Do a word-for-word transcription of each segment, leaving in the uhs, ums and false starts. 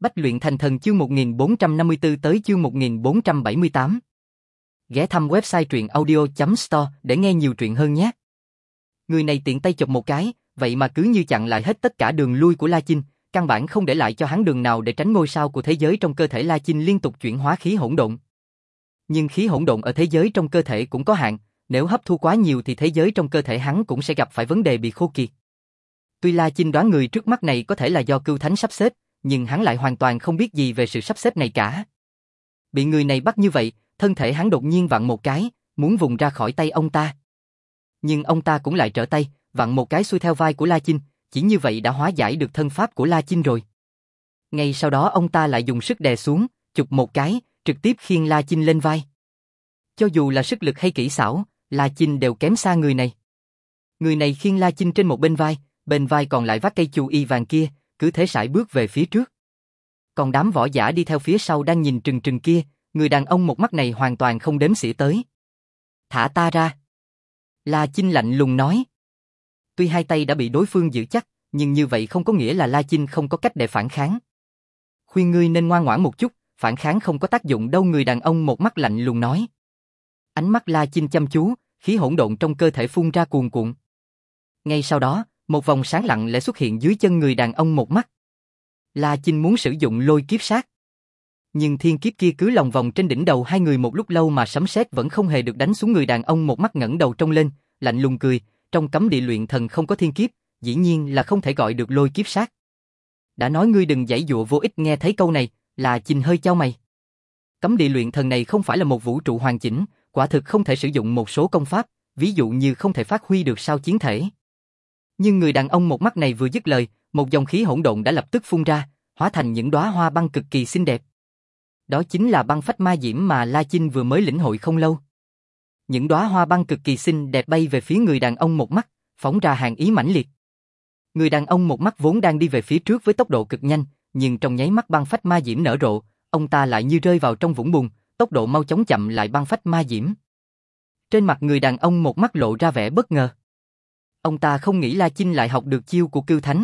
Bách luyện thành thần chương một nghìn bốn trăm năm mươi tư tới chương một nghìn bốn trăm bảy mươi tám. Ghé thăm website truyện audio chấm store để nghe nhiều truyện hơn nhé. Người này tiện tay chụp một cái, vậy mà cứ như chặn lại hết tất cả đường lui của La Chinh, căn bản không để lại cho hắn đường nào để tránh ngôi sao của thế giới trong cơ thể La Chinh liên tục chuyển hóa khí hỗn độn. Nhưng khí hỗn độn ở thế giới trong cơ thể cũng có hạn, nếu hấp thu quá nhiều thì thế giới trong cơ thể hắn cũng sẽ gặp phải vấn đề bị khô kiệt. Tuy La Chinh đoán người trước mắt này có thể là do Cưu Thánh sắp xếp, nhưng hắn lại hoàn toàn không biết gì về sự sắp xếp này cả. Bị người này bắt như vậy, thân thể hắn đột nhiên vặn một cái, muốn vùng ra khỏi tay ông ta. Nhưng ông ta cũng lại trở tay, vặn một cái xuôi theo vai của La Chinh, chỉ như vậy đã hóa giải được thân pháp của La Chinh rồi. Ngay sau đó ông ta lại dùng sức đè xuống, chụp một cái, trực tiếp khiêng La Chinh lên vai. Cho dù là sức lực hay kỹ xảo, La Chinh đều kém xa người này. Người này khiêng La Chinh trên một bên vai, bên vai còn lại vác cây chu y vàng kia, cứ thế sải bước về phía trước. Còn đám võ giả đi theo phía sau đang nhìn trừng trừng kia, người đàn ông một mắt này hoàn toàn không đếm xỉa tới. Thả ta ra. La Chinh lạnh lùng nói. Tuy hai tay đã bị đối phương giữ chắc, nhưng như vậy không có nghĩa là La Chinh không có cách để phản kháng. Khuyên ngươi nên ngoan ngoãn một chút, phản kháng không có tác dụng đâu, người đàn ông một mắt lạnh lùng nói. Ánh mắt La Chinh chăm chú, khí hỗn độn trong cơ thể phun ra cuồn cuộn. Ngay sau đó, một vòng sáng lặng lẽ xuất hiện dưới chân người đàn ông một mắt. La Chinh muốn sử dụng lôi kiếp sát. Nhưng thiên kiếp kia cứ lòng vòng trên đỉnh đầu hai người một lúc lâu mà sấm sét vẫn không hề được đánh xuống. Người đàn ông một mắt ngẩng đầu trông lên, lạnh lùng cười, trong cấm địa luyện thần không có thiên kiếp, dĩ nhiên là không thể gọi được lôi kiếp sát. Đã nói ngươi đừng giãy giụa vô ích, nghe thấy câu này, La Chinh hơi chau mày. Cấm địa luyện thần này không phải là một vũ trụ hoàn chỉnh, quả thực không thể sử dụng một số công pháp, ví dụ như không thể phát huy được sao chiến thể. Nhưng người đàn ông một mắt này vừa dứt lời, một dòng khí hỗn độn đã lập tức phun ra, hóa thành những đóa hoa băng cực kỳ xinh đẹp. Đó chính là băng phách ma diễm mà La Chinh vừa mới lĩnh hội không lâu. Những đóa hoa băng cực kỳ xinh đẹp bay về phía người đàn ông một mắt, phóng ra hàn ý mãnh liệt. Người đàn ông một mắt vốn đang đi về phía trước với tốc độ cực nhanh, nhưng trong nháy mắt băng phách ma diễm nở rộ, ông ta lại như rơi vào trong vũng bùn, tốc độ mau chóng chậm lại băng phách ma diễm. Trên mặt người đàn ông một mắt lộ ra vẻ bất ngờ. Ông ta không nghĩ La Chinh lại học được chiêu của Cưu Thánh.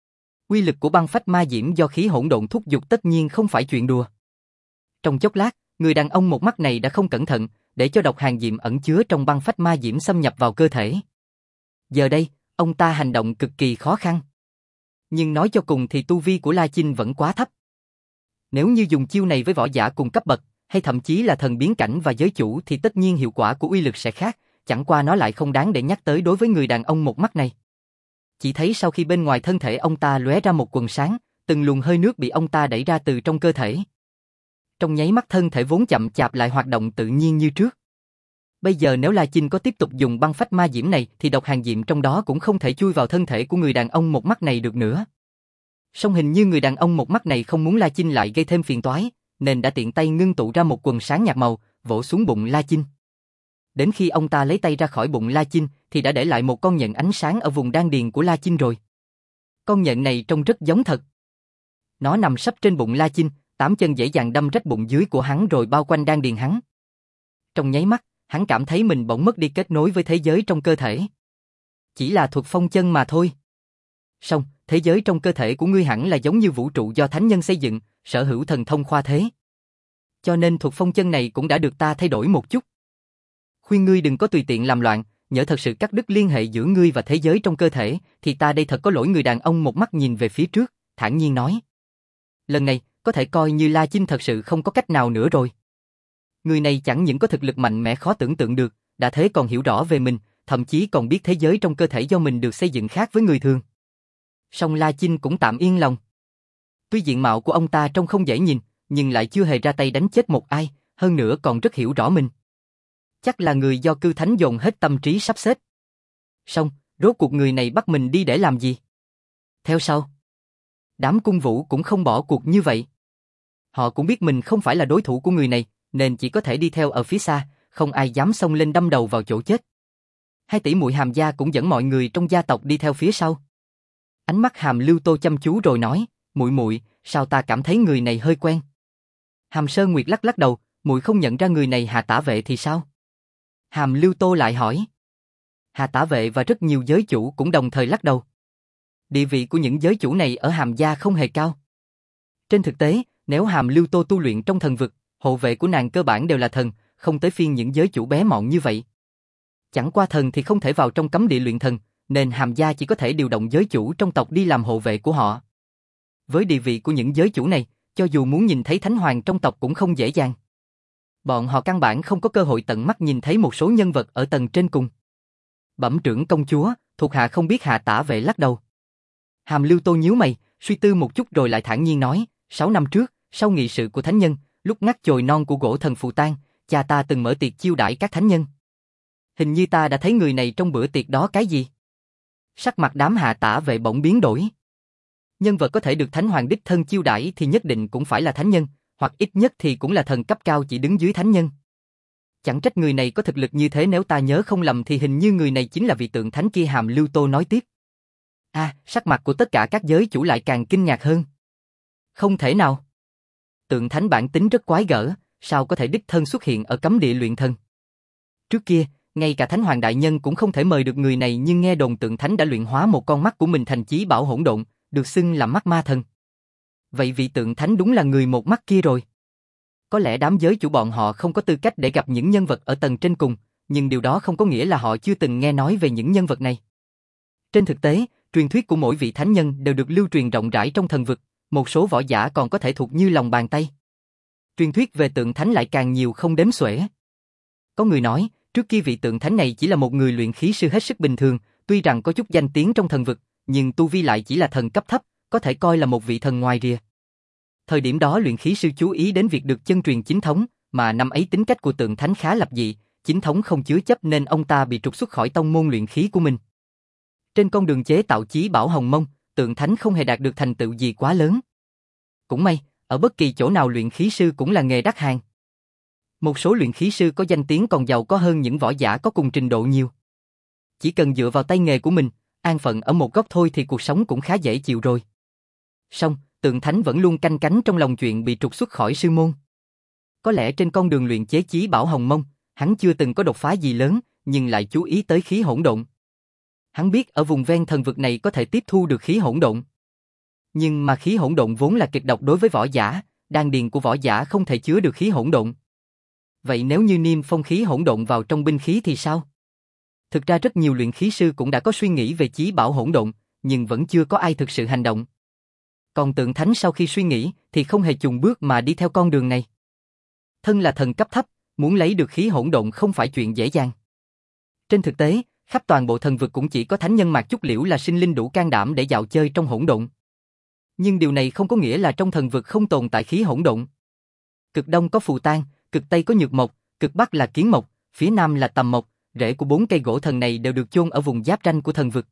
Uy lực của băng phách ma diễm do khí hỗn độn thúc giục tất nhiên không phải chuyện đùa. Trong chốc lát, người đàn ông một mắt này đã không cẩn thận, để cho độc hàn diệm ẩn chứa trong băng phách ma diễm xâm nhập vào cơ thể. Giờ đây, ông ta hành động cực kỳ khó khăn. Nhưng nói cho cùng thì tu vi của La Chinh vẫn quá thấp. Nếu như dùng chiêu này với võ giả cùng cấp bậc, hay thậm chí là thần biến cảnh và giới chủ thì tất nhiên hiệu quả của uy lực sẽ khác, chẳng qua nó lại không đáng để nhắc tới đối với người đàn ông một mắt này. Chỉ thấy sau khi bên ngoài thân thể ông ta lóe ra một quầng sáng, từng luồng hơi nước bị ông ta đẩy ra từ trong cơ thể. Trong nháy mắt thân thể vốn chậm chạp lại hoạt động tự nhiên như trước. Bây giờ nếu La Chinh có tiếp tục dùng băng phách ma diễm này thì độc hàn diệm trong đó cũng không thể chui vào thân thể của người đàn ông một mắt này được nữa. Song hình như người đàn ông một mắt này không muốn La Chinh lại gây thêm phiền toái, nên đã tiện tay ngưng tụ ra một quầng sáng nhạt màu, vỗ xuống bụng La Chinh. Đến khi ông ta lấy tay ra khỏi bụng La Chinh thì đã để lại một con nhện ánh sáng ở vùng đan điền của La Chinh rồi. Con nhện này trông rất giống thật. Nó nằm sấp trên bụng La Chinh, tám chân dễ dàng đâm rách bụng dưới của hắn rồi bao quanh đan điền hắn. Trong nháy mắt, hắn cảm thấy mình bỗng mất đi kết nối với thế giới trong cơ thể. Chỉ là thuật phong chân mà thôi. Song, thế giới trong cơ thể của ngươi hẳn là giống như vũ trụ do thánh nhân xây dựng, sở hữu thần thông khoa thế. Cho nên thuật phong chân này cũng đã được ta thay đổi một chút. Khuyên ngươi đừng có tùy tiện làm loạn, nhỡ thật sự cắt đứt liên hệ giữa ngươi và thế giới trong cơ thể, thì ta đây thật có lỗi. Người đàn ông một mắt nhìn về phía trước, thản nhiên nói. Lần này, có thể coi như La Chinh thật sự không có cách nào nữa rồi. Người này chẳng những có thực lực mạnh mẽ khó tưởng tượng được, đã thế còn hiểu rõ về mình, thậm chí còn biết thế giới trong cơ thể do mình được xây dựng khác với người thường. Song La Chinh cũng tạm yên lòng. Tuy diện mạo của ông ta trông không dễ nhìn, nhưng lại chưa hề ra tay đánh chết một ai, hơn nữa còn rất hiểu rõ mình. Chắc là người do Cưu Thánh dồn hết tâm trí sắp xếp. Song, rốt cuộc người này bắt mình đi để làm gì? Theo sau, đám cung vũ cũng không bỏ cuộc như vậy. Họ cũng biết mình không phải là đối thủ của người này, nên chỉ có thể đi theo ở phía xa, không ai dám xông lên đâm đầu vào chỗ chết. Hai tỷ muội Hàm gia cũng dẫn mọi người trong gia tộc đi theo phía sau. Ánh mắt Hàm Lưu Tô chăm chú rồi nói, muội muội, sao ta cảm thấy người này hơi quen? Hàm Sơn Nguyệt lắc lắc đầu, muội không nhận ra người này Hà Tả Vệ thì sao? Hàm Lưu Tô lại hỏi. Hà Tả Vệ và rất nhiều giới chủ cũng đồng thời lắc đầu. Địa vị của những giới chủ này ở Hàm gia không hề cao. Trên thực tế, nếu Hàm Lưu Tô tu luyện trong thần vực, hộ vệ của nàng cơ bản đều là thần, không tới phiên những giới chủ bé mọn như vậy. Chẳng qua thần thì không thể vào trong cấm địa luyện thần, nên Hàm gia chỉ có thể điều động giới chủ trong tộc đi làm hộ vệ của họ. Với địa vị của những giới chủ này, cho dù muốn nhìn thấy thánh hoàng trong tộc cũng không dễ dàng. Bọn họ căn bản không có cơ hội tận mắt nhìn thấy một số nhân vật ở tầng trên cùng. Bẩm trưởng công chúa, thuộc hạ không biết. Hạ Tả Vệ lắc đầu. Hàm Lưu Tô nhíu mày, suy tư một chút rồi lại thản nhiên nói, sáu năm trước, sau nghị sự của thánh nhân, lúc ngắt chồi non của gỗ thần phù tang, cha ta từng mở tiệc chiêu đãi các thánh nhân. Hình như ta đã thấy người này trong bữa tiệc đó. Cái gì? Sắc mặt đám Hạ Tả Vệ bỗng biến đổi. Nhân vật có thể được thánh hoàng đích thân chiêu đãi thì nhất định cũng phải là thánh nhân, hoặc ít nhất thì cũng là thần cấp cao chỉ đứng dưới thánh nhân. Chẳng trách người này có thực lực như thế, nếu ta nhớ không lầm thì hình như người này chính là vị tượng thánh kia. Hàm Lưu Tô nói tiếp. À, sắc mặt của tất cả các giới chủ lại càng kinh ngạc hơn. Không thể nào. Tượng thánh bản tính rất quái gở, sao có thể đích thân xuất hiện ở cấm địa luyện thần? Trước kia, ngay cả thánh hoàng đại nhân cũng không thể mời được người này, nhưng nghe đồn tượng thánh đã luyện hóa một con mắt của mình thành chí bảo hỗn độn, được xưng là mắt ma thần. Vậy vị tượng thánh đúng là người một mắt kia rồi. Có lẽ đám giới chủ bọn họ không có tư cách để gặp những nhân vật ở tầng trên cùng, nhưng điều đó không có nghĩa là họ chưa từng nghe nói về những nhân vật này. Trên thực tế, truyền thuyết của mỗi vị thánh nhân đều được lưu truyền rộng rãi trong thần vực, một số võ giả còn có thể thuộc như lòng bàn tay. Truyền thuyết về tượng thánh lại càng nhiều không đếm xuể. Có người nói, trước kia vị tượng thánh này chỉ là một người luyện khí sư hết sức bình thường, tuy rằng có chút danh tiếng trong thần vực, nhưng tu vi lại chỉ là thần cấp thấp, có thể coi là một vị thần ngoài rìa. Thời điểm đó luyện khí sư chú ý đến việc được chân truyền chính thống, mà năm ấy tính cách của tượng thánh khá lập dị, chính thống không chứa chấp nên ông ta bị trục xuất khỏi tông môn luyện khí của mình. Trên con đường chế tạo chí bảo hồng mông, tượng thánh không hề đạt được thành tựu gì quá lớn. Cũng may, ở bất kỳ chỗ nào luyện khí sư cũng là nghề đắt hàng. Một số luyện khí sư có danh tiếng còn giàu có hơn những võ giả có cùng trình độ nhiều. Chỉ cần dựa vào tay nghề của mình, an phận ở một góc thôi thì cuộc sống cũng khá dễ chịu rồi. Song, tượng thánh vẫn luôn canh cánh trong lòng chuyện bị trục xuất khỏi sư môn. Có lẽ trên con đường luyện chế chí bảo hồng mông, hắn chưa từng có đột phá gì lớn, nhưng lại chú ý tới khí hỗn độn. Hắn biết ở vùng ven thần vực này có thể tiếp thu được khí hỗn độn. Nhưng mà khí hỗn độn vốn là kịch độc đối với võ giả, đan điền của võ giả không thể chứa được khí hỗn độn. Vậy nếu như niêm phong khí hỗn độn vào trong binh khí thì sao? Thực ra rất nhiều luyện khí sư cũng đã có suy nghĩ về chí bảo hỗn độn, nhưng vẫn chưa có ai thực sự hành động. Còn tượng thánh sau khi suy nghĩ thì không hề chùn bước mà đi theo con đường này. Thân là thần cấp thấp, muốn lấy được khí hỗn độn không phải chuyện dễ dàng. Trên thực tế, khắp toàn bộ thần vực cũng chỉ có thánh nhân Mạc Chúc Liễu là sinh linh đủ can đảm để dạo chơi trong hỗn độn. Nhưng điều này không có nghĩa là trong thần vực không tồn tại khí hỗn độn. Cực đông có phù tang, cực tây có nhược mộc, cực bắc là kiến mộc, phía nam là tầm mộc, rễ của bốn cây gỗ thần này đều được chôn ở vùng giáp ranh của thần vực.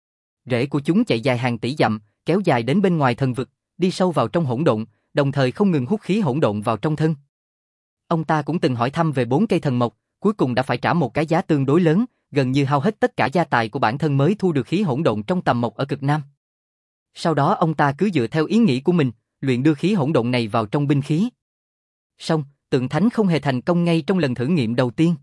Rễ của chúng chạy dài hàng tỷ dặm, kéo dài đến bên ngoài thần vực, đi sâu vào trong hỗn độn, đồng thời không ngừng hút khí hỗn độn vào trong thân. Ông ta cũng từng hỏi thăm về bốn cây thần mộc, cuối cùng đã phải trả một cái giá tương đối lớn, gần như hao hết tất cả gia tài của bản thân mới thu được khí hỗn độn trong tầm mộc ở cực nam. Sau đó ông ta cứ dựa theo ý nghĩ của mình, luyện đưa khí hỗn độn này vào trong binh khí. Song, tượng thánh không hề thành công ngay trong lần thử nghiệm đầu tiên.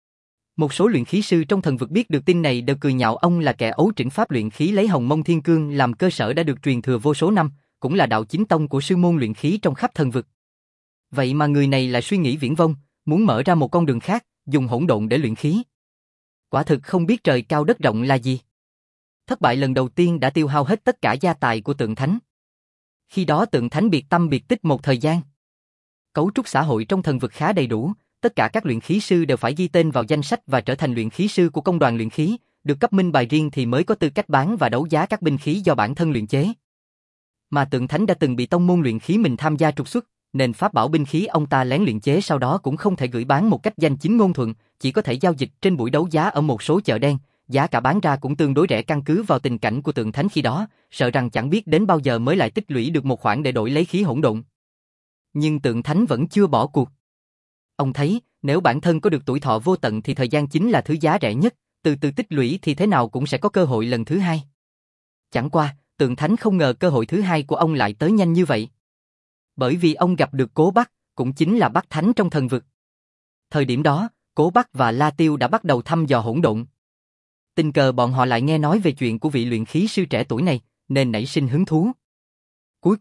Một số luyện khí sư trong thần vực biết được tin này đều cười nhạo ông là kẻ ấu trĩ pháp luyện khí lấy hồng mông thiên cương làm cơ sở đã được truyền thừa vô số năm, cũng là đạo chính tông của sư môn luyện khí trong khắp thần vực. Vậy mà người này lại suy nghĩ viển vông, muốn mở ra một con đường khác, dùng hỗn độn để luyện khí. Quả thực không biết trời cao đất rộng là gì. Thất bại lần đầu tiên đã tiêu hao hết tất cả gia tài của tượng thánh. Khi đó tượng thánh biệt tâm biệt tích một thời gian. Cấu trúc xã hội trong thần vực khá đầy đủ, tất cả các luyện khí sư đều phải ghi tên vào danh sách và trở thành luyện khí sư của công đoàn luyện khí, được cấp minh bài riêng thì mới có tư cách bán và đấu giá các binh khí do bản thân luyện chế. Mà tượng thánh đã từng bị tông môn luyện khí mình tham gia trục xuất, nên pháp bảo binh khí ông ta lén luyện chế sau đó cũng không thể gửi bán một cách danh chính ngôn thuận, chỉ có thể giao dịch trên buổi đấu giá ở một số chợ đen, giá cả bán ra cũng tương đối rẻ căn cứ vào tình cảnh của tượng thánh khi đó, sợ rằng chẳng biết đến bao giờ mới lại tích lũy được một khoản để đổi lấy khí hỗn độn. Nhưng tượng thánh vẫn chưa bỏ cuộc. Ông thấy, nếu bản thân có được tuổi thọ vô tận thì thời gian chính là thứ giá rẻ nhất, từ từ tích lũy thì thế nào cũng sẽ có cơ hội lần thứ hai. Chẳng qua, tượng thánh không ngờ cơ hội thứ hai của ông lại tới nhanh như vậy. Bởi vì ông gặp được Cố Bắc, cũng chính là Bắc Thánh trong thần vực. Thời điểm đó, Cố Bắc và La Tiêu đã bắt đầu thăm dò hỗn độn. Tình cờ bọn họ lại nghe nói về chuyện của vị luyện khí sư trẻ tuổi này, nên nảy sinh hứng thú. Cuối cùng,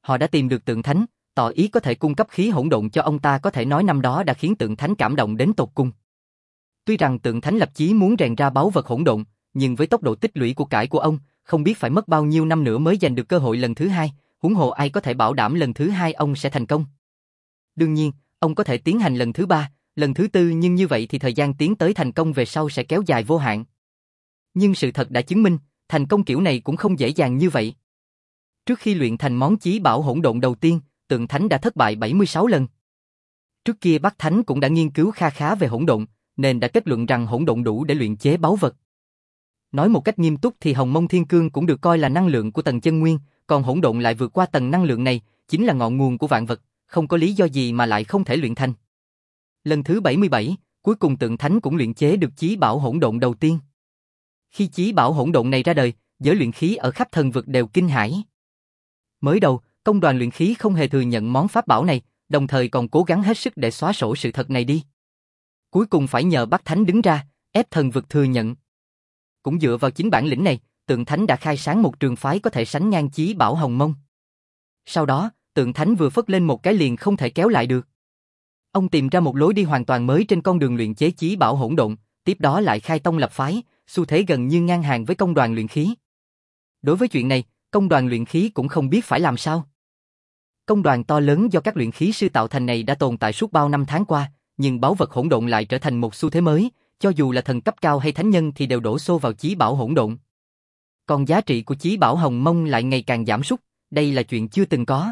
Họ đã tìm được tượng thánh, tỏ ý có thể cung cấp khí hỗn độn cho ông ta, có thể nói năm đó đã khiến tượng thánh cảm động đến tột cùng. Tuy rằng tượng thánh lập chí muốn rèn ra báu vật hỗn độn, nhưng với tốc độ tích lũy của cải của ông, không biết phải mất bao nhiêu năm nữa mới giành được cơ hội lần thứ hai, huống hồ ai có thể bảo đảm lần thứ hai ông sẽ thành công. Đương nhiên, ông có thể tiến hành lần thứ ba, lần thứ tư, nhưng như vậy thì thời gian tiến tới thành công về sau sẽ kéo dài vô hạn. Nhưng sự thật đã chứng minh, thành công kiểu này cũng không dễ dàng như vậy. Trước khi luyện thành món chí bảo hỗn độn đầu tiên, tượng thánh đã thất bại bảy mươi sáu lần. Trước kia Bắc Thánh cũng đã nghiên cứu kha khá về hỗn độn, nên đã kết luận rằng hỗn độn đủ để luyện chế báu vật. Nói một cách nghiêm túc thì Hồng Mông Thiên Cương cũng được coi là năng lượng của tầng chân nguyên, còn hỗn độn lại vượt qua tầng năng lượng này, chính là ngọn nguồn của vạn vật, không có lý do gì mà lại không thể luyện thành. Lần thứ bảy mươi bảy, cuối cùng tượng thánh cũng luyện chế được chí bảo hỗn độn đầu tiên. Khi chí bảo hỗn độn này ra đời, giới luyện khí ở khắp thần vực đều kinh hãi. Mới đầu, công đoàn luyện khí không hề thừa nhận món pháp bảo này, đồng thời còn cố gắng hết sức để xóa sổ sự thật này đi. Cuối cùng phải nhờ Bắc Thánh đứng ra, ép thần vực thừa nhận. Cũng dựa vào chính bản lĩnh này, tượng thánh đã khai sáng một trường phái có thể sánh ngang chí bảo Hồng Mông. Sau đó, tượng thánh vừa phất lên một cái liền không thể kéo lại được. Ông tìm ra một lối đi hoàn toàn mới trên con đường luyện chế chí bảo hỗn độn, tiếp đó lại khai tông lập phái, xu thế gần như ngang hàng với công đoàn luyện khí. Đối với chuyện này, công đoàn luyện khí cũng không biết phải làm sao. Công đoàn to lớn do các luyện khí sư tạo thành này đã tồn tại suốt bao năm tháng qua, nhưng báu vật hỗn độn lại trở thành một xu thế mới, cho dù là thần cấp cao hay thánh nhân thì đều đổ xô vào chí bảo hỗn độn. Còn giá trị của chí bảo Hồng Mông lại ngày càng giảm sút, đây là chuyện chưa từng có.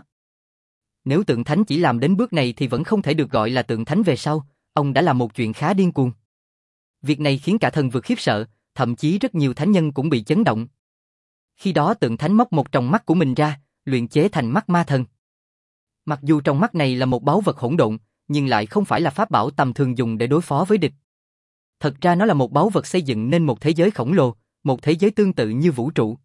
Nếu tượng thánh chỉ làm đến bước này thì vẫn không thể được gọi là tượng thánh về sau, ông đã làm một chuyện khá điên cuồng. Việc này khiến cả thần vực khiếp sợ, thậm chí rất nhiều thánh nhân cũng bị chấn động. Khi đó tượng thánh móc một tròng mắt của mình ra, luyện chế thành mắt ma thần. Mặc dù trong mắt này là một báu vật hỗn độn, nhưng lại không phải là pháp bảo tầm thường dùng để đối phó với địch. Thật ra nó là một báu vật xây dựng nên một thế giới khổng lồ, một thế giới tương tự như vũ trụ.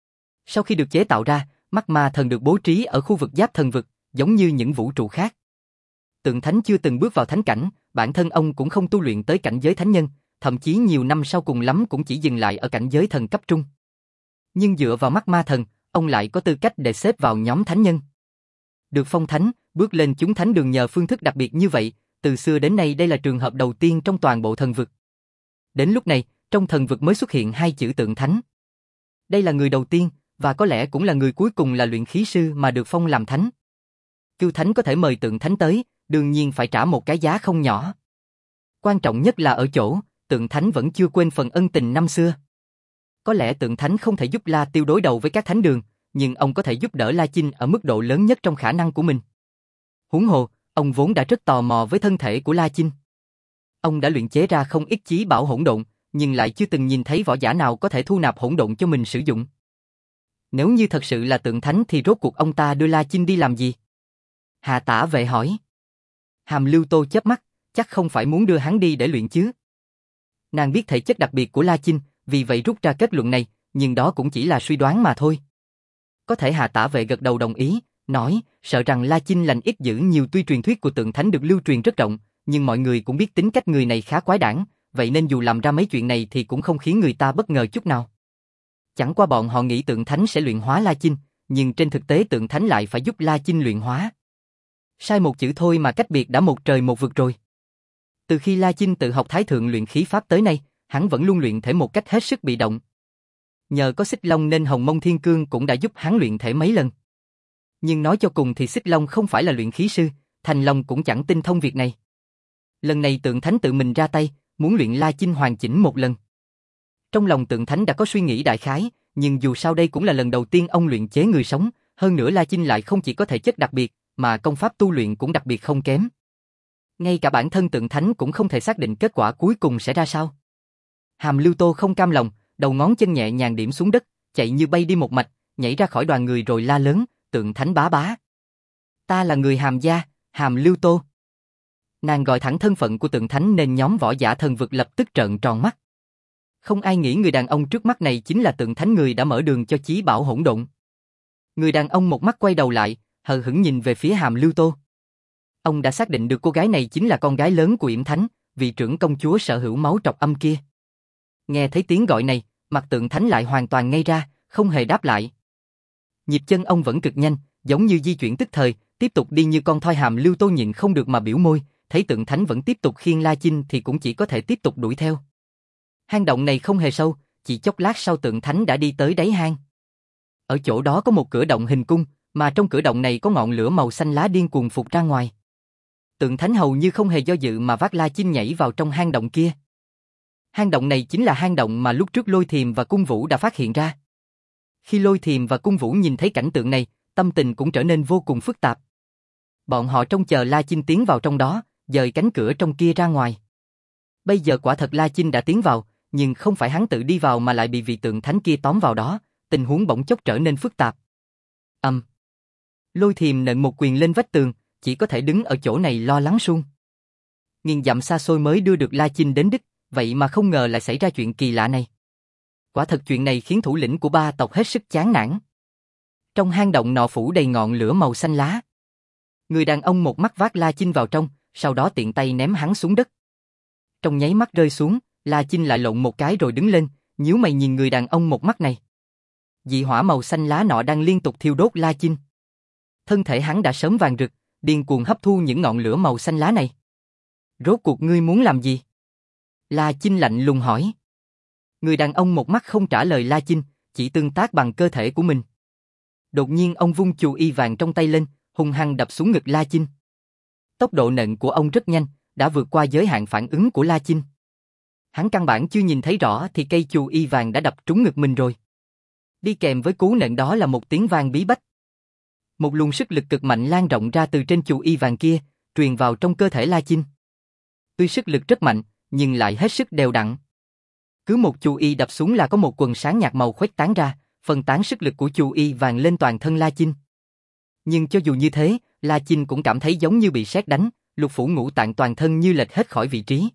Sau khi được chế tạo ra, mắt ma thần được bố trí ở khu vực giáp thần vực, giống như những vũ trụ khác. Tượng thánh chưa từng bước vào thánh cảnh, bản thân ông cũng không tu luyện tới cảnh giới thánh nhân, thậm chí nhiều năm sau cùng lắm cũng chỉ dừng lại ở cảnh giới thần cấp trung. Nhưng dựa vào mắt ma thần, ông lại có tư cách để xếp vào nhóm thánh nhân. Được phong thánh, bước lên chúng thánh đường nhờ phương thức đặc biệt như vậy, từ xưa đến nay đây là trường hợp đầu tiên trong toàn bộ thần vực. Đến lúc này, trong thần vực mới xuất hiện hai chữ tượng thánh. Đây là người đầu tiên, và có lẽ cũng là người cuối cùng là luyện khí sư mà được phong làm thánh. Cưu thánh có thể mời tượng thánh tới, đương nhiên phải trả một cái giá không nhỏ. Quan trọng nhất là ở chỗ, tượng thánh vẫn chưa quên phần ân tình năm xưa. Có lẽ tượng thánh không thể giúp La Tiêu đối đầu với các thánh đường, nhưng ông có thể giúp đỡ La Chinh ở mức độ lớn nhất trong khả năng của mình. Huống hồ, ông vốn đã rất tò mò với thân thể của La Chinh. Ông đã luyện chế ra không ít chí bảo hỗn độn, nhưng lại chưa từng nhìn thấy võ giả nào có thể thu nạp hỗn độn cho mình sử dụng. Nếu như thật sự là tượng thánh thì rốt cuộc ông ta đưa La Chinh đi làm gì? Hà Tả Vệ hỏi. Hàm Lưu Tô chớp mắt, chắc không phải muốn đưa hắn đi để luyện chứ. Nàng biết thể chất đặc biệt của La Chinh, vì vậy rút ra kết luận này, nhưng đó cũng chỉ là suy đoán mà thôi. Có thể Hà Tả Vệ gật đầu đồng ý, nói, sợ rằng La Chinh lành ít dữ nhiều, tuy truyền thuyết của tượng thánh được lưu truyền rất rộng, nhưng mọi người cũng biết tính cách người này khá quái đản, vậy nên dù làm ra mấy chuyện này thì cũng không khiến người ta bất ngờ chút nào. Chẳng qua bọn họ nghĩ tượng thánh sẽ luyện hóa La Chinh, nhưng trên thực tế tượng thánh lại phải giúp La Chinh luyện hóa. Sai một chữ thôi mà cách biệt đã một trời một vực rồi. Từ khi La Chinh tự học Thái Thượng luyện khí pháp tới nay, hắn vẫn luôn luyện thể một cách hết sức bị động. Nhờ có Xích Long nên Hồng Mông Thiên Cương cũng đã giúp hắn luyện thể mấy lần. Nhưng nói cho cùng thì Xích Long không phải là luyện khí sư, Thành Long cũng chẳng tinh thông việc này. Lần này tượng thánh tự mình ra tay, muốn luyện La Chinh hoàn chỉnh một lần. Trong lòng tượng thánh đã có suy nghĩ đại khái, nhưng dù sao đây cũng là lần đầu tiên ông luyện chế người sống, hơn nữa La Chinh lại không chỉ có thể chất đặc biệt, mà công pháp tu luyện cũng đặc biệt không kém. Ngay cả bản thân tượng thánh cũng không thể xác định kết quả cuối cùng sẽ ra sao. Hàm Lưu Tô không cam lòng, đầu ngón chân nhẹ nhàng điểm xuống đất, chạy như bay đi một mạch, nhảy ra khỏi đoàn người rồi la lớn, tượng thánh bá bá. Ta là người Hàm gia, Hàm Lưu Tô. Nàng gọi thẳng thân phận của tượng thánh nên nhóm võ giả thần vực lập tức trợn tròn mắt. Không ai nghĩ người đàn ông trước mắt này chính là tượng thánh, người đã mở đường cho chí bảo hỗn độn. Người đàn ông một mắt quay đầu lại, hờ hững nhìn về phía Hàm Lưu Tô. Ông đã xác định được cô gái này chính là con gái lớn của Yểm Thánh, vị trưởng công chúa sở hữu máu trọc âm kia. Nghe thấy tiếng gọi này, mặt tượng thánh lại hoàn toàn ngây ra, không hề đáp lại. Nhịp chân ông vẫn cực nhanh, giống như di chuyển tức thời, tiếp tục đi như con thoi. Hàm Lưu Tô nhịn không được mà biểu môi, thấy Tượng Thánh vẫn tiếp tục khiêng La Chinh thì cũng chỉ có thể tiếp tục đuổi theo. Hang động này không hề sâu, chỉ chốc lát sau Tượng Thánh đã đi tới đáy hang. Ở chỗ đó có một cửa động hình cung, mà trong cửa động này có ngọn lửa màu xanh lá điên cuồng phụt ra ngoài. Tượng Thánh hầu như không hề do dự mà vác La Chinh nhảy vào trong hang động kia. Hang động này chính là hang động mà lúc trước Lôi Thiềm và Cung Vũ đã phát hiện ra. Khi Lôi Thiềm và Cung Vũ nhìn thấy cảnh tượng này, tâm tình cũng trở nên vô cùng phức tạp. Bọn họ trông chờ La Chinh tiến vào trong đó, dời cánh cửa trong kia ra ngoài. Bây giờ quả thật La Chinh đã tiến vào, nhưng không phải hắn tự đi vào mà lại bị vị Tượng Thánh kia tóm vào đó, tình huống bỗng chốc trở nên phức tạp. Ầm. Um. Lôi Thiềm nện một quyền lên vách tường, chỉ có thể đứng ở chỗ này lo lắng suông. Nghìn dặm xa xôi mới đưa được La Chinh đến đích, vậy mà không ngờ lại xảy ra chuyện kỳ lạ này. Quả thật chuyện này khiến thủ lĩnh của ba tộc hết sức chán nản. Trong hang động nọ phủ đầy ngọn lửa màu xanh lá. Người đàn ông một mắt vác La Chinh vào trong, sau đó tiện tay ném hắn xuống đất. Trong nháy mắt rơi xuống, La Chinh lại lộn một cái rồi đứng lên, nhíu mày nhìn người đàn ông một mắt này. Dị hỏa màu xanh lá nọ đang liên tục thiêu đốt La Chinh. Thân thể hắn đã sớm vàng rực, điên cuồng hấp thu những ngọn lửa màu xanh lá này. Rốt cuộc ngươi muốn làm gì? La Chinh lạnh lùng hỏi. Người đàn ông một mắt không trả lời La Chinh, chỉ tương tác bằng cơ thể của mình. Đột nhiên ông vung chù y vàng trong tay lên, hung hăng đập xuống ngực La Chinh. Tốc độ nện của ông rất nhanh, đã vượt qua giới hạn phản ứng của La Chinh. Hắn căn bản chưa nhìn thấy rõ thì cây chù y vàng đã đập trúng ngực mình rồi. Đi kèm với cú nện đó là một tiếng vang bí bách. Một luồng sức lực cực mạnh lan rộng ra từ trên chù y vàng kia, truyền vào trong cơ thể La Chinh. Tuy sức lực rất mạnh, nhưng lại hết sức đều đặn. Cứ một chù y đập xuống là có một quần sáng nhạt màu khuếch tán ra, phân tán sức lực của chù y vàng lên toàn thân La Chinh. Nhưng cho dù như thế, La Chinh cũng cảm thấy giống như bị sét đánh, lục phủ ngũ tạng toàn thân như lệch hết khỏi vị trí.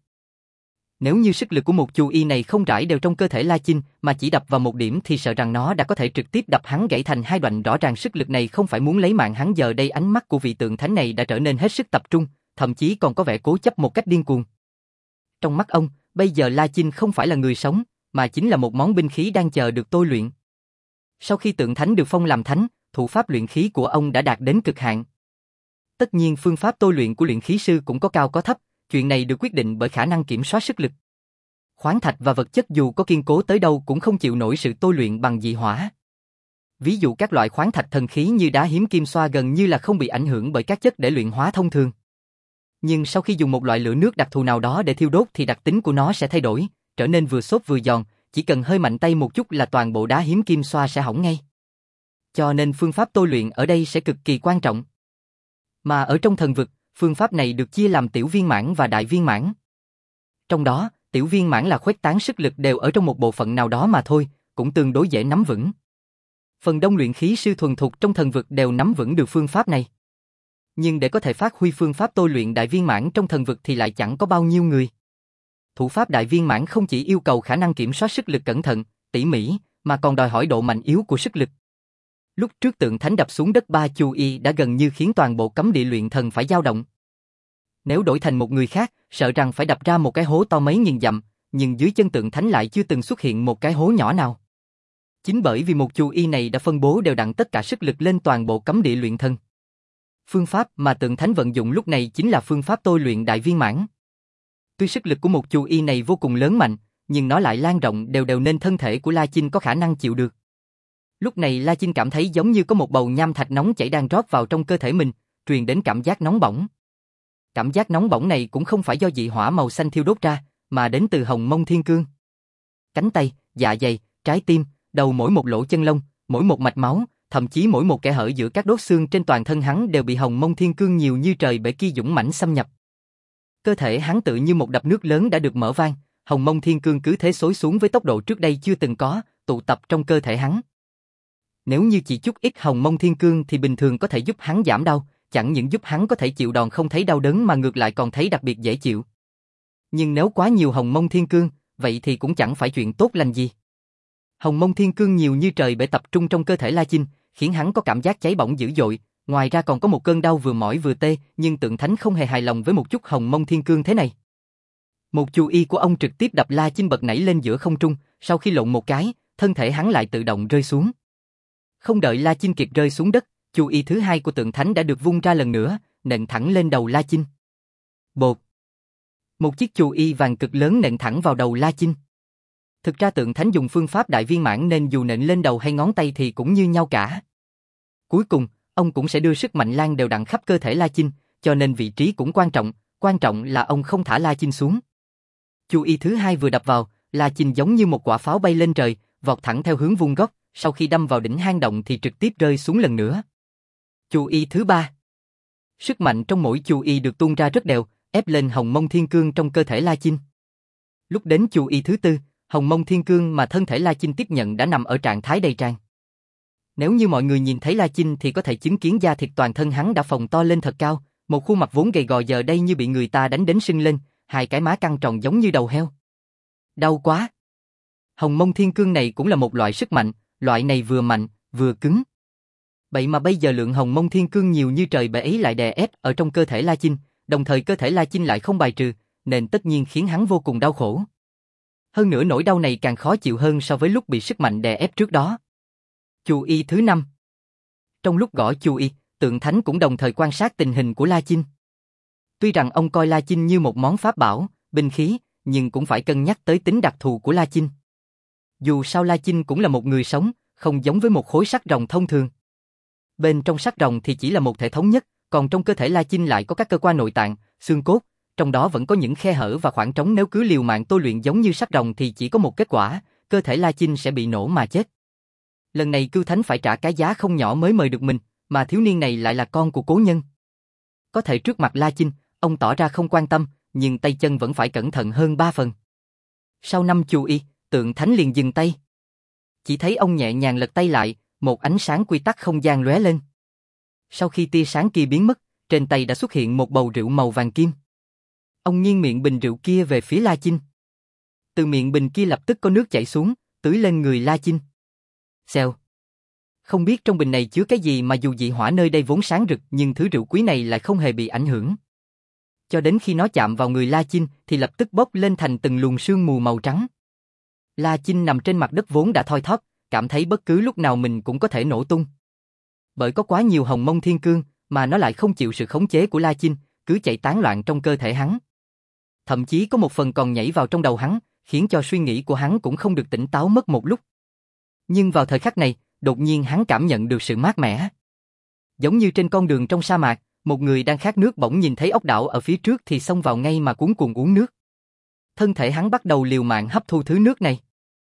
Nếu như sức lực của một chù y này không rải đều trong cơ thể La Chinh mà chỉ đập vào một điểm thì sợ rằng nó đã có thể trực tiếp đập hắn gãy thành hai đoạn. Rõ ràng sức lực này không phải muốn lấy mạng hắn. Giờ đây ánh mắt của vị Tượng Thánh này đã trở nên hết sức tập trung, thậm chí còn có vẻ cố chấp một cách điên cuồng. Trong mắt ông, bây giờ La Chinh không phải là người sống, mà chính là một món binh khí đang chờ được tôi luyện. Sau khi Tượng Thánh được phong làm thánh, thủ pháp luyện khí của ông đã đạt đến cực hạn. Tất nhiên phương pháp tôi luyện của luyện khí sư cũng có cao có thấp, chuyện này được quyết định bởi khả năng kiểm soát sức lực. Khoáng thạch và vật chất dù có kiên cố tới đâu cũng không chịu nổi sự tôi luyện bằng dị hỏa. Ví dụ các loại khoáng thạch thần khí như đá hiếm kim xoa gần như là không bị ảnh hưởng bởi các chất để luyện hóa thông thường. Nhưng sau khi dùng một loại lửa nước đặc thù nào đó để thiêu đốt thì đặc tính của nó sẽ thay đổi, trở nên vừa xốp vừa giòn, chỉ cần hơi mạnh tay một chút là toàn bộ đá hiếm kim xoa sẽ hỏng ngay. Cho nên phương pháp tôi luyện ở đây sẽ cực kỳ quan trọng. Mà ở trong thần vực, phương pháp này được chia làm tiểu viên mãn và đại viên mãn. Trong đó, tiểu viên mãn là khuếch tán sức lực đều ở trong một bộ phận nào đó mà thôi, cũng tương đối dễ nắm vững. Phần đông luyện khí sư thuần thục trong thần vực đều nắm vững được phương pháp này. Nhưng để có thể phát huy phương pháp tôi luyện đại viên mãn trong thần vực thì lại chẳng có bao nhiêu người. Thủ pháp đại viên mãn không chỉ yêu cầu khả năng kiểm soát sức lực cẩn thận, tỉ mỉ, mà còn đòi hỏi độ mạnh yếu của sức lực. Lúc trước Tượng Thánh đập xuống đất ba chu y đã gần như khiến toàn bộ cấm địa luyện thần phải dao động. Nếu đổi thành một người khác, sợ rằng phải đập ra một cái hố to mấy nghìn dặm, nhưng dưới chân Tượng Thánh lại chưa từng xuất hiện một cái hố nhỏ nào. Chính bởi vì một chu y này đã phân bố đều đặn tất cả sức lực lên toàn bộ cấm địa luyện thần. Phương pháp mà Tượng Thánh vận dụng lúc này chính là phương pháp tôi luyện đại viên mãn. Tuy sức lực của một chu y này vô cùng lớn mạnh, nhưng nó lại lan rộng đều đều nên thân thể của La Chinh có khả năng chịu được. Lúc này La Chinh cảm thấy giống như có một bầu nham thạch nóng chảy đang rót vào trong cơ thể mình, truyền đến cảm giác nóng bỏng. Cảm giác nóng bỏng này cũng không phải do dị hỏa màu xanh thiêu đốt ra, mà đến từ Hồng Mông Thiên Cương. Cánh tay, dạ dày, trái tim, đầu mỗi một lỗ chân lông, mỗi một mạch máu, thậm chí mỗi một kẽ hở giữa các đốt xương trên toàn thân hắn đều bị Hồng Mông Thiên Cương nhiều như trời bể kia dũng mãnh xâm nhập. Cơ thể hắn tự như một đập nước lớn đã được mở vang, Hồng Mông Thiên Cương cứ thế xối xuống với tốc độ trước đây chưa từng có, tụ tập trong cơ thể hắn. Nếu như chỉ chút ít Hồng Mông Thiên Cương thì bình thường có thể giúp hắn giảm đau, chẳng những giúp hắn có thể chịu đòn không thấy đau đớn mà ngược lại còn thấy đặc biệt dễ chịu. Nhưng nếu quá nhiều Hồng Mông Thiên Cương, vậy thì cũng chẳng phải chuyện tốt lành gì. Hồng Mông Thiên Cương nhiều như trời bể tập trung trong cơ thể La Chinh, khiến hắn có cảm giác cháy bỏng dữ dội, ngoài ra còn có một cơn đau vừa mỏi vừa tê, nhưng Tượng Thánh không hề hài lòng với một chút Hồng Mông Thiên Cương thế này. Một chu y của ông trực tiếp đập La Chinh bật nảy lên giữa không trung, sau khi lộn một cái, thân thể hắn lại tự động rơi xuống. Không đợi La Chinh kịp rơi xuống đất, chu y thứ hai của tượng thánh đã được vung ra lần nữa, nện thẳng lên đầu La Chinh. Bột. Một chiếc chu y vàng cực lớn nện thẳng vào đầu La Chinh. Thực ra tượng thánh dùng phương pháp đại viên mãn nên dù nện lên đầu hay ngón tay thì cũng như nhau cả. Cuối cùng, ông cũng sẽ đưa sức mạnh lan đều đặn khắp cơ thể La Chinh, cho nên vị trí cũng quan trọng, quan trọng là ông không thả La Chinh xuống. Chu y thứ hai vừa đập vào, La Chinh giống như một quả pháo bay lên trời, vọt thẳng theo hướng vuông góc, sau khi đâm vào đỉnh hang động thì trực tiếp rơi xuống lần nữa. Chu y thứ ba. Sức mạnh trong mỗi chu y được tuôn ra rất đều, ép lên hồng mông thiên cương trong cơ thể La Chinh. Lúc đến chu y thứ tư, hồng mông thiên cương mà thân thể La Chinh tiếp nhận đã nằm ở trạng thái đầy tràn. Nếu như mọi người nhìn thấy La Chinh thì có thể chứng kiến da thịt toàn thân hắn đã phồng to lên thật cao, một khuôn mặt vốn gầy gò giờ đây như bị người ta đánh đến sưng lên, hai cái má căng tròn giống như đầu heo. Đau quá! Hồng mông thiên cương này cũng là một loại sức mạnh, loại này vừa mạnh, vừa cứng. Vậy mà bây giờ lượng hồng mông thiên cương nhiều như trời bể ấy lại đè ép ở trong cơ thể La Chinh, đồng thời cơ thể La Chinh lại không bài trừ, nên tất nhiên khiến hắn vô cùng đau khổ. Hơn nữa nỗi đau này càng khó chịu hơn so với lúc bị sức mạnh đè ép trước đó. Chu y thứ năm. Trong lúc gõ chu y, tượng thánh cũng đồng thời quan sát tình hình của La Chinh. Tuy rằng ông coi La Chinh như một món pháp bảo, binh khí, nhưng cũng phải cân nhắc tới tính đặc thù của La Chinh. Dù sao La Chinh cũng là một người sống, không giống với một khối sắt rồng thông thường. Bên trong sắt rồng thì chỉ là một thể thống nhất, còn trong cơ thể La Chinh lại có các cơ quan nội tạng, xương cốt, trong đó vẫn có những khe hở và khoảng trống, nếu cứ liều mạng tôi luyện giống như sắt rồng thì chỉ có một kết quả, cơ thể La Chinh sẽ bị nổ mà chết. Lần này Cưu Thánh phải trả cái giá không nhỏ mới mời được mình, mà thiếu niên này lại là con của cố nhân. Có thể trước mặt La Chinh, ông tỏ ra không quan tâm, nhưng tay chân vẫn phải cẩn thận hơn ba phần. Sau năm chu y, tượng thánh liền dừng tay. Chỉ thấy ông nhẹ nhàng lật tay lại, một ánh sáng quy tắc không gian lóe lên. Sau khi tia sáng kia biến mất, trên tay đã xuất hiện một bầu rượu màu vàng kim. Ông nghiêng miệng bình rượu kia về phía La Chinh. Từ miệng bình kia lập tức có nước chảy xuống, tưới lên người La Chinh. Xèo. Không biết trong bình này chứa cái gì mà dù dị hỏa nơi đây vốn sáng rực nhưng thứ rượu quý này lại không hề bị ảnh hưởng. Cho đến khi nó chạm vào người La Chinh thì lập tức bốc lên thành từng luồng sương mù màu trắng. La Chinh nằm trên mặt đất vốn đã thoi thóp, cảm thấy bất cứ lúc nào mình cũng có thể nổ tung. Bởi có quá nhiều hồng mông thiên cương mà nó lại không chịu sự khống chế của La Chinh, cứ chạy tán loạn trong cơ thể hắn. Thậm chí có một phần còn nhảy vào trong đầu hắn, khiến cho suy nghĩ của hắn cũng không được tỉnh táo mất một lúc. Nhưng vào thời khắc này, đột nhiên hắn cảm nhận được sự mát mẻ. Giống như trên con đường trong sa mạc, một người đang khát nước bỗng nhìn thấy ốc đảo ở phía trước thì xông vào ngay mà cuống cuồng uống nước. Thân thể hắn bắt đầu liều mạng hấp thu thứ nước này.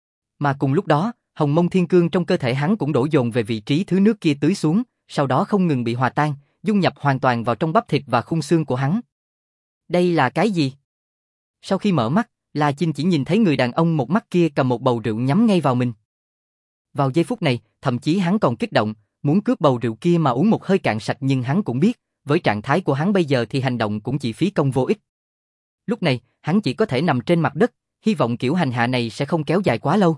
Mà cùng lúc đó, hồng mông thiên cương trong cơ thể hắn cũng đổ dồn về vị trí thứ nước kia tưới xuống, sau đó không ngừng bị hòa tan, dung nhập hoàn toàn vào trong bắp thịt và khung xương của hắn. Đây là cái gì? Sau khi mở mắt, La Chinh chỉ nhìn thấy người đàn ông một mắt kia cầm một bầu rượu nhắm ngay vào mình. Vào giây phút này, thậm chí hắn còn kích động, muốn cướp bầu rượu kia mà uống một hơi cạn sạch, nhưng hắn cũng biết, với trạng thái của hắn bây giờ thì hành động cũng chỉ phí công vô ích. Lúc này, hắn chỉ có thể nằm trên mặt đất, hy vọng kiểu hành hạ này sẽ không kéo dài quá lâu.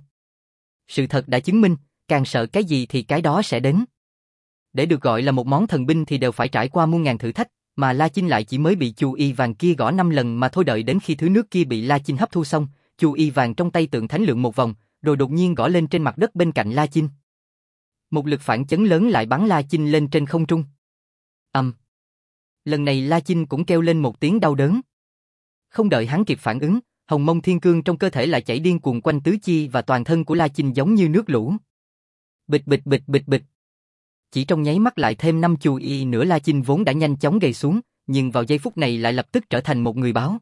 Sự thật đã chứng minh, càng sợ cái gì thì cái đó sẽ đến. Để được gọi là một món thần binh thì đều phải trải qua muôn ngàn thử thách, mà La Chinh lại chỉ mới bị chu y vàng kia gõ năm lần mà thôi. Đợi đến khi thứ nước kia bị La Chinh hấp thu xong, chu y vàng trong tay tượng thánh lượn một vòng, rồi đột nhiên gõ lên trên mặt đất bên cạnh La Chinh. Một lực phản chấn lớn lại bắn La Chinh lên trên không trung. Ầm. Um. Lần này La Chinh cũng kêu lên một tiếng đau đớn. Không đợi hắn kịp phản ứng, hồng mông thiên cương trong cơ thể lại chảy điên cuồng quanh tứ chi và toàn thân của La Chinh giống như nước lũ. Bịch bịch bịch bịch bịch. Chỉ trong nháy mắt lại thêm năm chu y nữa. La Chinh vốn đã nhanh chóng gầy xuống, nhưng vào giây phút này lại lập tức trở thành một người báo.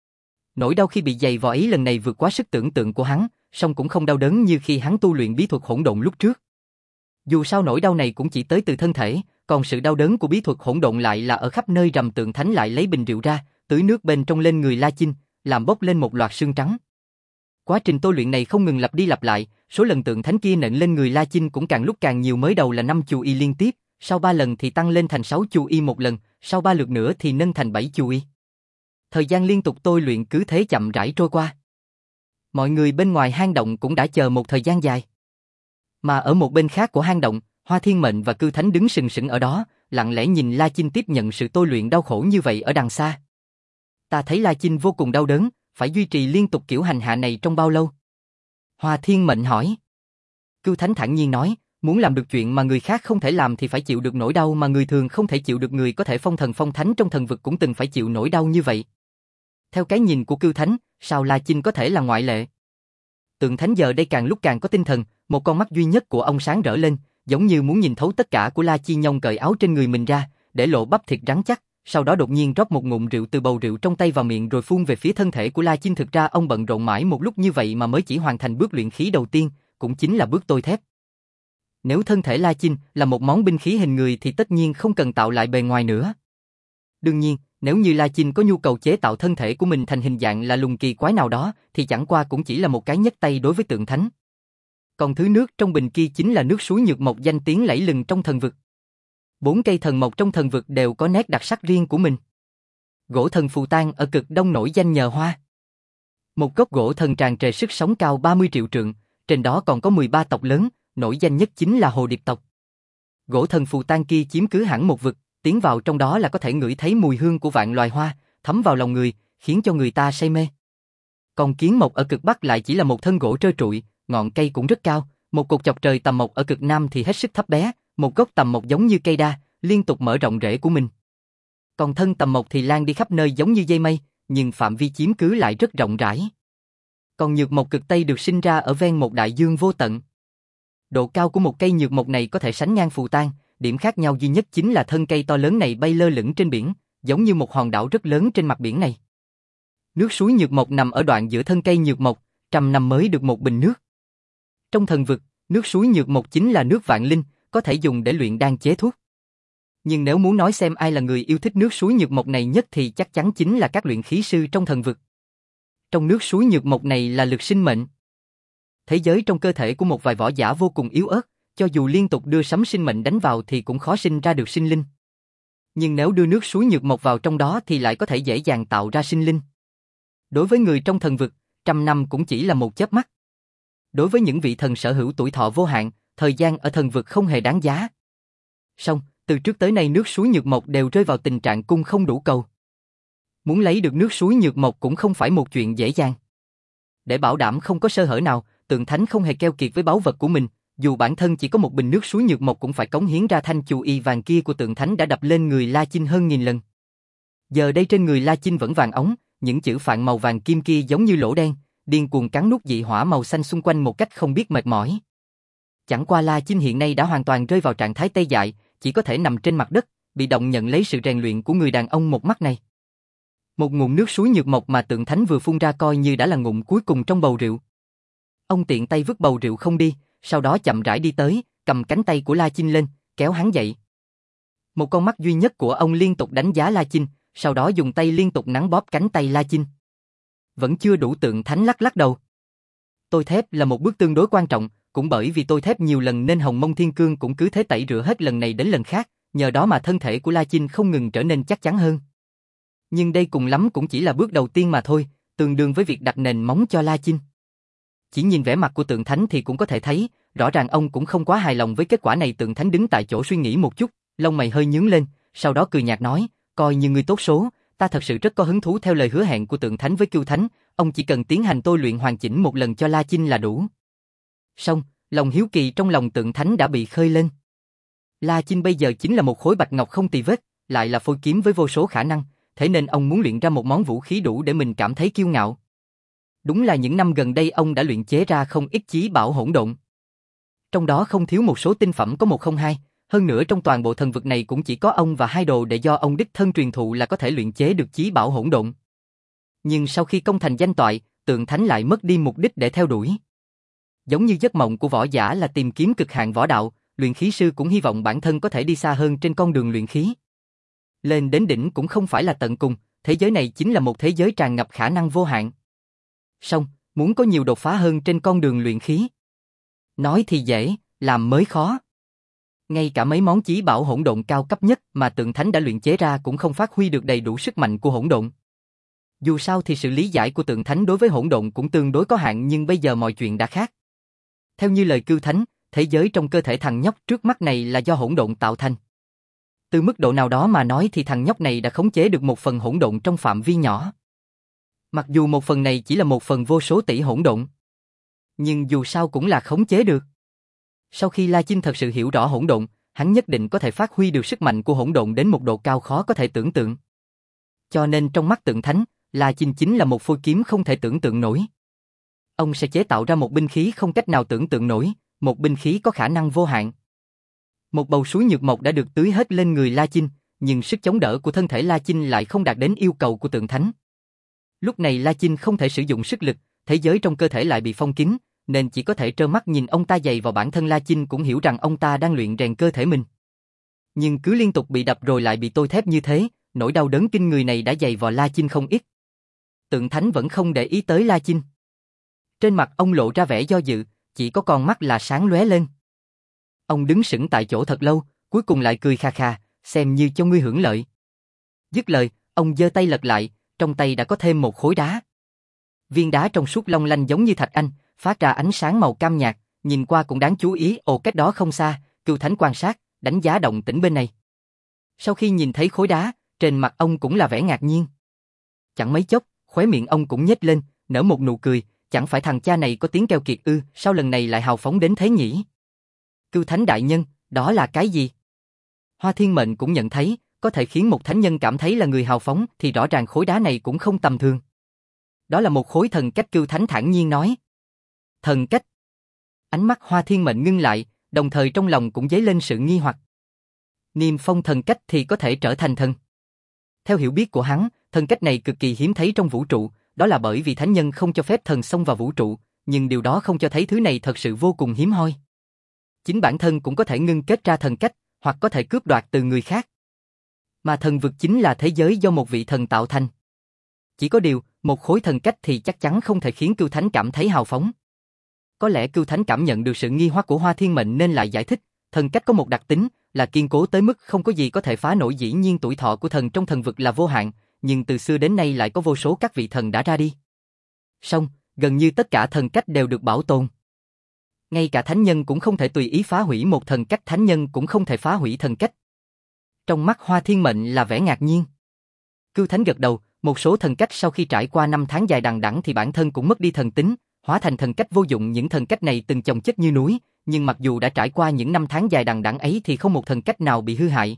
Nỗi đau khi bị giày vò ấy lần này vượt quá sức tưởng tượng của hắn, song cũng không đau đớn như khi hắn tu luyện bí thuật hỗn độn lúc trước. Dù sao nỗi đau này cũng chỉ tới từ thân thể, còn sự đau đớn của bí thuật hỗn độn lại là ở khắp nơi. Rầm tượng thánh lại lấy bình rượu ra, tưới nước bên trong lên người La Chinh, làm bốc lên một loạt sương trắng. Quá trình tu luyện này không ngừng lặp đi lặp lại, số lần tượng thánh kia nện lên người La Chinh cũng càng lúc càng nhiều. Mới đầu là năm chu y liên tiếp, sau ba lần thì tăng lên thành sáu chu y một lần, sau ba lượt nữa thì nâng thành bảy chu y. Thời gian liên tục tôi luyện cứ thế chậm rãi trôi qua. Mọi người bên ngoài hang động cũng đã chờ một thời gian dài. Mà ở một bên khác của hang động, Hoa Thiên Mệnh và Cư Thánh đứng sừng sững ở đó, lặng lẽ nhìn La Chinh tiếp nhận sự tôi luyện đau khổ như vậy ở đằng xa. Ta thấy La Chinh vô cùng đau đớn, phải duy trì liên tục kiểu hành hạ này trong bao lâu? Hoa Thiên Mệnh hỏi. Cư Thánh thản nhiên nói, Muốn làm được chuyện mà người khác không thể làm thì phải chịu được nỗi đau mà người thường không thể chịu được. Người có thể phong thần phong thánh trong thần vực cũng từng phải chịu nỗi đau như vậy. Theo cái nhìn của Cưu Thánh, sao La Chinh có thể là ngoại lệ? Tượng Thánh giờ đây càng lúc càng có tinh thần, một con mắt duy nhất của ông sáng rỡ lên, giống như muốn nhìn thấu tất cả của La Chi Nhông. Cởi áo trên người mình ra, để lộ bắp thịt rắn chắc, sau đó đột nhiên rót một ngụm rượu từ bầu rượu trong tay vào miệng rồi phun về phía thân thể của La Chinh. Thực ra ông bận rộn mãi một lúc như vậy mà mới chỉ hoàn thành bước luyện khí đầu tiên, cũng chính là bước tôi thép. Nếu thân thể La Chinh là một món binh khí hình người thì tất nhiên không cần tạo lại bề ngoài nữa. Đương nhiên, nếu như La Chinh có nhu cầu chế tạo thân thể của mình thành hình dạng là lùng kỳ quái nào đó, thì chẳng qua cũng chỉ là một cái nhấc tay đối với Tượng Thánh. Còn thứ nước trong bình kia chính là nước suối nhược mộc danh tiếng lẫy lừng trong thần vực. Bốn cây thần mộc trong thần vực đều có nét đặc sắc riêng của mình. Gỗ thần phù tang ở cực đông nổi danh nhờ hoa. Một gốc gỗ thần tràn trề sức sống cao ba mươi triệu trượng, trên đó còn có mười ba tộc lớn, nổi danh nhất chính là Hồ Điệp tộc. Gỗ thần phù tang kia chiếm cứ hẳn một vực, tiến vào trong đó là có thể ngửi thấy mùi hương của vạn loài hoa, thấm vào lòng người, khiến cho người ta say mê. Còn kiến mộc ở cực bắc lại chỉ là một thân gỗ trơ trụi, ngọn cây cũng rất cao, một cột chọc trời tầm mộc ở cực nam thì hết sức thấp bé, một gốc tầm mộc giống như cây đa, liên tục mở rộng rễ của mình. Còn thân tầm mộc thì lan đi khắp nơi giống như dây mây, nhưng phạm vi chiếm cứ lại rất rộng rãi. Còn nhược mộc cực tây được sinh ra ở ven một đại dương vô tận. Độ cao của một cây nhược mộc này có thể sánh ngang phù tang, điểm khác nhau duy nhất chính là thân cây to lớn này bay lơ lửng trên biển, giống như một hòn đảo rất lớn trên mặt biển này. Nước suối nhược mộc nằm ở đoạn giữa thân cây nhược mộc, trăm năm mới được một bình nước. Trong thần vực, nước suối nhược mộc chính là nước vạn linh, có thể dùng để luyện đan chế thuốc. Nhưng nếu muốn nói xem ai là người yêu thích nước suối nhược mộc này nhất thì chắc chắn chính là các luyện khí sư trong thần vực. Trong nước suối nhược mộc này là lực sinh mệnh. Thế giới trong cơ thể của một vài võ giả vô cùng yếu ớt, cho dù liên tục đưa sấm sinh mệnh đánh vào thì cũng khó sinh ra được sinh linh. Nhưng nếu đưa nước suối nhược mộc vào trong đó thì lại có thể dễ dàng tạo ra sinh linh. Đối với người trong thần vực, trăm năm cũng chỉ là một chớp mắt. Đối với những vị thần sở hữu tuổi thọ vô hạn, thời gian ở thần vực không hề đáng giá. Song, từ trước tới nay nước suối nhược mộc đều rơi vào tình trạng cung không đủ cầu. Muốn lấy được nước suối nhược mộc cũng không phải một chuyện dễ dàng. Để bảo đảm không có sơ hở nào, Tượng Thánh không hề keo kiệt với báu vật của mình, dù bản thân chỉ có một bình nước suối nhược mộc cũng phải cống hiến ra. Thanh chù y vàng kia của Tượng Thánh đã đập lên người La Chinh hơn nghìn lần. Giờ đây trên người La Chinh vẫn vàng óng, những chữ phạn màu vàng kim kia giống như lỗ đen, điên cuồng cắn nuốt dị hỏa màu xanh xung quanh một cách không biết mệt mỏi. Chẳng qua La Chinh hiện nay đã hoàn toàn rơi vào trạng thái tê dại, chỉ có thể nằm trên mặt đất, bị động nhận lấy sự rèn luyện của người đàn ông một mắt này. Một ngụm nước suối nhược mộc mà Tượng Thánh vừa phun ra coi như đã là ngụm cuối cùng trong bầu rượu. Ông tiện tay vứt bầu rượu không đi, sau đó chậm rãi đi tới, cầm cánh tay của La Chinh lên, kéo hắn dậy. Một con mắt duy nhất của ông liên tục đánh giá La Chinh, sau đó dùng tay liên tục nắn bóp cánh tay La Chinh. Vẫn chưa đủ. Tượng Thánh lắc lắc đầu. Tôi thép là một bước tương đối quan trọng, cũng bởi vì tôi thép nhiều lần nên Hồng Mông Thiên Cương cũng cứ thế tẩy rửa hết lần này đến lần khác, nhờ đó mà thân thể của La Chinh không ngừng trở nên chắc chắn hơn. Nhưng đây cùng lắm cũng chỉ là bước đầu tiên mà thôi, tương đương với việc đặt nền móng cho La Chinh. Chỉ nhìn vẻ mặt của Tượng Thánh thì cũng có thể thấy, rõ ràng ông cũng không quá hài lòng với kết quả này. Tượng Thánh đứng tại chỗ suy nghĩ một chút, lông mày hơi nhướng lên, sau đó cười nhạt nói, coi như ngươi tốt số, ta thật sự rất có hứng thú theo lời hứa hẹn của Tượng Thánh với Cưu Thánh, ông chỉ cần tiến hành tôi luyện hoàn chỉnh một lần cho La Chinh là đủ. Xong, lòng hiếu kỳ trong lòng Tượng Thánh đã bị khơi lên. La Chinh bây giờ chính là một khối bạch ngọc không tì vết, lại là phôi kiếm với vô số khả năng, thế nên ông muốn luyện ra một món vũ khí đủ để mình cảm thấy kiêu ngạo. Đúng là những năm gần đây ông đã luyện chế ra không ít chí bảo hỗn độn. Trong đó không thiếu một số tinh phẩm có một không hai, hơn nữa trong toàn bộ thần vực này cũng chỉ có ông và hai đồ đệ do ông đích thân truyền thụ là có thể luyện chế được chí bảo hỗn độn. Nhưng sau khi công thành danh toại, Tượng Thánh lại mất đi mục đích để theo đuổi. Giống như giấc mộng của võ giả là tìm kiếm cực hạn võ đạo, luyện khí sư cũng hy vọng bản thân có thể đi xa hơn trên con đường luyện khí. Lên đến đỉnh cũng không phải là tận cùng, thế giới này chính là một thế giới tràn ngập khả năng vô hạn. Song, muốn có nhiều đột phá hơn trên con đường luyện khí. Nói thì dễ, làm mới khó. Ngay cả mấy món chí bảo hỗn độn cao cấp nhất mà Tượng Thánh đã luyện chế ra cũng không phát huy được đầy đủ sức mạnh của hỗn độn. Dù sao thì sự lý giải của Tượng Thánh đối với hỗn độn cũng tương đối có hạn, nhưng bây giờ mọi chuyện đã khác. Theo như lời Cưu Thánh, thế giới trong cơ thể thằng nhóc trước mắt này là do hỗn độn tạo thành. Từ mức độ nào đó mà nói thì thằng nhóc này đã khống chế được một phần hỗn độn trong phạm vi nhỏ. Mặc dù một phần này chỉ là một phần vô số tỷ hỗn độn, nhưng dù sao cũng là khống chế được. Sau khi La Chinh thật sự hiểu rõ hỗn độn, hắn nhất định có thể phát huy được sức mạnh của hỗn độn đến một độ cao khó có thể tưởng tượng. Cho nên trong mắt Tượng Thánh, La Chinh chính là một phôi kiếm không thể tưởng tượng nổi. Ông sẽ chế tạo ra một binh khí không cách nào tưởng tượng nổi, một binh khí có khả năng vô hạn. Một bầu suối nhược mộc đã được tưới hết lên người La Chinh, nhưng sức chống đỡ của thân thể La Chinh lại không đạt đến yêu cầu của Tượng Thánh. Lúc này La Chinh không thể sử dụng sức lực, thế giới trong cơ thể lại bị phong kín, nên chỉ có thể trơ mắt nhìn ông ta giày vào bản thân. La Chinh cũng hiểu rằng ông ta đang luyện rèn cơ thể mình. Nhưng cứ liên tục bị đập rồi lại bị tôi thép như thế, nỗi đau đớn kinh người này đã dày vào La Chinh không ít. Tượng Thánh vẫn không để ý tới La Chinh. Trên mặt ông lộ ra vẻ do dự, chỉ có con mắt là sáng lóe lên. Ông đứng sững tại chỗ thật lâu, cuối cùng lại cười kha kha, xem như cho ngươi hưởng lợi. Dứt lời, ông giơ tay lật lại, trong tay đã có thêm một khối đá. Viên đá trong suốt long lanh giống như thạch anh, phát ra ánh sáng màu cam nhạt, nhìn qua cũng đáng chú ý. Ồ, cách đó không xa, Cửu Thánh quan sát, đánh giá động tĩnh bên này. Sau khi nhìn thấy khối đá, trên mặt ông cũng là vẻ ngạc nhiên. Chẳng mấy chốc, khóe miệng ông cũng nhếch lên, nở một nụ cười, chẳng phải thằng cha này có tiếng keo kiệt ư, sao lần này lại hào phóng đến thế nhỉ? Cửu Thánh đại nhân, đó là cái gì? Hoa Thiên Mệnh cũng nhận thấy, có thể khiến một thánh nhân cảm thấy là người hào phóng thì rõ ràng khối đá này cũng không tầm thường. Đó là một khối thần cách. Cửu Thánh thản nhiên nói. Thần cách? Ánh mắt Hoa Thiên Mệnh ngưng lại, đồng thời trong lòng cũng dấy lên sự nghi hoặc. Niêm Phong thần cách thì có thể trở thành thần. Theo hiểu biết của hắn, thần cách này cực kỳ hiếm thấy trong vũ trụ, đó là bởi vì thánh nhân không cho phép thần xông vào vũ trụ, nhưng điều đó không cho thấy thứ này thật sự vô cùng hiếm hoi. Chính bản thân cũng có thể ngưng kết ra thần cách, hoặc có thể cướp đoạt từ người khác. Mà thần vực chính là thế giới do một vị thần tạo thành. Chỉ có điều, một khối thần cách thì chắc chắn không thể khiến Cửu Thánh cảm thấy hào phóng. Có lẽ Cửu Thánh cảm nhận được sự nghi hoặc của Hoa Thiên Mệnh nên lại giải thích, thần cách có một đặc tính là kiên cố tới mức không có gì có thể phá nổi. Dĩ nhiên tuổi thọ của thần trong thần vực là vô hạn, nhưng từ xưa đến nay lại có vô số các vị thần đã ra đi. Song, gần như tất cả thần cách đều được bảo tồn. Ngay cả thánh nhân cũng không thể tùy ý phá hủy một thần cách, thánh nhân cũng không thể phá hủy thần cách. Trong mắt Hoa Thiên Mệnh là vẻ ngạc nhiên. Cửu Thánh gật đầu, một số thần cách sau khi trải qua năm tháng dài đằng đẵng thì bản thân cũng mất đi thần tính, hóa thành thần cách vô dụng. Những thần cách này từng chồng chất như núi, nhưng mặc dù đã trải qua những năm tháng dài đằng đẵng ấy thì không một thần cách nào bị hư hại.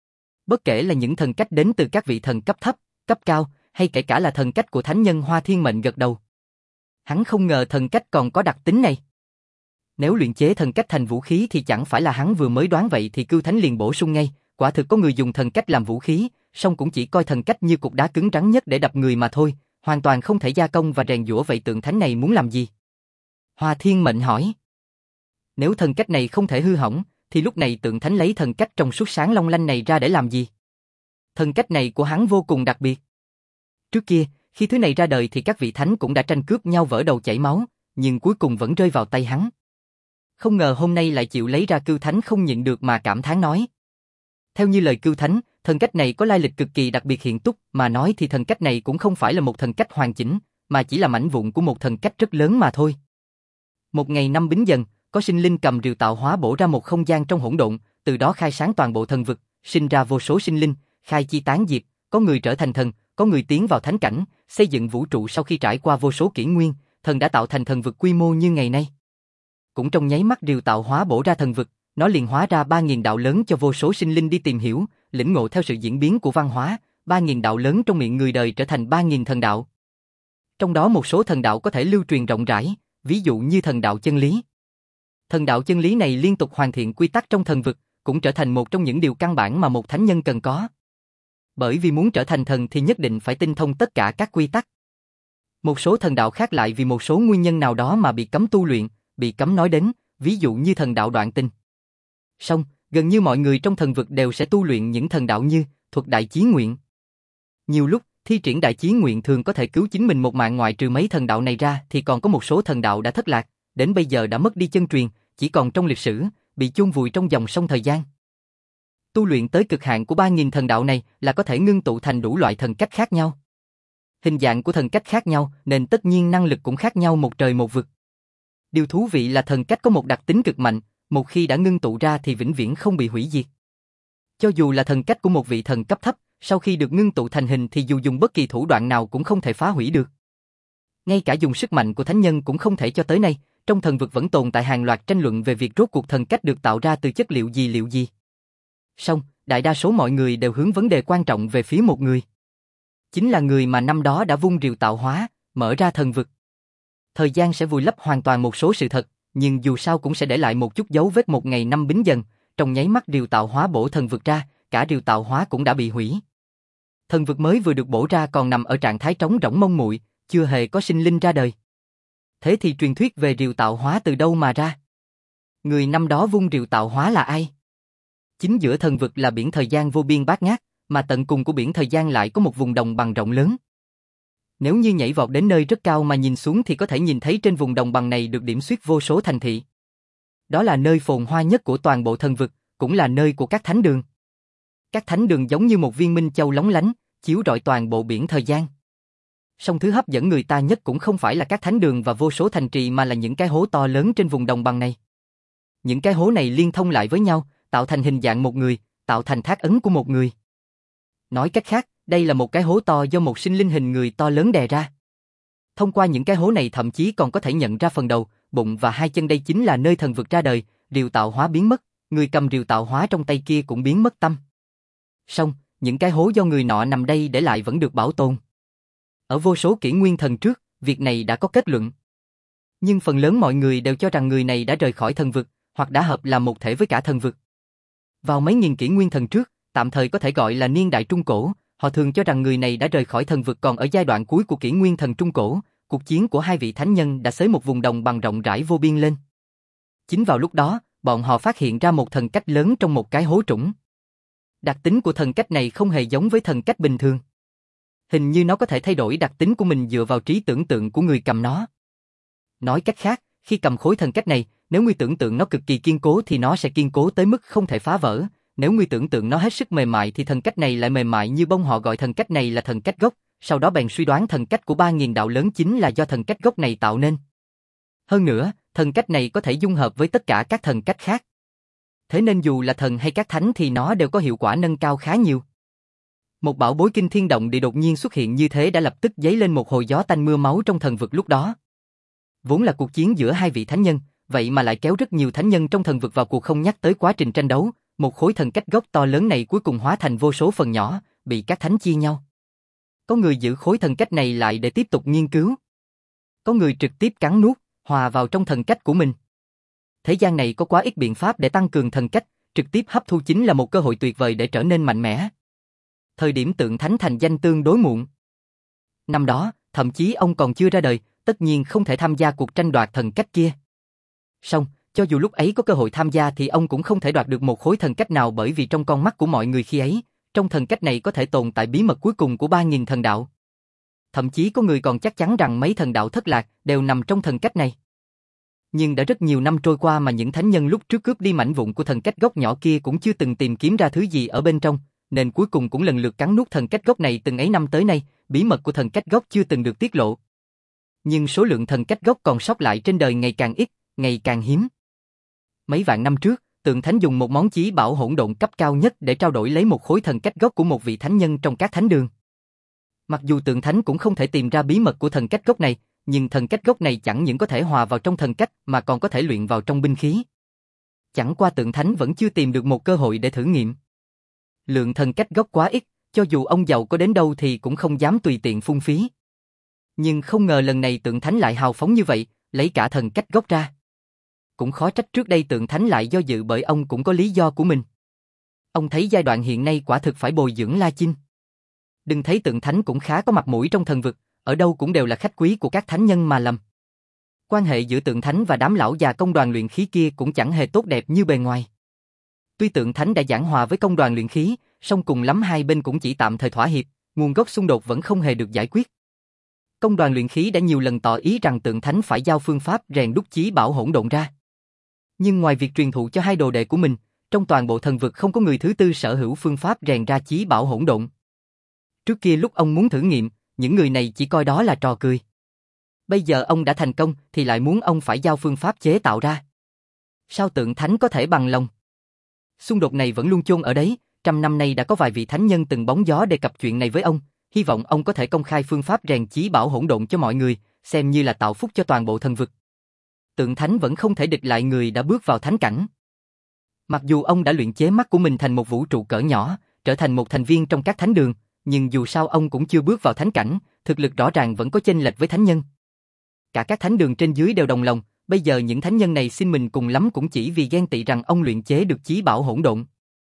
Bất kể là những thần cách đến từ các vị thần cấp thấp, cấp cao, hay kể cả là thần cách của thánh nhân. Hoa Thiên Mệnh gật đầu. Hắn không ngờ thần cách còn có đặc tính này. Nếu luyện chế thần cách thành vũ khí thì chẳng phải là hắn vừa mới đoán vậy thì Cửu Thánh liền bổ sung ngay, quả thực có người dùng thần cách làm vũ khí, song cũng chỉ coi thần cách như cục đá cứng rắn nhất để đập người mà thôi, hoàn toàn không thể gia công và rèn giũa. Vậy Tượng Thánh này muốn làm gì? Hoa Thiên Mệnh hỏi. Nếu thần cách này không thể hư hỏng, thì lúc này Tượng Thánh lấy thần cách trong suốt sáng long lanh này ra để làm gì? Thần cách này của hắn vô cùng đặc biệt. Trước kia, khi thứ này ra đời thì các vị thánh cũng đã tranh cướp nhau vỡ đầu chảy máu, nhưng cuối cùng vẫn rơi vào tay hắn. Không ngờ hôm nay lại chịu lấy ra. Cửu Thánh không nhịn được mà cảm thán nói. Theo như lời Cửu Thánh, thần cách này có lai lịch cực kỳ đặc biệt. Hiện túc mà nói thì thần cách này cũng không phải là một thần cách hoàn chỉnh, mà chỉ là mảnh vụn của một thần cách rất lớn mà thôi. Một ngày năm Bính Dần, có sinh linh cầm rìu tạo hóa bổ ra một không gian trong hỗn độn, từ đó khai sáng toàn bộ thần vực, sinh ra vô số sinh linh, khai chi tán diệt, có người trở thành thần, có người tiến vào thánh cảnh, xây dựng vũ trụ. Sau khi trải qua vô số kỷ nguyên, thần đã tạo thành thần vực quy mô như ngày nay. Cũng trong nháy mắt rìu tạo hóa bổ ra thần vực, nó liền hóa ra ba nghìn đạo lớn cho vô số sinh linh đi tìm hiểu, lĩnh ngộ theo sự diễn biến của văn hóa. Ba nghìn đạo lớn trong miệng người đời trở thành ba nghìn thần đạo. Trong đó một số thần đạo có thể lưu truyền rộng rãi, ví dụ như thần đạo chân lý. Thần đạo chân lý này liên tục hoàn thiện quy tắc trong thần vực, cũng trở thành một trong những điều căn bản mà một thánh nhân cần có. Bởi vì muốn trở thành thần thì nhất định phải tinh thông tất cả các quy tắc. Một số thần đạo khác lại vì một số nguyên nhân nào đó mà bị cấm tu luyện, bị cấm nói đến, ví dụ như thần đạo đoạn tinh. Song, gần như mọi người trong thần vực đều sẽ tu luyện những thần đạo như thuật đại chí nguyện. Nhiều lúc, thi triển đại chí nguyện thường có thể cứu chính mình một mạng. Ngoại trừ mấy thần đạo này ra thì còn có một số thần đạo đã thất lạc, đến bây giờ đã mất đi chân truyền, chỉ còn trong lịch sử, bị chôn vùi trong dòng sông thời gian. Tu luyện tới cực hạn của ba nghìn thần đạo này là có thể ngưng tụ thành đủ loại thần cách khác nhau. Hình dạng của thần cách khác nhau nên tất nhiên năng lực cũng khác nhau một trời một vực. Điều thú vị là thần cách có một đặc tính cực mạnh, một khi đã ngưng tụ ra thì vĩnh viễn không bị hủy diệt. Cho dù là thần cách của một vị thần cấp thấp, sau khi được ngưng tụ thành hình thì dù dùng bất kỳ thủ đoạn nào cũng không thể phá hủy được. Ngay cả dùng sức mạnh của thánh nhân cũng không thể cho tới nay, trong thần vực vẫn tồn tại hàng loạt tranh luận về việc rốt cuộc thần cách được tạo ra từ chất liệu gì liệu gì. Song, đại đa số mọi người đều hướng vấn đề quan trọng về phía một người. Chính là người mà năm đó đã vung rìu tạo hóa, mở ra thần vực. Thời gian sẽ vùi lấp hoàn toàn một số sự thật, nhưng dù sao cũng sẽ để lại một chút dấu vết. Một ngày năm bính dần, trong nháy mắt rìu tạo hóa bổ thần vực ra, cả rìu tạo hóa cũng đã bị hủy. Thần vực mới vừa được bổ ra còn nằm ở trạng thái trống rỗng mông muội, chưa hề có sinh linh ra đời. Thế thì truyền thuyết về rìu tạo hóa từ đâu mà ra? Người năm đó vung rìu tạo hóa là ai? Chính giữa thần vực là biển thời gian vô biên bát ngát, mà tận cùng của biển thời gian lại có một vùng đồng bằng rộng lớn. Nếu như nhảy vọt đến nơi rất cao mà nhìn xuống thì có thể nhìn thấy trên vùng đồng bằng này được điểm xuyết vô số thành thị. Đó là nơi phồn hoa nhất của toàn bộ thần vực, cũng là nơi của các thánh đường. Các thánh đường giống như một viên minh châu lóng lánh, chiếu rọi toàn bộ biển thời gian. Song thứ hấp dẫn người ta nhất cũng không phải là các thánh đường và vô số thành trì mà là những cái hố to lớn trên vùng đồng bằng này. Những cái hố này liên thông lại với nhau, tạo thành hình dạng một người, tạo thành thác ấn của một người. Nói cách khác, đây là một cái hố to do một sinh linh hình người to lớn đè ra. Thông qua những cái hố này thậm chí còn có thể nhận ra phần đầu, bụng và hai chân. Đây chính là nơi thần vực ra đời, rìu tạo hóa biến mất, người cầm rìu tạo hóa trong tay kia cũng biến mất tâm. Song, những cái hố do người nọ nằm đây để lại vẫn được bảo tồn. Ở vô số kỷ nguyên thần trước, việc này đã có kết luận. Nhưng phần lớn mọi người đều cho rằng người này đã rời khỏi thần vực, hoặc đã hợp làm một thể với cả thần vực. Vào mấy nghìn kỷ nguyên thần trước, tạm thời có thể gọi là niên đại Trung Cổ, họ thường cho rằng người này đã rời khỏi thần vực. Còn ở giai đoạn cuối của kỷ nguyên thần Trung Cổ, cuộc chiến của hai vị thánh nhân đã xới một vùng đồng bằng rộng rãi vô biên lên. Chính vào lúc đó, bọn họ phát hiện ra một thần cách lớn trong một cái hố trũng. Đặc tính của thần cách này không hề giống với thần cách bình thường. Hình như nó có thể thay đổi đặc tính của mình dựa vào trí tưởng tượng của người cầm nó. Nói cách khác, khi cầm khối thần cách này, nếu ngươi tưởng tượng nó cực kỳ kiên cố thì nó sẽ kiên cố tới mức không thể phá vỡ. Nếu ngươi tưởng tượng nó hết sức mềm mại thì thần cách này lại mềm mại như bông. Họ gọi thần cách này là thần cách gốc, sau đó bèn suy đoán thần cách của ba nghìn đạo lớn chính là do thần cách gốc này tạo nên. Hơn nữa, thần cách này có thể dung hợp với tất cả các thần cách khác. Thế nên dù là thần hay các thánh thì nó đều có hiệu quả nâng cao khá nhiều. Một bảo bối kinh thiên động địa đột nhiên xuất hiện như thế đã lập tức dấy lên một hồi gió tanh mưa máu trong thần vực lúc đó. Vốn là cuộc chiến giữa hai vị thánh nhân, vậy mà lại kéo rất nhiều thánh nhân trong thần vực vào cuộc. Không nhắc tới quá trình tranh đấu, một khối thần cách gốc to lớn này cuối cùng hóa thành vô số phần nhỏ, bị các thánh chia nhau. Có người giữ khối thần cách này lại để tiếp tục nghiên cứu. Có người trực tiếp cắn nuốt, hòa vào trong thần cách của mình. Thế gian này có quá ít biện pháp để tăng cường thần cách, trực tiếp hấp thu chính là một cơ hội tuyệt vời để trở nên mạnh mẽ. Thời điểm Tượng Thánh thành danh tương đối muộn. Năm đó, thậm chí ông còn chưa ra đời, tất nhiên không thể tham gia cuộc tranh đoạt thần cách kia. Song, cho dù lúc ấy có cơ hội tham gia thì ông cũng không thể đoạt được một khối thần cách nào, bởi vì trong con mắt của mọi người khi ấy, trong thần cách này có thể tồn tại bí mật cuối cùng của ba nghìn thần đạo. Thậm chí có người còn chắc chắn rằng mấy thần đạo thất lạc đều nằm trong thần cách này. Nhưng đã rất nhiều năm trôi qua mà những thánh nhân lúc trước cướp đi mảnh vụn của thần cách gốc nhỏ kia cũng chưa từng tìm kiếm ra thứ gì ở bên trong, nên cuối cùng cũng lần lượt cắn nuốt thần cách gốc này. Từng ấy năm tới nay, bí mật của thần cách gốc chưa từng được tiết lộ. Nhưng số lượng thần cách gốc còn sót lại trên đời ngày càng ít, ngày càng hiếm. Mấy vạn năm trước, Tượng Thánh dùng một món chí bảo hỗn độn cấp cao nhất để trao đổi lấy một khối thần cách gốc của một vị thánh nhân trong các thánh đường. Mặc dù Tượng Thánh cũng không thể tìm ra bí mật của thần cách gốc này, nhưng thần cách gốc này chẳng những có thể hòa vào trong thần cách mà còn có thể luyện vào trong binh khí. Chẳng qua Tượng Thánh vẫn chưa tìm được một cơ hội để thử nghiệm. Lượng thần cách gốc quá ít, cho dù ông giàu có đến đâu thì cũng không dám tùy tiện phung phí. Nhưng không ngờ lần này Tượng Thánh lại hào phóng như vậy, lấy cả thần cách gốc ra. Cũng khó trách trước đây Tượng Thánh lại do dự, bởi ông cũng có lý do của mình. Ông thấy giai đoạn hiện nay quả thực phải bồi dưỡng La Chinh. Đừng thấy Tượng Thánh cũng khá có mặt mũi trong thần vực, ở đâu cũng đều là khách quý của các thánh nhân mà lầm. Quan hệ giữa Tượng Thánh và đám lão già công đoàn luyện khí kia cũng chẳng hề tốt đẹp như bề ngoài. Tuy Tượng Thánh đã giảng hòa với công đoàn luyện khí, song cùng lắm hai bên cũng chỉ tạm thời thỏa hiệp, nguồn gốc xung đột vẫn không hề được giải quyết. Công đoàn luyện khí đã nhiều lần tỏ ý rằng Tượng Thánh phải giao phương pháp rèn đúc chí bảo hỗn độn ra. Nhưng ngoài việc truyền thụ cho hai đồ đệ của mình, trong toàn bộ thần vực không có người thứ tư sở hữu phương pháp rèn ra chí bảo hỗn độn. Trước kia lúc ông muốn thử nghiệm, những người này chỉ coi đó là trò cười. Bây giờ ông đã thành công thì lại muốn ông phải giao phương pháp chế tạo ra. Sao Tượng Thánh có thể bằng lòng? Xung đột này vẫn luôn chôn ở đấy, trăm năm nay đã có vài vị thánh nhân từng bóng gió đề cập chuyện này với ông, hy vọng ông có thể công khai phương pháp rèn chí bảo hỗn độn cho mọi người, xem như là tạo phúc cho toàn bộ thần vực. Tượng thánh vẫn không thể địch lại người đã bước vào thánh cảnh. Mặc dù ông đã luyện chế mắt của mình thành một vũ trụ cỡ nhỏ, trở thành một thành viên trong các thánh đường, nhưng dù sao ông cũng chưa bước vào thánh cảnh, thực lực rõ ràng vẫn có chênh lệch với thánh nhân. Cả các thánh đường trên dưới đều đồng lòng, bây giờ những thánh nhân này xin mình cùng lắm cũng chỉ vì ghen tị rằng ông luyện chế được chí bảo hỗn độn.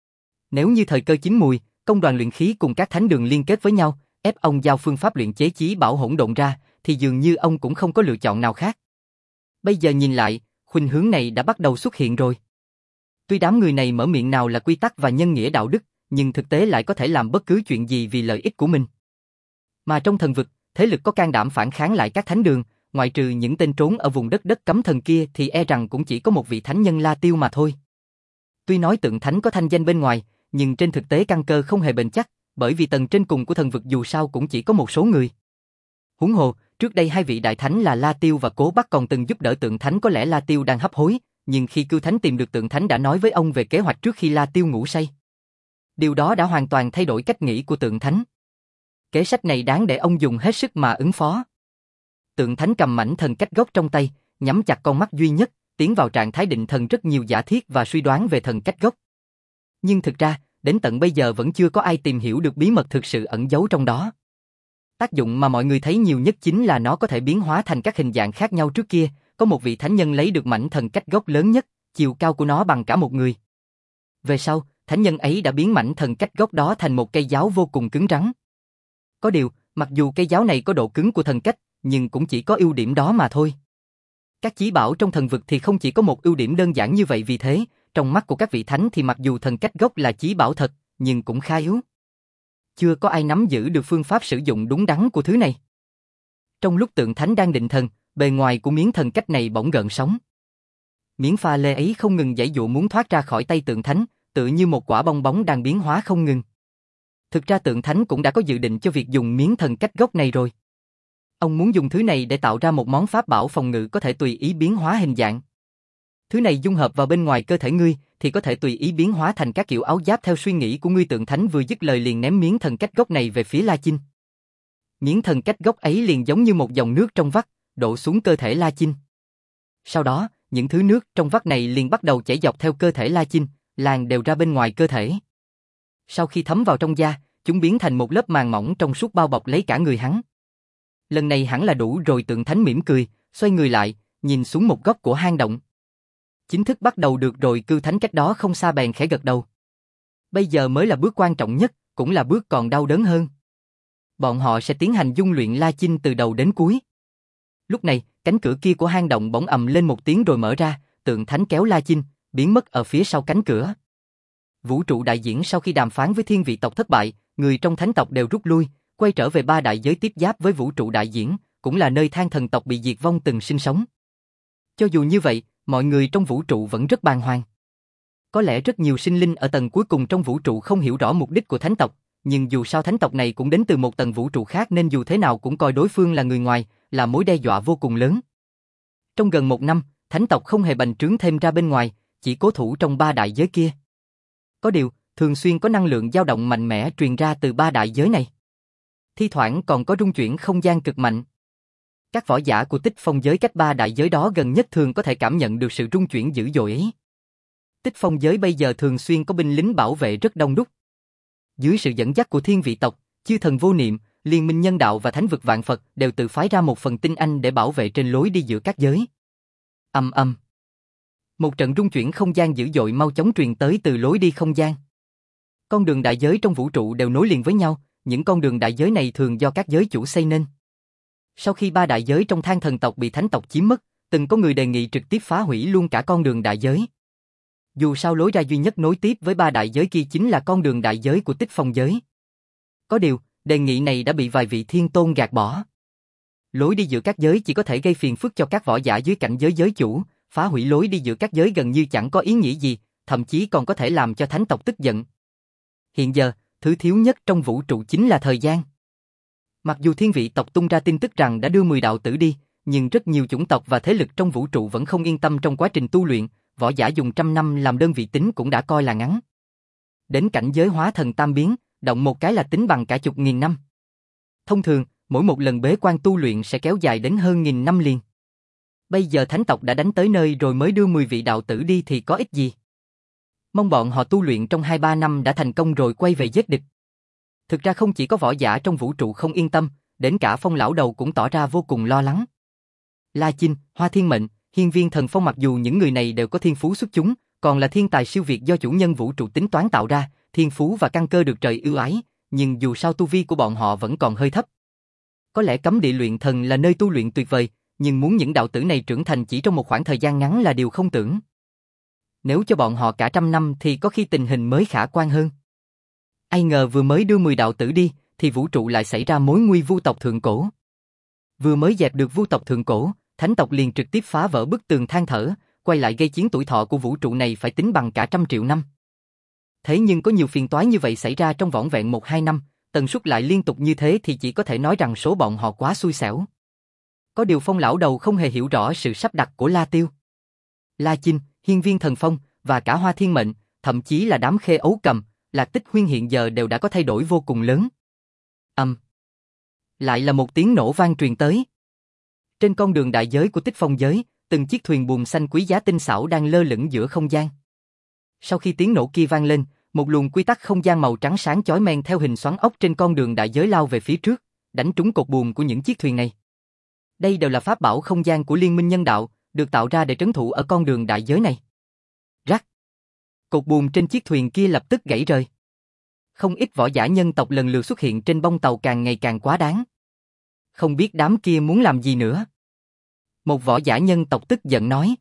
Nếu như thời cơ chín mùi, công đoàn luyện khí cùng các thánh đường liên kết với nhau, ép ông giao phương pháp luyện chế chí bảo hỗn độn ra, thì dường như ông cũng không có lựa chọn nào khác. Bây giờ nhìn lại, khuynh hướng này đã bắt đầu xuất hiện rồi. Tuy đám người này mở miệng nào là quy tắc và nhân nghĩa đạo đức, nhưng thực tế lại có thể làm bất cứ chuyện gì vì lợi ích của mình. Mà trong thần vực, thế lực có can đảm phản kháng lại các thánh đường, ngoại trừ những tên trốn ở vùng đất đất cấm thần kia thì e rằng cũng chỉ có một vị thánh nhân La Tiêu mà thôi. Tuy nói tượng thánh có thanh danh bên ngoài, nhưng trên thực tế căn cơ không hề bền chắc, bởi vì tầng trên cùng của thần vực dù sao cũng chỉ có một số người. Huống hồ, trước đây hai vị đại thánh là La Tiêu và Cố Bắc còn từng giúp đỡ tượng thánh, có lẽ La Tiêu đang hấp hối, nhưng khi Cưu Thánh tìm được tượng thánh đã nói với ông về kế hoạch trước khi La Tiêu ngủ say. Điều đó đã hoàn toàn thay đổi cách nghĩ của tượng thánh. Kế sách này đáng để ông dùng hết sức mà ứng phó. Tượng thánh cầm mảnh thần cách gốc trong tay, nhắm chặt con mắt duy nhất, tiến vào trạng thái định thần, rất nhiều giả thiết và suy đoán về thần cách gốc. Nhưng thực ra, đến tận bây giờ vẫn chưa có ai tìm hiểu được bí mật thực sự ẩn giấu trong đó. Tác dụng mà mọi người thấy nhiều nhất chính là nó có thể biến hóa thành các hình dạng khác nhau. Trước kia, có một vị thánh nhân lấy được mảnh thần cách gốc lớn nhất, chiều cao của nó bằng cả một người. Về sau, thánh nhân ấy đã biến mảnh thần cách gốc đó thành một cây giáo vô cùng cứng rắn. Có điều, mặc dù cây giáo này có độ cứng của thần cách, nhưng cũng chỉ có ưu điểm đó mà thôi. Các chí bảo trong thần vực thì không chỉ có một ưu điểm đơn giản như vậy, vì thế, trong mắt của các vị thánh thì mặc dù thần cách gốc là chí bảo thật, nhưng cũng khá yếu. Chưa có ai nắm giữ được phương pháp sử dụng đúng đắn của thứ này. Trong lúc tượng thánh đang định thần, bề ngoài của miếng thần cách này bỗng gợn sóng. Miếng pha lê ấy không ngừng giãy giụa muốn thoát ra khỏi tay tượng thánh, tựa như một quả bong bóng đang biến hóa không ngừng. Thực ra tượng thánh cũng đã có dự định cho việc dùng miếng thần cách gốc này rồi. Ông muốn dùng thứ này để tạo ra một món pháp bảo phòng ngự có thể tùy ý biến hóa hình dạng. Thứ này dung hợp vào bên ngoài cơ thể ngươi thì có thể tùy ý biến hóa thành các kiểu áo giáp theo suy nghĩ của ngươi. Tượng thánh vừa dứt lời liền ném miếng thần cách gốc này về phía La Chinh. Miếng thần cách gốc ấy liền giống như một dòng nước trong vắt, đổ xuống cơ thể La Chinh. Sau đó, những thứ nước trong vắt này liền bắt đầu chảy dọc theo cơ thể La Chinh, lan đều ra bên ngoài cơ thể. Sau khi thấm vào trong da, chúng biến thành một lớp màng mỏng trong suốt bao bọc lấy cả người hắn. Lần này hẳn là đủ rồi. Tượng thánh mỉm cười, xoay người lại, nhìn xuống một góc của hang động. Chính thức bắt đầu được rồi. Cưu Thánh cách đó không xa bèn khẽ gật đầu. Bây giờ mới là bước quan trọng nhất, cũng là bước còn đau đớn hơn. Bọn họ sẽ tiến hành dung luyện La Chinh từ đầu đến cuối. Lúc này, cánh cửa kia của hang động bỗng ầm lên một tiếng rồi mở ra, tượng thánh kéo La Chinh, biến mất ở phía sau cánh cửa. Vũ trụ đại diễn sau khi đàm phán với thiên vị tộc thất bại, người trong thánh tộc đều rút lui, quay trở về ba đại giới tiếp giáp với vũ trụ đại diễn, cũng là nơi than thần tộc bị diệt vong từng sinh sống. Cho dù như vậy, mọi người trong vũ trụ vẫn rất bàng hoàng. Có lẽ rất nhiều sinh linh ở tầng cuối cùng trong vũ trụ không hiểu rõ mục đích của thánh tộc, nhưng dù sao thánh tộc này cũng đến từ một tầng vũ trụ khác nên dù thế nào cũng coi đối phương là người ngoài, là mối đe dọa vô cùng lớn. Trong gần một năm, thánh tộc không hề bành trướng thêm ra bên ngoài, chỉ cố thủ trong ba đại giới kia. Có điều, thường xuyên có năng lượng dao động mạnh mẽ truyền ra từ ba đại giới này. Thi thoảng còn có rung chuyển không gian cực mạnh. Các võ giả của Tích Phong giới cách ba đại giới đó gần nhất thường có thể cảm nhận được sự rung chuyển dữ dội ấy. Tích Phong giới bây giờ thường xuyên có binh lính bảo vệ rất đông đúc. Dưới sự dẫn dắt của thiên vị tộc, chư thần vô niệm, liên minh nhân đạo và thánh vực vạn Phật đều tự phái ra một phần tinh anh để bảo vệ trên lối đi giữa các giới. Ầm ầm. Một trận rung chuyển không gian dữ dội mau chóng truyền tới từ lối đi không gian. Con đường đại giới trong vũ trụ đều nối liền với nhau, những con đường đại giới này thường do các giới chủ xây nên. Sau khi ba đại giới trong than thần tộc bị thánh tộc chiếm mất, từng có người đề nghị trực tiếp phá hủy luôn cả con đường đại giới. Dù sao lối ra duy nhất nối tiếp với ba đại giới kia chính là con đường đại giới của Tích Phong giới. Có điều, đề nghị này đã bị vài vị thiên tôn gạt bỏ. Lối đi giữa các giới chỉ có thể gây phiền phức cho các võ giả dưới cảnh giới giới chủ, phá hủy lối đi giữa các giới gần như chẳng có ý nghĩa gì, thậm chí còn có thể làm cho thánh tộc tức giận. Hiện giờ, thứ thiếu nhất trong vũ trụ chính là thời gian. Mặc dù thiên vị tộc tung ra tin tức rằng đã đưa mười đạo tử đi, nhưng rất nhiều chủng tộc và thế lực trong vũ trụ vẫn không yên tâm trong quá trình tu luyện, võ giả dùng trăm năm làm đơn vị tính cũng đã coi là ngắn. Đến cảnh giới hóa thần tam biến, động một cái là tính bằng cả chục nghìn năm. Thông thường, mỗi một lần bế quan tu luyện sẽ kéo dài đến hơn nghìn năm liền. Bây giờ thánh tộc đã đánh tới nơi rồi mới đưa mười vị đạo tử đi thì có ích gì? Mong bọn họ tu luyện trong hai ba năm đã thành công rồi quay về giết địch. Thực ra không chỉ có võ giả trong vũ trụ không yên tâm, đến cả Phong lão đầu cũng tỏ ra vô cùng lo lắng. La Chinh, Hoa Thiên Mệnh, Hiên Viên Thần Phong mặc dù những người này đều có thiên phú xuất chúng, còn là thiên tài siêu việt do chủ nhân vũ trụ tính toán tạo ra, thiên phú và căn cơ được trời ưu ái, nhưng dù sao tu vi của bọn họ vẫn còn hơi thấp. Có lẽ cấm địa luyện thần là nơi tu luyện tuyệt vời, nhưng muốn những đạo tử này trưởng thành chỉ trong một khoảng thời gian ngắn là điều không tưởng. Nếu cho bọn họ cả trăm năm thì có khi tình hình mới khả quan hơn. Ai ngờ vừa mới đưa mười đạo tử đi, thì vũ trụ lại xảy ra mối nguy vu tộc thượng cổ. Vừa mới dẹp được vu tộc thượng cổ, thánh tộc liền trực tiếp phá vỡ bức tường than thở, quay lại gây chiến tuổi thọ của vũ trụ này phải tính bằng cả trăm triệu năm. Thế nhưng có nhiều phiền toái như vậy xảy ra trong vỏn vẹn một hai năm, tần suất lại liên tục như thế thì chỉ có thể nói rằng số bọn họ quá xui xẻo. Có điều Phong lão đầu không hề hiểu rõ sự sắp đặt của La Tiêu. La Chinh, Hiên Viên Thần Phong và cả Hoa Thiên Mệnh, thậm chí là đám Khê Ấu Cầm, Lạc Tích Huyên hiện giờ đều đã có thay đổi vô cùng lớn. Ầm. Um. Lại là một tiếng nổ vang truyền tới. Trên con đường đại giới của Tích Phong giới, từng chiếc thuyền buồm xanh quý giá tinh xảo đang lơ lửng giữa không gian. Sau khi tiếng nổ kia vang lên, một luồng quy tắc không gian màu trắng sáng chói men theo hình xoắn ốc trên con đường đại giới lao về phía trước, đánh trúng cột buồm của những chiếc thuyền này. Đây đều là pháp bảo không gian của Liên minh nhân đạo, được tạo ra để trấn thủ ở con đường đại giới này. Rắc. Cột buồm trên chiếc thuyền kia lập tức gãy rời. Không ít võ giả nhân tộc lần lượt xuất hiện trên bông tàu càng ngày càng quá đáng. Không biết đám kia muốn làm gì nữa. Một võ giả nhân tộc tức giận nói.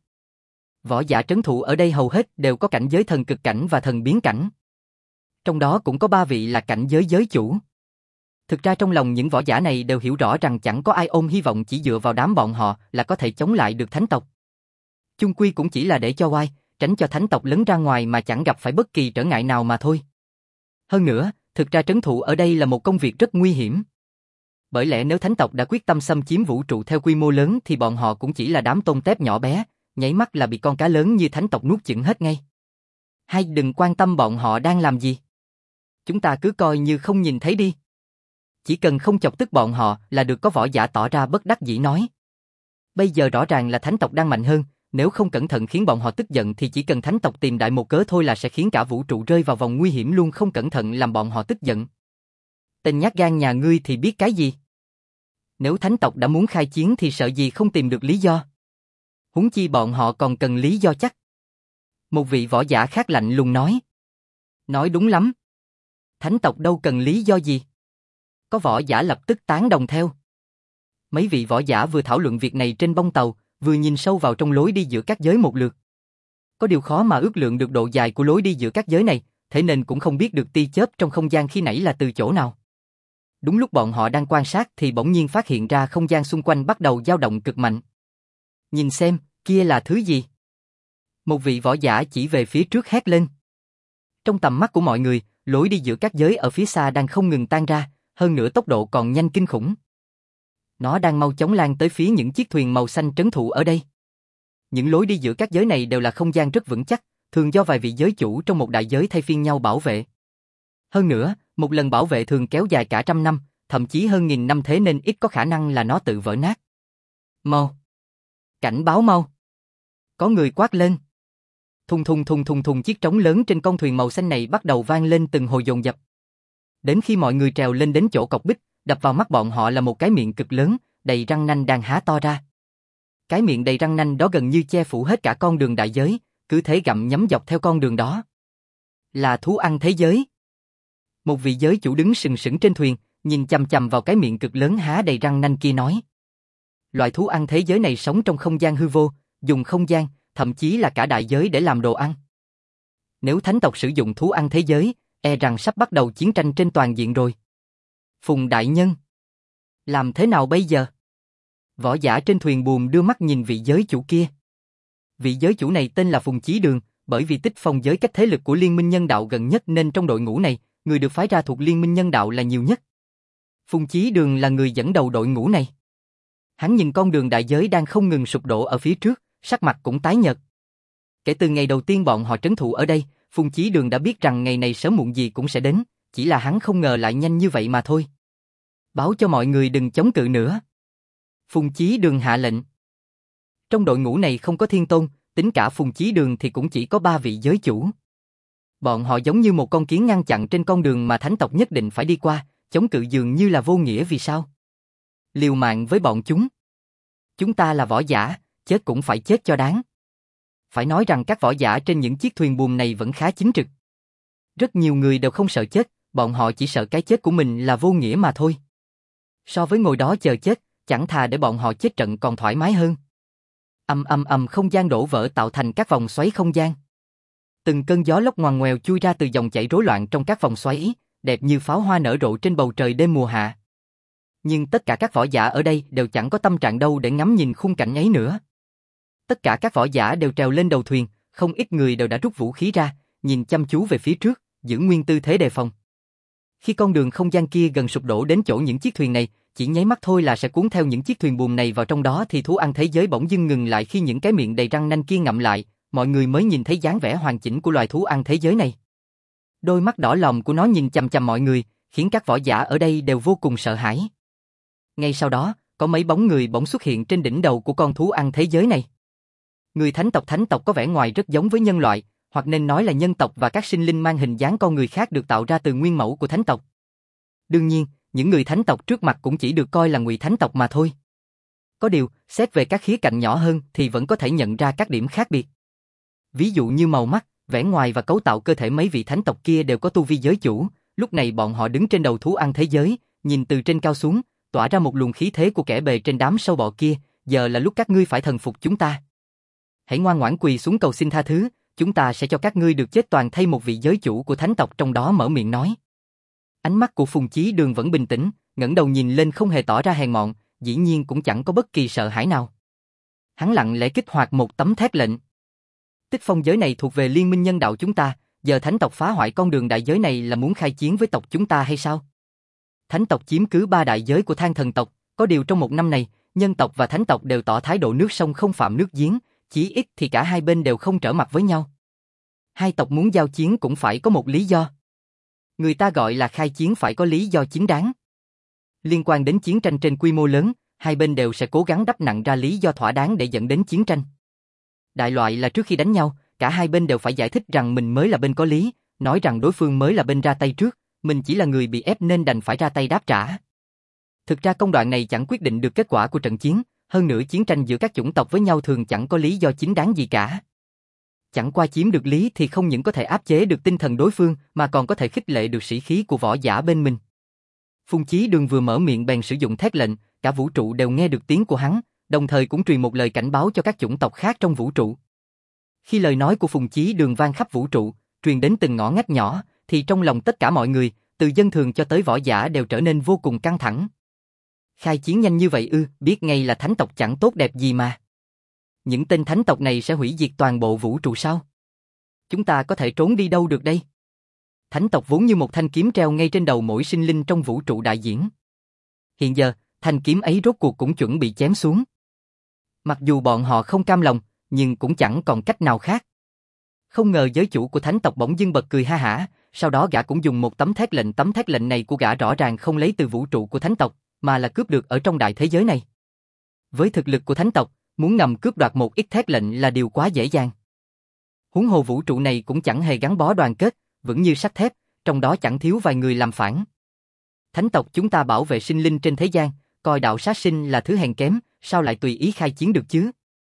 Võ giả trấn thủ ở đây hầu hết đều có cảnh giới thần cực cảnh và thần biến cảnh. Trong đó cũng có ba vị là cảnh giới giới chủ. Thực ra trong lòng những võ giả này đều hiểu rõ rằng chẳng có ai ôm hy vọng chỉ dựa vào đám bọn họ là có thể chống lại được thánh tộc. Chung quy cũng chỉ là để cho oai, tránh cho thánh tộc lấn ra ngoài mà chẳng gặp phải bất kỳ trở ngại nào mà thôi. Hơn nữa, thực ra trấn thủ ở đây là một công việc rất nguy hiểm. Bởi lẽ nếu thánh tộc đã quyết tâm xâm chiếm vũ trụ theo quy mô lớn thì bọn họ cũng chỉ là đám tôm tép nhỏ bé, nháy mắt là bị con cá lớn như thánh tộc nuốt chửng hết ngay. Hay đừng quan tâm bọn họ đang làm gì. Chúng ta cứ coi như không nhìn thấy đi. Chỉ cần không chọc tức bọn họ là được, có võ giả tỏ ra bất đắc dĩ nói. Bây giờ rõ ràng là thánh tộc đang mạnh hơn, nếu không cẩn thận khiến bọn họ tức giận thì chỉ cần thánh tộc tìm đại một cớ thôi là sẽ khiến cả vũ trụ rơi vào vòng nguy hiểm luôn, không cẩn thận làm bọn họ tức giận. Tên nhát gan nhà ngươi thì biết cái gì? Nếu thánh tộc đã muốn khai chiến thì sợ gì không tìm được lý do. Huống chi bọn họ còn cần lý do chắc. Một vị võ giả khác lạnh lùng nói. Nói đúng lắm. Thánh tộc đâu cần lý do gì. Có võ giả lập tức tán đồng theo. Mấy vị võ giả vừa thảo luận việc này trên bông tàu, vừa nhìn sâu vào trong lối đi giữa các giới một lượt. Có điều khó mà ước lượng được độ dài của lối đi giữa các giới này, thế nên cũng không biết được tia chớp trong không gian khi nãy là từ chỗ nào. Đúng lúc bọn họ đang quan sát thì bỗng nhiên phát hiện ra không gian xung quanh bắt đầu dao động cực mạnh. Nhìn xem, kia là thứ gì? Một vị võ giả chỉ về phía trước hét lên. Trong tầm mắt của mọi người, lối đi giữa các giới ở phía xa đang không ngừng tan ra, hơn nữa tốc độ còn nhanh kinh khủng. Nó đang mau chóng lan tới phía những chiếc thuyền màu xanh trấn thủ ở đây. Những lối đi giữa các giới này đều là không gian rất vững chắc, thường do vài vị giới chủ trong một đại giới thay phiên nhau bảo vệ. Hơn nữa, một lần bảo vệ thường kéo dài cả trăm năm, thậm chí hơn nghìn năm, thế nên ít có khả năng là nó tự vỡ nát. Mau! Cảnh báo mau! Có người quát lên. Thùng thùng thùng thùng thùng, chiếc trống lớn trên con thuyền màu xanh này bắt đầu vang lên từng hồi dồn dập. Đến khi mọi người trèo lên đến chỗ cọc bích, đập vào mắt bọn họ là một cái miệng cực lớn, đầy răng nanh đang há to ra. Cái miệng đầy răng nanh đó gần như che phủ hết cả con đường đại giới, cứ thế gặm nhấm dọc theo con đường đó. Là thú ăn thế giới. Một vị giới chủ đứng sừng sững trên thuyền, nhìn chằm chằm vào cái miệng cực lớn há đầy răng nanh kia nói. Loại thú ăn thế giới này sống trong không gian hư vô, dùng không gian, thậm chí là cả đại giới để làm đồ ăn. Nếu thánh tộc sử dụng thú ăn thế giới, e rằng sắp bắt đầu chiến tranh trên toàn diện rồi. Phùng đại nhân, làm thế nào bây giờ? Võ giả trên thuyền buồm đưa mắt nhìn vị giới chủ kia. Vị giới chủ này tên là Phùng Chí Đường, bởi vì Tích Phong giới cách thế lực của Liên minh nhân đạo gần nhất nên trong đội ngũ này, người được phái ra thuộc Liên minh nhân đạo là nhiều nhất. Phùng Chí Đường là người dẫn đầu đội ngũ này. Hắn nhìn con đường đại giới đang không ngừng sụp đổ ở phía trước, sắc mặt cũng tái nhợt. Kể từ ngày đầu tiên bọn họ trấn thủ ở đây, Phùng Chí Đường đã biết rằng ngày này sớm muộn gì cũng sẽ đến, chỉ là hắn không ngờ lại nhanh như vậy mà thôi. Báo cho mọi người đừng chống cự nữa. Phùng Chí Đường hạ lệnh. Trong đội ngũ này không có thiên tôn, tính cả Phùng Chí Đường thì cũng chỉ có ba vị giới chủ. Bọn họ giống như một con kiến ngăn chặn trên con đường mà thánh tộc nhất định phải đi qua, chống cự dường như là vô nghĩa vì sao? Liều mạng với bọn chúng. Chúng ta là võ giả, chết cũng phải chết cho đáng. Phải nói rằng các võ giả trên những chiếc thuyền buồm này vẫn khá chính trực. Rất nhiều người đều không sợ chết, bọn họ chỉ sợ cái chết của mình là vô nghĩa mà thôi. So với ngồi đó chờ chết, chẳng thà để bọn họ chết trận còn thoải mái hơn. Ầm ầm ầm, không gian đổ vỡ tạo thành các vòng xoáy không gian. Từng cơn gió lốc ngoằn ngoèo chui ra từ dòng chảy rối loạn trong các vòng xoáy, đẹp như pháo hoa nở rộ trên bầu trời đêm mùa hạ. Nhưng tất cả các võ giả ở đây đều chẳng có tâm trạng đâu để ngắm nhìn khung cảnh ấy nữa. Tất cả các võ giả đều trèo lên đầu thuyền, không ít người đều đã rút vũ khí ra, nhìn chăm chú về phía trước, giữ nguyên tư thế đề phòng. Khi con đường không gian kia gần sụp đổ đến chỗ những chiếc thuyền này, chỉ nháy mắt thôi là sẽ cuốn theo những chiếc thuyền buồm này vào trong đó thì thú ăn thế giới bỗng dưng ngừng lại khi những cái miệng đầy răng nanh kia ngậm lại, mọi người mới nhìn thấy dáng vẻ hoàn chỉnh của loài thú ăn thế giới này. Đôi mắt đỏ lòm của nó nhìn chằm chằm mọi người, khiến các võ giả ở đây đều vô cùng sợ hãi. Ngay sau đó, có mấy bóng người bỗng xuất hiện trên đỉnh đầu của con thú ăn thế giới này. Người thánh tộc thánh tộc có vẻ ngoài rất giống với nhân loại, hoặc nên nói là nhân tộc và các sinh linh mang hình dáng con người khác được tạo ra từ nguyên mẫu của thánh tộc. Đương nhiên, những người thánh tộc trước mặt cũng chỉ được coi là ngụy thánh tộc mà thôi. Có điều, xét về các khía cạnh nhỏ hơn thì vẫn có thể nhận ra các điểm khác biệt. Ví dụ như màu mắt, vẻ ngoài và cấu tạo cơ thể mấy vị thánh tộc kia đều có tu vi giới chủ, lúc này bọn họ đứng trên đầu thú ăn thế giới, nhìn từ trên cao xuống, tỏa ra một luồng khí thế của kẻ bề trên đám sâu bọ kia, giờ là lúc các ngươi phải thần phục chúng ta. Hãy ngoan ngoãn quỳ xuống cầu xin tha thứ, chúng ta sẽ cho các ngươi được chết toàn thay một vị giới chủ của thánh tộc trong đó mở miệng nói. Ánh mắt của Phùng Chí Đường vẫn bình tĩnh, ngẩng đầu nhìn lên không hề tỏ ra hèn mọn, dĩ nhiên cũng chẳng có bất kỳ sợ hãi nào. Hắn lặng lẽ kích hoạt một tấm thét lệnh. Tích phong giới này thuộc về liên minh nhân đạo chúng ta, giờ thánh tộc phá hoại con đường đại giới này là muốn khai chiến với tộc chúng ta hay sao? Thánh tộc chiếm cứ ba đại giới của Than Thần tộc, có điều trong một năm này, nhân tộc và thánh tộc đều tỏ thái độ nước sông không phạm nước giếng, chí ít thì cả hai bên đều không trở mặt với nhau. Hai tộc muốn giao chiến cũng phải có một lý do. Người ta gọi là khai chiến phải có lý do chính đáng. Liên quan đến chiến tranh trên quy mô lớn, hai bên đều sẽ cố gắng đắp nặng ra lý do thỏa đáng để dẫn đến chiến tranh. Đại loại là trước khi đánh nhau, cả hai bên đều phải giải thích rằng mình mới là bên có lý, nói rằng đối phương mới là bên ra tay trước, mình chỉ là người bị ép nên đành phải ra tay đáp trả. Thực ra công đoạn này chẳng quyết định được kết quả của trận chiến, hơn nữa chiến tranh giữa các chủng tộc với nhau thường chẳng có lý do chính đáng gì cả. Chẳng qua chiếm được lý thì không những có thể áp chế được tinh thần đối phương mà còn có thể khích lệ được sĩ khí của võ giả bên mình. Phùng Chí Đường vừa mở miệng bèn sử dụng thét lệnh, cả vũ trụ đều nghe được tiếng của hắn, đồng thời cũng truyền một lời cảnh báo cho các chủng tộc khác trong vũ trụ. Khi lời nói của Phùng Chí Đường vang khắp vũ trụ, truyền đến từng ngõ ngách nhỏ, thì trong lòng tất cả mọi người, từ dân thường cho tới võ giả đều trở nên vô cùng căng thẳng. Khai chiến nhanh như vậy ư, biết ngay là thánh tộc chẳng tốt đẹp gì mà. Những tên thánh tộc này sẽ hủy diệt toàn bộ vũ trụ sao? Chúng ta có thể trốn đi đâu được đây? Thánh tộc vốn như một thanh kiếm treo ngay trên đầu mỗi sinh linh trong vũ trụ đại diễn. Hiện giờ, thanh kiếm ấy rốt cuộc cũng chuẩn bị chém xuống. Mặc dù bọn họ không cam lòng, nhưng cũng chẳng còn cách nào khác. Không ngờ giới chủ của thánh tộc bỗng dưng bật cười ha hả, sau đó gã cũng dùng một tấm thét lệnh. Tấm thét lệnh này của gã rõ ràng không lấy từ vũ trụ của thánh tộc, mà là cướp được ở trong đại thế giới này. Với thực lực của thánh tộc, muốn ngầm cướp đoạt một ít thét lệnh là điều quá dễ dàng. Huống hồ vũ trụ này cũng chẳng hề gắn bó đoàn kết, vững như sắt thép, trong đó chẳng thiếu vài người làm phản. Thánh tộc chúng ta bảo vệ sinh linh trên thế gian, coi đạo sát sinh là thứ hèn kém, sao lại tùy ý khai chiến được chứ?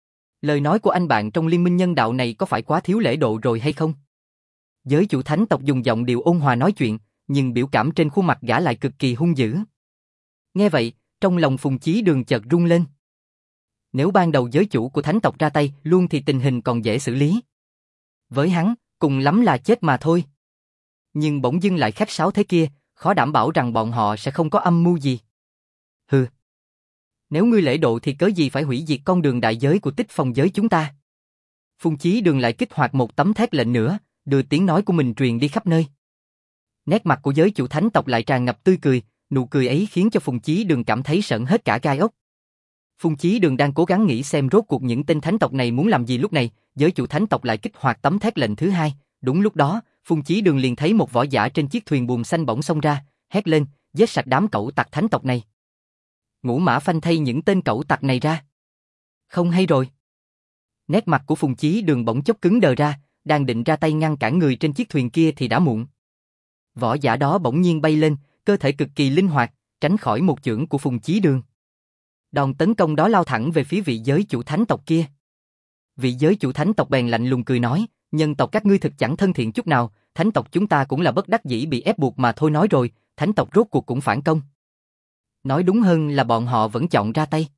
Lời nói của anh bạn trong liên minh nhân đạo này có phải quá thiếu lễ độ rồi hay không? Giới chủ thánh tộc dùng giọng điệu ôn hòa nói chuyện, nhưng biểu cảm trên khuôn mặt gã lại cực kỳ hung dữ. Nghe vậy, trong lòng Phùng Chí Đường chợt rung lên. Nếu ban đầu giới chủ của thánh tộc ra tay luôn thì tình hình còn dễ xử lý. Với hắn, cùng lắm là chết mà thôi. Nhưng bỗng dưng lại khách sáo thế kia, khó đảm bảo rằng bọn họ sẽ không có âm mưu gì. Hừ. Nếu ngươi lễ độ thì cớ gì phải hủy diệt con đường đại giới của Tích Phong giới chúng ta? Phùng Chí Đường lại kích hoạt một tấm thét lệnh nữa, đưa tiếng nói của mình truyền đi khắp nơi. Nét mặt của giới chủ thánh tộc lại tràn ngập tươi cười, nụ cười ấy khiến cho Phùng Chí Đường cảm thấy sởn hết cả gai ốc. Phùng Chí Đường đang cố gắng nghĩ xem rốt cuộc những tên thánh tộc này muốn làm gì lúc này, giới chủ thánh tộc lại kích hoạt tấm thét lệnh thứ hai. Đúng lúc đó, Phùng Chí Đường liền thấy một võ giả trên chiếc thuyền buồm xanh bỗng xông ra, hét lên, giết sạch đám cẩu tặc thánh tộc này. Ngũ Mã Phanh thay những tên cẩu tặc này ra. Không hay rồi. Nét mặt của Phùng Chí Đường bỗng chốc cứng đờ ra, đang định ra tay ngăn cản người trên chiếc thuyền kia thì đã muộn. Võ giả đó bỗng nhiên bay lên, cơ thể cực kỳ linh hoạt, tránh khỏi một chưởng của Phùng Chí Đường. Đòn tấn công đó lao thẳng về phía vị giới chủ thánh tộc kia. Vị giới chủ thánh tộc bèn lạnh lùng cười nói, nhân tộc các ngươi thực chẳng thân thiện chút nào, thánh tộc chúng ta cũng là bất đắc dĩ bị ép buộc mà thôi, nói rồi, thánh tộc rốt cuộc cũng phản công. Nói đúng hơn là bọn họ vẫn chọn ra tay.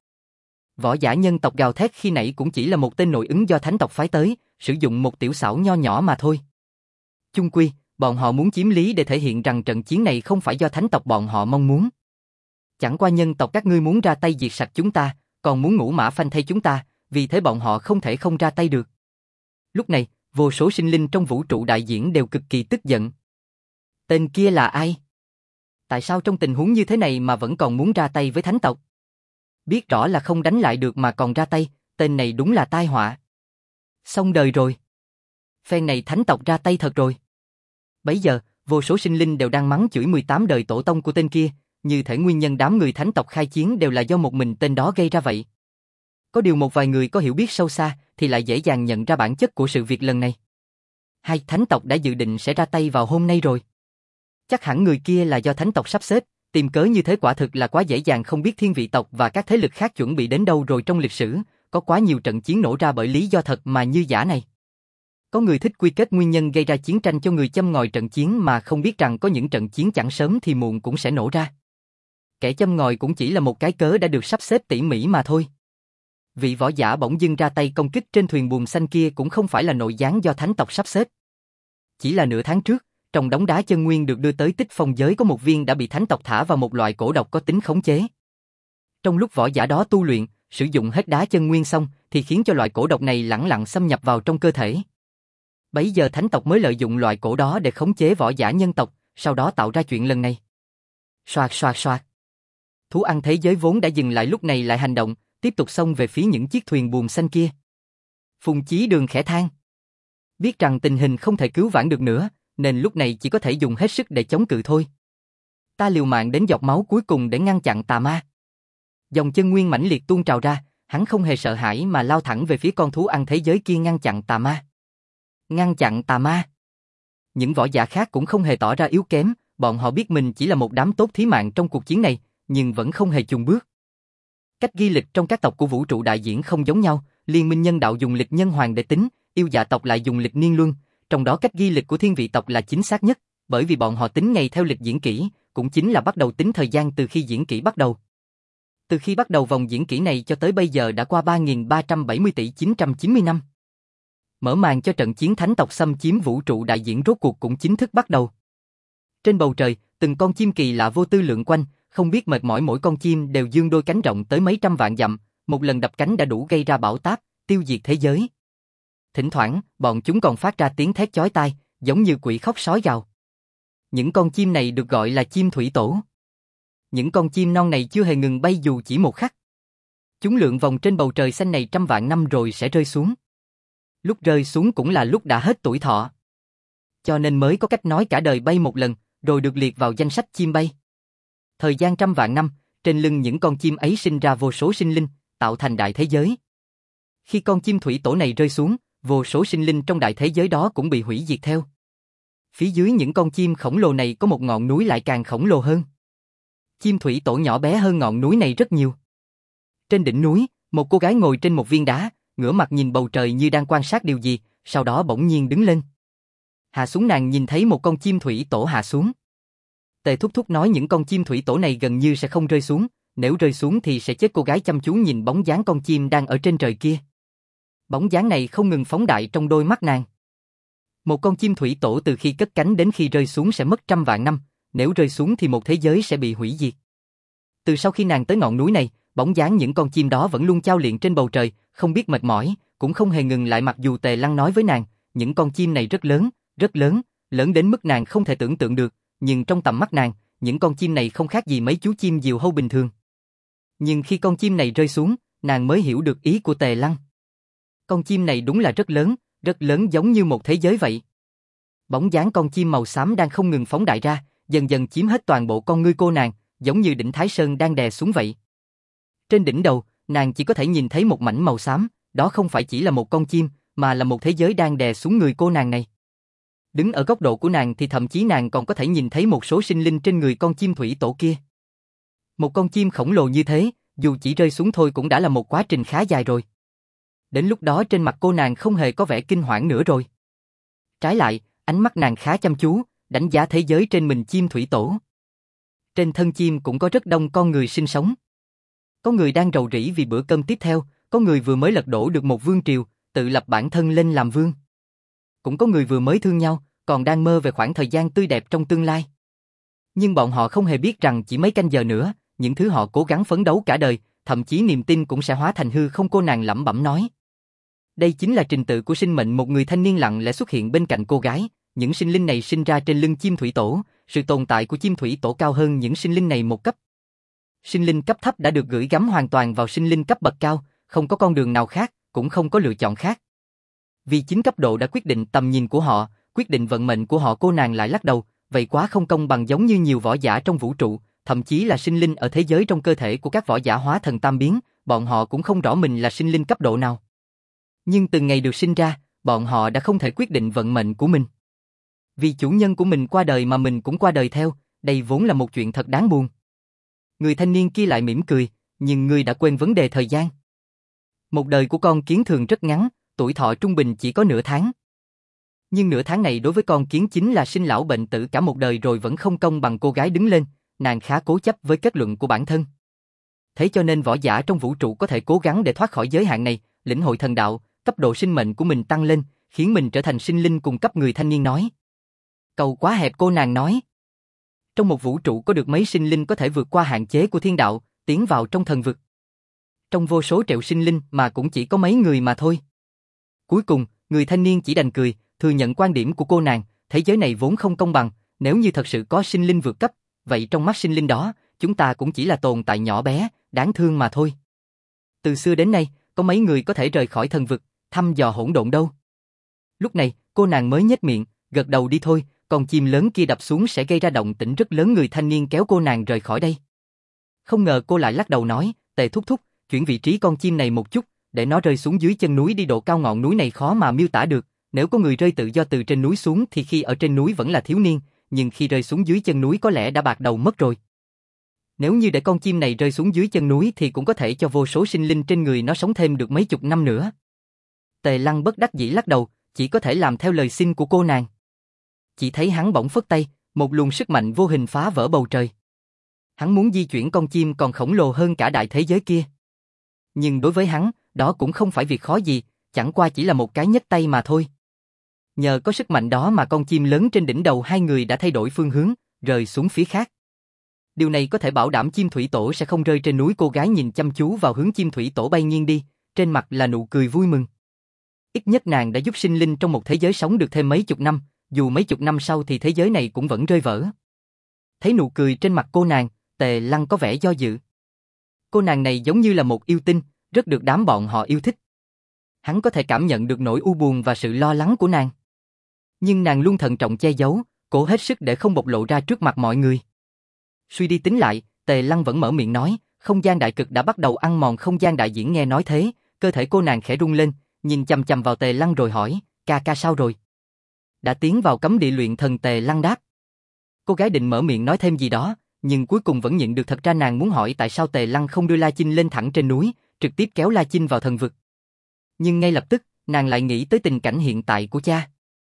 Võ giả nhân tộc gào thét khi nãy cũng chỉ là một tên nội ứng do thánh tộc phái tới, sử dụng một tiểu xảo nho nhỏ mà thôi. Chung quy, bọn họ muốn chiếm lý để thể hiện rằng trận chiến này không phải do thánh tộc bọn họ mong muốn. Chẳng qua nhân tộc các ngươi muốn ra tay diệt sạch chúng ta, còn muốn ngũ mã phanh thay chúng ta, vì thế bọn họ không thể không ra tay được. Lúc này, vô số sinh linh trong vũ trụ đại diễn đều cực kỳ tức giận. Tên kia là ai? Tại sao trong tình huống như thế này mà vẫn còn muốn ra tay với thánh tộc? Biết rõ là không đánh lại được mà còn ra tay, tên này đúng là tai họa. Xong đời rồi. Phen này thánh tộc ra tay thật rồi. Bấy giờ, vô số sinh linh đều đang mắng chửi mười tám đời tổ tông của tên kia, như thể nguyên nhân đám người thánh tộc khai chiến đều là do một mình tên đó gây ra vậy. Có điều một vài người có hiểu biết sâu xa thì lại dễ dàng nhận ra bản chất của sự việc lần này. Hai thánh tộc đã dự định sẽ ra tay vào hôm nay rồi. Chắc hẳn người kia là do thánh tộc sắp xếp, tìm cớ như thế quả thực là quá dễ dàng, không biết thiên vị tộc và các thế lực khác chuẩn bị đến đâu rồi. Trong lịch sử, có quá nhiều trận chiến nổ ra bởi lý do thật mà như giả này. Có người thích quy kết nguyên nhân gây ra chiến tranh cho người châm ngòi trận chiến mà không biết rằng có những trận chiến chẳng sớm thì muộn cũng sẽ nổ ra. Kẻ châm ngòi cũng chỉ là một cái cớ đã được sắp xếp tỉ mỉ mà thôi. Vị võ giả bỗng dưng ra tay công kích trên thuyền buồm xanh kia cũng không phải là nội gián do thánh tộc sắp xếp. Chỉ là nửa tháng trước, trong đống đá chân nguyên được đưa tới Tích Phong giới có một viên đã bị thánh tộc thả vào một loại cổ độc có tính khống chế. Trong lúc võ giả đó tu luyện, sử dụng hết đá chân nguyên xong thì khiến cho loại cổ độc này lẳng lặng xâm nhập vào trong cơ thể. Bấy giờ thánh tộc mới lợi dụng loại cổ đó để khống chế võ giả nhân tộc, sau đó tạo ra chuyện lần này. Xoạt xoạt xoạt. Thú ăn thế giới vốn đã dừng lại lúc này lại hành động, tiếp tục xông về phía những chiếc thuyền buồm xanh kia. Phùng Chí Đường khẽ than. Biết rằng tình hình không thể cứu vãn được nữa, nên lúc này chỉ có thể dùng hết sức để chống cự thôi. Ta liều mạng đến giọt máu cuối cùng để ngăn chặn tà ma. Dòng chân nguyên mãnh liệt tuôn trào ra, hắn không hề sợ hãi mà lao thẳng về phía con thú ăn thế giới kia, ngăn chặn tà ma. Ngăn chặn tà ma. Những võ giả khác cũng không hề tỏ ra yếu kém, bọn họ biết mình chỉ là một đám tốt thí mạng trong cuộc chiến này, nhưng vẫn không hề chùn bước. Cách ghi lịch trong các tộc của vũ trụ đại diễn không giống nhau, Liên minh nhân đạo dùng lịch nhân hoàng để tính, yêu dạ tộc lại dùng lịch niên luân, trong đó cách ghi lịch của thiên vị tộc là chính xác nhất, bởi vì bọn họ tính ngày theo lịch diễn kỷ, cũng chính là bắt đầu tính thời gian từ khi diễn kỷ bắt đầu. Từ khi bắt đầu vòng diễn kỷ này cho tới bây giờ đã qua ba nghìn ba trăm bảy mươi tỷ chín trăm chín mươi năm. Mở màn cho trận chiến thánh tộc xâm chiếm vũ trụ đại diễn rốt cuộc cũng chính thức bắt đầu. Trên bầu trời, từng con chim kỳ lạ vô tư lượn quanh, không biết mệt mỏi, mỗi con chim đều dương đôi cánh rộng tới mấy trăm vạn dặm, một lần đập cánh đã đủ gây ra bão táp, tiêu diệt thế giới. Thỉnh thoảng, bọn chúng còn phát ra tiếng thét chói tai, giống như quỷ khóc sói gào. Những con chim này được gọi là chim thủy tổ. Những con chim non này chưa hề ngừng bay dù chỉ một khắc. Chúng lượn vòng trên bầu trời xanh này trăm vạn năm rồi sẽ rơi xuống. Lúc rơi xuống cũng là lúc đã hết tuổi thọ. Cho nên mới có cách nói cả đời bay một lần, rồi được liệt vào danh sách chim bay. Thời gian trăm vạn năm, trên lưng những con chim ấy sinh ra vô số sinh linh, tạo thành đại thế giới. Khi con chim thủy tổ này rơi xuống, vô số sinh linh trong đại thế giới đó cũng bị hủy diệt theo. Phía dưới những con chim khổng lồ này có một ngọn núi lại càng khổng lồ hơn. Chim thủy tổ nhỏ bé hơn ngọn núi này rất nhiều. Trên đỉnh núi, một cô gái ngồi trên một viên đá, ngửa mặt nhìn bầu trời như đang quan sát điều gì, sau đó bỗng nhiên đứng lên. Hạ xuống, nàng nhìn thấy một con chim thủy tổ hạ xuống. Tề Thúc Thúc nói những con chim thủy tổ này gần như sẽ không rơi xuống, nếu rơi xuống thì sẽ chết. Cô gái chăm chú nhìn bóng dáng con chim đang ở trên trời kia. Bóng dáng này không ngừng phóng đại trong đôi mắt nàng. Một con chim thủy tổ từ khi cất cánh đến khi rơi xuống sẽ mất trăm vạn năm, nếu rơi xuống thì một thế giới sẽ bị hủy diệt. Từ sau khi nàng tới ngọn núi này, bóng dáng những con chim đó vẫn luôn chao luyện trên bầu trời, không biết mệt mỏi, cũng không hề ngừng lại. Mặc dù Tề Lăng nói với nàng, những con chim này rất lớn, rất lớn, lớn đến mức nàng không thể tưởng tượng được, nhưng trong tầm mắt nàng, những con chim này không khác gì mấy chú chim diều hâu bình thường. Nhưng khi con chim này rơi xuống, nàng mới hiểu được ý của Tề Lăng. Con chim này đúng là rất lớn, rất lớn, giống như một thế giới vậy. Bóng dáng con chim màu xám đang không ngừng phóng đại ra, dần dần chiếm hết toàn bộ con ngươi cô nàng, giống như đỉnh Thái Sơn đang đè xuống vậy. Trên đỉnh đầu, nàng chỉ có thể nhìn thấy một mảnh màu xám, đó không phải chỉ là một con chim, mà là một thế giới đang đè xuống người cô nàng này. Đứng ở góc độ của nàng thì thậm chí nàng còn có thể nhìn thấy một số sinh linh trên người con chim thủy tổ kia. Một con chim khổng lồ như thế, dù chỉ rơi xuống thôi cũng đã là một quá trình khá dài rồi. Đến lúc đó trên mặt cô nàng không hề có vẻ kinh hoảng nữa rồi. Trái lại, ánh mắt nàng khá chăm chú, đánh giá thế giới trên mình chim thủy tổ. Trên thân chim cũng có rất đông con người sinh sống. Có người đang rầu rĩ vì bữa cơm tiếp theo, có người vừa mới lật đổ được một vương triều, tự lập bản thân lên làm vương. Cũng có người vừa mới thương nhau, còn đang mơ về khoảng thời gian tươi đẹp trong tương lai. Nhưng bọn họ không hề biết rằng chỉ mấy canh giờ nữa, những thứ họ cố gắng phấn đấu cả đời, thậm chí niềm tin cũng sẽ hóa thành hư không, cô nàng lẩm bẩm nói. Đây chính là trình tự của sinh mệnh. Một người thanh niên lặng lẽ xuất hiện bên cạnh cô gái. Những sinh linh này sinh ra trên lưng chim thủy tổ, sự tồn tại của chim thủy tổ cao hơn những sinh linh này một cấp. Sinh linh cấp thấp đã được gửi gắm hoàn toàn vào sinh linh cấp bậc cao, không có con đường nào khác, cũng không có lựa chọn khác. Vì chính cấp độ đã quyết định tầm nhìn của họ, quyết định vận mệnh của họ. Cô nàng lại lắc đầu, vậy quá không công bằng. Giống như nhiều võ giả trong vũ trụ, thậm chí là sinh linh ở thế giới trong cơ thể của các võ giả hóa thần tam biến, bọn họ cũng không rõ mình là sinh linh cấp độ nào. Nhưng từ ngày được sinh ra, bọn họ đã không thể quyết định vận mệnh của mình. Vì chủ nhân của mình qua đời mà mình cũng qua đời theo, đây vốn là một chuyện thật đáng buồn. Người thanh niên kia lại mỉm cười, nhưng ngươi đã quên vấn đề thời gian. Một đời của con kiến thường rất ngắn, tuổi thọ trung bình chỉ có nửa tháng. Nhưng nửa tháng này đối với con kiến chính là sinh lão bệnh tử cả một đời rồi, vẫn không công bằng. Cô gái đứng lên, nàng khá cố chấp với kết luận của bản thân. Thế cho nên võ giả trong vũ trụ có thể cố gắng để thoát khỏi giới hạn này, lĩnh hội thần đạo, cấp độ sinh mệnh của mình tăng lên, khiến mình trở thành sinh linh cùng cấp. Người thanh niên nói. Cầu quá hẹp, cô nàng nói. Trong một vũ trụ có được mấy sinh linh có thể vượt qua hạn chế của thiên đạo, tiến vào trong thần vực. Trong vô số triệu sinh linh mà cũng chỉ có mấy người mà thôi. Cuối cùng, người thanh niên chỉ đành cười, thừa nhận quan điểm của cô nàng, thế giới này vốn không công bằng, nếu như thật sự có sinh linh vượt cấp, vậy trong mắt sinh linh đó, chúng ta cũng chỉ là tồn tại nhỏ bé, đáng thương mà thôi. Từ xưa đến nay, có mấy người có thể rời khỏi thần vực, thăm dò hỗn độn đâu. Lúc này, cô nàng mới nhếch miệng, gật đầu. Đi thôi, con chim lớn kia đập xuống sẽ gây ra động tĩnh rất lớn. Người thanh niên kéo cô nàng rời khỏi đây. Không ngờ cô lại lắc đầu nói, Tề thúc thúc, chuyển vị trí con chim này một chút, để nó rơi xuống dưới chân núi đi. Độ cao ngọn núi này khó mà miêu tả được, nếu có người rơi tự do từ trên núi xuống thì khi ở trên núi vẫn là thiếu niên, nhưng khi rơi xuống dưới chân núi có lẽ đã bạc đầu mất rồi. Nếu như để con chim này rơi xuống dưới chân núi thì cũng có thể cho vô số sinh linh trên người nó sống thêm được mấy chục năm nữa. Tề Lăng bất đắc dĩ lắc đầu, chỉ có thể làm theo lời xin của cô nàng. Chỉ thấy hắn bỗng phất tay, một luồng sức mạnh vô hình phá vỡ bầu trời. Hắn muốn di chuyển con chim còn khổng lồ hơn cả đại thế giới kia. Nhưng đối với hắn, đó cũng không phải việc khó gì, chẳng qua chỉ là một cái nhấc tay mà thôi. Nhờ có sức mạnh đó mà con chim lớn trên đỉnh đầu hai người đã thay đổi phương hướng, rơi xuống phía khác. Điều này có thể bảo đảm chim thủy tổ sẽ không rơi trên núi. Cô gái nhìn chăm chú vào hướng chim thủy tổ bay nghiêng đi, trên mặt là nụ cười vui mừng. Ít nhất nàng đã giúp sinh linh trong một thế giới sống được thêm mấy chục năm, dù mấy chục năm sau thì thế giới này cũng vẫn rơi vỡ. Thấy nụ cười trên mặt cô nàng, Tề Lăng có vẻ do dự. Cô nàng này giống như là một yêu tinh, rất được đám bọn họ yêu thích. Hắn có thể cảm nhận được nỗi u buồn và sự lo lắng của nàng. Nhưng nàng luôn thận trọng che giấu, cố hết sức để không bộc lộ ra trước mặt mọi người. Suy đi tính lại, Tề Lăng vẫn mở miệng nói, không gian đại cực đã bắt đầu ăn mòn không gian đại diễn. Nghe nói thế, cơ thể cô nàng khẽ rung lên, nhìn chằm chằm vào Tề Lăng rồi hỏi, ca ca sao rồi? Đã tiến vào cấm địa luyện thần. Tề Lăng đáp. Cô gái định mở miệng nói thêm gì đó, nhưng cuối cùng vẫn nhịn được. Thật ra nàng muốn hỏi tại sao Tề Lăng không đưa La Chinh lên thẳng trên núi, trực tiếp kéo La Chinh vào thần vực. Nhưng ngay lập tức, nàng lại nghĩ tới tình cảnh hiện tại của cha.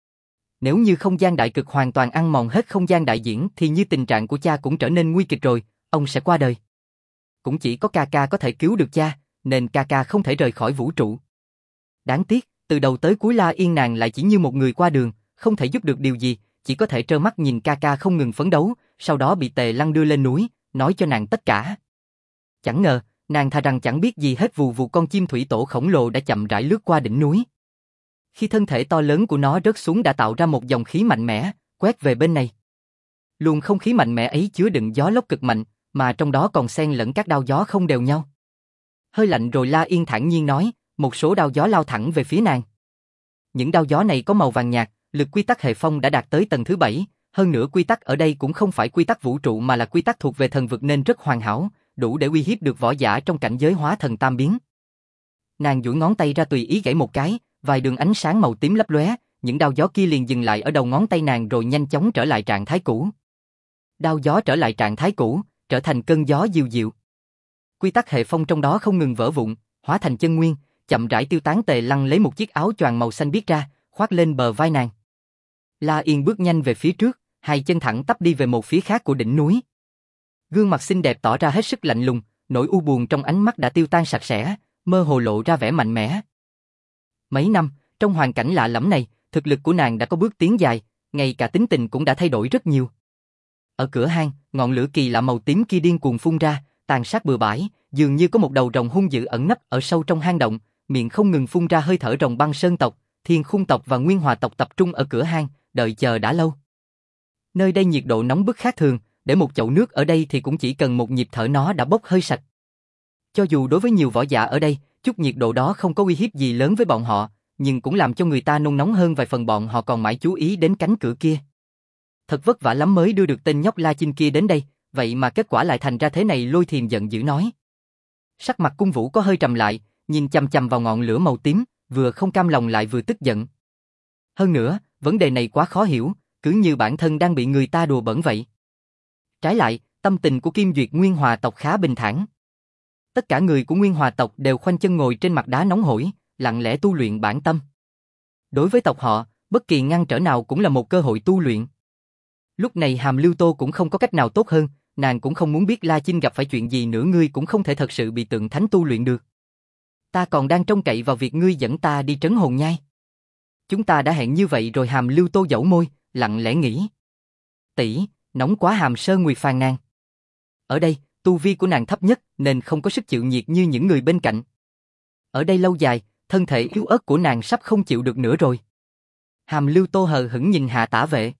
Nếu như không gian đại cực hoàn toàn ăn mòn hết không gian đại diễn thì như tình trạng của cha cũng trở nên nguy kịch rồi, ông sẽ qua đời. Cũng chỉ có ca ca có thể cứu được cha, nên ca ca không thể rời khỏi vũ trụ. Đáng tiếc, từ đầu tới cuối La Yên nàng lại chỉ như một người qua đường, không thể giúp được điều gì, chỉ có thể trơ mắt nhìn ca ca không ngừng phấn đấu, sau đó bị Tề Lăng đưa lên núi, nói cho nàng tất cả. Chẳng ngờ, nàng thà rằng chẳng biết gì hết. Vù vù, con chim thủy tổ khổng lồ đã chậm rãi lướt qua đỉnh núi. Khi thân thể to lớn của nó rớt xuống đã tạo ra một dòng khí mạnh mẽ, quét về bên này. Luồng không khí mạnh mẽ ấy chứa đựng gió lốc cực mạnh, mà trong đó còn xen lẫn các đao gió không đều nhau. Hơi lạnh rồi La Yên thản nhiên nói, một số đao gió lao thẳng về phía nàng. Những đao gió này có màu vàng nhạt, lực quy tắc hệ phong đã đạt tới tầng thứ bảy, hơn nữa quy tắc ở đây cũng không phải quy tắc vũ trụ mà là quy tắc thuộc về thần vực nên rất hoàn hảo, đủ để uy hiếp được võ giả trong cảnh giới hóa thần tam biến. Nàng duỗi ngón tay ra tùy ý gãy một cái, vài đường ánh sáng màu tím lấp lóe, những đao gió kia liền dừng lại ở đầu ngón tay nàng rồi nhanh chóng trở lại trạng thái cũ. Đao gió trở lại trạng thái cũ, trở thành cơn gió dịu dịu. Quy tắc hệ phong trong đó không ngừng vỡ vụn, hóa thành chân nguyên, chậm rãi tiêu tán. Tề Lăng lấy một chiếc áo choàng màu xanh biếc ra, khoác lên bờ vai nàng. La Yên bước nhanh về phía trước, hai chân thẳng tắp đi về một phía khác của đỉnh núi. Gương mặt xinh đẹp tỏ ra hết sức lạnh lùng, nỗi u buồn trong ánh mắt đã tiêu tan sạch sẽ, mơ hồ lộ ra vẻ mạnh mẽ. Mấy năm, trong hoàn cảnh lạ lẫm này, thực lực của nàng đã có bước tiến dài, ngay cả tính tình cũng đã thay đổi rất nhiều. Ở cửa hang, ngọn lửa kỳ lạ màu tím kia điên cuồng phun ra, tàn sát bừa bãi, dường như có một đầu rồng hung dữ ẩn nấp ở sâu trong hang động, miệng không ngừng phun ra hơi thở. Rồng Băng Sơn tộc, Thiên Khung tộc và Nguyên Hòa tộc tập trung ở cửa hang, đợi chờ đã lâu. Nơi đây nhiệt độ nóng bức khác thường, để một chậu nước ở đây thì cũng chỉ cần một nhịp thở nó đã bốc hơi sạch. Cho dù đối với nhiều võ giả ở đây, chút nhiệt độ đó không có uy hiếp gì lớn với bọn họ, nhưng cũng làm cho người ta nôn nóng hơn vài phần. Bọn họ còn mãi chú ý đến cánh cửa kia. Thật vất vả lắm mới đưa được tên nhóc La Chinh kia đến đây, vậy mà kết quả lại thành ra thế này. Lôi Thiềm giận dữ nói. Sắc mặt Cung Vũ có hơi trầm lại, nhìn chằm chằm vào ngọn lửa màu tím, vừa không cam lòng lại vừa tức giận. Hơn nữa, vấn đề này quá khó hiểu, cứ như bản thân đang bị người ta đùa bỡn vậy. Trái lại, tâm tình của Kim Duyệt Nguyên Hòa tộc khá bình thản. Tất cả người của Nguyên Hòa tộc đều khoanh chân ngồi trên mặt đá nóng hổi, lặng lẽ tu luyện bản tâm. Đối với tộc họ, bất kỳ ngăn trở nào cũng là một cơ hội tu luyện. Lúc này Hàm Lưu Tô cũng không có cách nào tốt hơn, nàng cũng không muốn biết La Chinh gặp phải chuyện gì nữa. Ngươi cũng không thể thật sự bị tượng thánh tu luyện được. Ta còn đang trông cậy vào việc ngươi dẫn ta đi trấn hồn nhai. Chúng ta đã hẹn như vậy rồi. Hàm Lưu Tô dẫu môi, lặng lẽ nghĩ. Tỷ, nóng quá. Hàm Sơn Nguyệt phàn nàn. Ở đây, tu vi của nàng thấp nhất nên không có sức chịu nhiệt như những người bên cạnh. Ở đây lâu dài, thân thể yếu ớt của nàng sắp không chịu được nữa rồi. Hàm Lưu Tô hờ hững nhìn Hà Tả Vệ.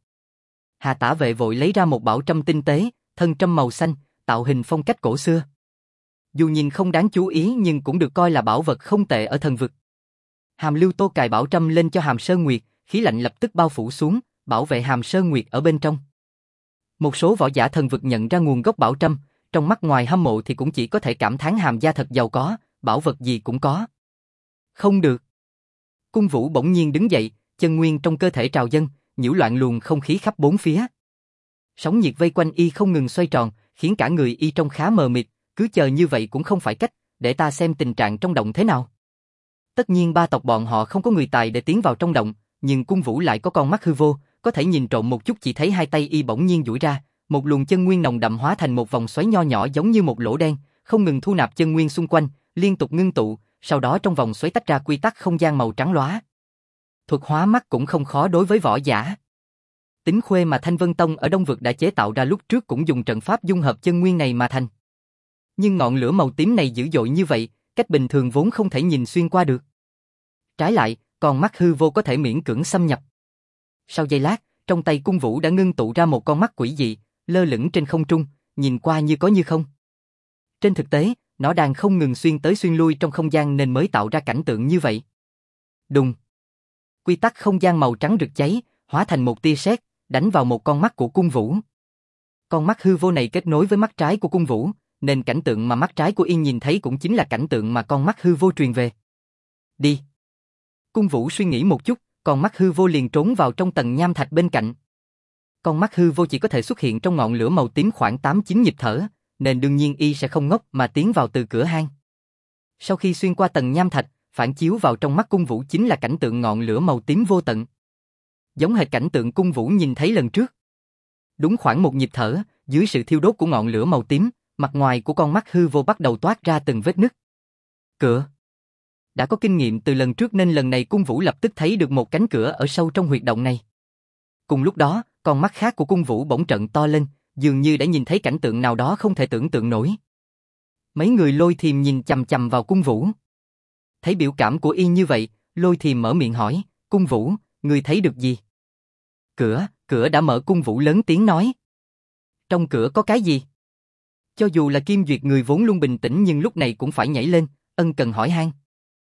Hà Tả Vệ vội lấy ra một bảo trâm tinh tế, thân trâm màu xanh, tạo hình phong cách cổ xưa. Dù nhìn không đáng chú ý nhưng cũng được coi là bảo vật không tệ ở thần vực. Hàm Lưu Tô cài bảo trâm lên cho Hàm Sơn Nguyệt, khí lạnh lập tức bao phủ xuống, bảo vệ Hàm Sơn Nguyệt ở bên trong. Một số võ giả thần vực nhận ra nguồn gốc bảo trâm, trong mắt ngoài hâm mộ thì cũng chỉ có thể cảm thán Hàm gia thật giàu có, bảo vật gì cũng có. Không được. Cung Vũ bỗng nhiên đứng dậy, chân nguyên trong cơ thể trào dâng, nhiễu loạn luồng không khí khắp bốn phía. Sóng nhiệt vây quanh y không ngừng xoay tròn, khiến cả người y trông khá mờ mịt, cứ chờ như vậy cũng không phải cách, để ta xem tình trạng trong động thế nào. Tất nhiên ba tộc bọn họ không có người tài để tiến vào trong động, nhưng Cung Vũ lại có con mắt hư vô, có thể nhìn trộm một chút. Chỉ thấy hai tay y bỗng nhiên duỗi ra, một luồng chân nguyên nồng đậm hóa thành một vòng xoáy nho nhỏ giống như một lỗ đen, không ngừng thu nạp chân nguyên xung quanh, liên tục ngưng tụ, sau đó trong vòng xoáy tách ra quy tắc không gian màu trắng lóa. Thuật hóa mắt cũng không khó đối với võ giả. Tính khuê mà Thanh Vân Tông ở Đông Vực đã chế tạo ra lúc trước cũng dùng trận pháp dung hợp chân nguyên này mà thành. Nhưng ngọn lửa màu tím này dữ dội như vậy, cách bình thường vốn không thể nhìn xuyên qua được. Trái lại, con mắt hư vô có thể miễn cưỡng xâm nhập. Sau giây lát, trong tay Cung Vũ đã ngưng tụ ra một con mắt quỷ dị, lơ lửng trên không trung, nhìn qua như có như không. Trên thực tế, nó đang không ngừng xuyên tới xuyên lui trong không gian nên mới tạo ra cảnh tượng như vậy. Đùng. Quy tắc không gian màu trắng rực cháy, hóa thành một tia sét, đánh vào một con mắt của Cung Vũ. Con mắt hư vô này kết nối với mắt trái của Cung Vũ, nên cảnh tượng mà mắt trái của y nhìn thấy cũng chính là cảnh tượng mà con mắt hư vô truyền về. Đi. Cung Vũ suy nghĩ một chút, con mắt hư vô liền trốn vào trong tầng nham thạch bên cạnh. Con mắt hư vô chỉ có thể xuất hiện trong ngọn lửa màu tím khoảng tám chín nhịp thở, nên đương nhiên y sẽ không ngốc mà tiến vào từ cửa hang. Sau khi xuyên qua tầng nham thạch, phản chiếu vào trong mắt Cung Vũ chính là cảnh tượng ngọn lửa màu tím vô tận. Giống hệt cảnh tượng Cung Vũ nhìn thấy lần trước. Đúng khoảng một nhịp thở, dưới sự thiêu đốt của ngọn lửa màu tím, mặt ngoài của con mắt hư vô bắt đầu toát ra từng vết nứt. Cửa. Đã có kinh nghiệm từ lần trước nên lần này Cung Vũ lập tức thấy được một cánh cửa ở sâu trong huyệt động này. Cùng lúc đó, con mắt khác của Cung Vũ bỗng trợn to lên, dường như đã nhìn thấy cảnh tượng nào đó không thể tưởng tượng nổi. Mấy người Lôi Thiềm nhìn chằm chằm vào Cung Vũ. Thấy biểu cảm của y như vậy, Lôi Thiềm mở miệng hỏi, Cung Vũ, ngươi thấy được gì? Cửa, cửa đã mở. Cung Vũ lớn tiếng nói. Trong cửa có cái gì? Cho dù là Kim Duyệt người vốn luôn bình tĩnh nhưng lúc này cũng phải nhảy lên, ân cần hỏi han.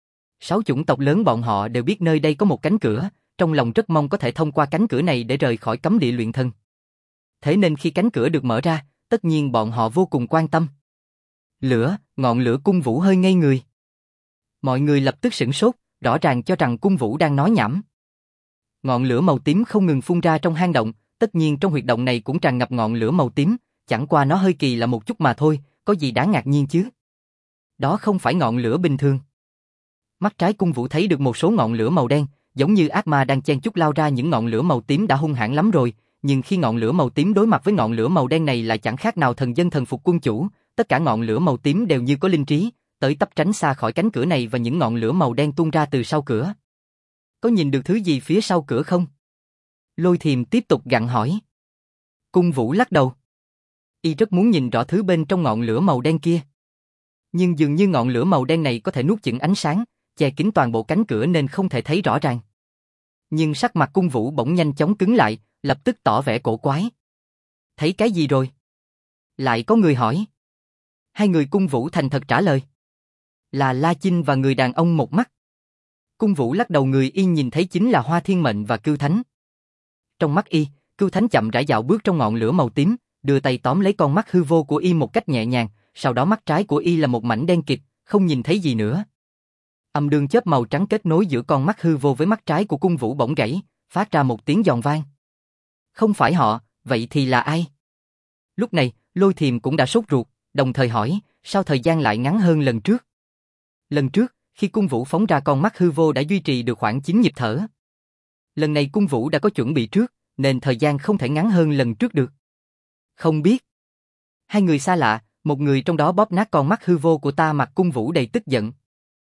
Sáu chủng tộc lớn bọn họ đều biết nơi đây có một cánh cửa, trong lòng rất mong có thể thông qua cánh cửa này để rời khỏi cấm địa luyện thân. Thế nên khi cánh cửa được mở ra, tất nhiên bọn họ vô cùng quan tâm. Lửa, ngọn lửa. Cung Vũ hơi ngây người. Mọi người lập tức sửng sốt, rõ ràng cho rằng cung vũ đang nói nhảm. Ngọn lửa màu tím không ngừng phun ra trong hang động, tất nhiên trong huyệt động này cũng tràn ngập ngọn lửa màu tím, chẳng qua nó hơi kỳ lạ một chút mà thôi, có gì đáng ngạc nhiên chứ. Đó không phải ngọn lửa bình thường. Mắt trái cung vũ thấy được một số ngọn lửa màu đen, giống như ác ma đang chen chúc lao ra. Những ngọn lửa màu tím đã hung hãn lắm rồi, nhưng khi ngọn lửa màu tím đối mặt với ngọn lửa màu đen này lại chẳng khác nào thần dân thần phục quân chủ, tất cả ngọn lửa màu tím đều như có linh trí, tới tấp tránh xa khỏi cánh cửa này và những ngọn lửa màu đen tuôn ra từ sau cửa. Có nhìn được thứ gì phía sau cửa không? Lôi Thiềm tiếp tục gặng hỏi. Cung vũ lắc đầu. Y rất muốn nhìn rõ thứ bên trong ngọn lửa màu đen kia. Nhưng dường như ngọn lửa màu đen này có thể nuốt chửng ánh sáng, che kín toàn bộ cánh cửa nên không thể thấy rõ ràng. Nhưng sắc mặt cung vũ bỗng nhanh chóng cứng lại, lập tức tỏ vẻ cổ quái. Thấy cái gì rồi? Lại có người hỏi. Hai người cung vũ thành thật trả lời. Là La Chinh và người đàn ông một mắt. Cung vũ lắc đầu, người y nhìn thấy chính là Hoa Thiên Mệnh và Cưu Thánh. Trong mắt y, Cưu Thánh chậm rãi dạo bước trong ngọn lửa màu tím, đưa tay tóm lấy con mắt hư vô của y một cách nhẹ nhàng, sau đó mắt trái của y là một mảnh đen kịt, không nhìn thấy gì nữa. Âm đường chớp màu trắng kết nối giữa con mắt hư vô với mắt trái của cung vũ bỗng gãy, phát ra một tiếng giòn vang. Không phải họ, vậy thì là ai? Lúc này, Lôi Thiềm cũng đã sốt ruột, đồng thời hỏi, sao thời gian lại ngắn hơn lần trước? Lần trước, khi cung vũ phóng ra con mắt hư vô đã duy trì được khoảng chín nhịp thở. Lần này cung vũ đã có chuẩn bị trước, nên thời gian không thể ngắn hơn lần trước được. Không biết. Hai người xa lạ, một người trong đó bóp nát con mắt hư vô của ta, mặt cung vũ đầy tức giận.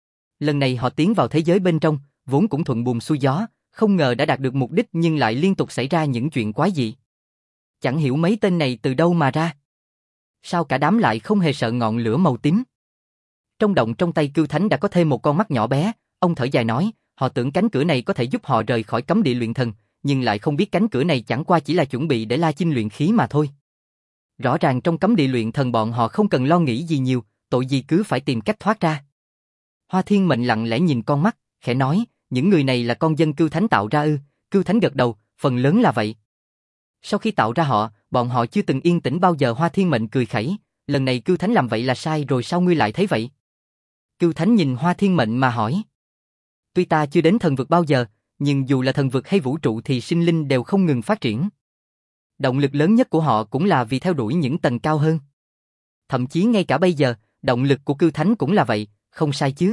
Lần này họ tiến vào thế giới bên trong, vốn cũng thuận buồm xuôi gió, không ngờ đã đạt được mục đích nhưng lại liên tục xảy ra những chuyện quái dị. Chẳng hiểu mấy tên này từ đâu mà ra. Sao cả đám lại không hề sợ ngọn lửa màu tím? Trong động trong tay Cưu Thánh đã có thêm một con mắt nhỏ bé, ông thở dài nói, họ tưởng cánh cửa này có thể giúp họ rời khỏi cấm địa luyện thần, nhưng lại không biết cánh cửa này chẳng qua chỉ là chuẩn bị để La Chinh luyện khí mà thôi. Rõ ràng trong cấm địa luyện thần bọn họ không cần lo nghĩ gì nhiều, tội gì cứ phải tìm cách thoát ra. Hoa Thiên Mệnh lặng lẽ nhìn con mắt, khẽ nói, những người này là con dân Cưu Thánh tạo ra ư? Cưu Thánh gật đầu, phần lớn là vậy. Sau khi tạo ra họ, bọn họ chưa từng yên tĩnh bao giờ. Hoa Thiên Mệnh cười khẩy, lần này Cưu Thánh làm vậy là sai rồi sao ngươi lại thấy vậy? Cưu Thánh nhìn Hoa Thiên Mệnh mà hỏi. Tuy ta chưa đến thần vực bao giờ, nhưng dù là thần vực hay vũ trụ thì sinh linh đều không ngừng phát triển. Động lực lớn nhất của họ cũng là vì theo đuổi những tầng cao hơn. Thậm chí ngay cả bây giờ, động lực của Cưu Thánh cũng là vậy, không sai chứ?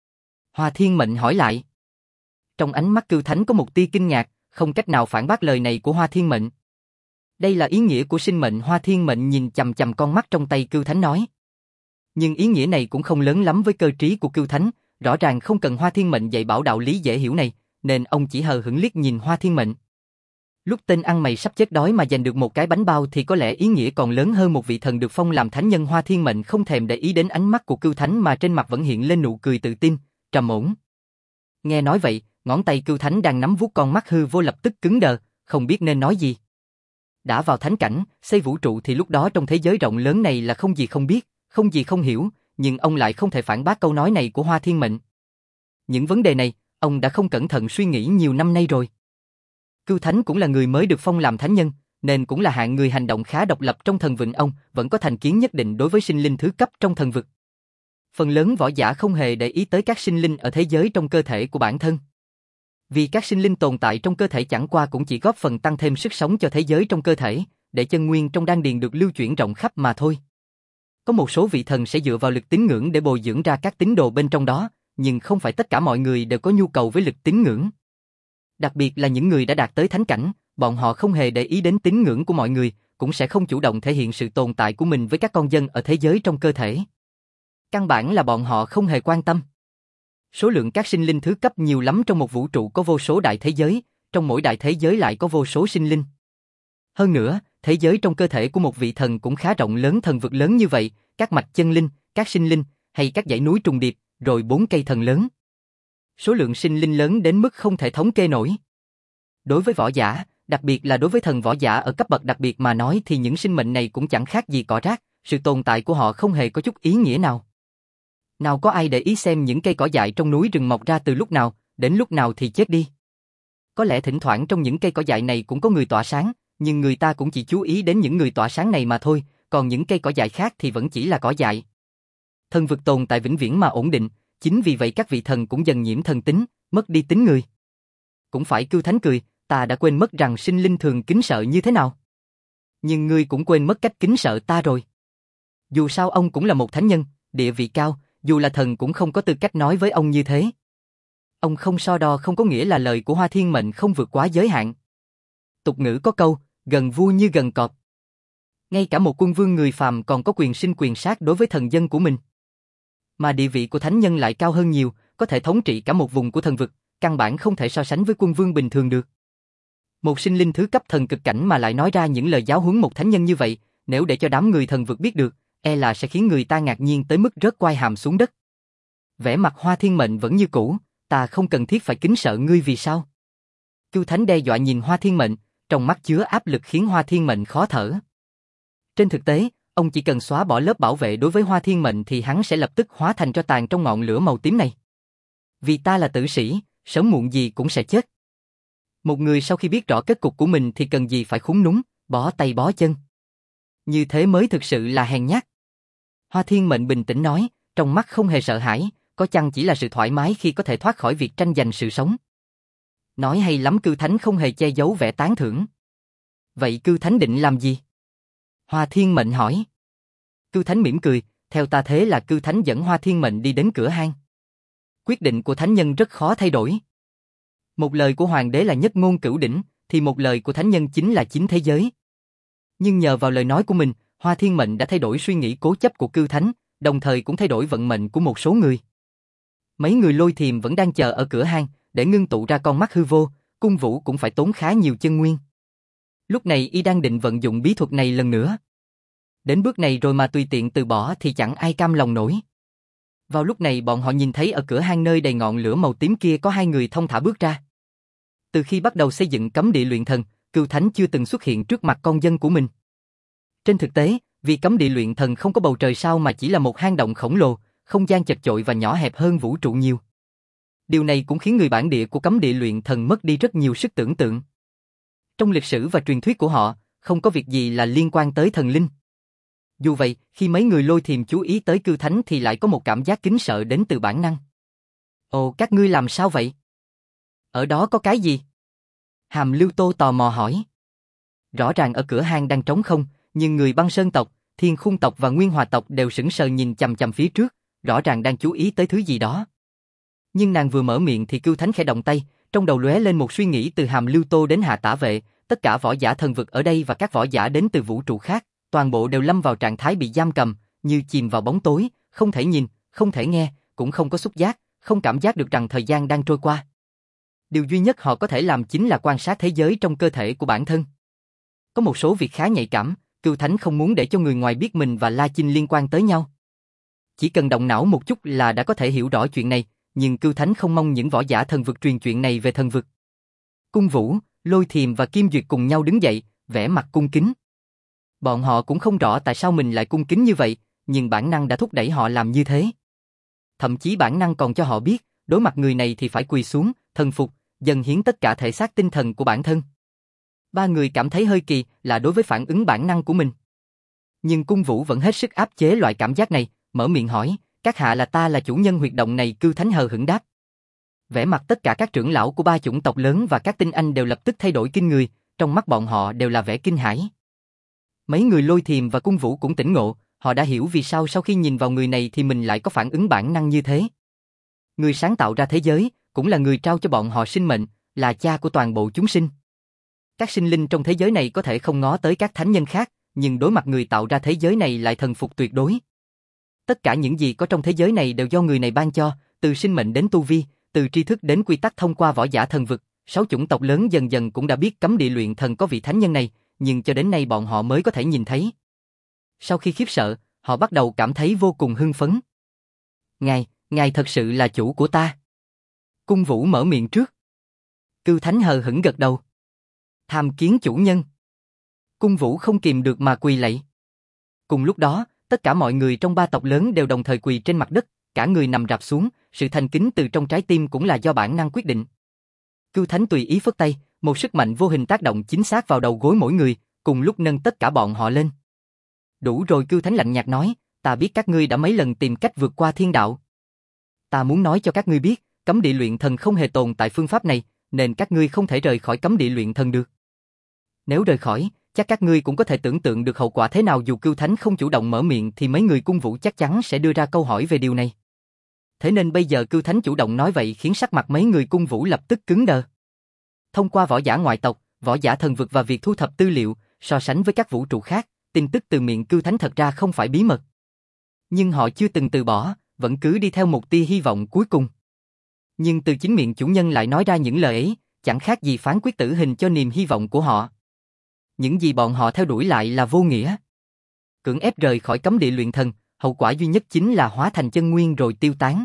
Hoa Thiên Mệnh hỏi lại. Trong ánh mắt Cưu Thánh có một tia kinh ngạc, không cách nào phản bác lời này của Hoa Thiên Mệnh. Đây là ý nghĩa của sinh mệnh. Hoa Thiên Mệnh nhìn chằm chằm con mắt trong tay Cưu Thánh nói. Nhưng ý nghĩa này cũng không lớn lắm với cơ trí của Cưu Thánh, rõ ràng không cần Hoa Thiên Mệnh dạy bảo đạo lý dễ hiểu này, nên ông chỉ hờ hững liếc nhìn Hoa Thiên Mệnh. Lúc tên ăn mày sắp chết đói mà giành được một cái bánh bao thì có lẽ ý nghĩa còn lớn hơn một vị thần được phong làm thánh nhân. Hoa Thiên Mệnh không thèm để ý đến ánh mắt của Cưu Thánh mà trên mặt vẫn hiện lên nụ cười tự tin, trầm ổn. Nghe nói vậy, ngón tay Cưu Thánh đang nắm vuốt con mắt hư vô lập tức cứng đờ, không biết nên nói gì. Đã vào thánh cảnh, xây vũ trụ thì lúc đó trong thế giới rộng lớn này là không gì không biết, không gì không hiểu, nhưng ông lại không thể phản bác câu nói này của Hoa Thiên Mệnh. Những vấn đề này, ông đã không cẩn thận suy nghĩ nhiều năm nay rồi. Cưu Thánh cũng là người mới được phong làm thánh nhân, nên cũng là hạng người hành động khá độc lập trong thần vực. Ông vẫn có thành kiến nhất định đối với sinh linh thứ cấp trong thần vực. Phần lớn võ giả không hề để ý tới các sinh linh ở thế giới trong cơ thể của bản thân. Vì các sinh linh tồn tại trong cơ thể chẳng qua cũng chỉ góp phần tăng thêm sức sống cho thế giới trong cơ thể, để chân nguyên trong đan điền được lưu chuyển rộng khắp mà thôi. Có một số vị thần sẽ dựa vào lực tín ngưỡng để bồi dưỡng ra các tín đồ bên trong đó, nhưng không phải tất cả mọi người đều có nhu cầu với lực tín ngưỡng. Đặc biệt là những người đã đạt tới thánh cảnh, bọn họ không hề để ý đến tín ngưỡng của mọi người, cũng sẽ không chủ động thể hiện sự tồn tại của mình với các con dân ở thế giới trong cơ thể. Căn bản là bọn họ không hề quan tâm. Số lượng các sinh linh thứ cấp nhiều lắm, trong một vũ trụ có vô số đại thế giới, trong mỗi đại thế giới lại có vô số sinh linh. Hơn nữa, thế giới trong cơ thể của một vị thần cũng khá rộng lớn. Thần vực lớn như vậy, các mạch chân linh, các sinh linh, hay các dãy núi trùng điệp, rồi bốn cây thần lớn. Số lượng sinh linh lớn đến mức không thể thống kê nổi. Đối với võ giả, đặc biệt là đối với thần võ giả ở cấp bậc đặc biệt mà nói thì những sinh mệnh này cũng chẳng khác gì cỏ rác, sự tồn tại của họ không hề có chút ý nghĩa nào. Nào có ai để ý xem những cây cỏ dại trong núi rừng mọc ra từ lúc nào, đến lúc nào thì chết đi. Có lẽ thỉnh thoảng trong những cây cỏ dại này cũng có người tỏa sáng, nhưng người ta cũng chỉ chú ý đến những người tỏa sáng này mà thôi, còn những cây cỏ dại khác thì vẫn chỉ là cỏ dại. Thần vực tồn tại vĩnh viễn mà ổn định, chính vì vậy các vị thần cũng dần nhiễm thần tính, mất đi tính người. Cũng phải, Cưu Thánh cười, ta đã quên mất rằng sinh linh thường kính sợ như thế nào. Nhưng ngươi cũng quên mất cách kính sợ ta rồi. Dù sao ông cũng là một thánh nhân, địa vị cao, dù là thần cũng không có tư cách nói với ông như thế. Ông không so đo không có nghĩa là lời của Hoa Thiên Mệnh không vượt quá giới hạn. Tục ngữ có câu, gần vua như gần cọp. Ngay cả một quân vương người phàm còn có quyền sinh quyền sát đối với thần dân của mình. Mà địa vị của thánh nhân lại cao hơn nhiều, có thể thống trị cả một vùng của thần vực, căn bản không thể so sánh với quân vương bình thường được. Một sinh linh thứ cấp thần cực cảnh mà lại nói ra những lời giáo huấn một thánh nhân như vậy, nếu để cho đám người thần vực biết được, e là sẽ khiến người ta ngạc nhiên tới mức rớt quai hàm xuống đất. Vẻ mặt Hoa Thiên Mệnh vẫn như cũ, ta không cần thiết phải kính sợ ngươi vì sao? Cưu Thánh đe dọa nhìn Hoa Thiên Mệnh, trong mắt chứa áp lực khiến Hoa Thiên Mệnh khó thở. Trên thực tế, ông chỉ cần xóa bỏ lớp bảo vệ đối với Hoa Thiên Mệnh thì hắn sẽ lập tức hóa thành tro tàn trong ngọn lửa màu tím này. Vì ta là tử sĩ, sớm muộn gì cũng sẽ chết. Một người sau khi biết rõ kết cục của mình thì cần gì phải khúm núm, bó tay bó chân. Như thế mới thực sự là hèn nhát. Hoa Thiên Mệnh bình tĩnh nói, trong mắt không hề sợ hãi, có chăng chỉ là sự thoải mái khi có thể thoát khỏi việc tranh giành sự sống. Nói hay lắm, Cưu Thánh không hề che giấu vẻ tán thưởng. Vậy Cưu Thánh định làm gì? Hoa Thiên Mệnh hỏi. Cưu Thánh mỉm cười, theo ta thế là Cưu Thánh dẫn Hoa Thiên Mệnh đi đến cửa hang. Quyết định của thánh nhân rất khó thay đổi. Một lời của hoàng đế là nhất ngôn cửu đỉnh, thì một lời của thánh nhân chính là chính thế giới. Nhưng nhờ vào lời nói của mình, Hoa Thiên Mệnh đã thay đổi suy nghĩ cố chấp của Cưu Thánh, đồng thời cũng thay đổi vận mệnh của một số người. Mấy người Lôi Thiềm vẫn đang chờ ở cửa hang, để ngưng tụ ra con mắt hư vô, Cung Vũ cũng phải tốn khá nhiều chân nguyên. Lúc này y đang định vận dụng bí thuật này lần nữa. Đến bước này rồi mà tùy tiện từ bỏ thì chẳng ai cam lòng nổi. Vào lúc này bọn họ nhìn thấy ở cửa hang nơi đầy ngọn lửa màu tím kia có hai người thong thả bước ra. Từ khi bắt đầu xây dựng cấm địa luyện thần, Cưu Thánh chưa từng xuất hiện trước mặt con dân của mình. Trên thực tế, vì cấm địa luyện thần không có bầu trời sao mà chỉ là một hang động khổng lồ, không gian chật chội và nhỏ hẹp hơn vũ trụ nhiều. Điều này cũng khiến người bản địa của cấm địa luyện thần mất đi rất nhiều sức tưởng tượng. Trong lịch sử và truyền thuyết của họ, không có việc gì là liên quan tới thần linh. Dù vậy, khi mấy người Lôi Thiềm chú ý tới Cưu Thánh thì lại có một cảm giác kính sợ đến từ bản năng. Ồ, các ngươi làm sao vậy? Ở đó có cái gì? Hàm Lưu Tô tò mò hỏi. Rõ ràng ở cửa hang đang trống không, nhưng người Băng Sơn tộc, Thiên Khung tộc và Nguyên Hòa tộc đều sững sờ nhìn chằm chằm phía trước, rõ ràng đang chú ý tới thứ gì đó. Nhưng nàng vừa mở miệng thì Cưu Thánh khẽ động tay, trong đầu lóe lên một suy nghĩ từ Hàm Lưu Tô đến Hạ Tả Vệ, tất cả võ giả thần vực ở đây và các võ giả đến từ vũ trụ khác, toàn bộ đều lâm vào trạng thái bị giam cầm, như chìm vào bóng tối, không thể nhìn, không thể nghe, cũng không có xúc giác, không cảm giác được rằng thời gian đang trôi qua. Điều duy nhất họ có thể làm chính là quan sát thế giới trong cơ thể của bản thân. Có một số việc khá nhạy cảm, Cưu Thánh không muốn để cho người ngoài biết mình và La Chinh liên quan tới nhau. Chỉ cần động não một chút là đã có thể hiểu rõ chuyện này, nhưng Cưu Thánh không mong những võ giả thần vực truyền chuyện này về thần vực. Cung Vũ, Lôi Thiềm và Kim Duyệt cùng nhau đứng dậy, vẻ mặt cung kính. Bọn họ cũng không rõ tại sao mình lại cung kính như vậy, nhưng bản năng đã thúc đẩy họ làm như thế. Thậm chí bản năng còn cho họ biết, đối mặt người này thì phải quỳ xuống, thần phục, dâng hiến tất cả thể xác tinh thần của bản thân. Ba người cảm thấy hơi kỳ là đối với phản ứng bản năng của mình. Nhưng Cung Vũ vẫn hết sức áp chế loại cảm giác này, mở miệng hỏi, các hạ là ta là chủ nhân huyệt động này. Cưu Thánh hờ hững đáp. Vẻ mặt tất cả các trưởng lão của ba chủng tộc lớn và các tinh anh đều lập tức thay đổi kinh người, trong mắt bọn họ đều là vẻ kinh hãi. Mấy người Lôi Thiềm và Cung Vũ cũng tỉnh ngộ, họ đã hiểu vì sao sau khi nhìn vào người này thì mình lại có phản ứng bản năng như thế. Người sáng tạo ra thế giới, cũng là người trao cho bọn họ sinh mệnh, là cha của toàn bộ chúng sinh. Các sinh linh trong thế giới này có thể không ngó tới các thánh nhân khác, nhưng đối mặt người tạo ra thế giới này lại thần phục tuyệt đối. Tất cả những gì có trong thế giới này đều do người này ban cho, từ sinh mệnh đến tu vi, từ tri thức đến quy tắc thông qua võ giả thần vực. Sáu chủng tộc lớn dần dần cũng đã biết cấm địa luyện thần có vị thánh nhân này, nhưng cho đến nay bọn họ mới có thể nhìn thấy. Sau khi khiếp sợ, họ bắt đầu cảm thấy vô cùng hưng phấn. Ngài, ngài thật sự là chủ của ta. Cung Vũ mở miệng trước. Cưu Thánh hờ hững gật đầu. Tham kiến chủ nhân. Cung Vũ không kìm được mà quỳ lạy. Cùng lúc đó, tất cả mọi người trong ba tộc lớn đều đồng thời quỳ trên mặt đất, cả người nằm rạp xuống, sự thành kính từ trong trái tim cũng là do bản năng quyết định. Cưu Thánh tùy ý phất tay, một sức mạnh vô hình tác động chính xác vào đầu gối mỗi người, cùng lúc nâng tất cả bọn họ lên. Đủ rồi. Cưu Thánh lạnh nhạt nói, ta biết các ngươi đã mấy lần tìm cách vượt qua thiên đạo. ta muốn nói cho các ngươi biết, cấm địa luyện thần không hề tồn tại phương pháp này, nên các ngươi không thể rời khỏi cấm địa luyện thần được. Nếu rời khỏi, chắc các ngươi cũng có thể tưởng tượng được hậu quả thế nào. Dù Cưu Thánh không chủ động mở miệng thì mấy người cung vũ chắc chắn sẽ đưa ra câu hỏi về điều này. Thế nên bây giờ Cưu Thánh chủ động nói vậy khiến sắc mặt mấy người cung vũ lập tức cứng đờ. Thông qua võ giả ngoại tộc, võ giả thần vực và việc thu thập tư liệu, so sánh với các vũ trụ khác, tin tức từ miệng Cưu Thánh thật ra không phải bí mật. Nhưng họ chưa từng từ bỏ, vẫn cứ đi theo một tia hy vọng cuối cùng. Nhưng từ chính miệng chủ nhân lại nói ra những lời ấy, chẳng khác gì phán quyết tử hình cho niềm hy vọng của họ. Những gì bọn họ theo đuổi lại là vô nghĩa. Cưỡng ép rời khỏi cấm địa luyện thần, hậu quả duy nhất chính là hóa thành chân nguyên rồi tiêu tán.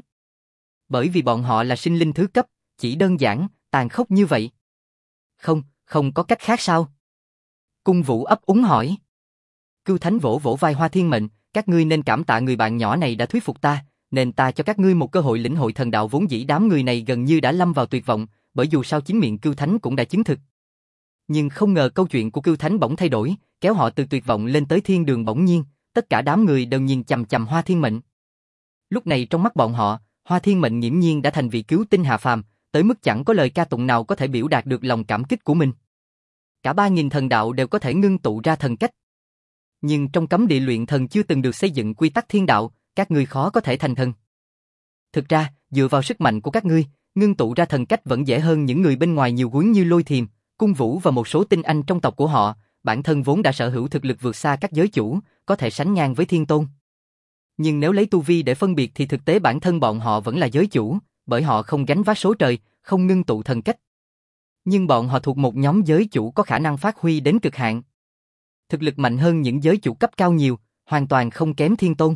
Bởi vì bọn họ là sinh linh thứ cấp, chỉ đơn giản, tàn khốc như vậy. Không, không có cách khác sao? Cung Vũ ấp úng hỏi. Cưu Thánh vỗ vỗ vai Hoa Thiên Mệnh, các ngươi nên cảm tạ người bạn nhỏ này đã thuyết phục ta, nên ta cho các ngươi một cơ hội lĩnh hội thần đạo. Vốn dĩ đám người này gần như đã lâm vào tuyệt vọng, bởi dù sao chính miệng Cưu Thánh cũng đã chứng thực. Nhưng không ngờ câu chuyện của Cưu Thánh bỗng thay đổi, kéo họ từ tuyệt vọng lên tới thiên đường. Bỗng nhiên, tất cả đám người đều nhìn chằm chằm Hoa Thiên Mệnh. Lúc này trong mắt bọn họ, Hoa Thiên Mệnh nghiễm nhiên đã thành vị cứu tinh hạ phàm, tới mức chẳng có lời ca tụng nào có thể biểu đạt được lòng cảm kích của mình. Cả ba nghìn thần đạo đều có thể ngưng tụ ra thần cách. Nhưng trong cấm địa luyện thần chưa từng được xây dựng quy tắc thiên đạo, các ngươi khó có thể thành thần. Thực ra, dựa vào sức mạnh của các ngươi, ngưng tụ ra thần cách vẫn dễ hơn những người bên ngoài nhiều huống như Lôi Thiềm, Cung Vũ và một số tinh anh trong tộc của họ, bản thân vốn đã sở hữu thực lực vượt xa các giới chủ, có thể sánh ngang với thiên tôn. Nhưng nếu lấy tu vi để phân biệt thì thực tế bản thân bọn họ vẫn là giới chủ, bởi họ không gánh vác số trời, không ngưng tụ thần cách. Nhưng bọn họ thuộc một nhóm giới chủ có khả năng phát huy đến cực hạn. Thực lực mạnh hơn những giới chủ cấp cao nhiều, hoàn toàn không kém thiên tôn.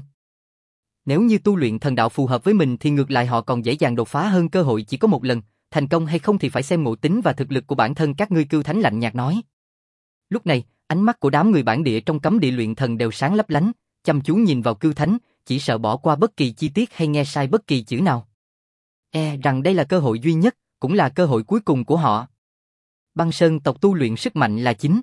Nếu như tu luyện thần đạo phù hợp với mình thì ngược lại họ còn dễ dàng đột phá hơn. Cơ hội chỉ có một lần, thành công hay không thì phải xem ngộ tính và thực lực của bản thân các ngươi. Cưu Thánh lạnh nhạt nói. Lúc này, ánh mắt của đám người bản địa trong cấm địa luyện thần đều sáng lấp lánh, chăm chú nhìn vào Cưu Thánh, chỉ sợ bỏ qua bất kỳ chi tiết hay nghe sai bất kỳ chữ nào. E rằng đây là cơ hội duy nhất, cũng là cơ hội cuối cùng của họ. Băng Sơn tộc tu luyện sức mạnh là chính.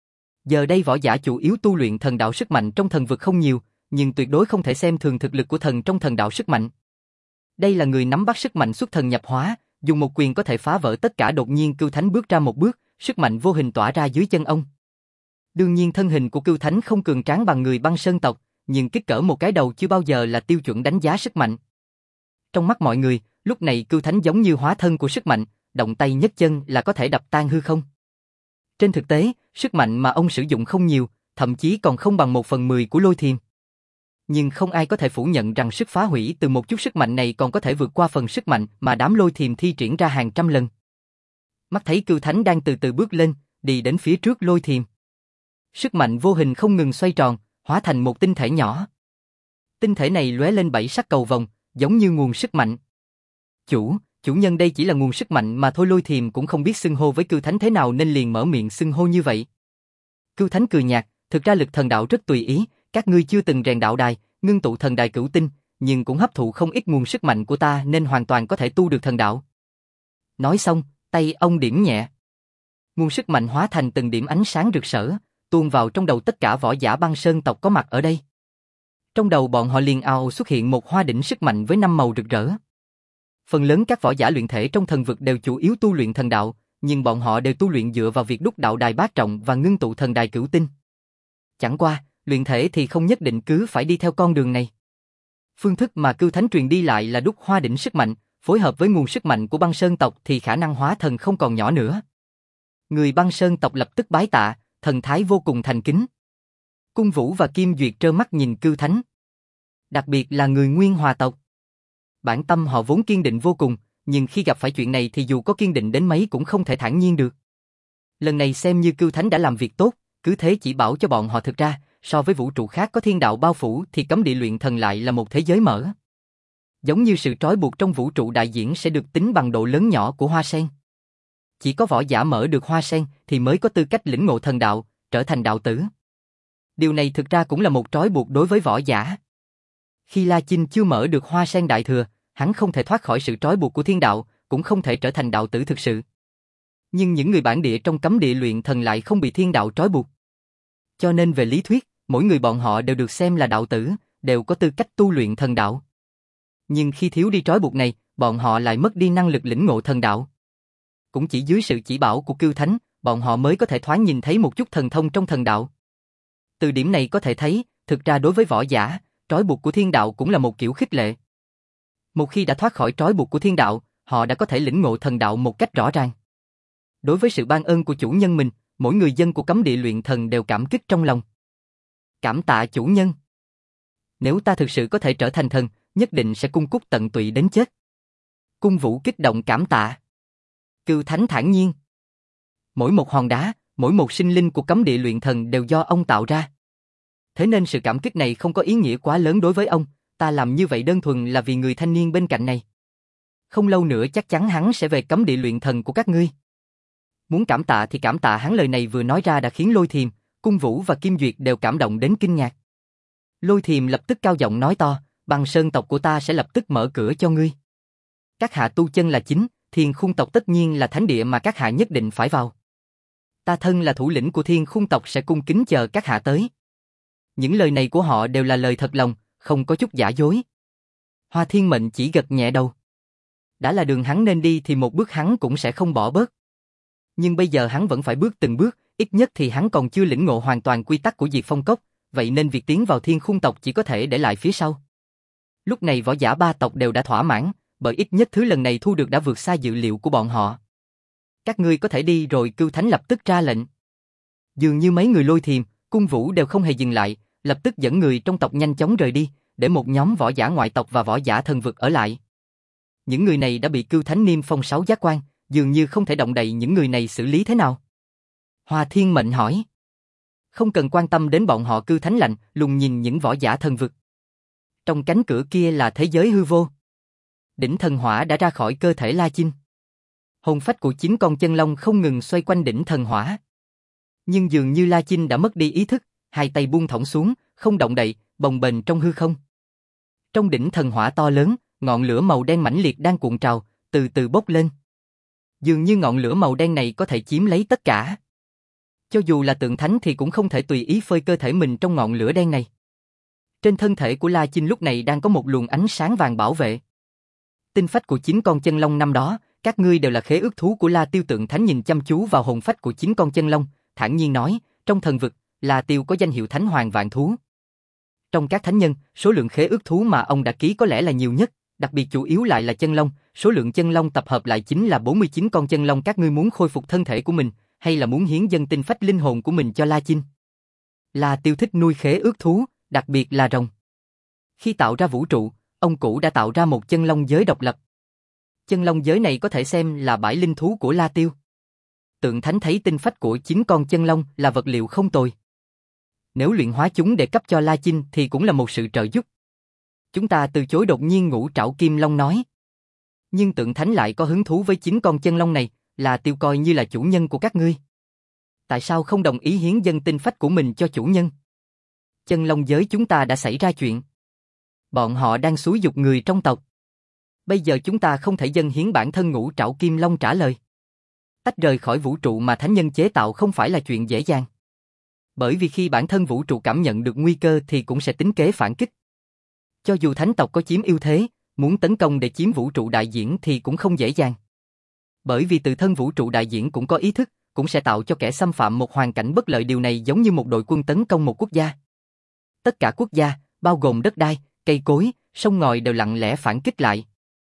Giờ đây võ giả chủ yếu tu luyện thần đạo sức mạnh trong thần vực không nhiều, nhưng tuyệt đối không thể xem thường thực lực của thần trong thần đạo sức mạnh. Đây là người nắm bắt sức mạnh xuất thần nhập hóa, dùng một quyền có thể phá vỡ tất cả. Đột nhiên Cưu Thánh bước ra một bước, sức mạnh vô hình tỏa ra dưới chân ông. Đương nhiên thân hình của Cưu Thánh không cường tráng bằng người Băng Sơn tộc, nhưng kích cỡ một cái đầu chưa bao giờ là tiêu chuẩn đánh giá sức mạnh. Trong mắt mọi người, lúc này Cưu Thánh giống như hóa thân của sức mạnh, động tay nhấc chân là có thể đập tan hư không. Trên thực tế, sức mạnh mà ông sử dụng không nhiều, thậm chí còn không bằng một phần mười của Lôi Thiềm. Nhưng không ai có thể phủ nhận rằng sức phá hủy từ một chút sức mạnh này còn có thể vượt qua phần sức mạnh mà đám Lôi Thiềm thi triển ra hàng trăm lần. Mắt thấy Cưu Thánh đang từ từ bước lên, đi đến phía trước Lôi Thiềm. Sức mạnh vô hình không ngừng xoay tròn, hóa thành một tinh thể nhỏ. Tinh thể này lóe lên bảy sắc cầu vồng, giống như nguồn sức mạnh. Chủ, chủ nhân đây chỉ là nguồn sức mạnh mà thôi. Lôi Thiềm cũng không biết xưng hô với Cưu Thánh thế nào nên liền mở miệng xưng hô như vậy. Cưu Thánh cười nhạt, thực ra lực thần đạo rất tùy ý, các ngươi chưa từng rèn đạo đài, ngưng tụ thần đài cửu tinh, nhưng cũng hấp thụ không ít nguồn sức mạnh của ta nên hoàn toàn có thể tu được thần đạo. Nói xong, tay ông điểm nhẹ. Nguồn sức mạnh hóa thành từng điểm ánh sáng rực rỡ, tuôn vào trong đầu tất cả võ giả Băng Sơn tộc có mặt ở đây. Trong đầu bọn họ liền ào xuất hiện một hoa đỉnh sức mạnh với năm màu rực rỡ. Phần lớn các võ giả luyện thể trong thần vực đều chủ yếu tu luyện thần đạo, nhưng bọn họ đều tu luyện dựa vào việc đúc đạo đài bát trọng và ngưng tụ thần đài cửu tinh. Chẳng qua, luyện thể thì không nhất định cứ phải đi theo con đường này. Phương thức mà Cưu Thánh truyền đi lại là đúc hoa đỉnh sức mạnh, phối hợp với nguồn sức mạnh của Băng Sơn tộc thì khả năng hóa thần không còn nhỏ nữa. Người Băng Sơn tộc lập tức bái tạ, thần thái vô cùng thành kính. Cung Vũ và Kim Duyệt trơ mắt nhìn Cưu Thánh. Đặc biệt là người Nguyên Hòa tộc. Bản tâm họ vốn kiên định vô cùng, nhưng khi gặp phải chuyện này thì dù có kiên định đến mấy cũng không thể thản nhiên được. Lần này xem như Cưu Thánh đã làm việc tốt, cứ thế chỉ bảo cho bọn họ. Thực ra, so với vũ trụ khác có thiên đạo bao phủ thì cấm địa luyện thần lại là một thế giới mở. Giống như sự trói buộc trong vũ trụ đại diễn sẽ được tính bằng độ lớn nhỏ của hoa sen. Chỉ có võ giả mở được hoa sen thì mới có tư cách lĩnh ngộ thần đạo, trở thành đạo tử. Điều này thực ra cũng là một trói buộc đối với võ giả. Khi La Chinh chưa mở được hoa sen đại thừa, hắn không thể thoát khỏi sự trói buộc của thiên đạo, cũng không thể trở thành đạo tử thực sự. Nhưng những người bản địa trong cấm địa luyện thần lại không bị thiên đạo trói buộc. Cho nên về lý thuyết, mỗi người bọn họ đều được xem là đạo tử, đều có tư cách tu luyện thần đạo. Nhưng khi thiếu đi trói buộc này, bọn họ lại mất đi năng lực lĩnh ngộ thần đạo. Cũng chỉ dưới sự chỉ bảo của Cưu Thánh, bọn họ mới có thể thoáng nhìn thấy một chút thần thông trong thần đạo. Từ điểm này có thể thấy, thực ra đối với võ giả, trói buộc của thiên đạo cũng là một kiểu khích lệ. Một khi đã thoát khỏi trói buộc của thiên đạo, họ đã có thể lĩnh ngộ thần đạo một cách rõ ràng. Đối với sự ban ơn của chủ nhân mình, mỗi người dân của cấm địa luyện thần đều cảm kích trong lòng. Cảm tạ chủ nhân. Nếu ta thực sự có thể trở thành thần, nhất định sẽ cung cúc tận tụy đến chết. Cung Vũ kích động cảm tạ. Cưu Thánh thản nhiên. Mỗi một hòn đá, mỗi một sinh linh của cấm địa luyện thần đều do ông tạo ra. Thế nên sự cảm kích này không có ý nghĩa quá lớn đối với ông, ta làm như vậy đơn thuần là vì người thanh niên bên cạnh này. Không lâu nữa chắc chắn hắn sẽ về cấm địa luyện thần của các ngươi. Muốn cảm tạ thì cảm tạ, hắn lời này vừa nói ra đã khiến Lôi Thiềm, Cung Vũ và Kim Duyệt đều cảm động đến kinh ngạc. Lôi Thiềm lập tức cao giọng nói to, Băng Sơn tộc của ta sẽ lập tức mở cửa cho ngươi. Các hạ tu chân là chính, Thiên Khung tộc tất nhiên là thánh địa mà các hạ nhất định phải vào. Ta thân là thủ lĩnh của Thiên Khung tộc sẽ cung kính chờ các hạ tới. Những lời này của họ đều là lời thật lòng, không có chút giả dối. Hoa Thiên Mệnh chỉ gật nhẹ đầu. Đã là đường hắn nên đi thì một bước hắn cũng sẽ không bỏ bớt. Nhưng bây giờ hắn vẫn phải bước từng bước, ít nhất thì hắn còn chưa lĩnh ngộ hoàn toàn quy tắc của Diệt Phong Cốc, vậy nên việc tiến vào Thiên Khung tộc chỉ có thể để lại phía sau. Lúc này võ giả ba tộc đều đã thỏa mãn, bởi ít nhất thứ lần này thu được đã vượt xa dự liệu của bọn họ. Các ngươi có thể đi rồi, Cưu Thánh lập tức ra lệnh. Dường như mấy người Lôi Thiềm, Cung Vũ đều không hề dừng lại, lập tức dẫn người trong tộc nhanh chóng rời đi, để một nhóm võ giả ngoại tộc và võ giả thần vực ở lại. Những người này đã bị Cưu Thánh niêm phong sáu giác quan, dường như không thể động đậy, những người này xử lý thế nào? Hoa Thiên Mệnh hỏi. Không cần quan tâm đến bọn họ, Cưu Thánh lạnh lùng nhìn những võ giả thần vực. Trong cánh cửa kia là thế giới hư vô. Đỉnh thần hỏa đã ra khỏi cơ thể La Chinh. Hồn phách của chín con chân long không ngừng xoay quanh đỉnh thần hỏa. Nhưng dường như La Chinh đã mất đi ý thức, hai tay buông thõng xuống, không động đậy, bồng bềnh trong hư không. Trong đỉnh thần hỏa to lớn, ngọn lửa màu đen mãnh liệt đang cuộn trào, từ từ bốc lên. Dường như ngọn lửa màu đen này có thể chiếm lấy tất cả. Cho dù là tượng thánh thì cũng không thể tùy ý phơi cơ thể mình trong ngọn lửa đen này. Trên thân thể của La Chinh lúc này đang có một luồng ánh sáng vàng bảo vệ. Tinh phách của chín con chân long năm đó, các ngươi đều là khế ước thú của La Tiêu. Tượng thánh nhìn chăm chú vào hồn phách của chín con chân long, thản nhiên nói, trong thần vực, La Tiêu có danh hiệu Thánh Hoàng Vạn Thú. Trong các thánh nhân, số lượng khế ước thú mà ông đã ký có lẽ là nhiều nhất, đặc biệt chủ yếu lại là chân long, số lượng chân long tập hợp lại chính là bốn mươi chín con chân long. Các ngươi muốn khôi phục thân thể của mình, hay là muốn hiến dâng tinh phách linh hồn của mình cho La Chinh? La Tiêu thích nuôi khế ước thú, đặc biệt là rồng. Khi tạo ra vũ trụ, ông cụ đã tạo ra một chân long giới độc lập. Chân long giới này có thể xem là bãi linh thú của La Tiêu. Tượng thánh thấy tinh phách của chín con chân long là vật liệu không tồi. Nếu luyện hóa chúng để cấp cho La Chinh thì cũng là một sự trợ giúp. Chúng ta từ chối, đột nhiên Ngũ Trảo Kim Long nói. Nhưng tượng thánh lại có hứng thú với chín con chân long này, La Tiêu coi như là chủ nhân của các ngươi. Tại sao không đồng ý hiến dâng tinh phách của mình cho chủ nhân? Chân long giới chúng ta đã xảy ra chuyện. Bọn họ đang xúi giục người trong tộc. Bây giờ chúng ta không thể dâng hiến bản thân. Ngũ Trảo Kim Long trả lời. Tách rời khỏi vũ trụ mà thánh nhân chế tạo không phải là chuyện dễ dàng. Bởi vì khi bản thân vũ trụ cảm nhận được nguy cơ thì cũng sẽ tính kế phản kích. Cho dù thánh tộc có chiếm ưu thế, muốn tấn công để chiếm vũ trụ đại diễn thì cũng không dễ dàng. Bởi vì tự thân vũ trụ đại diễn cũng có ý thức, cũng sẽ tạo cho kẻ xâm phạm một hoàn cảnh bất lợi. Điều này giống như một đội quân tấn công một quốc gia. Tất cả quốc gia, bao gồm đất đai, cây cối, sông ngòi đều lặng lẽ phản kích lại.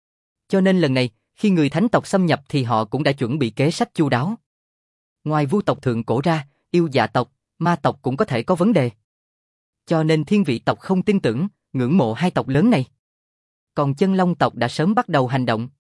Cho nên lần này, khi người thánh tộc xâm nhập thì họ cũng đã chuẩn bị kế sách chu đáo. Ngoài vu tộc thượng cổ ra, yêu dạ tộc, ma tộc cũng có thể có vấn đề. Cho nên thiên vị tộc không tin tưởng, ngưỡng mộ hai tộc lớn này. Còn chân long tộc đã sớm bắt đầu hành động.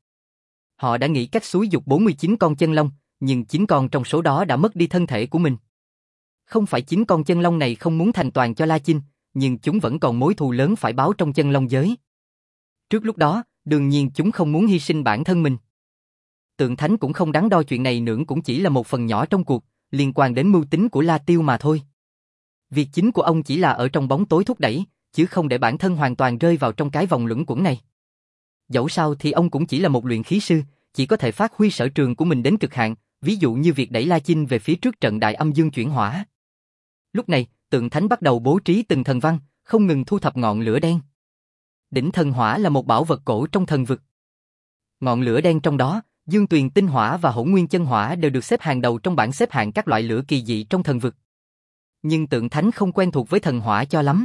Họ đã nghĩ cách xúi giục bốn mươi chín con chân long, nhưng chín con trong số đó đã mất đi thân thể của mình. Không phải chín con chân long này không muốn thành toàn cho La Chinh, nhưng chúng vẫn còn mối thù lớn phải báo trong chân long giới. Trước lúc đó, đương nhiên chúng không muốn hy sinh bản thân mình. Tượng thánh cũng không đắn đo chuyện này nữa, cũng chỉ là một phần nhỏ trong cuộc, liên quan đến mưu tính của La Tiêu mà thôi. Việc chính của ông chỉ là ở trong bóng tối thúc đẩy, chứ không để bản thân hoàn toàn rơi vào trong cái vòng luẩn quẩn này. Dẫu sao thì ông cũng chỉ là một luyện khí sư, chỉ có thể phát huy sở trường của mình đến cực hạn, ví dụ như việc đẩy La Chinh về phía trước trận đại âm dương chuyển hỏa. Lúc này, tượng thánh bắt đầu bố trí từng thần văn, không ngừng thu thập ngọn lửa đen. Đỉnh thần hỏa là một bảo vật cổ trong thần vực. Ngọn lửa đen trong đó, dương tuyền tinh hỏa và hỗn nguyên chân hỏa đều được xếp hàng đầu trong bảng xếp hạng các loại lửa kỳ dị trong thần vực. Nhưng Tượng Thánh không quen thuộc với thần hỏa cho lắm.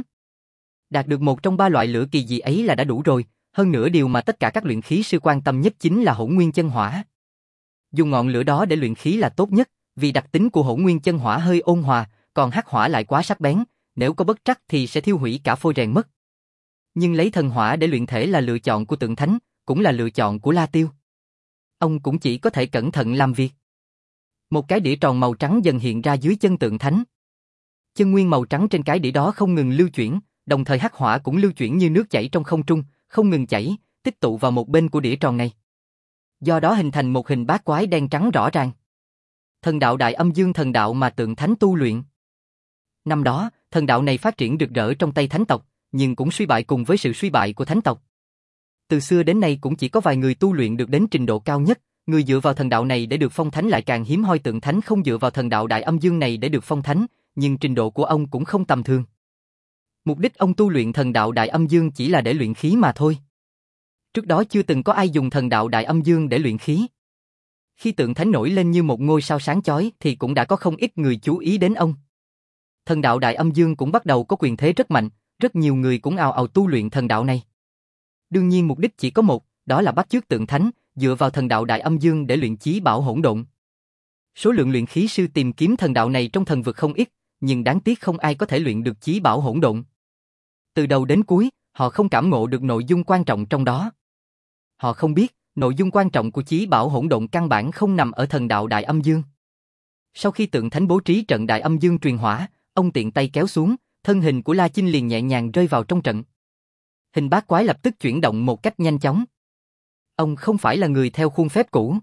Đạt được một trong ba loại lửa kỳ dị ấy là đã đủ rồi, hơn nữa điều mà tất cả các luyện khí sư quan tâm nhất chính là hỗn nguyên chân hỏa. Dùng ngọn lửa đó để luyện khí là tốt nhất, vì đặc tính của hỗn nguyên chân hỏa hơi ôn hòa, còn hắc hỏa lại quá sắc bén, nếu có bất trắc thì sẽ thiêu hủy cả phôi rèn mất. Nhưng lấy thần hỏa để luyện thể là lựa chọn của Tượng Thánh, cũng là lựa chọn của La Tiêu. Ông cũng chỉ có thể cẩn thận làm việc. Một cái đĩa tròn màu trắng dần hiện ra dưới chân Tượng Thánh. Chân nguyên màu trắng trên cái đĩa đó không ngừng lưu chuyển, đồng thời hắc hỏa cũng lưu chuyển như nước chảy trong không trung, không ngừng chảy, tích tụ vào một bên của đĩa tròn này. Do đó hình thành một hình bát quái đen trắng rõ ràng. Thần đạo Đại Âm Dương thần đạo mà Tượng Thánh tu luyện. Năm đó, thần đạo này phát triển rực rỡ trong tay thánh tộc, nhưng cũng suy bại cùng với sự suy bại của thánh tộc. Từ xưa đến nay cũng chỉ có vài người tu luyện được đến trình độ cao nhất, người dựa vào thần đạo này để được phong thánh lại càng hiếm hoi. Tượng Thánh không dựa vào thần đạo Đại Âm Dương này để được phong thánh, nhưng trình độ của ông cũng không tầm thường. Mục đích ông tu luyện thần đạo Đại Âm Dương chỉ là để luyện khí mà thôi. Trước đó chưa từng có ai dùng thần đạo Đại Âm Dương để luyện khí. Khi Tượng Thánh nổi lên như một ngôi sao sáng chói thì cũng đã có không ít người chú ý đến ông. Thần đạo Đại Âm Dương cũng bắt đầu có quyền thế rất mạnh, rất nhiều người cũng ào ào tu luyện thần đạo này. Đương nhiên mục đích chỉ có một, đó là bắt chước Tượng Thánh, dựa vào thần đạo Đại Âm Dương để luyện chí bảo hỗn độn. Số lượng luyện khí sư tìm kiếm thần đạo này trong thần vực không ít, nhưng đáng tiếc không ai có thể luyện được chí bảo hỗn độn. Từ đầu đến cuối, họ không cảm ngộ được nội dung quan trọng trong đó. Họ không biết, nội dung quan trọng của chí bảo hỗn độn căn bản không nằm ở thần đạo Đại Âm Dương. Sau khi Tượng Thánh bố trí trận Đại Âm Dương truyền hỏa, ông tiện tay kéo xuống, thân hình của La Chinh liền nhẹ nhàng rơi vào trong trận. Hình bát quái lập tức chuyển động một cách nhanh chóng. Ông không phải là người theo khuôn phép cũ.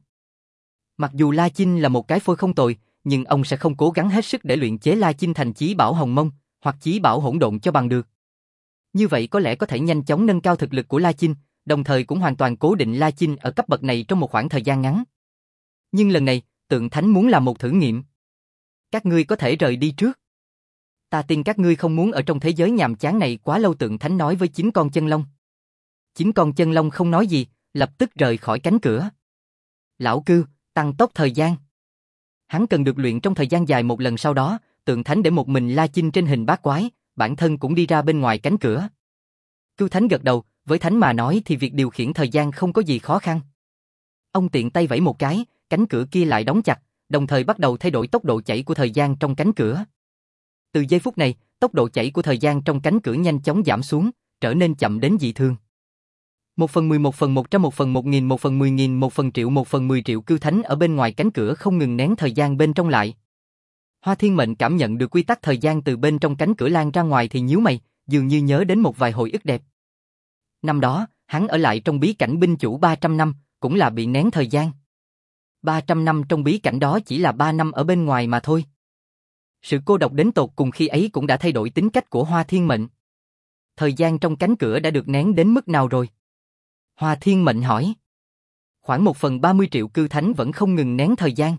Mặc dù La Chinh là một cái phôi không tồi, nhưng ông sẽ không cố gắng hết sức để luyện chế La Chinh thành chí bảo hồng mông, hoặc chí bảo hỗn độn cho bằng được. Như vậy có lẽ có thể nhanh chóng nâng cao thực lực của La Chinh, đồng thời cũng hoàn toàn cố định La Chinh ở cấp bậc này trong một khoảng thời gian ngắn. Nhưng lần này, Tượng Thánh muốn làm một thử nghiệm. Các ngươi có thể rời đi trước. Ta tin các ngươi không muốn ở trong thế giới nhàm chán này quá lâu. Tượng Thánh nói với chín con chân long. Chín con chân long không nói gì, lập tức rời khỏi cánh cửa. Lão cư, tăng tốc thời gian. Hắn cần được luyện trong thời gian dài. Một lần sau đó, Tượng Thánh để một mình La Chinh trên hình bát quái, bản thân cũng đi ra bên ngoài cánh cửa. Cưu Thánh gật đầu, với Thánh mà nói thì việc điều khiển thời gian không có gì khó khăn. Ông tiện tay vẫy một cái, cánh cửa kia lại đóng chặt, đồng thời bắt đầu thay đổi tốc độ chảy của thời gian trong cánh cửa. Từ giây phút này, tốc độ chảy của thời gian trong cánh cửa nhanh chóng giảm xuống, trở nên chậm đến dị thường. Một phần mười, một phần một trăm, một phần một nghìn, một phần mười nghìn, một phần triệu, một phần mười triệu. Cưu Thánh ở bên ngoài cánh cửa không ngừng nén thời gian bên trong lại. Hoa Thiên Mệnh cảm nhận được quy tắc thời gian từ bên trong cánh cửa lan ra ngoài thì nhíu mày, dường như nhớ đến một vài hồi ức đẹp. Năm đó, hắn ở lại trong bí cảnh binh chủ ba trăm năm, cũng là bị nén thời gian. ba trăm năm trong bí cảnh đó chỉ là ba năm ở bên ngoài mà thôi. Sự cô độc đến tột cùng khi ấy cũng đã thay đổi tính cách của Hoa Thiên Mệnh. Thời gian trong cánh cửa đã được nén đến mức nào rồi? Hoa Thiên Mệnh hỏi. Khoảng một phần ba mươi triệu. Cưu Thánh vẫn không ngừng nén thời gian.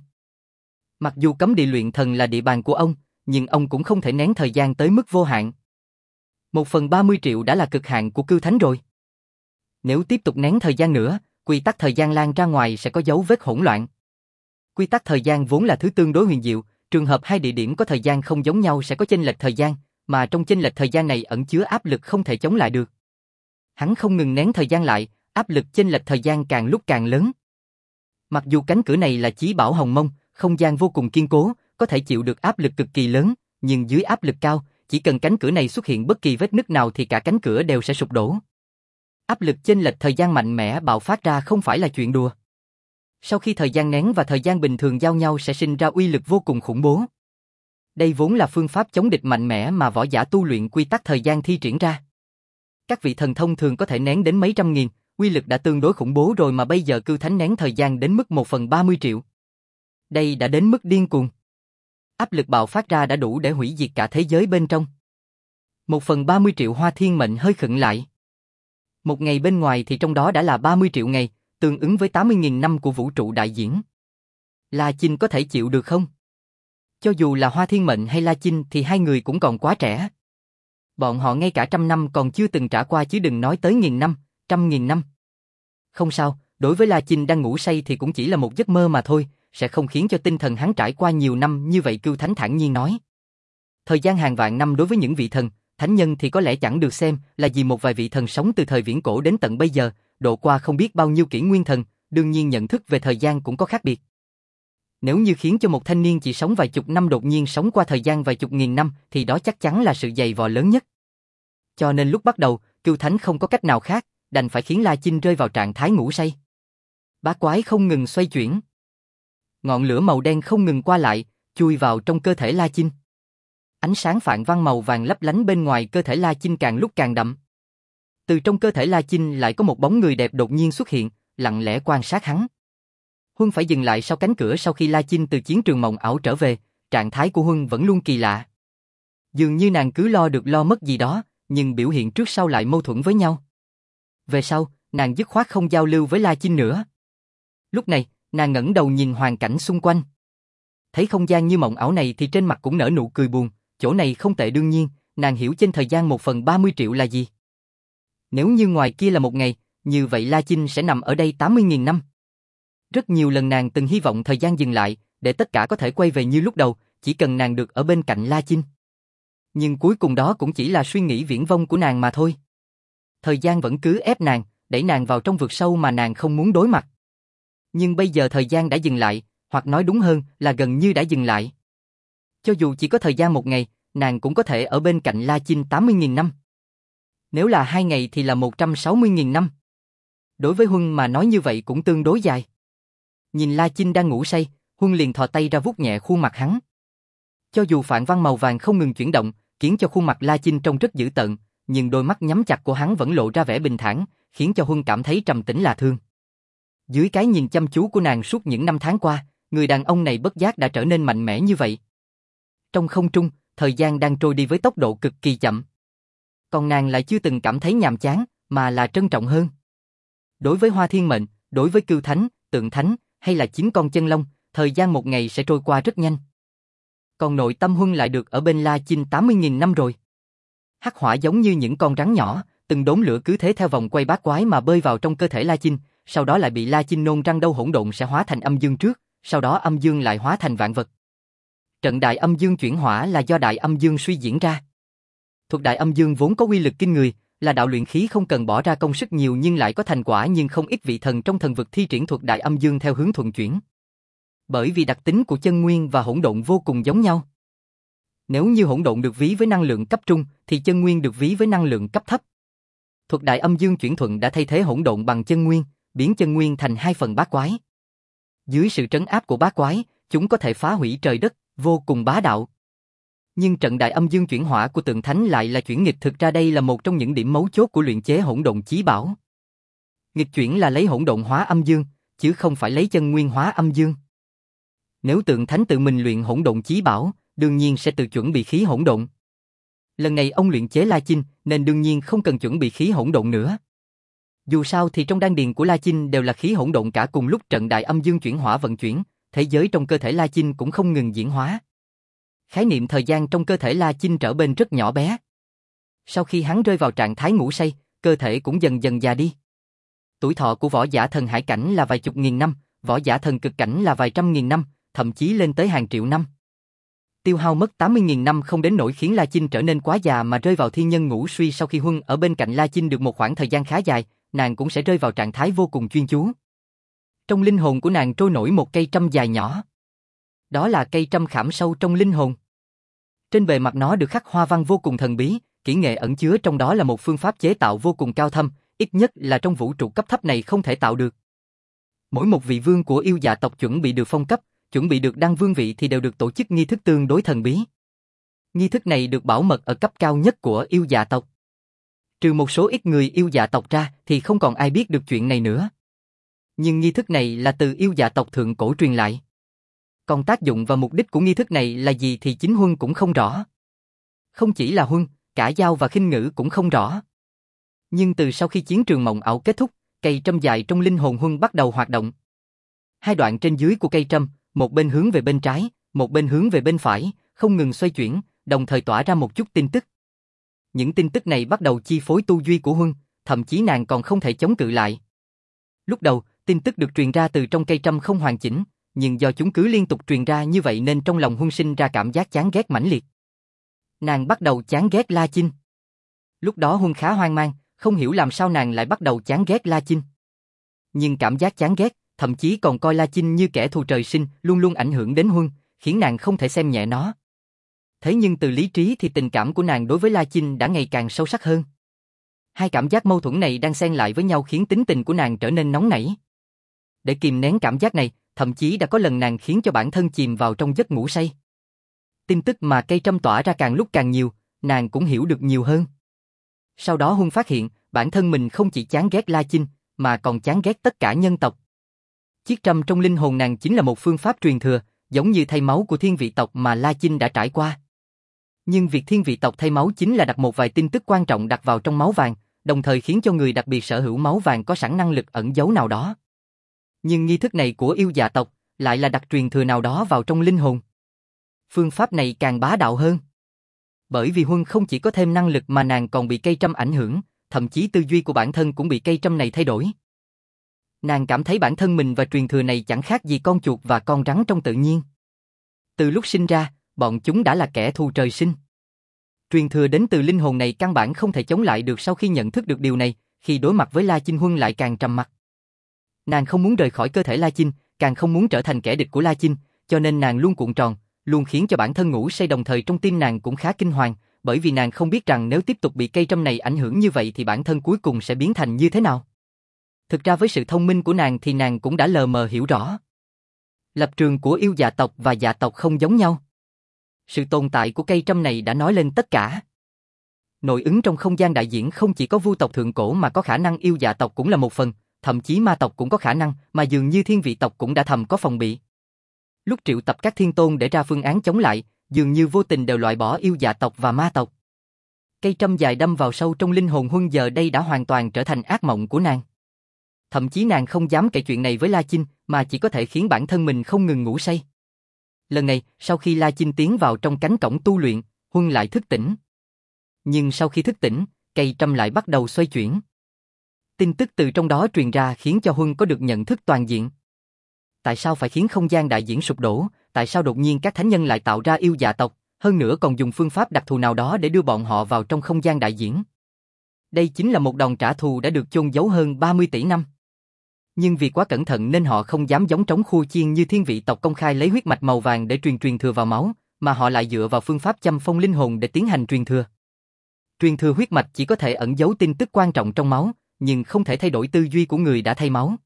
Mặc dù cấm địa luyện thần là địa bàn của ông, nhưng ông cũng không thể nén thời gian tới mức vô hạn. Một phần ba mươi triệu đã là cực hạn của Cưu Thánh rồi. Nếu tiếp tục nén thời gian nữa, quy tắc thời gian lan ra ngoài sẽ có dấu vết hỗn loạn. Quy tắc thời gian vốn là thứ tương đối huyền diệu, trường hợp hai địa điểm có thời gian không giống nhau sẽ có chênh lệch thời gian, mà trong chênh lệch thời gian này ẩn chứa áp lực không thể chống lại được. Hắn không ngừng nén thời gian lại, áp lực chênh lệch thời gian càng lúc càng lớn. Mặc dù cánh cửa này là chí bảo hồng mông, không gian vô cùng kiên cố, có thể chịu được áp lực cực kỳ lớn, nhưng dưới áp lực cao, chỉ cần cánh cửa này xuất hiện bất kỳ vết nứt nào thì cả cánh cửa đều sẽ sụp đổ. Áp lực chênh lệch thời gian mạnh mẽ bạo phát ra không phải là chuyện đùa. Sau khi thời gian nén và thời gian bình thường giao nhau sẽ sinh ra uy lực vô cùng khủng bố. Đây vốn là phương pháp chống địch mạnh mẽ mà võ giả tu luyện quy tắc thời gian thi triển ra. Các vị thần thông thường có thể nén đến mấy trăm nghìn, uy lực đã tương đối khủng bố rồi mà bây giờ Cưu Thánh nén thời gian đến mức một phần ba mươi triệu. Đây đã đến mức điên cuồng. Áp lực bạo phát ra đã đủ để hủy diệt cả thế giới bên trong. Một phần ba mươi triệu. Hoa Thiên Mệnh hơi khựng lại. Một ngày bên ngoài thì trong đó đã là ba mươi triệu ngày, tương ứng với tám mươi nghìn năm của vũ trụ đại diễn. La Chinh có thể chịu được không? Cho dù là Hoa Thiên Mệnh hay La Chinh thì hai người cũng còn quá trẻ. Bọn họ ngay cả trăm năm còn chưa từng trả qua chứ đừng nói tới nghìn năm, trăm nghìn năm. Không sao, đối với La Chinh đang ngủ say thì cũng chỉ là một giấc mơ mà thôi, sẽ không khiến cho tinh thần hắn trải qua nhiều năm như vậy. Cưu Thánh thản nhiên nói. Thời gian hàng vạn năm đối với những vị thần, thánh nhân thì có lẽ chẳng được xem là gì. Một vài vị thần sống từ thời viễn cổ đến tận bây giờ, độ qua không biết bao nhiêu kỷ nguyên thần, đương nhiên nhận thức về thời gian cũng có khác biệt. Nếu như khiến cho một thanh niên chỉ sống vài chục năm đột nhiên sống qua thời gian vài chục nghìn năm thì đó chắc chắn là sự dày vò lớn nhất. Cho nên lúc bắt đầu, Cưu Thánh không có cách nào khác, đành phải khiến La Chinh rơi vào trạng thái ngủ say. Bát quái không ngừng xoay chuyển. Ngọn lửa màu đen không ngừng qua lại, chui vào trong cơ thể La Chinh. Ánh sáng phạn văn màu vàng lấp lánh bên ngoài cơ thể La Chinh càng lúc càng đậm. Từ trong cơ thể La Chinh lại có một bóng người đẹp đột nhiên xuất hiện, lặng lẽ quan sát hắn. Huân phải dừng lại sau cánh cửa sau khi La Chinh từ chiến trường mộng ảo trở về, trạng thái của Huân vẫn luôn kỳ lạ. Dường như nàng cứ lo được lo mất gì đó, nhưng biểu hiện trước sau lại mâu thuẫn với nhau. Về sau, nàng dứt khoát không giao lưu với La Chinh nữa. Lúc này, nàng ngẩng đầu nhìn hoàn cảnh xung quanh. Thấy không gian như mộng ảo này thì trên mặt cũng nở nụ cười buồn, chỗ này không tệ. Đương nhiên, nàng hiểu trên thời gian một phần ba mươi triệu là gì. Nếu như ngoài kia là một ngày, như vậy La Chinh sẽ nằm ở đây tám mươi nghìn năm. Rất nhiều lần nàng từng hy vọng thời gian dừng lại, để tất cả có thể quay về như lúc đầu, chỉ cần nàng được ở bên cạnh La Chinh. Nhưng cuối cùng đó cũng chỉ là suy nghĩ viển vông của nàng mà thôi. Thời gian vẫn cứ ép nàng, đẩy nàng vào trong vực sâu mà nàng không muốn đối mặt. Nhưng bây giờ thời gian đã dừng lại, hoặc nói đúng hơn là gần như đã dừng lại. Cho dù chỉ có thời gian một ngày, nàng cũng có thể ở bên cạnh La Chinh tám mươi nghìn năm. Nếu là hai ngày thì là một trăm sáu mươi nghìn năm. Đối với Huân mà nói như vậy cũng tương đối dài. Nhìn La Chinh đang ngủ say, Huân liền thò tay ra vuốt nhẹ khuôn mặt hắn. Cho dù phạn văn màu vàng không ngừng chuyển động, khiến cho khuôn mặt La Chinh trông rất dữ tợn, nhưng đôi mắt nhắm chặt của hắn vẫn lộ ra vẻ bình thản, khiến cho Huân cảm thấy trầm tĩnh lạ thường. Dưới cái nhìn chăm chú của nàng suốt những năm tháng qua, người đàn ông này bất giác đã trở nên mạnh mẽ như vậy. Trong không trung, thời gian đang trôi đi với tốc độ cực kỳ chậm. Còn nàng lại chưa từng cảm thấy nhàm chán, mà là trân trọng hơn. Đối với Hoa Thiên Mệnh, đối với Cưu Thánh, Tượng Thánh, hay là chín con chân long, thời gian một ngày sẽ trôi qua rất nhanh. Còn nội tâm Huân lại được ở bên La Chinh tám mươi nghìn năm rồi. Hắc hỏa giống như những con rắn nhỏ, từng đốm lửa cứ thế theo vòng quay bát quái mà bơi vào trong cơ thể La Chinh, sau đó lại bị La Chinh nôn răng đâu hỗn độn sẽ hóa thành âm dương trước, sau đó âm dương lại hóa thành vạn vật. Trận đại âm dương chuyển hỏa là do đại âm dương suy diễn ra. Thuật đại âm dương vốn có uy lực kinh người, là đạo luyện khí không cần bỏ ra công sức nhiều nhưng lại có thành quả, nhưng không ít vị thần trong thần vực thi triển thuật đại âm dương theo hướng thuận chuyển. Bởi vì đặc tính của chân nguyên và hỗn độn vô cùng giống nhau. Nếu như hỗn độn được ví với năng lượng cấp trung, thì chân nguyên được ví với năng lượng cấp thấp. Thuật đại âm dương chuyển thuận đã thay thế hỗn độn bằng chân nguyên, biến chân nguyên thành hai phần bát quái. Dưới sự trấn áp của bát quái, chúng có thể phá hủy trời đất, vô cùng bá đạo. Nhưng trận đại âm dương chuyển hỏa của Tượng Thánh lại là chuyển nghịch, thực ra đây là một trong những điểm mấu chốt của luyện chế hỗn độn chí bảo. Nghịch chuyển là lấy hỗn độn hóa âm dương, chứ không phải lấy chân nguyên hóa âm dương. Nếu Tượng Thánh tự mình luyện hỗn độn chí bảo, đương nhiên sẽ tự chuẩn bị khí hỗn độn. Lần này ông luyện chế La Chinh, nên đương nhiên không cần chuẩn bị khí hỗn độn nữa. Dù sao thì trong đan điền của La Chinh đều là khí hỗn độn cả, cùng lúc trận đại âm dương chuyển hỏa vận chuyển, thế giới trong cơ thể La Chinh cũng không ngừng diễn hóa. Khái niệm thời gian trong cơ thể La Chinh trở bên rất nhỏ bé. Sau khi hắn rơi vào trạng thái ngủ say, cơ thể cũng dần dần già đi. Tuổi thọ của võ giả thần hải cảnh là vài chục nghìn năm, võ giả thần cực cảnh là vài trăm nghìn năm, thậm chí lên tới hàng triệu năm. Tiêu hao mất tám mươi nghìn năm không đến nỗi khiến La Chinh trở nên quá già mà rơi vào thiên nhân ngủ suy. Sau khi Huân ở bên cạnh La Chinh được một khoảng thời gian khá dài, nàng cũng sẽ rơi vào trạng thái vô cùng chuyên chú. Trong linh hồn của nàng trôi nổi một cây trâm dài nhỏ. Đó là cây trâm khảm sâu trong linh hồn. Trên bề mặt nó được khắc hoa văn vô cùng thần bí, kỹ nghệ ẩn chứa trong đó là một phương pháp chế tạo vô cùng cao thâm, ít nhất là trong vũ trụ cấp thấp này không thể tạo được. Mỗi một vị vương của yêu dạ tộc chuẩn bị được phong cấp, chuẩn bị được đăng vương vị thì đều được tổ chức nghi thức tương đối thần bí. Nghi thức này được bảo mật ở cấp cao nhất của yêu dạ tộc. Trừ một số ít người yêu dạ tộc ra thì không còn ai biết được chuyện này nữa. Nhưng nghi thức này là từ yêu dạ tộc thượng cổ truyền lại. Còn tác dụng và mục đích của nghi thức này là gì thì chính Huân cũng không rõ. Không chỉ là Huân, cả Giao và Khinh Ngữ cũng không rõ. Nhưng từ sau khi chiến trường mộng ảo kết thúc, cây trâm dài trong linh hồn Huân bắt đầu hoạt động. Hai đoạn trên dưới của cây trâm, một bên hướng về bên trái, một bên hướng về bên phải, không ngừng xoay chuyển, đồng thời tỏa ra một chút tin tức. Những tin tức này bắt đầu chi phối tu duy của Huân, thậm chí nàng còn không thể chống cự lại. Lúc đầu, tin tức được truyền ra từ trong cây trâm không hoàn chỉnh, nhưng do chúng cứ liên tục truyền ra như vậy nên trong lòng Huân sinh ra cảm giác chán ghét mãnh liệt. Nàng bắt đầu chán ghét La Chinh. Lúc đó Huân khá hoang mang, không hiểu làm sao nàng lại bắt đầu chán ghét La Chinh. Nhưng cảm giác chán ghét, thậm chí còn coi La Chinh như kẻ thù trời sinh, luôn luôn ảnh hưởng đến Huân, khiến nàng không thể xem nhẹ nó. Thế nhưng từ lý trí thì tình cảm của nàng đối với La Chinh đã ngày càng sâu sắc hơn. Hai cảm giác mâu thuẫn này đang xen lại với nhau khiến tính tình của nàng trở nên nóng nảy. Để kìm nén cảm giác này, thậm chí đã có lần nàng khiến cho bản thân chìm vào trong giấc ngủ say. Tin tức mà cây trâm tỏa ra càng lúc càng nhiều, nàng cũng hiểu được nhiều hơn. Sau đó Huân phát hiện, bản thân mình không chỉ chán ghét La Chinh, mà còn chán ghét tất cả nhân tộc. Chiếc trâm trong linh hồn nàng chính là một phương pháp truyền thừa, giống như thay máu của thiên vị tộc mà La Chinh đã trải qua. Nhưng việc thiên vị tộc thay máu chính là đặt một vài tin tức quan trọng đặt vào trong máu vàng, đồng thời khiến cho người đặc biệt sở hữu máu vàng có sẵn năng lực ẩn giấu nào đó. Nhưng nghi thức này của yêu dạ tộc lại là đặt truyền thừa nào đó vào trong linh hồn. Phương pháp này càng bá đạo hơn. Bởi vì Huân không chỉ có thêm năng lực mà nàng còn bị cây trâm ảnh hưởng, thậm chí tư duy của bản thân cũng bị cây trâm này thay đổi. Nàng cảm thấy bản thân mình và truyền thừa này chẳng khác gì con chuột và con rắn trong tự nhiên. Từ lúc sinh ra, bọn chúng đã là kẻ thù trời sinh. Truyền thừa đến từ linh hồn này căn bản không thể chống lại được. Sau khi nhận thức được điều này, khi đối mặt với La Chinh, Huân lại càng trầm mặc. Nàng không muốn rời khỏi cơ thể La Chinh, càng không muốn trở thành kẻ địch của La Chinh, cho nên nàng luôn cuộn tròn, luôn khiến cho bản thân ngủ say, đồng thời trong tim nàng cũng khá kinh hoàng, bởi vì nàng không biết rằng nếu tiếp tục bị cây trâm này ảnh hưởng như vậy thì bản thân cuối cùng sẽ biến thành như thế nào. Thực ra với sự thông minh của nàng thì nàng cũng đã lờ mờ hiểu rõ. Lập trường của yêu dạ tộc và dạ tộc không giống nhau. Sự tồn tại của cây trâm này đã nói lên tất cả. Nội ứng trong không gian đại diễn không chỉ có vu tộc thượng cổ mà có khả năng yêu dạ tộc cũng là một phần, thậm chí ma tộc cũng có khả năng, mà dường như thiên vị tộc cũng đã thầm có phòng bị. Lúc triệu tập các thiên tôn để ra phương án chống lại, dường như vô tình đều loại bỏ yêu dạ tộc và ma tộc. Cây trâm dài đâm vào sâu trong linh hồn Huân giờ đây đã hoàn toàn trở thành ác mộng của nàng. Thậm chí nàng không dám kể chuyện này với La Chinh, mà chỉ có thể khiến bản thân mình không ngừng ngủ say. Lần này, sau khi La Chinh tiến vào trong cánh cổng tu luyện, Huân lại thức tỉnh. Nhưng sau khi thức tỉnh, cây trâm lại bắt đầu xoay chuyển. Tin tức từ trong đó truyền ra khiến cho Huân có được nhận thức toàn diện. Tại sao phải khiến không gian đại diễn sụp đổ? Tại sao đột nhiên các thánh nhân lại tạo ra yêu dạ tộc, hơn nữa còn dùng phương pháp đặc thù nào đó để đưa bọn họ vào trong không gian đại diễn? Đây chính là một đòn trả thù đã được chôn giấu hơn ba mươi tỷ năm. Nhưng vì quá cẩn thận nên họ không dám giống trống khua chiên như thiên vị tộc công khai lấy huyết mạch màu vàng để truyền truyền thừa vào máu, mà họ lại dựa vào phương pháp châm phong linh hồn để tiến hành truyền thừa. Truyền thừa huyết mạch chỉ có thể ẩn giấu tin tức quan trọng trong máu, nhưng không thể thay đổi tư duy của người đã thay máu.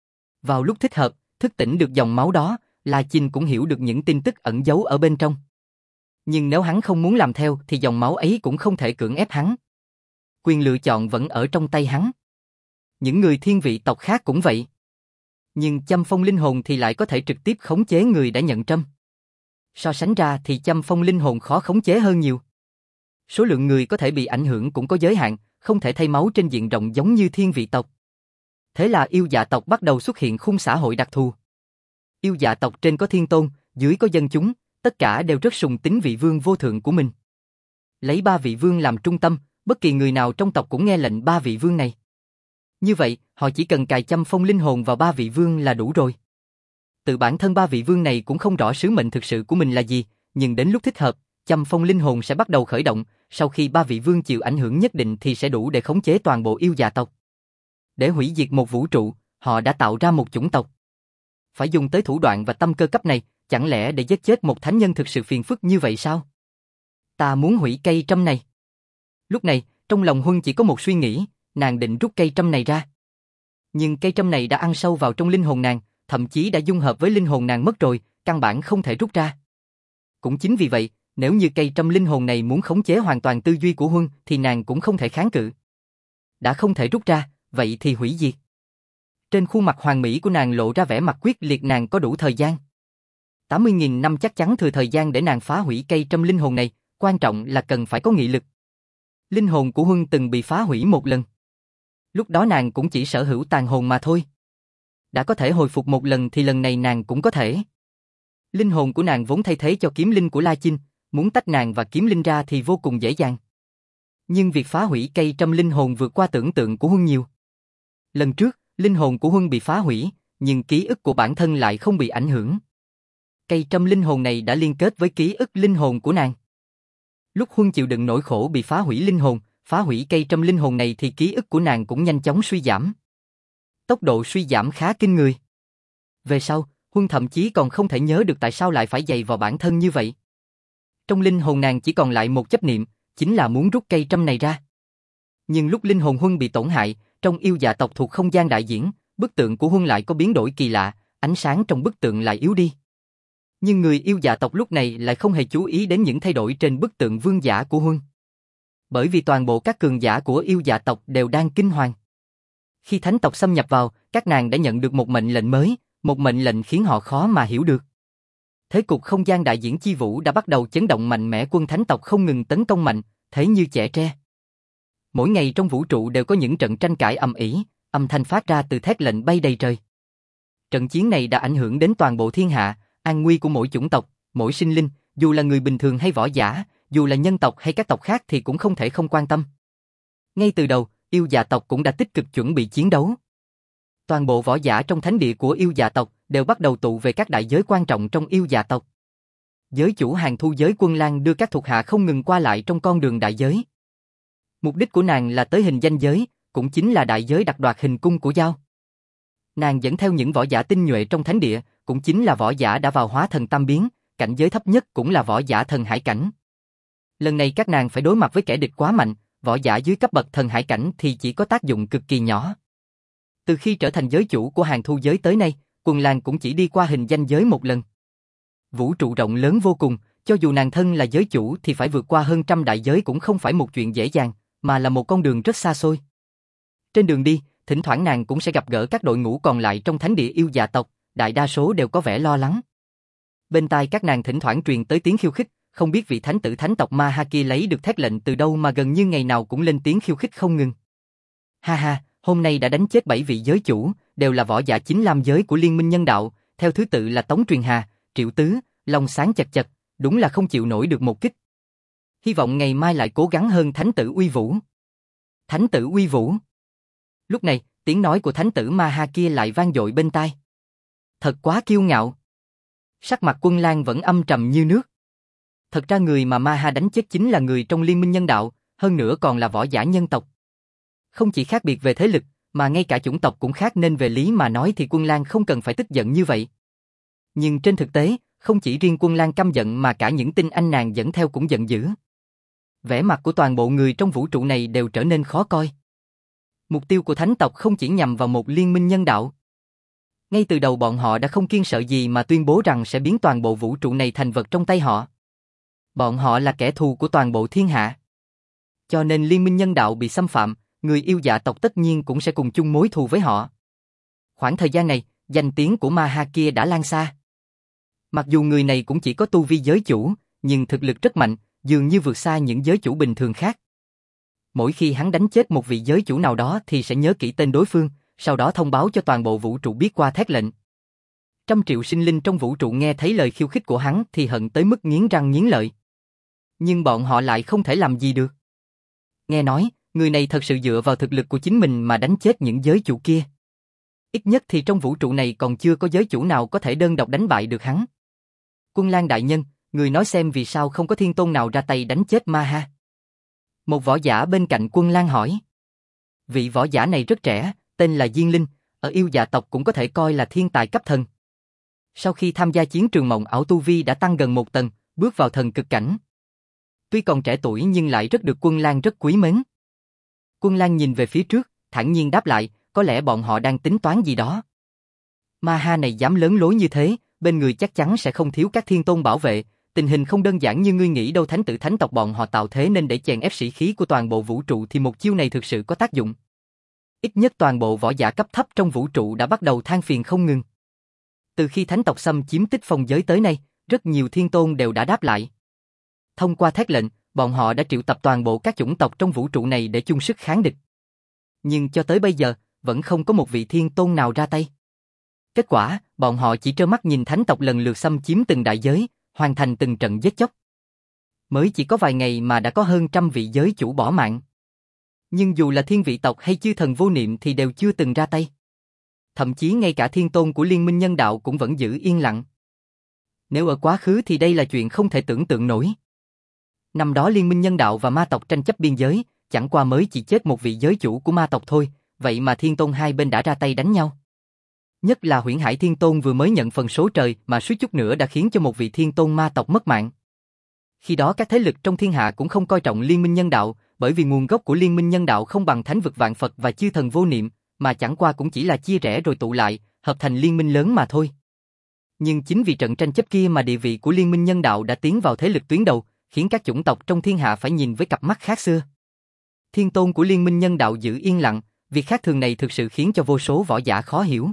Vào lúc thích hợp, thức tỉnh được dòng máu đó, La Chinh cũng hiểu được những tin tức ẩn giấu ở bên trong. Nhưng nếu hắn không muốn làm theo thì dòng máu ấy cũng không thể cưỡng ép hắn. Quyền lựa chọn vẫn ở trong tay hắn. Những người thiên vị tộc khác cũng vậy. Nhưng châm phong linh hồn thì lại có thể trực tiếp khống chế người đã nhận trâm. So sánh ra thì châm phong linh hồn khó khống chế hơn nhiều. Số lượng người có thể bị ảnh hưởng cũng có giới hạn, không thể thay máu trên diện rộng giống như thiên vị tộc. Thế là yêu dạ tộc bắt đầu xuất hiện khung xã hội đặc thù. Yêu dạ tộc trên có thiên tôn, dưới có dân chúng, tất cả đều rất sùng tín vị vương vô thượng của mình. Lấy ba vị vương làm trung tâm, bất kỳ người nào trong tộc cũng nghe lệnh ba vị vương này. Như vậy, họ chỉ cần cài châm phong linh hồn vào ba vị vương là đủ rồi. Tự bản thân ba vị vương này cũng không rõ sứ mệnh thực sự của mình là gì, nhưng đến lúc thích hợp, châm phong linh hồn sẽ bắt đầu khởi động, sau khi ba vị vương chịu ảnh hưởng nhất định thì sẽ đủ để khống chế toàn bộ yêu dạ tộc. Để hủy diệt một vũ trụ, họ đã tạo ra một chủng tộc. Phải dùng tới thủ đoạn và tâm cơ cấp này, chẳng lẽ để giết chết một thánh nhân thực sự phiền phức như vậy sao? Ta muốn hủy cây trâm này. Lúc này, trong lòng Huân chỉ có một suy nghĩ, nàng định rút cây trâm này ra. Nhưng cây trâm này đã ăn sâu vào trong linh hồn nàng, thậm chí đã dung hợp với linh hồn nàng mất rồi, căn bản không thể rút ra. Cũng chính vì vậy, nếu như cây trâm linh hồn này muốn khống chế hoàn toàn tư duy của Huân thì nàng cũng không thể kháng cự. Đã không thể rút ra, vậy thì hủy diệt. Trên khuôn mặt hoàn mỹ của nàng lộ ra vẻ mặt quyết liệt. Nàng có đủ thời gian. tám mươi nghìn năm chắc chắn thừa thời gian để nàng phá hủy cây trâm linh hồn này, quan trọng là cần phải có nghị lực. Linh hồn của Huân từng bị phá hủy một lần. Lúc đó nàng cũng chỉ sở hữu tàn hồn mà thôi. Đã có thể hồi phục một lần thì lần này nàng cũng có thể. Linh hồn của nàng vốn thay thế cho kiếm linh của La Chinh, muốn tách nàng và kiếm linh ra thì vô cùng dễ dàng. Nhưng việc phá hủy cây trăm linh hồn vượt qua tưởng tượng của Huân nhiều. Lần trước, linh hồn của Huân bị phá hủy, nhưng ký ức của bản thân lại không bị ảnh hưởng. Cây trăm linh hồn này đã liên kết với ký ức linh hồn của nàng. Lúc Huân chịu đựng nỗi khổ bị phá hủy linh hồn, phá hủy cây trăm linh hồn này thì ký ức của nàng cũng nhanh chóng suy giảm. Tốc độ suy giảm khá kinh người. Về sau, Huân thậm chí còn không thể nhớ được tại sao lại phải dày vào bản thân như vậy. Trong linh hồn nàng chỉ còn lại một chấp niệm, chính là muốn rút cây trăm này ra. Nhưng lúc linh hồn Huân bị tổn hại, trong yêu dạ tộc thuộc không gian đại diễn, bức tượng của Huân lại có biến đổi kỳ lạ, ánh sáng trong bức tượng lại yếu đi. Nhưng người yêu dạ tộc lúc này lại không hề chú ý đến những thay đổi trên bức tượng vương giả của Huân. Bởi vì toàn bộ các cường giả của yêu dạ tộc đều đang kinh hoàng. Khi thánh tộc xâm nhập vào, các nàng đã nhận được một mệnh lệnh mới, một mệnh lệnh khiến họ khó mà hiểu được. Thế cục không gian đại diễn chi vũ đã bắt đầu chấn động mạnh mẽ, quân thánh tộc không ngừng tấn công mạnh, thế như chẻ tre. Mỗi ngày trong vũ trụ đều có những trận tranh cãi ầm ĩ, âm thanh phát ra từ thét lệnh bay đầy trời. Trận chiến này đã ảnh hưởng đến toàn bộ thiên hạ, an nguy của mỗi chủng tộc, mỗi sinh linh, dù là người bình thường hay võ giả, dù là nhân tộc hay các tộc khác thì cũng không thể không quan tâm. Ngay từ đầu, yêu dạ tộc cũng đã tích cực chuẩn bị chiến đấu. Toàn bộ võ giả trong thánh địa của yêu dạ tộc đều bắt đầu tụ về các đại giới quan trọng trong yêu dạ tộc. Giới chủ Hàng Thu Giới Quân Lan đưa các thuộc hạ không ngừng qua lại trong con đường đại giới. Mục đích của nàng là tới hình danh giới, cũng chính là đại giới đặc đoạt hình cung của Giao. Nàng dẫn theo những võ giả tinh nhuệ trong thánh địa, cũng chính là võ giả đã vào hóa thần tam biến, cảnh giới thấp nhất cũng là võ giả thần hải cảnh. Lần này các nàng phải đối mặt với kẻ địch quá mạnh, võ giả dưới cấp bậc thần hải cảnh thì chỉ có tác dụng cực kỳ nhỏ. Từ khi trở thành giới chủ của Hàng Thu Giới tới nay, Quân Lan cũng chỉ đi qua hình danh giới một lần. Vũ trụ rộng lớn vô cùng, cho dù nàng thân là giới chủ thì phải vượt qua hơn trăm đại giới cũng không phải một chuyện dễ dàng, mà là một con đường rất xa xôi. Trên đường đi, thỉnh thoảng nàng cũng sẽ gặp gỡ các đội ngũ còn lại trong thánh địa yêu dạ tộc, đại đa số đều có vẻ lo lắng. Bên tai các nàng thỉnh thoảng truyền tới tiếng khiêu khích, không biết vị thánh tử thánh tộc Ma Ha kia lấy được thét lệnh từ đâu mà gần như ngày nào cũng lên tiếng khiêu khích không ngừng. Ha ha, hôm nay đã đánh chết bảy vị giới chủ, đều là võ giả chính lam giới của Liên minh Nhân Đạo, theo thứ tự là Tống Truyền Hà, Triệu Tứ, Long Sáng chật chật, đúng là không chịu nổi được một kích. Hy vọng ngày mai lại cố gắng hơn Thánh tử Uy Vũ. Thánh tử Uy Vũ. Lúc này, tiếng nói của thánh tử Ma Ha kia lại vang dội bên tai. Thật quá kiêu ngạo. Sắc mặt Quân Lan vẫn âm trầm như nước. Thật ra người mà Ma Ha đánh chết chính là người trong Liên minh Nhân Đạo, hơn nữa còn là võ giả nhân tộc. Không chỉ khác biệt về thế lực, mà ngay cả chủng tộc cũng khác, nên về lý mà nói thì Quân Lan không cần phải tức giận như vậy. Nhưng trên thực tế, không chỉ riêng Quân Lan căm giận mà cả những tinh anh nàng dẫn theo cũng giận dữ. Vẻ mặt của toàn bộ người trong vũ trụ này đều trở nên khó coi. Mục tiêu của thánh tộc không chỉ nhằm vào một liên minh nhân đạo. Ngay từ đầu bọn họ đã không kiêng sợ gì mà tuyên bố rằng sẽ biến toàn bộ vũ trụ này thành vật trong tay họ. Bọn họ là kẻ thù của toàn bộ thiên hạ. Cho nên liên minh nhân đạo bị xâm phạm, người yêu dạ tộc tất nhiên cũng sẽ cùng chung mối thù với họ. Khoảng thời gian này, danh tiếng của Ma Ha kia đã lan xa. Mặc dù người này cũng chỉ có tu vi giới chủ, nhưng thực lực rất mạnh, dường như vượt xa những giới chủ bình thường khác. Mỗi khi hắn đánh chết một vị giới chủ nào đó thì sẽ nhớ kỹ tên đối phương, sau đó thông báo cho toàn bộ vũ trụ biết qua thét lệnh. Trăm triệu sinh linh trong vũ trụ nghe thấy lời khiêu khích của hắn thì hận tới mức nghiến răng nghiến lợi. Nhưng bọn họ lại không thể làm gì được. Nghe nói, người này thật sự dựa vào thực lực của chính mình mà đánh chết những giới chủ kia. Ít nhất thì trong vũ trụ này còn chưa có giới chủ nào có thể đơn độc đánh bại được hắn. Quân Lan đại nhân, người nói xem vì sao không có thiên tôn nào ra tay đánh chết Ma Ha. Một võ giả bên cạnh Quân Lan hỏi. Vị võ giả này rất trẻ, tên là Diên Linh, ở yêu dạ tộc cũng có thể coi là thiên tài cấp thần. Sau khi tham gia chiến trường mộng ảo tu vi đã tăng gần một tầng, bước vào thần cực cảnh. Tuy còn trẻ tuổi nhưng lại rất được Quân Lan rất quý mến. Quân Lan nhìn về phía trước, thản nhiên đáp lại, có lẽ bọn họ đang tính toán gì đó. Ma Ha này dám lớn lối như thế, bên người chắc chắn sẽ không thiếu các thiên tôn bảo vệ, tình hình không đơn giản như ngươi nghĩ đâu. Thánh tử thánh tộc bọn họ tạo thế nên để chèn ép sĩ khí của toàn bộ vũ trụ thì một chiêu này thực sự có tác dụng. Ít nhất toàn bộ võ giả cấp thấp trong vũ trụ đã bắt đầu than phiền không ngừng. Từ khi thánh tộc xâm chiếm Tích Phong giới tới nay, rất nhiều thiên tôn đều đã đáp lại. Thông qua thét lệnh, bọn họ đã triệu tập toàn bộ các chủng tộc trong vũ trụ này để chung sức kháng địch. Nhưng cho tới bây giờ, vẫn không có một vị thiên tôn nào ra tay. Kết quả, bọn họ chỉ trơ mắt nhìn thánh tộc lần lượt xâm chiếm từng đại giới, hoàn thành từng trận giết chóc. Mới chỉ có vài ngày mà đã có hơn trăm vị giới chủ bỏ mạng. Nhưng dù là thiên vị tộc hay chư thần vô niệm thì đều chưa từng ra tay. Thậm chí ngay cả thiên tôn của liên minh nhân đạo cũng vẫn giữ yên lặng. Nếu ở quá khứ thì đây là chuyện không thể tưởng tượng nổi. Năm đó liên minh nhân đạo và ma tộc tranh chấp biên giới, chẳng qua mới chỉ chết một vị giới chủ của ma tộc thôi, vậy mà thiên tôn hai bên đã ra tay đánh nhau. Nhất là Huyễn Hải Thiên Tôn vừa mới nhận phần số trời mà suýt chút nữa đã khiến cho một vị thiên tôn ma tộc mất mạng. Khi đó các thế lực trong thiên hạ cũng không coi trọng liên minh nhân đạo, bởi vì nguồn gốc của liên minh nhân đạo không bằng thánh vực vạn Phật và chư thần vô niệm, mà chẳng qua cũng chỉ là chia rẽ rồi tụ lại, hợp thành liên minh lớn mà thôi. Nhưng chính vì trận tranh chấp kia mà địa vị của liên minh nhân đạo đã tiến vào thế lực tuyến đầu, khiến các chủng tộc trong thiên hạ phải nhìn với cặp mắt khác xưa. Thiên tôn của liên minh nhân đạo giữ yên lặng, việc khác thường này thực sự khiến cho vô số võ giả khó hiểu.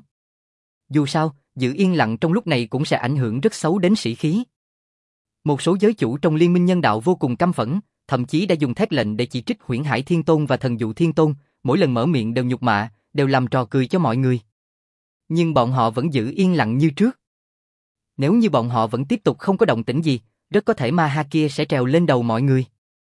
Dù sao, giữ yên lặng trong lúc này cũng sẽ ảnh hưởng rất xấu đến sĩ khí. Một số giới chủ trong liên minh nhân đạo vô cùng căm phẫn, thậm chí đã dùng thét lệnh để chỉ trích Huyễn Hải Thiên Tôn và Thần Dụ Thiên Tôn, mỗi lần mở miệng đều nhục mạ, đều làm trò cười cho mọi người. Nhưng bọn họ vẫn giữ yên lặng như trước. Nếu như bọn họ vẫn tiếp tục không có động tĩnh gì, rất có thể ma ha kia sẽ trèo lên đầu mọi người.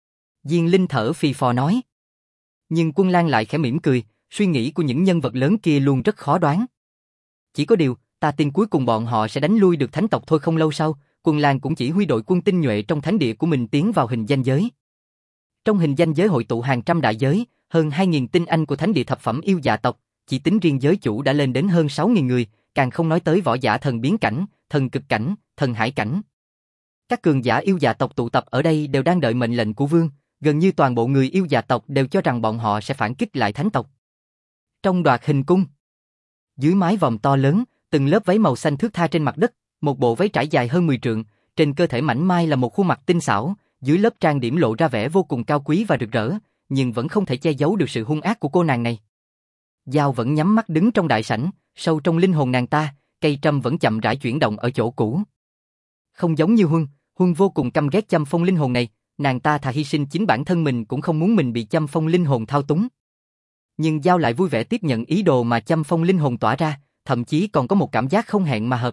Diên Linh thở phì phò nói. Nhưng Quân Lan lại khẽ mỉm cười, suy nghĩ của những nhân vật lớn kia luôn rất khó đoán. Chỉ có điều, ta tin cuối cùng bọn họ sẽ đánh lui được thánh tộc thôi. Không lâu sau, Quân Lan cũng chỉ huy đội quân tinh nhuệ trong thánh địa của mình tiến vào hình danh giới. Trong hình danh giới hội tụ hàng trăm đại giới, hơn hai nghìn tinh anh của thánh địa thập phẩm yêu dạ tộc, chỉ tính riêng giới chủ đã lên đến hơn sáu nghìn người, càng không nói tới võ giả thần biến cảnh, thần cực cảnh, thần hải cảnh. Các cường giả yêu dạ tộc tụ tập ở đây đều đang đợi mệnh lệnh của vương, gần như toàn bộ người yêu dạ tộc đều cho rằng bọn họ sẽ phản kích lại thánh tộc. Trong Đoạt Hình Cung, dưới mái vòm to lớn, từng lớp váy màu xanh thướt tha trên mặt đất, một bộ váy trải dài hơn mười trượng, trên cơ thể mảnh mai là một khuôn mặt tinh xảo, dưới lớp trang điểm lộ ra vẻ vô cùng cao quý và rực rỡ, nhưng vẫn không thể che giấu được sự hung ác của cô nàng này. Dao vẫn nhắm mắt đứng trong đại sảnh, sâu trong linh hồn nàng ta, cây trâm vẫn chậm rãi chuyển động ở chỗ cũ. Không giống như Huân, Huân vô cùng căm ghét châm phong linh hồn này, nàng ta thà hy sinh chính bản thân mình cũng không muốn mình bị châm phong linh hồn thao túng. Nhưng Dao lại vui vẻ tiếp nhận ý đồ mà châm phong linh hồn tỏa ra, thậm chí còn có một cảm giác không hẹn mà hợp.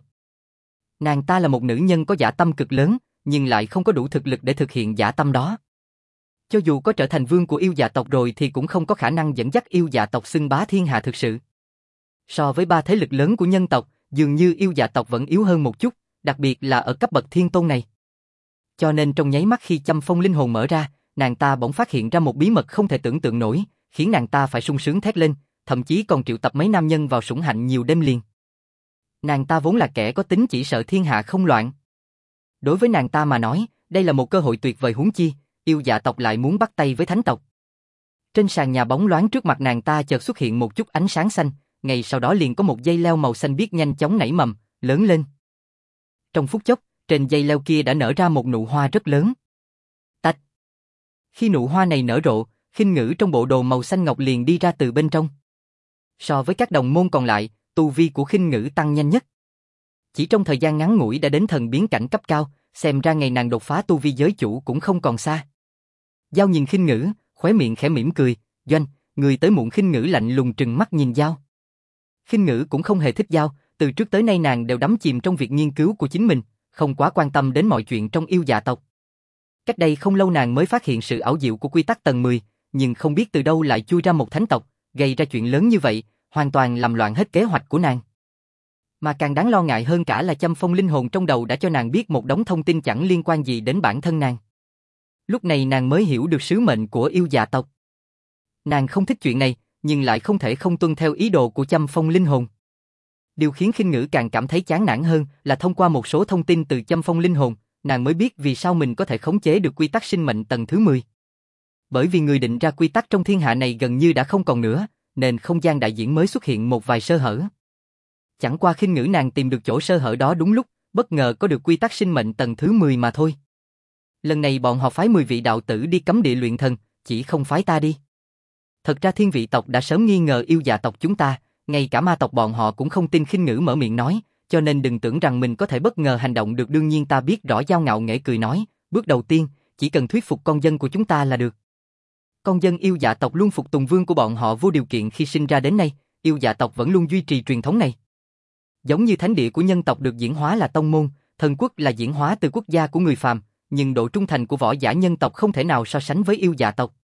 Nàng ta là một nữ nhân có dã tâm cực lớn, nhưng lại không có đủ thực lực để thực hiện dã tâm đó. Cho dù có trở thành vương của yêu dạ tộc rồi thì cũng không có khả năng dẫn dắt yêu dạ tộc xưng bá thiên hạ thực sự. So với ba thế lực lớn của nhân tộc, dường như yêu dạ tộc vẫn yếu hơn một chút, đặc biệt là ở cấp bậc thiên tôn này. Cho nên trong nháy mắt khi châm phong linh hồn mở ra, nàng ta bỗng phát hiện ra một bí mật không thể tưởng tượng nổi, khiến nàng ta phải sung sướng thét lên, thậm chí còn triệu tập mấy nam nhân vào sủng hạnh nhiều đêm liền. Nàng ta vốn là kẻ có tính chỉ sợ thiên hạ không loạn. Đối với nàng ta mà nói, đây là một cơ hội tuyệt vời, huống chi, yêu dạ tộc lại muốn bắt tay với thánh tộc. Trên sàn nhà bóng loáng trước mặt nàng ta chợt xuất hiện một chút ánh sáng xanh, ngay sau đó liền có một dây leo màu xanh biếc nhanh chóng nảy mầm, lớn lên. Trong phút chốc, trên dây leo kia đã nở ra một nụ hoa rất lớn. Tạch. Khi nụ hoa này nở rộ, Khinh Ngữ trong bộ đồ màu xanh ngọc liền đi ra từ bên trong. So với các đồng môn còn lại, tu vi của Khinh Ngữ tăng nhanh nhất. Chỉ trong thời gian ngắn ngủi đã đến thần biến cảnh cấp cao, xem ra ngày nàng đột phá tu vi giới chủ cũng không còn xa. Dao nhìn Khinh Ngữ, khóe miệng khẽ mỉm cười, "Doanh, người tới muộn." Khinh Ngữ lạnh lùng trừng mắt nhìn Dao. Khinh Ngữ cũng không hề thích Dao, từ trước tới nay nàng đều đắm chìm trong việc nghiên cứu của chính mình, không quá quan tâm đến mọi chuyện trong yêu dạ tộc. Cách đây không lâu nàng mới phát hiện sự ảo diệu của quy tắc tầng mười, nhưng không biết từ đâu lại chui ra một thánh tộc, gây ra chuyện lớn như vậy, hoàn toàn làm loạn hết kế hoạch của nàng. Mà càng đáng lo ngại hơn cả là châm phong linh hồn trong đầu đã cho nàng biết một đống thông tin chẳng liên quan gì đến bản thân nàng. Lúc này nàng mới hiểu được sứ mệnh của yêu dạ tộc. Nàng không thích chuyện này, nhưng lại không thể không tuân theo ý đồ của châm phong linh hồn. Điều khiến Khinh Ngữ càng cảm thấy chán nản hơn là thông qua một số thông tin từ châm phong linh hồn, nàng mới biết vì sao mình có thể khống chế được quy tắc sinh mệnh tầng thứ mười. Bởi vì người định ra quy tắc trong thiên hạ này gần như đã không còn nữa, nên không gian đại diễn mới xuất hiện một vài sơ hở. Chẳng qua Khinh Ngữ nàng tìm được chỗ sơ hở đó đúng lúc, bất ngờ có được quy tắc sinh mệnh tầng thứ mười mà thôi. Lần này bọn họ phái mười vị đạo tử đi cấm địa luyện thần, chỉ không phái ta đi. Thật ra thiên vị tộc đã sớm nghi ngờ yêu dạ tộc chúng ta, ngay cả ma tộc bọn họ cũng không tin. Khinh Ngữ mở miệng nói, cho nên đừng tưởng rằng mình có thể bất ngờ hành động được. Đương nhiên ta biết rõ. Dao ngạo nghễ cười nói, bước đầu tiên, chỉ cần thuyết phục con dân của chúng ta là được. Con dân yêu dạ tộc luôn phục tùng vương của bọn họ vô điều kiện. Khi sinh ra đến nay, yêu dạ tộc vẫn luôn duy trì truyền thống này. Giống như thánh địa của nhân tộc được diễn hóa là tông môn, thần quốc là diễn hóa từ quốc gia của người phàm, nhưng độ trung thành của võ giả nhân tộc không thể nào so sánh với yêu dạ tộc.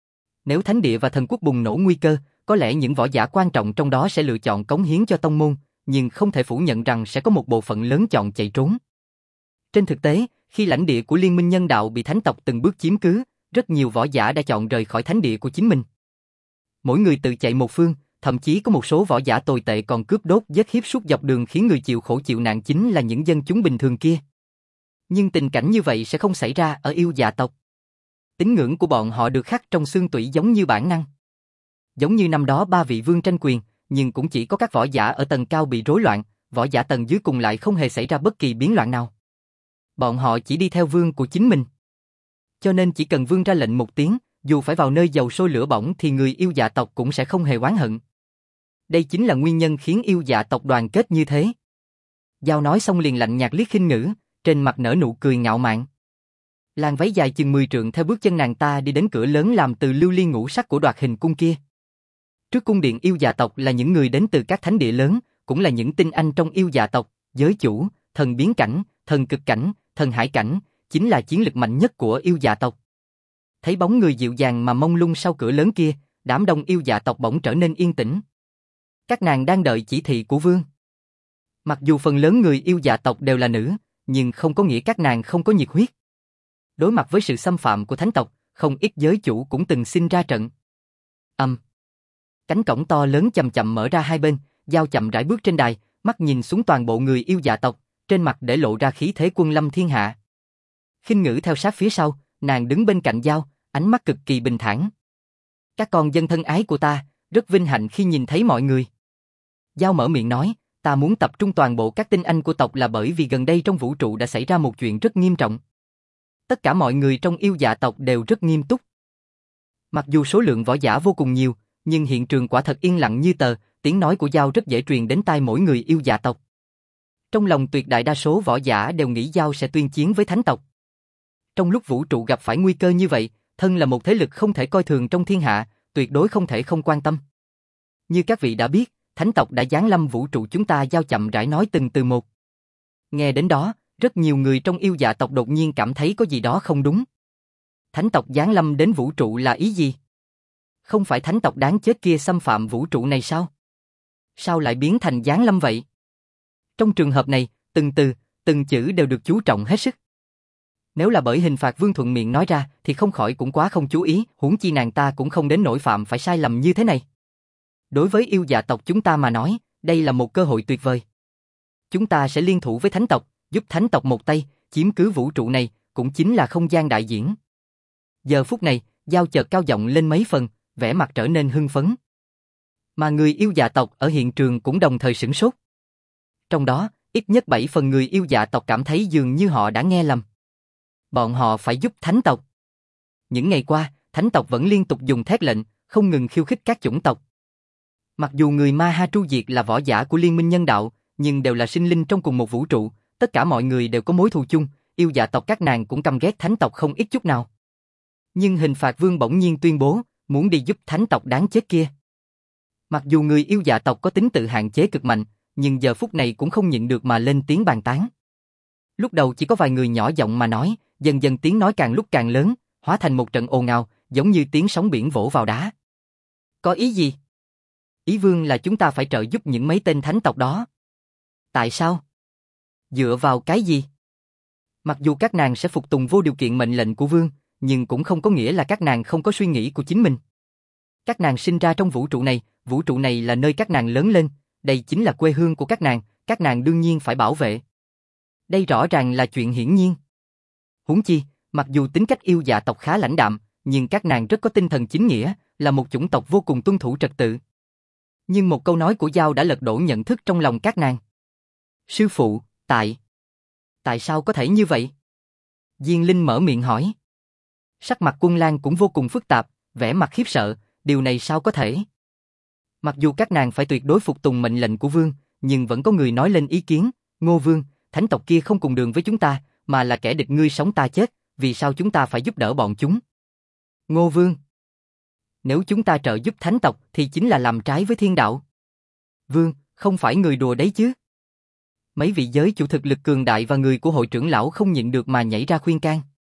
Nếu thánh địa và thần quốc bùng nổ nguy cơ, có lẽ những võ giả quan trọng trong đó sẽ lựa chọn cống hiến cho tông môn, nhưng không thể phủ nhận rằng sẽ có một bộ phận lớn chọn chạy trốn. Trên thực tế, khi lãnh địa của Liên minh Nhân đạo bị thánh tộc từng bước chiếm cứ, rất nhiều võ giả đã chọn rời khỏi thánh địa của chính mình. Mỗi người tự chạy một phương, thậm chí có một số võ giả tồi tệ còn cướp đốt giết hiếp suốt dọc đường khiến người chịu khổ chịu nạn chính là những dân chúng bình thường kia. Nhưng tình cảnh như vậy sẽ không xảy ra ở yêu dạ tộc. Tín ngưỡng của bọn họ được khắc trong xương tủy giống như bản năng. Giống như năm đó ba vị vương tranh quyền, nhưng cũng chỉ có các võ giả ở tầng cao bị rối loạn, võ giả tầng dưới cùng lại không hề xảy ra bất kỳ biến loạn nào. Bọn họ chỉ đi theo vương của chính mình. Cho nên chỉ cần vương ra lệnh một tiếng, dù phải vào nơi dầu sôi lửa bỏng thì người yêu dạ tộc cũng sẽ không hề oán hận. Đây chính là nguyên nhân khiến yêu dạ tộc đoàn kết như thế. Giao nói xong liền lạnh nhạt liếc khinh ngữ, trên mặt nở nụ cười ngạo mạn. Làn váy dài chừng mười trượng theo bước chân nàng ta đi đến cửa lớn làm từ lưu ly ngũ sắc của Đoạt Hình cung kia. Trước cung điện yêu dạ tộc là những người đến từ các thánh địa lớn, cũng là những tinh anh trong yêu dạ tộc, giới chủ, thần biến cảnh, thần cực cảnh, thần hải cảnh, chính là chiến lực mạnh nhất của yêu dạ tộc. Thấy bóng người dịu dàng mà mông lung sau cửa lớn kia, đám đông yêu dạ tộc bỗng trở nên yên tĩnh. Các nàng đang đợi chỉ thị của vương. Mặc dù phần lớn người yêu dạ tộc đều là nữ, nhưng không có nghĩa các nàng không có nhiệt huyết. Đối mặt với sự xâm phạm của thánh tộc, không ít giới chủ cũng từng xin ra trận. Âm. Cánh cổng to lớn chậm chậm mở ra hai bên, Giao chậm rãi bước trên đài, mắt nhìn xuống toàn bộ người yêu dạ tộc, trên mặt để lộ ra khí thế quân lâm thiên hạ. Khinh ngữ theo sát phía sau, nàng đứng bên cạnh Giao, ánh mắt cực kỳ bình thản. Các con dân thân ái của ta, rất vinh hạnh khi nhìn thấy mọi người. Giao mở miệng nói, ta muốn tập trung toàn bộ các tinh anh của tộc là bởi vì gần đây trong vũ trụ đã xảy ra một chuyện rất nghiêm trọng. Tất cả mọi người trong yêu dạ tộc đều rất nghiêm túc. Mặc dù số lượng võ giả vô cùng nhiều, nhưng hiện trường quả thật yên lặng như tờ, tiếng nói của Giao rất dễ truyền đến tai mỗi người yêu dạ tộc. Trong lòng tuyệt đại đa số võ giả đều nghĩ Giao sẽ tuyên chiến với thánh tộc. Trong lúc vũ trụ gặp phải nguy cơ như vậy, thân là một thế lực không thể coi thường trong thiên hạ, tuyệt đối không thể không quan tâm. Như các vị đã biết, thánh tộc đã giáng lâm vũ trụ chúng ta. Giao chậm rãi nói từng từ một. Nghe đến đó, rất nhiều người trong yêu dạ tộc đột nhiên cảm thấy có gì đó không đúng. Thánh tộc giáng lâm đến vũ trụ là ý gì? Không phải thánh tộc đáng chết kia xâm phạm vũ trụ này sao? Sao lại biến thành giáng lâm vậy? Trong trường hợp này, từng từ, từng chữ đều được chú trọng hết sức. Nếu là bởi hình phạt vương thuận miệng nói ra thì không khỏi cũng quá không chú ý, huống chi nàng ta cũng không đến nỗi phạm phải sai lầm như thế này. Đối với yêu dạ tộc chúng ta mà nói, đây là một cơ hội tuyệt vời. Chúng ta sẽ liên thủ với thánh tộc, giúp thánh tộc một tay, chiếm cứ vũ trụ này, cũng chính là không gian đại diễn. Giờ phút này, Giao chợt cao giọng lên mấy phần, vẻ mặt trở nên hưng phấn. Mà người yêu dạ tộc ở hiện trường cũng đồng thời sửng sốt. Trong đó, ít nhất bảy phần người yêu dạ tộc cảm thấy dường như họ đã nghe lầm. Bọn họ phải giúp thánh tộc. Những ngày qua, thánh tộc vẫn liên tục dùng thét lệnh, không ngừng khiêu khích các chủng tộc. Mặc dù người Ma Ha Tru Diệt là võ giả của Liên minh Nhân đạo, nhưng đều là sinh linh trong cùng một vũ trụ, tất cả mọi người đều có mối thù chung, yêu dạ tộc các nàng cũng căm ghét thánh tộc không ít chút nào. Nhưng hình phạt vương bỗng nhiên tuyên bố, muốn đi giúp thánh tộc đáng chết kia. Mặc dù người yêu dạ tộc có tính tự hạn chế cực mạnh, nhưng giờ phút này cũng không nhịn được mà lên tiếng bàn tán. Lúc đầu chỉ có vài người nhỏ giọng mà nói, dần dần tiếng nói càng lúc càng lớn, hóa thành một trận ồn ào, giống như tiếng sóng biển vỗ vào đá. Có ý gì? Ý vương là chúng ta phải trợ giúp những mấy tên thánh tộc đó. Tại sao? Dựa vào cái gì? Mặc dù các nàng sẽ phục tùng vô điều kiện mệnh lệnh của vương, nhưng cũng không có nghĩa là các nàng không có suy nghĩ của chính mình. Các nàng sinh ra trong vũ trụ này, vũ trụ này là nơi các nàng lớn lên, đây chính là quê hương của các nàng, các nàng đương nhiên phải bảo vệ. Đây rõ ràng là chuyện hiển nhiên. Huống chi, mặc dù tính cách yêu dạ tộc khá lãnh đạm, nhưng các nàng rất có tinh thần chính nghĩa, là một chủng tộc vô cùng tuân thủ trật tự. Nhưng một câu nói của Giao đã lật đổ nhận thức trong lòng các nàng. Sư phụ, tại... Tại sao có thể như vậy? Diên Linh mở miệng hỏi. Sắc mặt Quân Lan cũng vô cùng phức tạp, vẻ mặt khiếp sợ, điều này sao có thể? Mặc dù các nàng phải tuyệt đối phục tùng mệnh lệnh của vương, nhưng vẫn có người nói lên ý kiến, Ngô Vương, thánh tộc kia không cùng đường với chúng ta, mà là kẻ địch ngươi sống ta chết, vì sao chúng ta phải giúp đỡ bọn chúng? Ngô Vương, nếu chúng ta trợ giúp thánh tộc thì chính là làm trái với thiên đạo. Vương, không phải người đùa đấy chứ? Mấy vị giới chủ thực lực cường đại và người của hội trưởng lão không nhịn được mà nhảy ra khuyên can.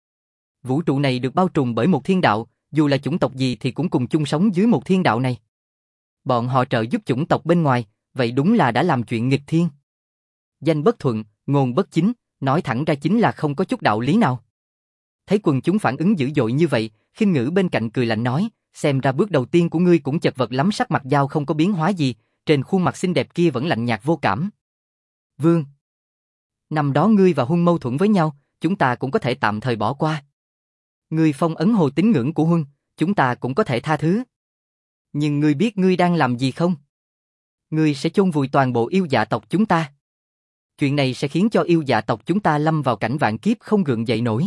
Vũ trụ này được bao trùm bởi một thiên đạo, dù là chủng tộc gì thì cũng cùng chung sống dưới một thiên đạo này. Bọn họ trợ giúp chủng tộc bên ngoài, vậy đúng là đã làm chuyện nghịch thiên. Danh bất thuận, ngôn bất chính, nói thẳng ra chính là không có chút đạo lý nào. Thấy quần chúng phản ứng dữ dội như vậy, Khinh Ngữ bên cạnh cười lạnh nói, xem ra bước đầu tiên của ngươi cũng chật vật lắm. Sắc mặt Giao không có biến hóa gì, trên khuôn mặt xinh đẹp kia vẫn lạnh nhạt vô cảm. Vương, năm đó ngươi và Huân mâu thuẫn với nhau, chúng ta cũng có thể tạm thời bỏ qua. Ngươi phong ấn hồ tín ngưỡng của Huân, chúng ta cũng có thể tha thứ. Nhưng ngươi biết ngươi đang làm gì không? Ngươi sẽ chôn vùi toàn bộ yêu dạ tộc chúng ta. Chuyện này sẽ khiến cho yêu dạ tộc chúng ta lâm vào cảnh vạn kiếp không gượng dậy nổi.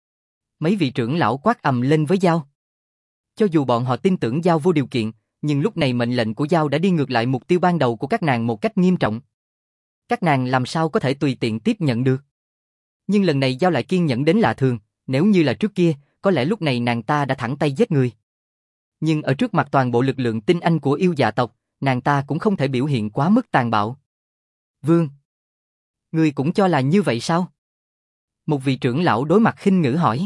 Mấy vị trưởng lão quát ầm lên với Giao. Cho dù bọn họ tin tưởng Giao vô điều kiện, nhưng lúc này mệnh lệnh của Giao đã đi ngược lại mục tiêu ban đầu của các nàng một cách nghiêm trọng. Các nàng làm sao có thể tùy tiện tiếp nhận được. Nhưng lần này Giao lại kiên nhẫn đến lạ thường, nếu như là trước kia, có lẽ lúc này nàng ta đã thẳng tay giết người. Nhưng ở trước mặt toàn bộ lực lượng tinh anh của yêu dạ tộc, nàng ta cũng không thể biểu hiện quá mức tàn bạo. Vương, ngươi cũng cho là như vậy sao? Một vị trưởng lão đối mặt Khinh Ngữ hỏi.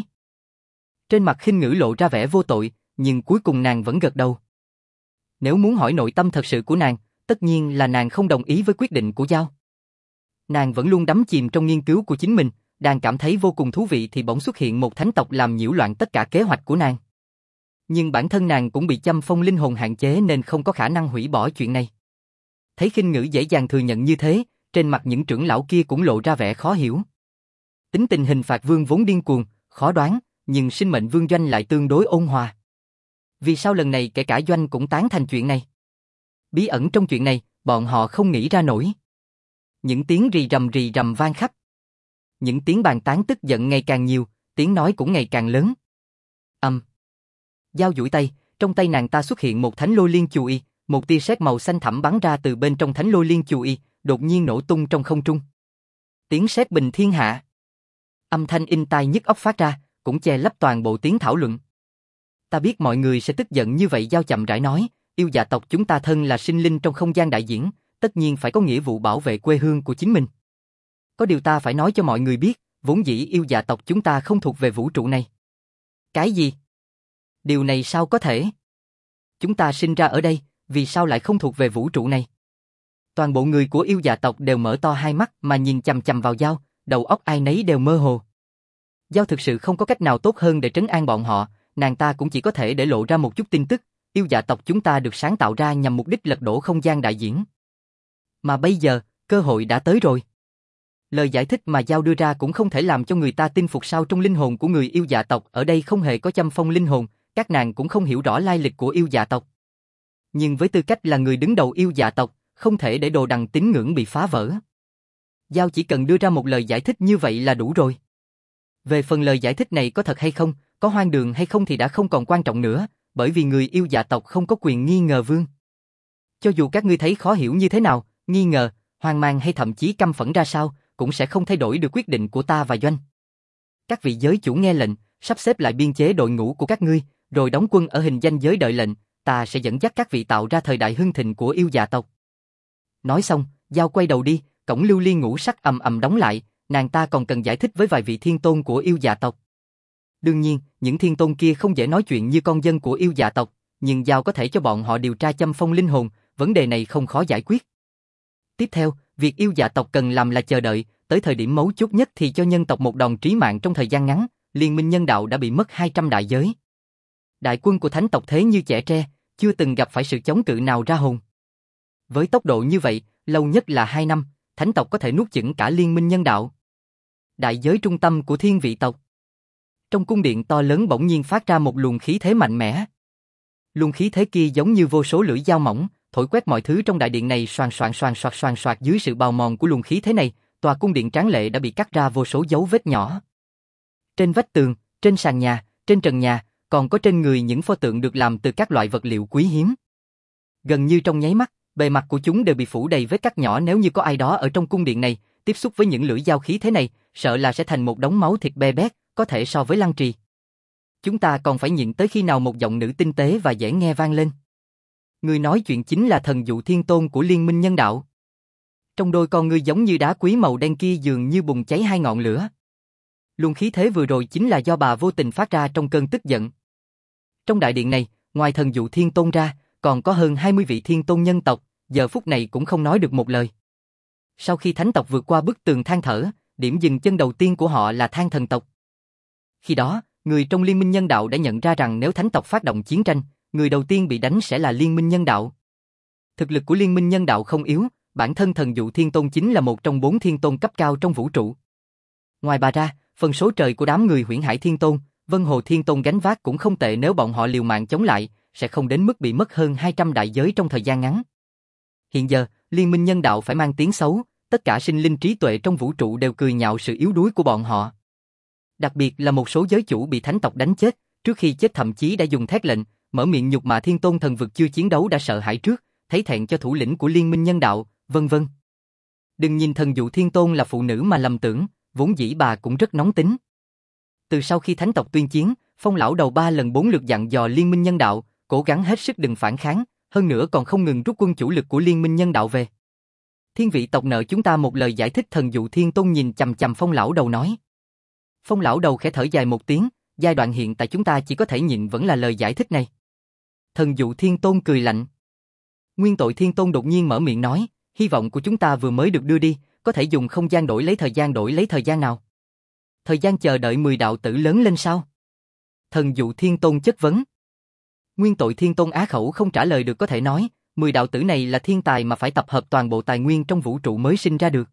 Trên mặt Khinh Ngữ lộ ra vẻ vô tội, nhưng cuối cùng nàng vẫn gật đầu. Nếu muốn hỏi nội tâm thật sự của nàng, tất nhiên là nàng không đồng ý với quyết định của Giao. Nàng vẫn luôn đắm chìm trong nghiên cứu của chính mình, đang cảm thấy vô cùng thú vị thì bỗng xuất hiện một thánh tộc làm nhiễu loạn tất cả kế hoạch của nàng. Nhưng bản thân nàng cũng bị châm phong linh hồn hạn chế nên không có khả năng hủy bỏ chuyện này. Thấy Khinh Ngữ dễ dàng thừa nhận như thế, trên mặt những trưởng lão kia cũng lộ ra vẻ khó hiểu. Tính tình Hình Phạt Vương vốn điên cuồng, khó đoán, nhưng sinh mệnh Vương Doanh lại tương đối ôn hòa. Vì sao lần này kể cả Doanh cũng tán thành chuyện này? Bí ẩn trong chuyện này, bọn họ không nghĩ ra nổi. Những tiếng rì rầm rì rầm vang khắp. Những tiếng bàn tán tức giận ngày càng nhiều, tiếng nói cũng ngày càng lớn. Âm. Giao duỗi tay, trong tay nàng ta xuất hiện một thánh lôi liên chù y, một tia sét màu xanh thẳm bắn ra từ bên trong thánh lôi liên chù y, đột nhiên nổ tung trong không trung. Tiếng sét bình thiên hạ. Âm thanh in tai nhức óc phát ra, cũng che lấp toàn bộ tiếng thảo luận. Ta biết mọi người sẽ tức giận như vậy. Giao chậm rãi nói, yêu dạ tộc chúng ta thân là sinh linh trong không gian đại diễn, tất nhiên phải có nghĩa vụ bảo vệ quê hương của chính mình. Có điều ta phải nói cho mọi người biết, vốn dĩ yêu dạ tộc chúng ta không thuộc về vũ trụ này. Cái gì? Điều này sao có thể? Chúng ta sinh ra ở đây, vì sao lại không thuộc về vũ trụ này? Toàn bộ người của yêu dạ tộc đều mở to hai mắt mà nhìn chằm chằm vào Giao, đầu óc ai nấy đều mơ hồ. Giao thực sự không có cách nào tốt hơn để trấn an bọn họ, nàng ta cũng chỉ có thể để lộ ra một chút tin tức, yêu dạ tộc chúng ta được sáng tạo ra nhằm mục đích lật đổ không gian đại diễn. Mà bây giờ, cơ hội đã tới rồi. Lời giải thích mà Giao đưa ra cũng không thể làm cho người ta tin phục. Sao trong linh hồn của người yêu dạ tộc ở đây không hề có châm phong linh hồn, các nàng cũng không hiểu rõ lai lịch của yêu dạ tộc. Nhưng với tư cách là người đứng đầu yêu dạ tộc, không thể để đồ đằng tín ngưỡng bị phá vỡ. Giao chỉ cần đưa ra một lời giải thích như vậy là đủ rồi. Về phần lời giải thích này có thật hay không, có hoang đường hay không thì đã không còn quan trọng nữa, bởi vì người yêu dạ tộc không có quyền nghi ngờ Vương. Cho dù các ngươi thấy khó hiểu như thế nào, nghi ngờ, hoang mang hay thậm chí căm phẫn ra sao, cũng sẽ không thay đổi được quyết định của ta và Doanh. Các vị giới chủ nghe lệnh, sắp xếp lại biên chế đội ngũ của các ngươi, rồi đóng quân ở hình danh giới đợi lệnh, ta sẽ dẫn dắt các vị tạo ra thời đại hưng thịnh của yêu dạ tộc. Nói xong, Giao quay đầu đi, cổng lưu ly ngũ sắc ầm ầm đóng lại, nàng ta còn cần giải thích với vài vị thiên tôn của yêu dạ tộc. Đương nhiên, những thiên tôn kia không dễ nói chuyện như con dân của yêu dạ tộc, nhưng Giao có thể cho bọn họ điều tra châm phong linh hồn, vấn đề này không khó giải quyết. Tiếp theo, việc yêu dạ tộc cần làm là chờ đợi, tới thời điểm mấu chốt nhất thì cho nhân tộc một đòn trí mạng. Trong thời gian ngắn, liên minh nhân đạo đã bị mất hai trăm đại giới. Đại quân của thánh tộc thế như chẻ tre, chưa từng gặp phải sự chống cự nào ra hồn. Với tốc độ như vậy, lâu nhất là hai năm, thánh tộc có thể nuốt chửng cả liên minh nhân đạo. Đại giới trung tâm của thiên vị tộc. Trong cung điện to lớn bỗng nhiên phát ra một luồng khí thế mạnh mẽ. Luồng khí thế kia giống như vô số lưỡi dao mỏng, thổi quét mọi thứ trong đại điện này xoàn xoàn xoàn xoạt xoàn xoạt. Dưới sự bào mòn của luồng khí thế này, tòa cung điện tráng lệ đã bị cắt ra vô số dấu vết nhỏ. Trên vách tường, trên sàn nhà, trên trần nhà, còn có trên người những pho tượng được làm từ các loại vật liệu quý hiếm. Gần như trong nháy mắt, bề mặt của chúng đều bị phủ đầy vết cắt nhỏ. Nếu như có ai đó ở trong cung điện này, tiếp xúc với những lưỡi dao khí thế này, sợ là sẽ thành một đống máu thịt be bét, có thể so với lăng trì. Chúng ta còn phải nhịn tới khi nào một giọng nữ tinh tế và dễ nghe vang lên. Người nói chuyện chính là thần dụ thiên tôn của liên minh nhân đạo. Trong đôi con ngươi giống như đá quý màu đen kia dường như bùng cháy hai ngọn lửa. Luồng khí thế vừa rồi chính là do bà vô tình phát ra trong cơn tức giận. Trong đại điện này, ngoài thần dụ thiên tôn ra, còn có hơn hai mươi vị thiên tôn nhân tộc, giờ phút này cũng không nói được một lời. Sau khi thánh tộc vượt qua bức tường than thở, điểm dừng chân đầu tiên của họ là than thần tộc. Khi đó, người trong Liên minh nhân đạo đã nhận ra rằng nếu thánh tộc phát động chiến tranh, người đầu tiên bị đánh sẽ là Liên minh nhân đạo. Thực lực của Liên minh nhân đạo không yếu, bản thân thần dụ thiên tôn chính là một trong bốn thiên tôn cấp cao trong vũ trụ. Ngoài bà ra, phần số trời của đám người Huyễn Hải Thiên Tôn, Vân Hồ Thiên Tôn gánh vác cũng không tệ, nếu bọn họ liều mạng chống lại, sẽ không đến mức bị mất hơn hai trăm đại giới trong thời gian ngắn. Hiện giờ, Liên minh nhân đạo phải mang tiếng xấu, tất cả sinh linh trí tuệ trong vũ trụ đều cười nhạo sự yếu đuối của bọn họ. Đặc biệt là một số giới chủ bị thánh tộc đánh chết, trước khi chết thậm chí đã dùng thét lệnh, mở miệng nhục mạ Thiên Tôn thần vực chưa chiến đấu đã sợ hãi trước, thấy thẹn cho thủ lĩnh của Liên minh nhân đạo, vân vân. Đừng nhìn thần dụ Thiên Tôn là phụ nữ mà lầm tưởng, vốn dĩ bà cũng rất nóng tính. Từ sau khi thánh tộc tuyên chiến, Phong lão đầu ba lần bốn lượt dặn dò Liên minh nhân đạo, cố gắng hết sức đừng phản kháng, hơn nữa còn không ngừng rút quân chủ lực của Liên minh nhân đạo về. Thiên vị tộc nợ chúng ta một lời giải thích, thần dụ Thiên Tôn nhìn chằm chằm Phong lão đầu nói. Phong lão đầu khẽ thở dài một tiếng, giai đoạn hiện tại chúng ta chỉ có thể nhịn vẫn là lời giải thích này. Thần dụ Thiên Tôn cười lạnh. Nguyên tội Thiên Tôn đột nhiên mở miệng nói, hy vọng của chúng ta vừa mới được đưa đi, có thể dùng không gian đổi lấy thời gian, đổi lấy thời gian nào? Thời gian chờ đợi mười đạo tử lớn lên sao? Thần dụ Thiên Tôn chất vấn. Nguyên tội Thiên Tôn á khẩu không trả lời được, có thể nói, mười đạo tử này là thiên tài mà phải tập hợp toàn bộ tài nguyên trong vũ trụ mới sinh ra được.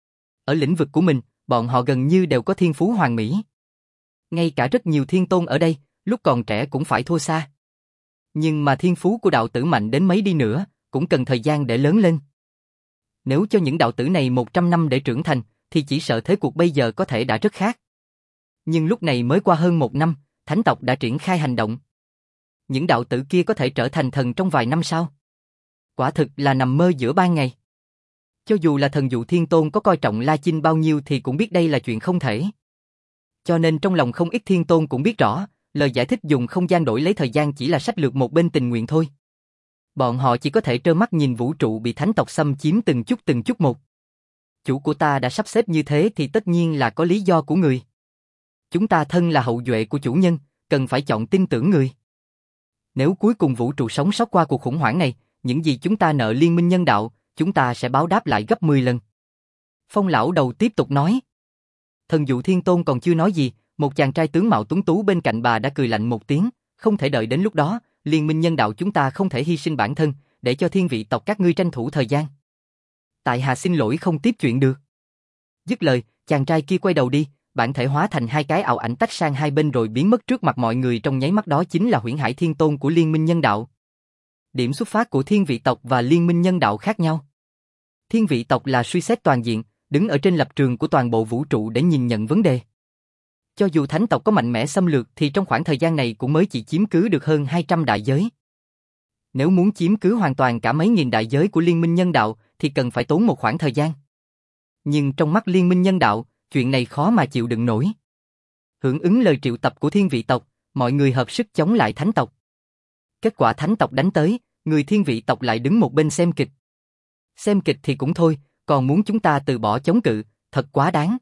Ở lĩnh vực của mình, bọn họ gần như đều có thiên phú hoàn mỹ. Ngay cả rất nhiều thiên tôn ở đây, lúc còn trẻ cũng phải thua xa. Nhưng mà thiên phú của đạo tử mạnh đến mấy đi nữa, cũng cần thời gian để lớn lên. Nếu cho những đạo tử này một trăm năm để trưởng thành, thì chỉ sợ thế cuộc bây giờ có thể đã rất khác. Nhưng lúc này mới qua hơn một năm, thánh tộc đã triển khai hành động. Những đạo tử kia có thể trở thành thần trong vài năm sau. Quả thực là nằm mơ giữa ban ngày. Cho dù là thần dụ Thiên Tôn có coi trọng La Chinh bao nhiêu thì cũng biết đây là chuyện không thể. Cho nên trong lòng không ít Thiên Tôn cũng biết rõ, lời giải thích dùng không gian đổi lấy thời gian chỉ là sách lược một bên tình nguyện thôi. Bọn họ chỉ có thể trơ mắt nhìn vũ trụ bị thánh tộc xâm chiếm từng chút từng chút một. Chủ của ta đã sắp xếp như thế thì tất nhiên là có lý do của người. Chúng ta thân là hậu duệ của chủ nhân, cần phải chọn tin tưởng người. Nếu cuối cùng vũ trụ sống sót qua cuộc khủng hoảng này, những gì chúng ta nợ Liên minh nhân đạo, chúng ta sẽ báo đáp lại gấp mười lần. Phong lão đầu tiếp tục nói. Thần dụ Thiên Tôn còn chưa nói gì, một chàng trai tướng mạo tuấn tú bên cạnh bà đã cười lạnh một tiếng, không thể đợi đến lúc đó, Liên minh nhân đạo chúng ta không thể hy sinh bản thân, để cho thiên vị tộc các ngươi tranh thủ thời gian. Tại hạ xin lỗi không tiếp chuyện được. Dứt lời, chàng trai kia quay đầu đi, bản thể hóa thành hai cái ảo ảnh tách sang hai bên rồi biến mất trước mặt mọi người, trong nháy mắt đó chính là Huyễn Hải Thiên Tôn của Liên minh nhân đạo. Điểm xuất phát của thiên vị tộc và Liên minh nhân đạo khác nhau. Thiên vị tộc là suy xét toàn diện, đứng ở trên lập trường của toàn bộ vũ trụ để nhìn nhận vấn đề. Cho dù thánh tộc có mạnh mẽ xâm lược thì trong khoảng thời gian này cũng mới chỉ chiếm cứ được hơn hai trăm đại giới. Nếu muốn chiếm cứ hoàn toàn cả mấy nghìn đại giới của Liên minh nhân đạo thì cần phải tốn một khoảng thời gian. Nhưng trong mắt Liên minh nhân đạo, chuyện này khó mà chịu đựng nổi. Hưởng ứng lời triệu tập của thiên vị tộc, mọi người hợp sức chống lại thánh tộc. Kết quả thánh tộc đánh tới, người thiên vị tộc lại đứng một bên xem kịch. Xem kịch thì cũng thôi, còn muốn chúng ta từ bỏ chống cự, thật quá đáng.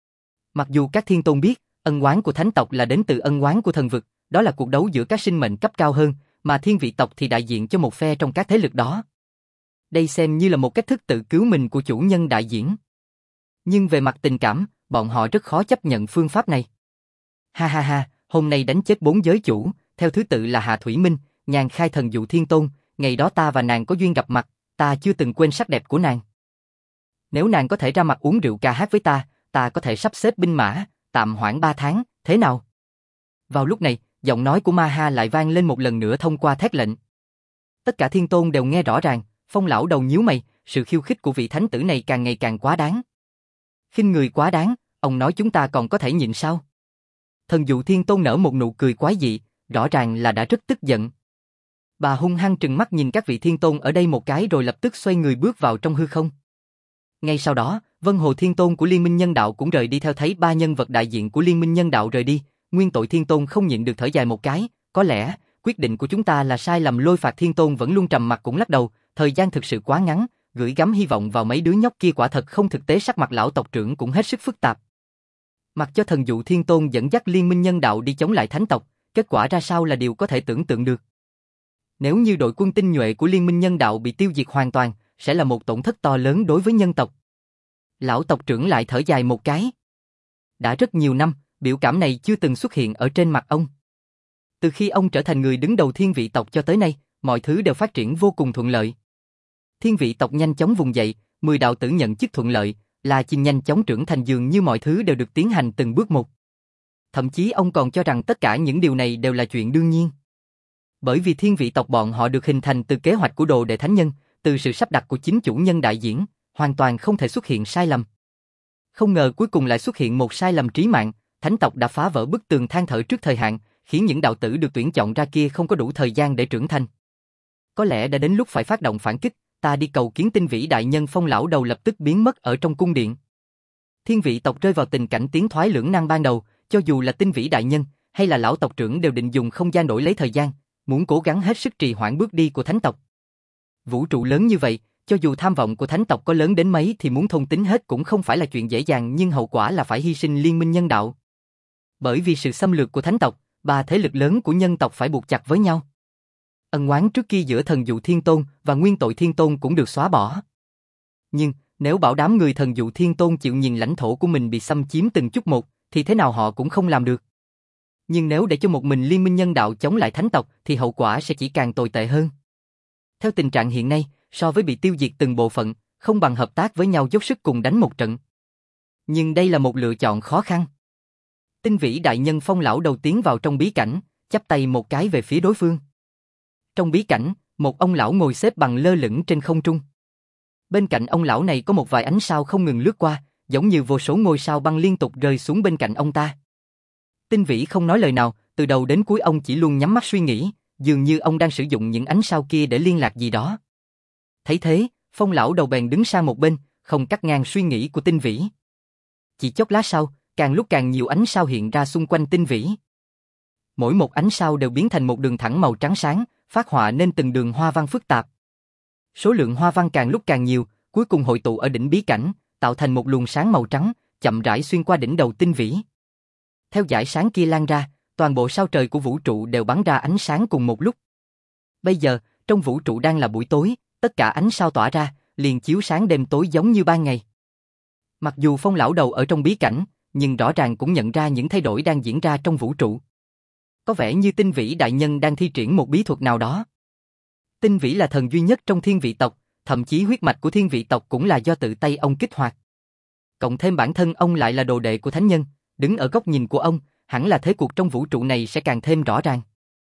Mặc dù các thiên tôn biết, ân oán của thánh tộc là đến từ ân oán của thần vực, đó là cuộc đấu giữa các sinh mệnh cấp cao hơn, mà thiên vị tộc thì đại diện cho một phe trong các thế lực đó. Đây xem như là một cách thức tự cứu mình của chủ nhân đại diễn. Nhưng về mặt tình cảm, bọn họ rất khó chấp nhận phương pháp này. Ha ha ha, hôm nay đánh chết bốn giới chủ, theo thứ tự là Hà Thủy Minh, Nhàn Khai thần dụ Thiên Tôn, ngày đó ta và nàng có duyên gặp mặt, ta chưa từng quên sắc đẹp của nàng. Nếu nàng có thể ra mặt uống rượu ca hát với ta, ta có thể sắp xếp binh mã, tạm hoãn ba tháng, thế nào? Vào lúc này, giọng nói của Ma Ha lại vang lên một lần nữa thông qua thét lệnh. Tất cả thiên tôn đều nghe rõ ràng, Phong lão đầu nhíu mày, sự khiêu khích của vị thánh tử này càng ngày càng quá đáng. Khinh người quá đáng, ông nói chúng ta còn có thể nhịn sao? Thần dụ Thiên Tôn nở một nụ cười quái dị, rõ ràng là đã rất tức giận. Bà hung hăng trừng mắt nhìn các vị thiên tôn ở đây một cái rồi lập tức xoay người bước vào trong hư không. Ngay sau đó, Vân Hồ Thiên Tôn của Liên minh nhân đạo cũng rời đi theo, thấy ba nhân vật đại diện của Liên minh nhân đạo rời đi, Nguyên tội Thiên Tôn không nhịn được thở dài một cái, có lẽ, quyết định của chúng ta là sai lầm. Lôi Phạt Thiên Tôn vẫn luôn trầm mặc cũng lắc đầu, thời gian thực sự quá ngắn, gửi gắm hy vọng vào mấy đứa nhóc kia quả thật không thực tế. Sắc mặt lão tộc trưởng cũng hết sức phức tạp. Mặc cho thần dụ thiên tôn dẫn dắt liên minh nhân đạo đi chống lại thánh tộc, kết quả ra sao là điều có thể tưởng tượng được. Nếu như đội quân tinh nhuệ của liên minh nhân đạo bị tiêu diệt hoàn toàn, sẽ là một tổn thất to lớn đối với nhân tộc. Lão tộc trưởng lại thở dài một cái. Đã rất nhiều năm, biểu cảm này chưa từng xuất hiện ở trên mặt ông. Từ khi ông trở thành người đứng đầu thiên vị tộc cho tới nay, mọi thứ đều phát triển vô cùng thuận lợi. Thiên vị tộc nhanh chóng vùng dậy, mười đạo tử nhận chức thuận lợi, là chim nhanh chóng trưởng thành dường như mọi thứ đều được tiến hành từng bước một. Thậm chí ông còn cho rằng tất cả những điều này đều là chuyện đương nhiên. Bởi vì thiên vị tộc bọn họ được hình thành từ kế hoạch của đồ đệ thánh nhân, từ sự sắp đặt của chính chủ nhân đại diễn, hoàn toàn không thể xuất hiện sai lầm. Không ngờ cuối cùng lại xuất hiện một sai lầm trí mạng, thánh tộc đã phá vỡ bức tường than thở trước thời hạn, khiến những đạo tử được tuyển chọn ra kia không có đủ thời gian để trưởng thành. Có lẽ đã đến lúc phải phát động phản kích, ta đi cầu kiến tinh vĩ đại nhân. Phong lão đầu lập tức biến mất ở trong cung điện. Thiên vị tộc rơi vào tình cảnh tiến thoái lưỡng nan ban đầu, cho dù là tinh vĩ đại nhân hay là lão tộc trưởng đều định dùng không gian đổi lấy thời gian, muốn cố gắng hết sức trì hoãn bước đi của thánh tộc. Vũ trụ lớn như vậy, cho dù tham vọng của thánh tộc có lớn đến mấy thì muốn thôn tính hết cũng không phải là chuyện dễ dàng, nhưng hậu quả là phải hy sinh liên minh nhân đạo. Bởi vì sự xâm lược của thánh tộc, ba thế lực lớn của nhân tộc phải buộc chặt với nhau. Ân oán trước kia giữa thần dụ thiên tôn và nguyên tội thiên tôn cũng được xóa bỏ. Nhưng, nếu bảo đám người thần dụ thiên tôn chịu nhìn lãnh thổ của mình bị xâm chiếm từng chút một, thì thế nào họ cũng không làm được. Nhưng nếu để cho một mình liên minh nhân đạo chống lại thánh tộc thì hậu quả sẽ chỉ càng tồi tệ hơn. Theo tình trạng hiện nay, so với bị tiêu diệt từng bộ phận, không bằng hợp tác với nhau dốc sức cùng đánh một trận. Nhưng đây là một lựa chọn khó khăn. Tinh vĩ đại nhân Phong lão đầu tiến vào trong bí cảnh, chắp tay một cái về phía đối phương. Trong bí cảnh, một ông lão ngồi xếp bằng lơ lửng trên không trung. Bên cạnh ông lão này có một vài ánh sao không ngừng lướt qua, giống như vô số ngôi sao băng liên tục rơi xuống bên cạnh ông ta. Tinh vĩ không nói lời nào, từ đầu đến cuối ông chỉ luôn nhắm mắt suy nghĩ, dường như ông đang sử dụng những ánh sao kia để liên lạc gì đó. Thấy thế, Phong lão đầu bèn đứng sang một bên, không cắt ngang suy nghĩ của Tinh vĩ. Chỉ chốc lát sau, càng lúc càng nhiều ánh sao hiện ra xung quanh Tinh vĩ. Mỗi một ánh sao đều biến thành một đường thẳng màu trắng sáng, phát họa nên từng đường hoa văn phức tạp. Số lượng hoa văn càng lúc càng nhiều, cuối cùng hội tụ ở đỉnh bí cảnh, tạo thành một luồng sáng màu trắng, chậm rãi xuyên qua đỉnh đầu Tinh vĩ. Theo dải sáng kia lan ra, toàn bộ sao trời của vũ trụ đều bắn ra ánh sáng cùng một lúc. Bây giờ, trong vũ trụ đang là buổi tối, tất cả ánh sao tỏa ra, liền chiếu sáng đêm tối giống như ban ngày. Mặc dù Phong lão đầu ở trong bí cảnh, nhưng rõ ràng cũng nhận ra những thay đổi đang diễn ra trong vũ trụ. Có vẻ như Tinh vĩ đại nhân đang thi triển một bí thuật nào đó. Tinh vĩ là thần duy nhất trong thiên vị tộc, thậm chí huyết mạch của thiên vị tộc cũng là do tự tay ông kích hoạt. Cộng thêm bản thân ông lại là đồ đệ của thánh nhân, đứng ở góc nhìn của ông, hẳn là thế cuộc trong vũ trụ này sẽ càng thêm rõ ràng.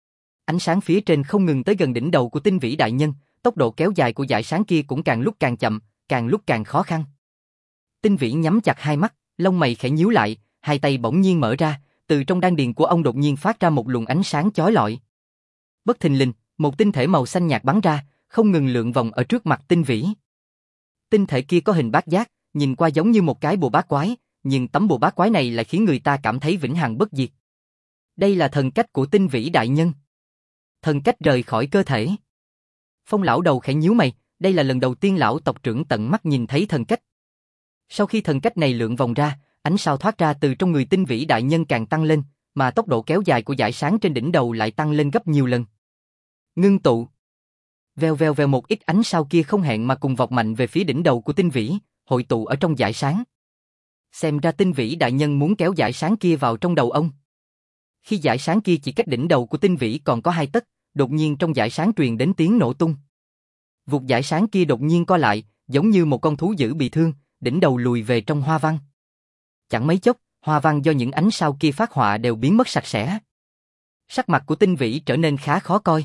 Ánh sáng phía trên không ngừng tới gần đỉnh đầu của Tinh vĩ đại nhân, tốc độ kéo dài của dải sáng kia cũng càng lúc càng chậm, càng lúc càng khó khăn. Tinh vĩ nhắm chặt hai mắt, lông mày khẽ nhíu lại, hai tay bỗng nhiên mở ra, từ trong đan điền của ông đột nhiên phát ra một luồng ánh sáng chói lọi. Bất thình lình, một tinh thể màu xanh nhạt bắn ra, không ngừng lượn vòng ở trước mặt Tinh vĩ. Tinh thể kia có hình bát giác, nhìn qua giống như một cái bùa bát quái, nhưng tấm bùa bát quái này lại khiến người ta cảm thấy vĩnh hằng bất diệt. Đây là thần cách của Tinh vĩ đại nhân. Thần cách rời khỏi cơ thể. Phong lão đầu khẽ nhíu mày, đây là lần đầu tiên lão tộc trưởng tận mắt nhìn thấy thần cách. Sau khi thần cách này lượn vòng ra, ánh sao thoát ra từ trong người Tinh vĩ đại nhân càng tăng lên, mà tốc độ kéo dài của dải sáng trên đỉnh đầu lại tăng lên gấp nhiều lần. Ngưng tụ. Veo veo veo, một ít ánh sao kia không hẹn mà cùng vọt mạnh về phía đỉnh đầu của Tinh vĩ, hội tụ ở trong dải sáng. Xem ra Tinh vĩ đại nhân muốn kéo dải sáng kia vào trong đầu ông. Khi dải sáng kia chỉ cách đỉnh đầu của Tinh vĩ còn có hai tấc, đột nhiên trong dải sáng truyền đến tiếng nổ tung. Vụt dải sáng kia đột nhiên co lại, giống như một con thú dữ bị thương, đỉnh đầu lùi về trong hoa văn. Chẳng mấy chốc, hoa văn do những ánh sao kia phát họa đều biến mất sạch sẽ. Sắc mặt của Tinh vĩ trở nên khá khó coi.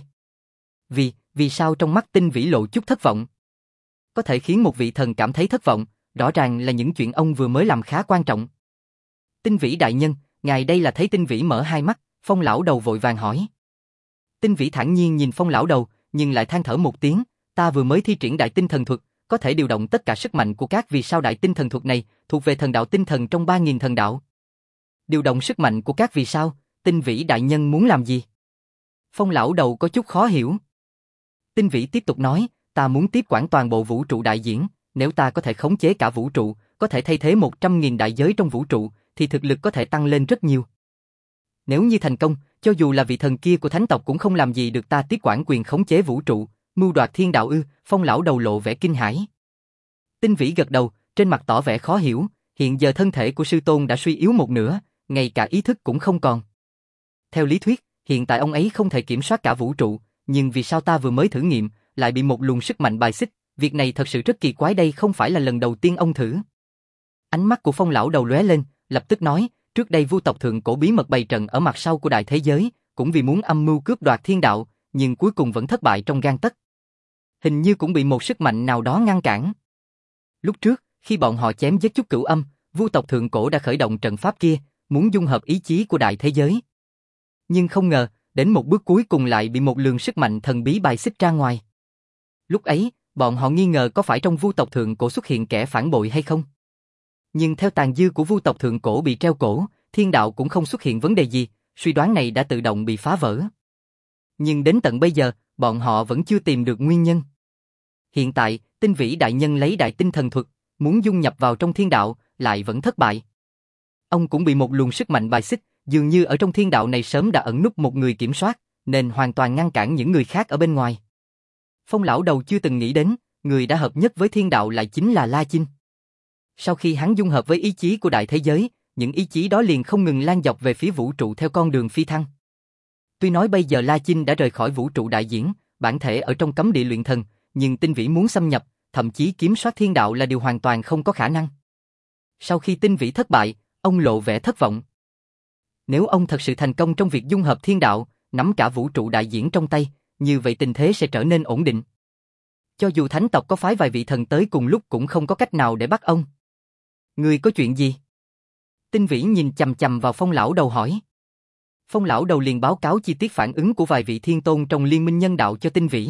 Vì, vì sao trong mắt Tinh vĩ lộ chút thất vọng? Có thể khiến một vị thần cảm thấy thất vọng, rõ ràng là những chuyện ông vừa mới làm khá quan trọng. Tinh vĩ đại nhân, ngài đây là thấy Tinh vĩ mở hai mắt, Phong lão đầu vội vàng hỏi. Tinh vĩ thản nhiên nhìn Phong lão đầu, nhưng lại than thở một tiếng, ta vừa mới thi triển đại tinh thần thuật, có thể điều động tất cả sức mạnh của các vì sao đại tinh thần thuật này thuộc về thần đạo tinh thần trong ba nghìn thần đạo. Điều động sức mạnh của các vì sao, Tinh vĩ đại nhân muốn làm gì? Phong lão đầu có chút khó hiểu. Tinh vĩ tiếp tục nói, ta muốn tiếp quản toàn bộ vũ trụ đại diễn, nếu ta có thể khống chế cả vũ trụ, có thể thay thế một trăm nghìn đại giới trong vũ trụ, thì thực lực có thể tăng lên rất nhiều. Nếu như thành công, cho dù là vị thần kia của thánh tộc cũng không làm gì được ta tiếp quản quyền khống chế vũ trụ, mưu đoạt thiên đạo ư? Phong lão đầu lộ vẻ kinh hãi. Tinh Vĩ gật đầu, trên mặt tỏ vẻ khó hiểu, hiện giờ thân thể của sư tôn đã suy yếu một nửa, ngay cả ý thức cũng không còn. Theo lý thuyết, hiện tại ông ấy không thể kiểm soát cả vũ trụ, nhưng vì sao ta vừa mới thử nghiệm, lại bị một luồng sức mạnh bài xích, việc này thật sự rất kỳ quái, đây không phải là lần đầu tiên ông thử. Ánh mắt của Phong lão đầu lóe lên, lập tức nói, trước đây Vu tộc thượng cổ bí mật bày trận ở mặt sau của đại thế giới, cũng vì muốn âm mưu cướp đoạt thiên đạo, nhưng cuối cùng vẫn thất bại trong gang tấc. Hình như cũng bị một sức mạnh nào đó ngăn cản. Lúc trước, khi bọn họ chém giết chút cửu âm, Vu tộc thượng cổ đã khởi động trận pháp kia, muốn dung hợp ý chí của đại thế giới. Nhưng không ngờ, đến một bước cuối cùng lại bị một luồng sức mạnh thần bí bài xích ra ngoài. Lúc ấy, bọn họ nghi ngờ có phải trong Vu tộc thượng cổ xuất hiện kẻ phản bội hay không. Nhưng theo tàn dư của Vu tộc thượng cổ bị treo cổ, thiên đạo cũng không xuất hiện vấn đề gì, suy đoán này đã tự động bị phá vỡ. Nhưng đến tận bây giờ, bọn họ vẫn chưa tìm được nguyên nhân. Hiện tại, Tinh Vĩ đại nhân lấy đại tinh thần thuật, muốn dung nhập vào trong thiên đạo, lại vẫn thất bại. Ông cũng bị một luồng sức mạnh bài xích, dường như ở trong thiên đạo này sớm đã ẩn núp một người kiểm soát, nên hoàn toàn ngăn cản những người khác ở bên ngoài. Phong lão đầu chưa từng nghĩ đến, người đã hợp nhất với thiên đạo lại chính là La Chinh. Sau khi hắn dung hợp với ý chí của đại thế giới, những ý chí đó liền không ngừng lan dọc về phía vũ trụ theo con đường phi thăng. Tuy nói bây giờ La Chinh đã rời khỏi vũ trụ đại diễn, bản thể ở trong cấm địa luyện thần, nhưng Tinh Vĩ muốn xâm nhập, thậm chí kiểm soát thiên đạo là điều hoàn toàn không có khả năng. Sau khi Tinh Vĩ thất bại, ông lộ vẻ thất vọng. Nếu ông thật sự thành công trong việc dung hợp thiên đạo, nắm cả vũ trụ đại diễn trong tay, như vậy tình thế sẽ trở nên ổn định. Cho dù thánh tộc có phái vài vị thần tới cùng lúc cũng không có cách nào để bắt ông. Ngươi có chuyện gì? Tinh Vĩ nhìn chằm chằm vào Phong lão đầu hỏi. Phong lão đầu liền báo cáo chi tiết phản ứng của vài vị thiên tôn trong liên minh nhân đạo cho Tinh Vĩ.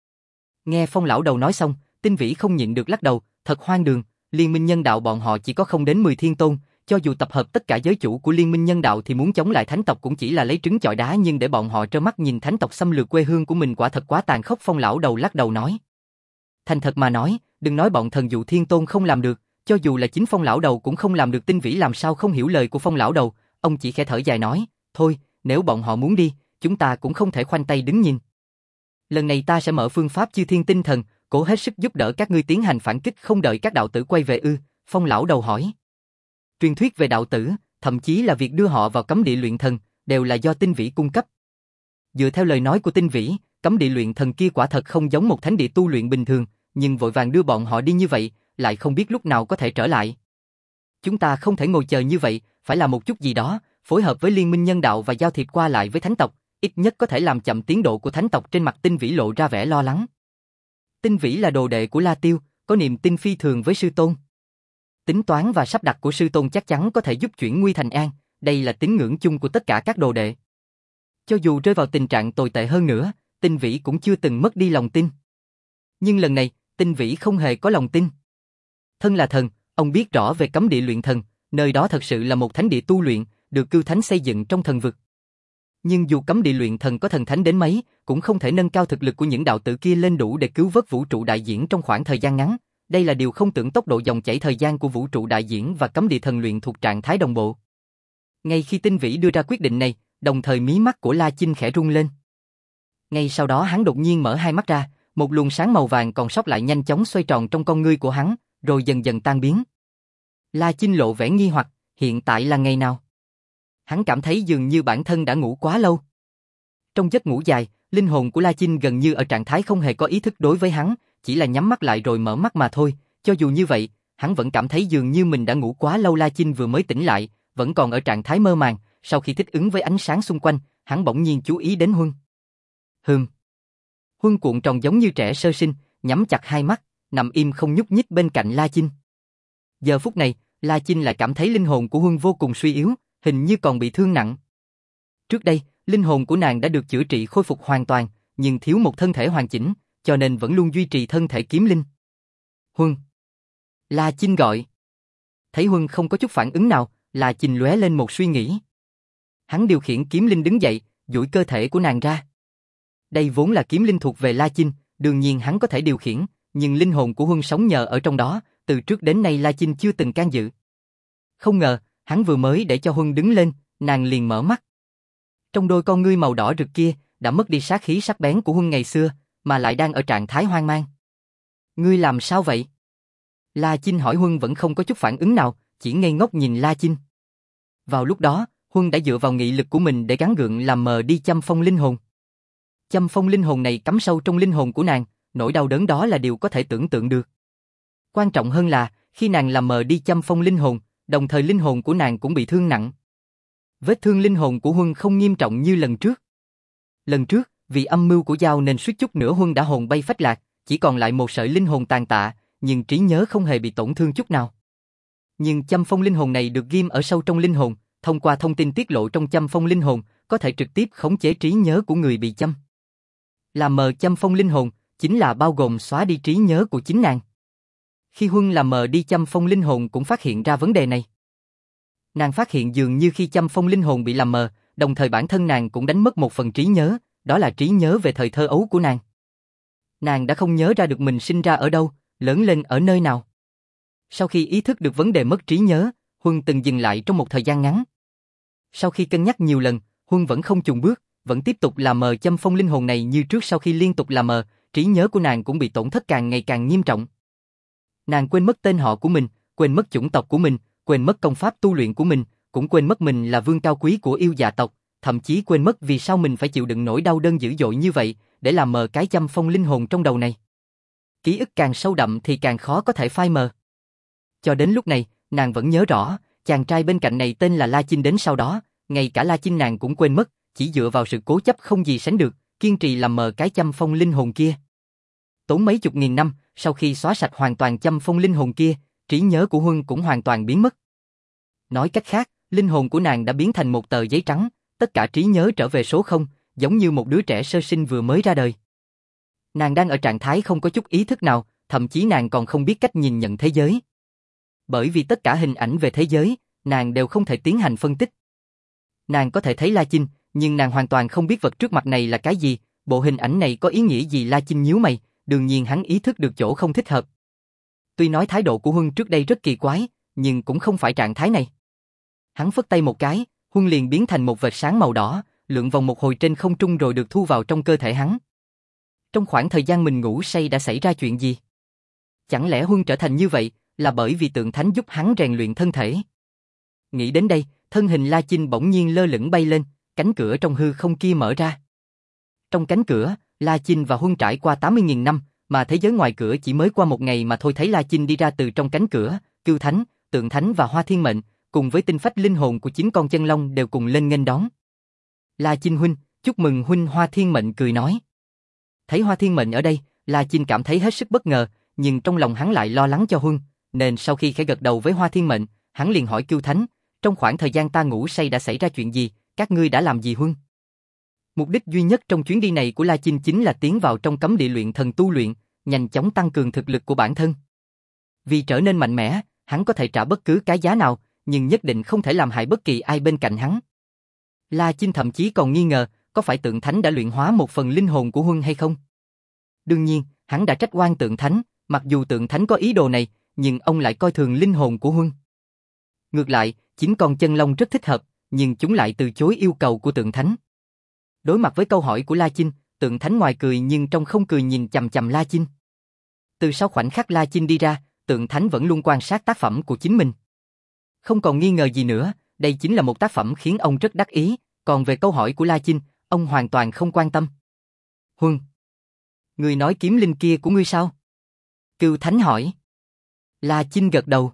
Nghe Phong lão đầu nói xong, Tinh Vĩ không nhịn được lắc đầu, thật hoang đường, liên minh nhân đạo bọn họ chỉ có không đến mười thiên tôn, cho dù tập hợp tất cả giới chủ của liên minh nhân đạo thì muốn chống lại thánh tộc cũng chỉ là lấy trứng chọi đá, nhưng để bọn họ trơ mắt nhìn thánh tộc xâm lược quê hương của mình quả thật quá tàn khốc. Phong lão đầu lắc đầu nói. Thành thật mà nói, đừng nói bọn thần dụ thiên tôn không làm được, cho dù là chính Phong lão đầu cũng không làm được. Tinh Vĩ làm sao không hiểu lời của Phong lão đầu, ông chỉ khẽ thở dài nói, thôi, nếu bọn họ muốn đi, chúng ta cũng không thể khoanh tay đứng nhìn. Lần này ta sẽ mở phương pháp chư thiên tinh thần, cố hết sức giúp đỡ các ngươi tiến hành phản kích. Không đợi các đạo tử quay về ư? Phong lão đầu hỏi. Truyền thuyết về đạo tử, thậm chí là việc đưa họ vào cấm địa luyện thần, đều là do Tinh Vĩ cung cấp. Dựa theo lời nói của Tinh Vĩ, cấm địa luyện thần kia quả thật không giống một thánh địa tu luyện bình thường, nhưng vội vàng đưa bọn họ đi như vậy, lại không biết lúc nào có thể trở lại. Chúng ta không thể ngồi chờ như vậy, phải làm một chút gì đó, phối hợp với liên minh nhân đạo và giao thiệp qua lại với thánh tộc, ít nhất có thể làm chậm tiến độ của thánh tộc. Trên mặt Tinh Vĩ lộ ra vẻ lo lắng. Tinh Vĩ là đồ đệ của La Tiêu, có niềm tin phi thường với sư tôn. Tính toán và sắp đặt của sư tôn chắc chắn có thể giúp chuyển nguy thành an, đây là tín ngưỡng chung của tất cả các đồ đệ. Cho dù rơi vào tình trạng tồi tệ hơn nữa, Tinh Vĩ cũng chưa từng mất đi lòng tin. Nhưng lần này, Tinh Vĩ không hề có lòng tin. Thân là thần, ông biết rõ về cấm địa luyện thần, nơi đó thật sự là một thánh địa tu luyện, được cưu thánh xây dựng trong thần vực. Nhưng dù cấm địa luyện thần có thần thánh đến mấy, cũng không thể nâng cao thực lực của những đạo tử kia lên đủ để cứu vớt vũ trụ đại diễn trong khoảng thời gian ngắn. Đây là điều không tưởng. Tốc độ dòng chảy thời gian của vũ trụ đại diễn và cấm địa thần luyện thuộc trạng thái đồng bộ. Ngay khi Tinh Vĩ đưa ra quyết định này, đồng thời mí mắt của La Chinh khẽ rung lên. Ngay sau đó hắn đột nhiên mở hai mắt ra, một luồng sáng màu vàng còn sót lại nhanh chóng xoay tròn trong con ngươi của hắn, rồi dần dần tan biến. La Chinh lộ vẻ nghi hoặc, hiện tại là ngày nào? Hắn cảm thấy dường như bản thân đã ngủ quá lâu. Trong giấc ngủ dài, linh hồn của La Chinh gần như ở trạng thái không hề có ý thức đối với hắn, chỉ là nhắm mắt lại rồi mở mắt mà thôi. Cho dù như vậy, hắn vẫn cảm thấy dường như mình đã ngủ quá lâu. La Chinh vừa mới tỉnh lại, vẫn còn ở trạng thái mơ màng, sau khi thích ứng với ánh sáng xung quanh, hắn bỗng nhiên chú ý đến Huân. Hừm. Huân cuộn tròn giống như trẻ sơ sinh, nhắm chặt hai mắt, nằm im không nhúc nhích bên cạnh La Chinh. Giờ phút này, La Chinh lại cảm thấy linh hồn của Huân vô cùng suy yếu, hình như còn bị thương nặng. Trước đây, linh hồn của nàng đã được chữa trị khôi phục hoàn toàn, nhưng thiếu một thân thể hoàn chỉnh, cho nên vẫn luôn duy trì thân thể kiếm linh. Huân. La Chinh gọi. Thấy Huân không có chút phản ứng nào, La Chinh lóe lên một suy nghĩ. Hắn điều khiển kiếm linh đứng dậy, duỗi cơ thể của nàng ra. Đây vốn là kiếm linh thuộc về La Chinh, đương nhiên hắn có thể điều khiển, nhưng linh hồn của Huân sống nhờ ở trong đó, từ trước đến nay La Chinh chưa từng can dự. Không ngờ, Hắn vừa mới để cho Huân đứng lên, nàng liền mở mắt. Trong đôi con ngươi màu đỏ rực kia, đã mất đi sát khí sắc bén của Huân ngày xưa, mà lại đang ở trạng thái hoang mang. Ngươi làm sao vậy? La Chinh hỏi. Huân vẫn không có chút phản ứng nào, chỉ ngây ngốc nhìn La Chinh. Vào lúc đó, Huân đã dựa vào nghị lực của mình để gắng gượng làm mờ đi châm phong linh hồn. Châm phong linh hồn này cắm sâu trong linh hồn của nàng, nỗi đau đớn đó là điều có thể tưởng tượng được. Quan trọng hơn là, khi nàng làm mờ đi châm phong linh hồn, đồng thời linh hồn của nàng cũng bị thương nặng. Vết thương linh hồn của Huân không nghiêm trọng như lần trước. Lần trước, vì âm mưu của Giao nên suýt chút nữa Huân đã hồn bay phách lạc, chỉ còn lại một sợi linh hồn tàn tạ, nhưng trí nhớ không hề bị tổn thương chút nào. Nhưng châm phong linh hồn này được ghim ở sâu trong linh hồn, thông qua thông tin tiết lộ trong châm phong linh hồn, có thể trực tiếp khống chế trí nhớ của người bị châm. Làm mờ châm phong linh hồn, chính là bao gồm xóa đi trí nhớ của chính nàng. Khi Huân làm mờ đi châm phong linh hồn cũng phát hiện ra vấn đề này. Nàng phát hiện dường như khi châm phong linh hồn bị làm mờ, đồng thời bản thân nàng cũng đánh mất một phần trí nhớ, đó là trí nhớ về thời thơ ấu của nàng. Nàng đã không nhớ ra được mình sinh ra ở đâu, lớn lên ở nơi nào. Sau khi ý thức được vấn đề mất trí nhớ, Huân từng dừng lại trong một thời gian ngắn. Sau khi cân nhắc nhiều lần, Huân vẫn không chùn bước, vẫn tiếp tục làm mờ châm phong linh hồn này như trước. Sau khi liên tục làm mờ, trí nhớ của nàng cũng bị tổn thất càng ngày càng nghiêm trọng. Nàng quên mất tên họ của mình, quên mất chủng tộc của mình, quên mất công pháp tu luyện của mình, cũng quên mất mình là vương cao quý của yêu dạ tộc, thậm chí quên mất vì sao mình phải chịu đựng nỗi đau đớn dữ dội như vậy, để làm mờ cái châm phong linh hồn trong đầu này. Ký ức càng sâu đậm thì càng khó có thể phai mờ. Cho đến lúc này, nàng vẫn nhớ rõ, chàng trai bên cạnh này tên là La Chinh, đến sau đó, ngay cả La Chinh nàng cũng quên mất, chỉ dựa vào sự cố chấp không gì sánh được, kiên trì làm mờ cái châm phong linh hồn kia. Tốn mấy chục nghìn năm, sau khi xóa sạch hoàn toàn châm phong linh hồn kia, trí nhớ của Huân cũng hoàn toàn biến mất. Nói cách khác, linh hồn của nàng đã biến thành một tờ giấy trắng, tất cả trí nhớ trở về số không, giống như một đứa trẻ sơ sinh vừa mới ra đời. Nàng đang ở trạng thái không có chút ý thức nào, thậm chí nàng còn không biết cách nhìn nhận thế giới. Bởi vì tất cả hình ảnh về thế giới, nàng đều không thể tiến hành phân tích. Nàng có thể thấy La Chinh, nhưng nàng hoàn toàn không biết vật trước mặt này là cái gì, bộ hình ảnh này có ý nghĩa gì. La Chinh nhíu mày, đương nhiên hắn ý thức được chỗ không thích hợp. Tuy nói thái độ của Huân trước đây rất kỳ quái, nhưng cũng không phải trạng thái này. Hắn phất tay một cái, Huân liền biến thành một vệt sáng màu đỏ, lượn vòng một hồi trên không trung rồi được thu vào trong cơ thể hắn. Trong khoảng thời gian mình ngủ say đã xảy ra chuyện gì? Chẳng lẽ Huân trở thành như vậy là bởi vì tượng thánh giúp hắn rèn luyện thân thể? Nghĩ đến đây, thân hình La Chinh bỗng nhiên lơ lửng bay lên, cánh cửa trong hư không kia mở ra. Trong cánh cửa, La Chinh và Huân trải qua tám mươi nghìn năm, mà thế giới ngoài cửa chỉ mới qua một ngày mà thôi. Thấy La Chinh đi ra từ trong cánh cửa, Cưu Thánh, Tượng Thánh và Hoa Thiên Mệnh, cùng với tinh phách linh hồn của chín con chân long đều cùng lên nghênh đón. La Chinh huynh, chúc mừng huynh. Hoa Thiên Mệnh cười nói. Thấy Hoa Thiên Mệnh ở đây, La Chinh cảm thấy hết sức bất ngờ, nhưng trong lòng hắn lại lo lắng cho Huân, nên sau khi khẽ gật đầu với Hoa Thiên Mệnh, hắn liền hỏi Cưu Thánh, trong khoảng thời gian ta ngủ say đã xảy ra chuyện gì, các ngươi đã làm gì Huân? Mục đích duy nhất trong chuyến đi này của La Chinh chính là tiến vào trong cấm địa luyện thần tu luyện, nhanh chóng tăng cường thực lực của bản thân. Vì trở nên mạnh mẽ, hắn có thể trả bất cứ cái giá nào, nhưng nhất định không thể làm hại bất kỳ ai bên cạnh hắn. La Chinh thậm chí còn nghi ngờ, có phải Tượng Thánh đã luyện hóa một phần linh hồn của Huân hay không? Đương nhiên, hắn đã trách oan Tượng Thánh, mặc dù Tượng Thánh có ý đồ này, nhưng ông lại coi thường linh hồn của Huân. Ngược lại, chín con chân long rất thích hợp, nhưng chúng lại từ chối yêu cầu của Tượng Thánh. Đối mặt với câu hỏi của La Chinh, Tượng Thánh ngoài cười nhưng trong không cười nhìn chằm chằm La Chinh. Từ sau khoảnh khắc La Chinh đi ra, Tượng Thánh vẫn luôn quan sát tác phẩm của chính mình. Không còn nghi ngờ gì nữa, đây chính là một tác phẩm khiến ông rất đắc ý, còn về câu hỏi của La Chinh, ông hoàn toàn không quan tâm. Huân, người nói kiếm linh kia của ngươi sao? Cưu Thánh hỏi. La Chinh gật đầu.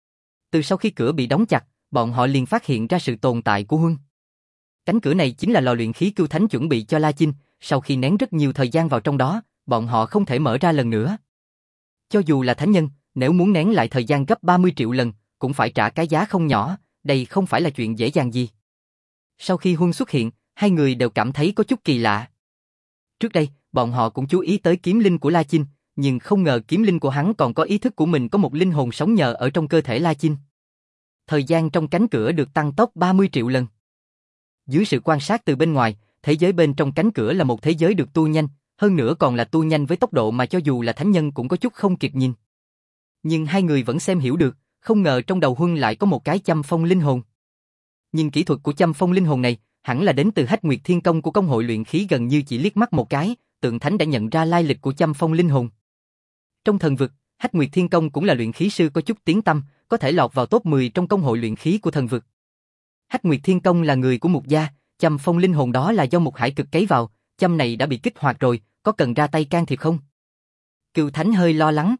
Từ sau khi cửa bị đóng chặt, bọn họ liền phát hiện ra sự tồn tại của Huân. Cánh cửa này chính là lò luyện khí Cưu Thánh chuẩn bị cho La Chinh, sau khi nén rất nhiều thời gian vào trong đó, bọn họ không thể mở ra lần nữa. Cho dù là thánh nhân, nếu muốn nén lại thời gian gấp ba mươi triệu lần, cũng phải trả cái giá không nhỏ, đây không phải là chuyện dễ dàng gì. Sau khi Huân xuất hiện, hai người đều cảm thấy có chút kỳ lạ. Trước đây, bọn họ cũng chú ý tới kiếm linh của La Chinh, nhưng không ngờ kiếm linh của hắn còn có ý thức của mình, có một linh hồn sống nhờ ở trong cơ thể La Chinh. Thời gian trong cánh cửa được tăng tốc ba mươi triệu lần. Dưới sự quan sát từ bên ngoài, thế giới bên trong cánh cửa là một thế giới được tu nhanh, hơn nữa còn là tu nhanh với tốc độ mà cho dù là thánh nhân cũng có chút không kịp nhìn. Nhưng hai người vẫn xem hiểu được, không ngờ trong đầu Huân lại có một cái châm phong linh hồn. Nhìn kỹ thuật của châm phong linh hồn này, hẳn là đến từ Hách Nguyệt Thiên Công của công hội luyện khí, gần như chỉ liếc mắt một cái, Tượng Thánh đã nhận ra lai lịch của châm phong linh hồn. Trong thần vực, Hách Nguyệt Thiên Công cũng là luyện khí sư có chút tiếng tăm, có thể lọt vào top mười trong công hội luyện khí của thần vực. Hách Nguyệt Thiên Công là người của Mục gia, châm phong linh hồn đó là do một hải cực cấy vào, châm này đã bị kích hoạt rồi, có cần ra tay can thiệp không? Cửu Thánh hơi lo lắng.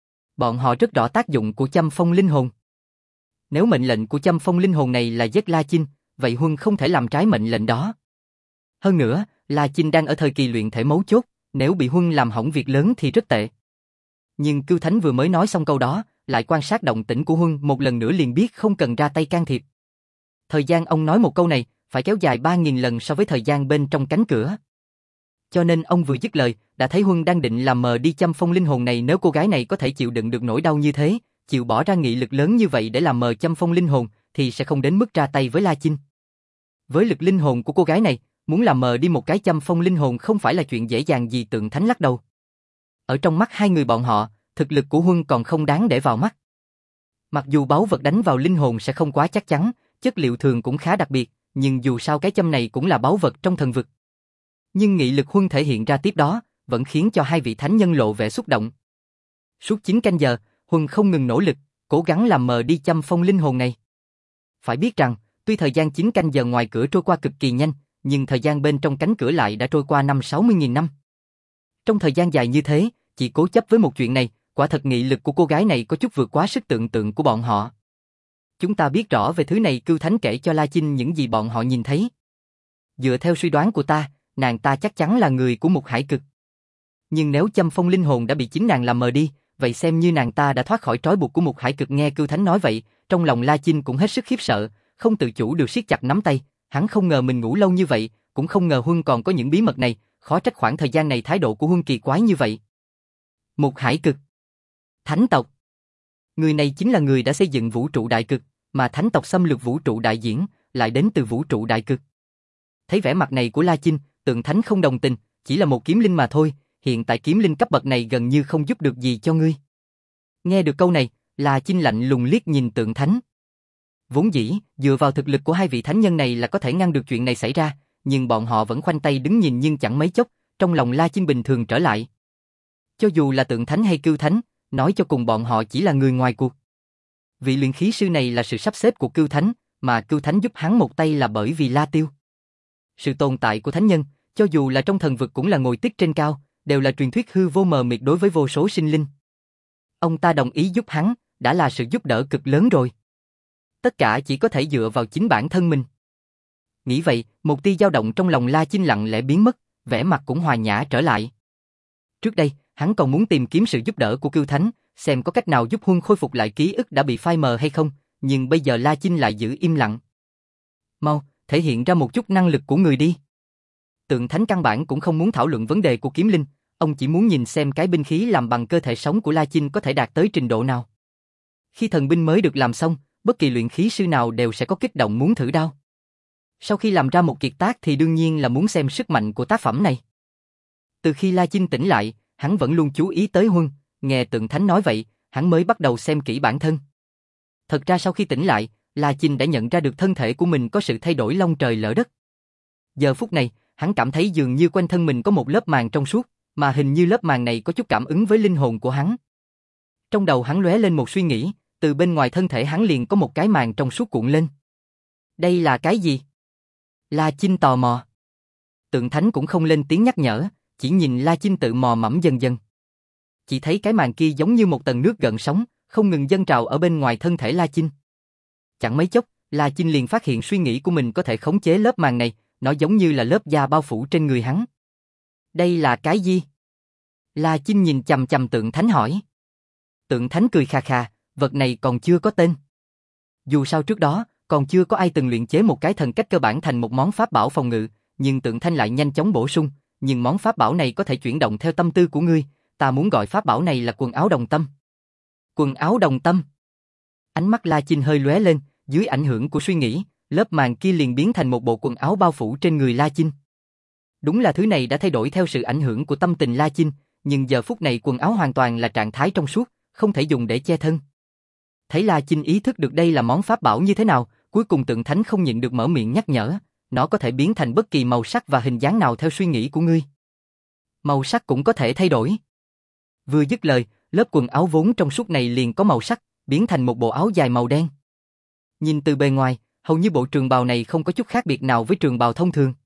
Bọn họ rất rõ tác dụng của châm phong linh hồn. Nếu mệnh lệnh của châm phong linh hồn này là giết La Chinh, vậy Huân không thể làm trái mệnh lệnh đó. Hơn nữa, La Chinh đang ở thời kỳ luyện thể mấu chốt, nếu bị Huân làm hỏng việc lớn thì rất tệ. Nhưng Cửu Thánh vừa mới nói xong câu đó, lại quan sát động tĩnh của Huân một lần nữa liền biết không cần ra tay can thiệp. Thời gian ông nói một câu này, phải kéo dài ba nghìn lần so với thời gian bên trong cánh cửa. Cho nên ông vừa dứt lời, đã thấy Huân đang định làm mờ đi châm phong linh hồn này. Nếu cô gái này có thể chịu đựng được nỗi đau như thế, chịu bỏ ra nghị lực lớn như vậy để làm mờ châm phong linh hồn, thì sẽ không đến mức ra tay với La Chinh. Với lực linh hồn của cô gái này, muốn làm mờ đi một cái châm phong linh hồn không phải là chuyện dễ dàng gì. Tượng Thánh lắc đầu. Ở trong mắt hai người bọn họ, thực lực của Huân còn không đáng để vào mắt. Mặc dù báu vật đánh vào linh hồn sẽ không quá chắc chắn, chất liệu thường cũng khá đặc biệt, nhưng dù sao cái châm này cũng là báu vật trong thần vực. Nhưng nghị lực Huân thể hiện ra tiếp đó, vẫn khiến cho hai vị thánh nhân lộ vẻ xúc động. Suốt chín canh giờ, Huân không ngừng nỗ lực, cố gắng làm mờ đi châm phong linh hồn này. Phải biết rằng, tuy thời gian chín canh giờ ngoài cửa trôi qua cực kỳ nhanh, nhưng thời gian bên trong cánh cửa lại đã trôi qua năm sáu mươi nghìn năm. Trong thời gian dài như thế, chỉ cố chấp với một chuyện này, quả thật nghị lực của cô gái này có chút vượt quá sức tưởng tượng của bọn họ. Chúng ta biết rõ về thứ này. Cửu Thánh kể cho La Chinh những gì bọn họ nhìn thấy. Dựa theo suy đoán của ta, nàng ta chắc chắn là người của một hải cực. Nhưng nếu châm phong linh hồn đã bị chính nàng làm mờ đi, vậy xem như nàng ta đã thoát khỏi trói buộc của một hải cực. Nghe Cửu Thánh nói vậy, trong lòng La Chinh cũng hết sức khiếp sợ, không tự chủ được siết chặt nắm tay. Hắn không ngờ mình ngủ lâu như vậy, cũng không ngờ Huân còn có những bí mật này, khó trách khoảng thời gian này thái độ của Huân kỳ quái như vậy. Một hải cực, thánh tộc. Người này chính là người đã xây dựng vũ trụ đại cực, mà thánh tộc xâm lược vũ trụ đại diễn, lại đến từ vũ trụ đại cực. Thấy vẻ mặt này của La Chinh, Tượng Thánh không đồng tình, chỉ là một kiếm linh mà thôi, hiện tại kiếm linh cấp bậc này gần như không giúp được gì cho ngươi. Nghe được câu này, La Chinh lạnh lùng liếc nhìn Tượng Thánh. Vốn dĩ, dựa vào thực lực của hai vị thánh nhân này là có thể ngăn được chuyện này xảy ra, nhưng bọn họ vẫn khoanh tay đứng nhìn. Nhưng chẳng mấy chốc, trong lòng La Chinh bình thường trở lại. Cho dù là Tượng Thánh hay Cửu Thánh, nói cho cùng bọn họ chỉ là người ngoài cuộc. Vị luyện khí sư này là sự sắp xếp của Cửu Thánh, mà Cửu Thánh giúp hắn một tay là bởi vì La Tiêu. Sự tồn tại của thánh nhân, cho dù là trong thần vực cũng là ngồi tích trên cao, đều là truyền thuyết hư vô mờ mịt đối với vô số sinh linh. Ông ta đồng ý giúp hắn, đã là sự giúp đỡ cực lớn rồi. Tất cả chỉ có thể dựa vào chính bản thân mình. Nghĩ vậy, một tia dao động trong lòng La Chinh lặng lẽ biến mất, vẻ mặt cũng hòa nhã trở lại. Trước đây, hắn còn muốn tìm kiếm sự giúp đỡ của Cửu Thánh, xem có cách nào giúp Huân khôi phục lại ký ức đã bị phai mờ hay không, nhưng bây giờ La Chinh lại giữ im lặng. Mau, thể hiện ra một chút năng lực của người đi. Tượng Thánh căn bản cũng không muốn thảo luận vấn đề của kiếm linh, ông chỉ muốn nhìn xem cái binh khí làm bằng cơ thể sống của La Chinh có thể đạt tới trình độ nào. Khi thần binh mới được làm xong, bất kỳ luyện khí sư nào đều sẽ có kích động muốn thử đao. Sau khi làm ra một kiệt tác thì đương nhiên là muốn xem sức mạnh của tác phẩm này. Từ khi La Chinh tỉnh lại, hắn vẫn luôn chú ý tới Huân, nghe Tượng Thánh nói vậy, hắn mới bắt đầu xem kỹ bản thân. Thật ra sau khi tỉnh lại, La Chinh đã nhận ra được thân thể của mình có sự thay đổi long trời lỡ đất. Giờ phút này, hắn cảm thấy dường như quanh thân mình có một lớp màng trong suốt, mà hình như lớp màng này có chút cảm ứng với linh hồn của hắn. Trong đầu hắn lóe lên một suy nghĩ, từ bên ngoài thân thể hắn liền có một cái màng trong suốt cuộn lên. Đây là cái gì? La Chinh tò mò. Tượng Thánh cũng không lên tiếng nhắc nhở, chỉ nhìn La Chinh tự mò mẫm dần dần. Chỉ thấy cái màng kia giống như một tầng nước gợn sóng, không ngừng dâng trào ở bên ngoài thân thể La Chinh. Chẳng mấy chốc, La Chinh liền phát hiện suy nghĩ của mình có thể khống chế lớp màng này, nó giống như là lớp da bao phủ trên người hắn. Đây là cái gì? La Chinh nhìn chằm chằm Tượng Thánh hỏi. Tượng Thánh cười khà khà, vật này còn chưa có tên. Dù sao trước đó, còn chưa có ai từng luyện chế một cái thần cách cơ bản thành một món pháp bảo phòng ngự, nhưng Tượng Thanh lại nhanh chóng bổ sung, nhưng món pháp bảo này có thể chuyển động theo tâm tư của ngươi, ta muốn gọi pháp bảo này là quần áo đồng tâm. Quần áo đồng tâm. Ánh mắt La Chinh hơi lóe lên, dưới ảnh hưởng của suy nghĩ, lớp màng kia liền biến thành một bộ quần áo bao phủ trên người La Chinh. Đúng là thứ này đã thay đổi theo sự ảnh hưởng của tâm tình La Chinh, nhưng giờ phút này quần áo hoàn toàn là trạng thái trong suốt, không thể dùng để che thân. Thấy La Chinh ý thức được đây là món pháp bảo như thế nào, cuối cùng Tượng Thánh không nhịn được mở miệng nhắc nhở, nó có thể biến thành bất kỳ màu sắc và hình dáng nào theo suy nghĩ của ngươi. Màu sắc cũng có thể thay đổi. Vừa dứt lời, lớp quần áo vốn trong suốt này liền có màu sắc, biến thành một bộ áo dài màu đen. Nhìn từ bề ngoài, hầu như bộ trường bào này không có chút khác biệt nào với trường bào thông thường.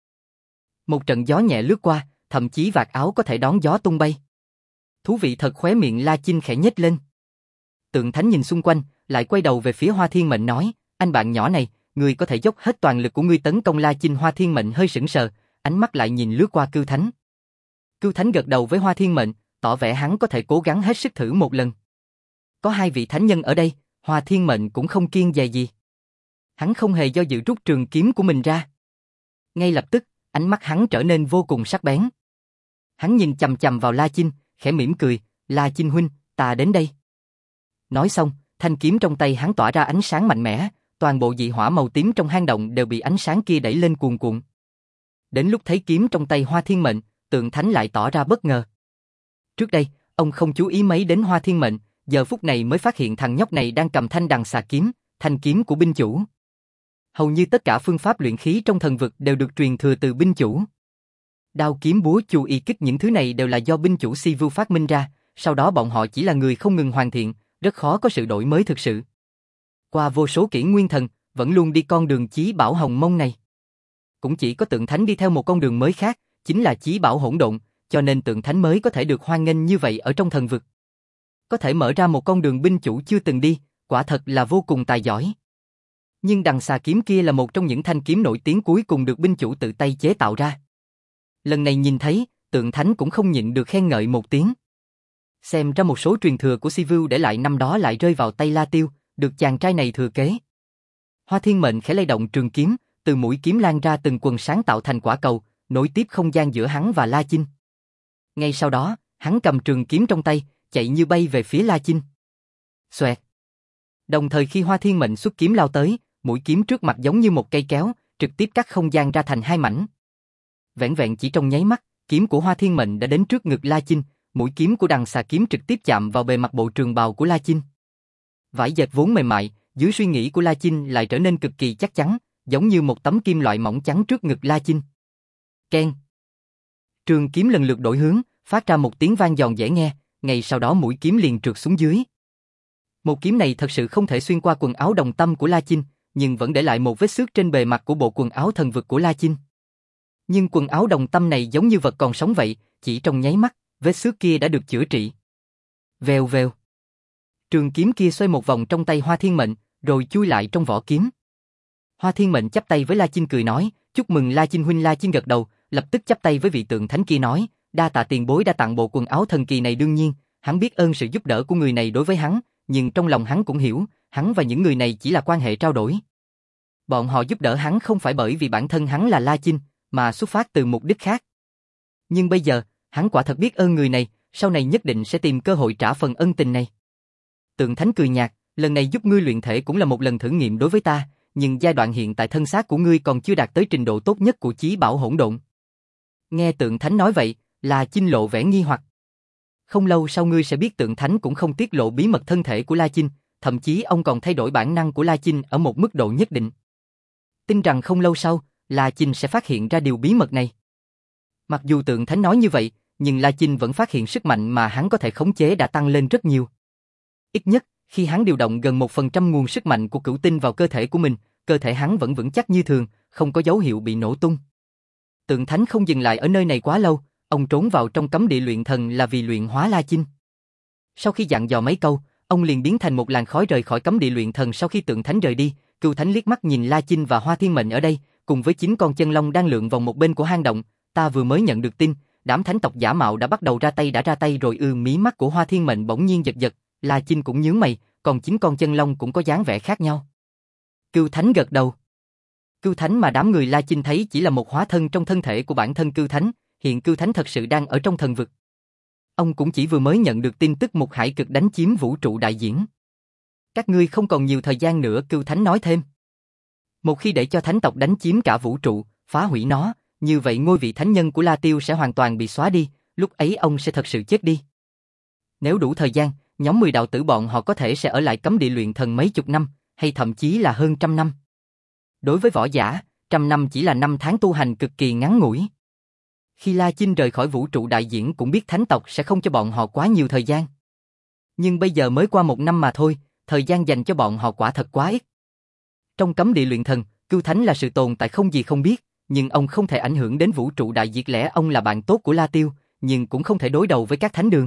Một trận gió nhẹ lướt qua, thậm chí vạt áo có thể đón gió tung bay. Thú vị thật, khóe miệng La Chinh khẽ nhếch lên. Tượng Thánh nhìn xung quanh, lại quay đầu về phía Hoa Thiên Mệnh nói, anh bạn nhỏ này, ngươi có thể dốc hết toàn lực của ngươi tấn công La Chinh. Hoa Thiên Mệnh hơi sững sờ, ánh mắt lại nhìn lướt qua Cưu Thánh. Cưu Thánh gật đầu với Hoa Thiên Mệnh, tỏ vẻ hắn có thể cố gắng hết sức thử một lần. Có hai vị thánh nhân ở đây, Hoa Thiên Mệnh cũng không kiêng dè gì. Hắn không hề do dự rút trường kiếm của mình ra. Ngay lập tức, ánh mắt hắn trở nên vô cùng sắc bén. Hắn nhìn chằm chằm vào La Chinh, khẽ mỉm cười, La Chinh huynh, ta đến đây. Nói xong, thanh kiếm trong tay hắn tỏa ra ánh sáng mạnh mẽ, toàn bộ dị hỏa màu tím trong hang động đều bị ánh sáng kia đẩy lên cuồn cuộn. Đến lúc thấy kiếm trong tay Hoa Thiên Mệnh, Tượng Thánh lại tỏ ra bất ngờ. Trước đây, ông không chú ý mấy đến Hoa Thiên Mệnh, giờ phút này mới phát hiện thằng nhóc này đang cầm thanh đằng xà kiếm, thanh kiếm của binh chủ. Hầu như tất cả phương pháp luyện khí trong thần vực đều được truyền thừa từ binh chủ. Đao kiếm búa chu y kích, những thứ này đều là do binh chủ Sivu phát minh ra, sau đó bọn họ chỉ là người không ngừng hoàn thiện, rất khó có sự đổi mới thực sự. Qua vô số kỷ nguyên thần, vẫn luôn đi con đường chí bảo hồng mông này. Cũng chỉ có Tượng Thánh đi theo một con đường mới khác, chính là chí bảo hỗn độn, cho nên Tượng Thánh mới có thể được hoan nghênh như vậy ở trong thần vực. Có thể mở ra một con đường binh chủ chưa từng đi, quả thật là vô cùng tài giỏi. Nhưng đằng xà kiếm kia là một trong những thanh kiếm nổi tiếng cuối cùng được binh chủ tự tay chế tạo ra. Lần này nhìn thấy, Tượng Thánh cũng không nhịn được khen ngợi một tiếng. Xem ra một số truyền thừa của Sivu để lại năm đó lại rơi vào tay La Tiêu, được chàng trai này thừa kế. Hoa Thiên Mệnh khẽ lay động trường kiếm, từ mũi kiếm lan ra từng quần sáng tạo thành quả cầu, nối tiếp không gian giữa hắn và La Chinh. Ngay sau đó, hắn cầm trường kiếm trong tay, chạy như bay về phía La Chinh. Xoẹt. Đồng thời khi Hoa Thiên Mệnh xuất kiếm lao tới, mũi kiếm trước mặt giống như một cây kéo, trực tiếp cắt không gian ra thành hai mảnh. Vẻn vẹn chỉ trong nháy mắt, kiếm của Hoa Thiên Mệnh đã đến trước ngực La Chinh, mũi kiếm của đằng xà kiếm trực tiếp chạm vào bề mặt bộ trường bào của La Chinh. Vải dệt vốn mềm mại, dưới suy nghĩ của La Chinh lại trở nên cực kỳ chắc chắn, giống như một tấm kim loại mỏng trắng trước ngực La Chinh. Keng. Trường kiếm lần lượt đổi hướng, phát ra một tiếng vang giòn dễ nghe, ngay sau đó mũi kiếm liền trượt xuống dưới. Một kiếm này thật sự không thể xuyên qua quần áo đồng tâm của La Chinh, nhưng vẫn để lại một vết xước trên bề mặt của bộ quần áo thần vực của La Chinh. Nhưng quần áo đồng tâm này giống như vật còn sống vậy, chỉ trong nháy mắt, vết xước kia đã được chữa trị. Vèo vèo. Trường kiếm kia xoay một vòng trong tay Hoa Thiên Mệnh, rồi chui lại trong vỏ kiếm. Hoa Thiên Mệnh chắp tay với La Chinh cười nói, chúc mừng La Chinh huynh. La Chinh gật đầu, lập tức chắp tay với vị Tượng Thánh kia nói, đa tạ tiền bối đã tặng bộ quần áo thần kỳ này. Đương nhiên, hắn biết ơn sự giúp đỡ của người này đối với hắn, nhưng trong lòng hắn cũng hiểu, hắn và những người này chỉ là quan hệ trao đổi. Bọn họ giúp đỡ hắn không phải bởi vì bản thân hắn là La Chinh, mà xuất phát từ mục đích khác. Nhưng bây giờ, hắn quả thật biết ơn người này, sau này nhất định sẽ tìm cơ hội trả phần ân tình này. Tượng Thánh cười nhạt, lần này giúp ngươi luyện thể cũng là một lần thử nghiệm đối với ta, nhưng giai đoạn hiện tại thân xác của ngươi còn chưa đạt tới trình độ tốt nhất của chí bảo hỗn độn. Nghe Tượng Thánh nói vậy, La Chinh lộ vẻ nghi hoặc. Không lâu sau ngươi sẽ biết Tượng Thánh cũng không tiết lộ bí mật thân thể của La Chinh, thậm chí ông còn thay đổi bản năng của La Chinh ở một mức độ nhất định. Tin rằng không lâu sau, La Chinh sẽ phát hiện ra điều bí mật này. Mặc dù Tượng Thánh nói như vậy, nhưng La Chinh vẫn phát hiện sức mạnh mà hắn có thể khống chế đã tăng lên rất nhiều. Ít nhất, khi hắn điều động gần một phần trăm nguồn sức mạnh của cửu tinh vào cơ thể của mình, cơ thể hắn vẫn vững chắc như thường, không có dấu hiệu bị nổ tung. Tượng Thánh không dừng lại ở nơi này quá lâu, ông trốn vào trong cấm địa luyện thần là vì luyện hóa La Chinh. Sau khi dặn dò mấy câu, ông liền biến thành một làn khói rời khỏi cấm địa luyện thần. Sau khi Tượng Thánh rời đi, Cưu Thánh liếc mắt nhìn La Chinh và Hoa Thiên Mệnh ở đây, cùng với chín con chân long đang lượn vòng một bên của hang động. Ta vừa mới nhận được tin, đám thánh tộc giả mạo đã bắt đầu ra tay đã ra tay rồi ư. Mí mắt của Hoa Thiên Mệnh bỗng nhiên giật giật, La Chinh cũng nhướng mày, còn chín con chân long cũng có dáng vẻ khác nhau. Cưu Thánh gật đầu. Cưu Thánh mà đám người La Chinh thấy chỉ là một hóa thân trong thân thể của bản thân Cưu Thánh, hiện Cưu Thánh thật sự đang ở trong thần vực. Ông cũng chỉ vừa mới nhận được tin tức một hải cực đánh chiếm vũ trụ đại diễn. Các ngươi không còn nhiều thời gian nữa, Cưu Thánh nói thêm. Một khi để cho thánh tộc đánh chiếm cả vũ trụ, phá hủy nó, như vậy ngôi vị thánh nhân của La Tiêu sẽ hoàn toàn bị xóa đi, lúc ấy ông sẽ thật sự chết đi. Nếu đủ thời gian, Nhóm mười đạo tử bọn họ có thể sẽ ở lại cấm địa luyện thần mấy chục năm, hay thậm chí là hơn trăm năm. Đối với võ giả, trăm năm chỉ là năm tháng tu hành cực kỳ ngắn ngủi. Khi La Chinh rời khỏi vũ trụ đại diễn cũng biết thánh tộc sẽ không cho bọn họ quá nhiều thời gian. Nhưng bây giờ mới qua một năm mà thôi, thời gian dành cho bọn họ quả thật quá ít. Trong cấm địa luyện thần, Cưu Thánh là sự tồn tại không gì không biết, nhưng ông không thể ảnh hưởng đến vũ trụ đại diệt. Lẽ ông là bạn tốt của La Tiêu, nhưng cũng không thể đối đầu với các thánh đường.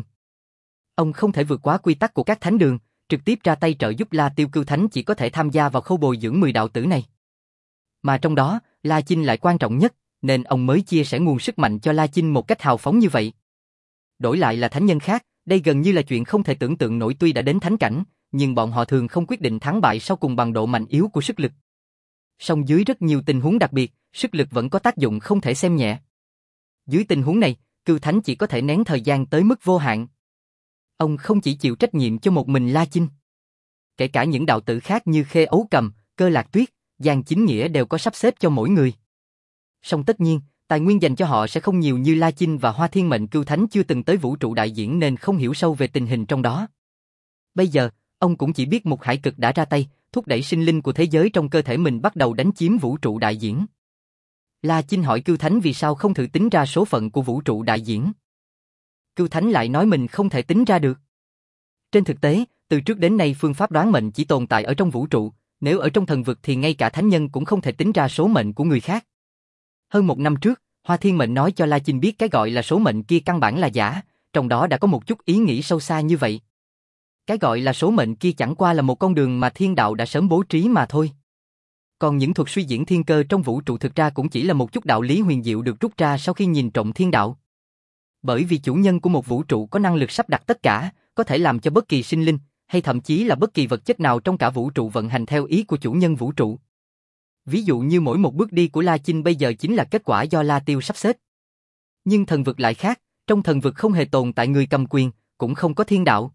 Ông không thể vượt quá quy tắc của các thánh đường, trực tiếp ra tay trợ giúp La Tiêu. Cưu Thánh chỉ có thể tham gia vào khâu bồi dưỡng mười đạo tử này. Mà trong đó, La Chinh lại quan trọng nhất, nên ông mới chia sẻ nguồn sức mạnh cho La Chinh một cách hào phóng như vậy. Đổi lại là thánh nhân khác, đây gần như là chuyện không thể tưởng tượng nổi. Tuy đã đến thánh cảnh, nhưng bọn họ thường không quyết định thắng bại sau cùng bằng độ mạnh yếu của sức lực. Song dưới rất nhiều tình huống đặc biệt, sức lực vẫn có tác dụng không thể xem nhẹ. Dưới tình huống này, Cưu Thánh chỉ có thể nén thời gian tới mức vô hạn. Ông không chỉ chịu trách nhiệm cho một mình La Chinh. Kể cả những đạo tử khác như Khê Ấu Cầm, Cơ Lạc Tuyết, Giang Chính Nghĩa đều có sắp xếp cho mỗi người. Song tất nhiên, tài nguyên dành cho họ sẽ không nhiều như La Chinh và Hoa Thiên Mệnh. Cưu Thánh chưa từng tới vũ trụ đại diễn nên không hiểu sâu về tình hình trong đó. Bây giờ, ông cũng chỉ biết Mục Hải Cực đã ra tay, thúc đẩy sinh linh của thế giới trong cơ thể mình bắt đầu đánh chiếm vũ trụ đại diễn. La Chinh hỏi Cưu Thánh vì sao không thử tính ra số phận của vũ trụ đại diễn. Cưu Thánh lại nói mình không thể tính ra được. Trên thực tế, từ trước đến nay phương pháp đoán mệnh chỉ tồn tại ở trong vũ trụ, nếu ở trong thần vực thì ngay cả thánh nhân cũng không thể tính ra số mệnh của người khác. Hơn một năm trước, Hoa Thiên Mệnh nói cho La Chinh biết cái gọi là số mệnh kia căn bản là giả, trong đó đã có một chút ý nghĩ sâu xa như vậy. Cái gọi là số mệnh kia chẳng qua là một con đường mà thiên đạo đã sớm bố trí mà thôi. Còn những thuật suy diễn thiên cơ trong vũ trụ thực ra cũng chỉ là một chút đạo lý huyền diệu được rút ra sau khi nhìn trộm thiên đạo. Bởi vì chủ nhân của một vũ trụ có năng lực sắp đặt tất cả, có thể làm cho bất kỳ sinh linh, hay thậm chí là bất kỳ vật chất nào trong cả vũ trụ vận hành theo ý của chủ nhân vũ trụ. Ví dụ như mỗi một bước đi của La Chinh bây giờ chính là kết quả do La Tiêu sắp xếp. Nhưng thần vực lại khác, trong thần vực không hề tồn tại người cầm quyền, cũng không có thiên đạo.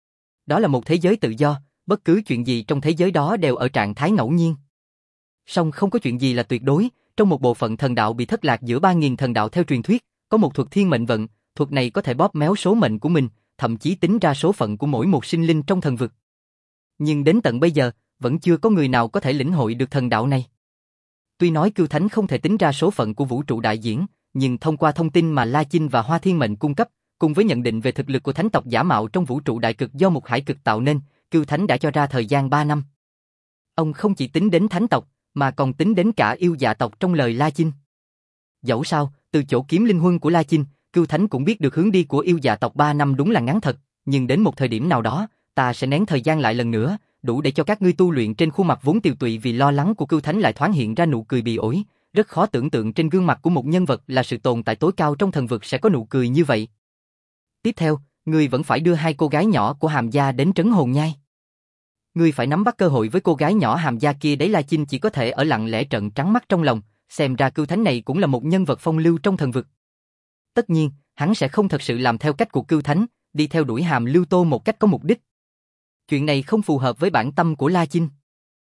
Đó là một thế giới tự do, bất cứ chuyện gì trong thế giới đó đều ở trạng thái ngẫu nhiên. Song không có chuyện gì là tuyệt đối, trong một bộ phận thần đạo bị thất lạc giữa ba nghìn thần đạo theo truyền thuyết, có một thuật thiên mệnh vận, thuật này có thể bóp méo số mệnh của mình, thậm chí tính ra số phận của mỗi một sinh linh trong thần vực. Nhưng đến tận bây giờ, vẫn chưa có người nào có thể lĩnh hội được thần đạo này. Tuy nói Cưu Thánh không thể tính ra số phận của vũ trụ đại diễn, nhưng thông qua thông tin mà La Chinh và Hoa Thiên Mệnh cung cấp, cùng với nhận định về thực lực của thánh tộc giả mạo trong vũ trụ đại cực do Mục Hải Cực tạo nên, Cưu Thánh đã cho ra thời gian ba năm. Ông không chỉ tính đến thánh tộc, mà còn tính đến cả yêu dạ tộc trong lời La Chinh. Dẫu sao, từ chỗ kiếm linh huân của La Chinh, Cưu Thánh cũng biết được hướng đi của yêu dạ tộc ba năm đúng là ngắn thật, nhưng đến một thời điểm nào đó, ta sẽ nén thời gian lại lần nữa, đủ để cho các ngươi tu luyện. Trên khuôn mặt vốn tiều tụy vì lo lắng của Cưu Thánh lại thoáng hiện ra nụ cười bì ổi, rất khó tưởng tượng trên gương mặt của một nhân vật là sự tồn tại tối cao trong thần vực sẽ có nụ cười như vậy. Tiếp theo, ngươi vẫn phải đưa hai cô gái nhỏ của Hàm gia đến Trấn Hồn Nhai. Ngươi phải nắm bắt cơ hội với cô gái nhỏ Hàm gia kia đấy. La Chinh chỉ có thể ở lặng lẽ trợn trắng mắt trong lòng, xem ra Cưu Thánh này cũng là một nhân vật phong lưu trong thần vực. Tất nhiên, hắn sẽ không thật sự làm theo cách của Cưu Thánh, đi theo đuổi Hàm Lưu Tô một cách có mục đích. Chuyện này không phù hợp với bản tâm của La Chinh.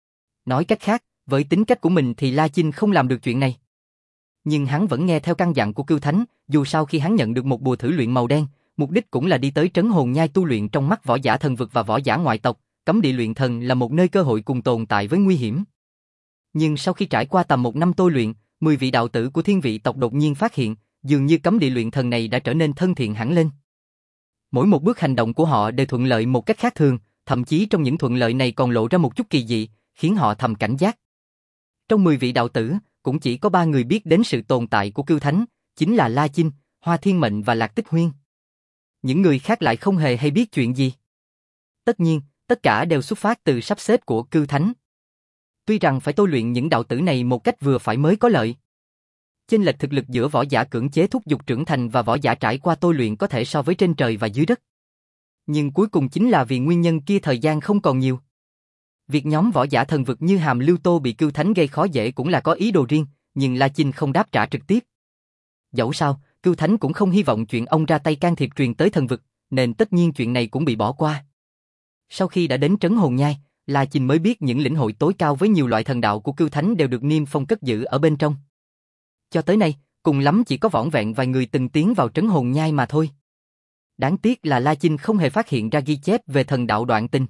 Nói cách khác, với tính cách của mình thì La Chinh không làm được chuyện này. Nhưng hắn vẫn nghe theo căn dặn của Cưu Thánh, dù sao khi hắn nhận được một bùa thử luyện màu đen, mục đích cũng là đi tới Trấn Hồn Nhai tu luyện. Trong mắt võ giả thần vực và võ giả ngoại tộc, cấm địa luyện thần là một nơi cơ hội cùng tồn tại với nguy hiểm. Nhưng sau khi trải qua tầm một năm tôi luyện, mười vị đạo tử của thiên vị tộc đột nhiên phát hiện, dường như cấm địa luyện thần này đã trở nên thân thiện hẳn lên. Mỗi một bước hành động của họ đều thuận lợi một cách khác thường, thậm chí trong những thuận lợi này còn lộ ra một chút kỳ dị, khiến họ thầm cảnh giác. Trong mười vị đạo tử, cũng chỉ có ba người biết đến sự tồn tại của Cưu Thánh, chính là La Chinh, Hoa Thiên Mệnh và Lạc Tích Huyên. Những người khác lại không hề hay biết chuyện gì. Tất nhiên, tất cả đều xuất phát từ sắp xếp của Cưu Thánh. Tuy rằng phải tôi luyện những đạo tử này một cách vừa phải mới có lợi. Chênh lệch thực lực giữa võ giả cưỡng chế thúc giục trưởng thành và võ giả trải qua tôi luyện có thể so với trên trời và dưới đất. Nhưng cuối cùng chính là vì nguyên nhân kia thời gian không còn nhiều. Việc nhóm võ giả thần vực như Hàm Lưu Tô bị Cưu Thánh gây khó dễ cũng là có ý đồ riêng, nhưng La Chinh không đáp trả trực tiếp. Dẫu sao, Cưu Thánh cũng không hy vọng chuyện ông ra tay can thiệp truyền tới thần vực, nên tất nhiên chuyện này cũng bị bỏ qua. Sau khi đã đến Trấn Hồn Nhai, La Chinh mới biết những lĩnh hội tối cao với nhiều loại thần đạo của Cưu Thánh đều được niêm phong cất giữ ở bên trong. Cho tới nay, cùng lắm chỉ có vỏn vẹn vài người từng tiến vào Trấn Hồn Nhai mà thôi. Đáng tiếc là La Chinh không hề phát hiện ra ghi chép về thần đạo đoạn tinh.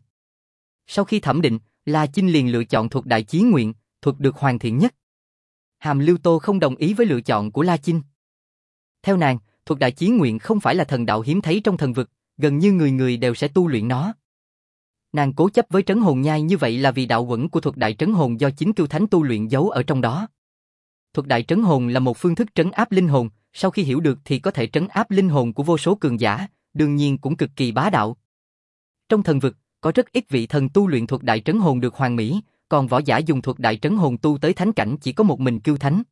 Sau khi thẩm định, La Chinh liền lựa chọn thuật Đại Chí Nguyện, thuật được hoàn thiện nhất. Hàm Lưu Tô không đồng ý với lựa chọn của La Chinh. Theo nàng, thuật Đại Chí Nguyện không phải là thần đạo hiếm thấy trong thần vực, gần như người người đều sẽ tu luyện nó. Nàng cố chấp với trấn hồn nhai như vậy là vì đạo quẩn của thuật Đại Trấn Hồn do chính Cưu Thánh tu luyện giấu ở trong đó. Thuật Đại Trấn Hồn là một phương thức trấn áp linh hồn, sau khi hiểu được thì có thể trấn áp linh hồn của vô số cường giả, đương nhiên cũng cực kỳ bá đạo. Trong thần vực, có rất ít vị thần tu luyện thuật Đại Trấn Hồn được hoàn mỹ, còn võ giả dùng thuật Đại Trấn Hồn tu tới thánh cảnh chỉ có một mình Cưu Thánh.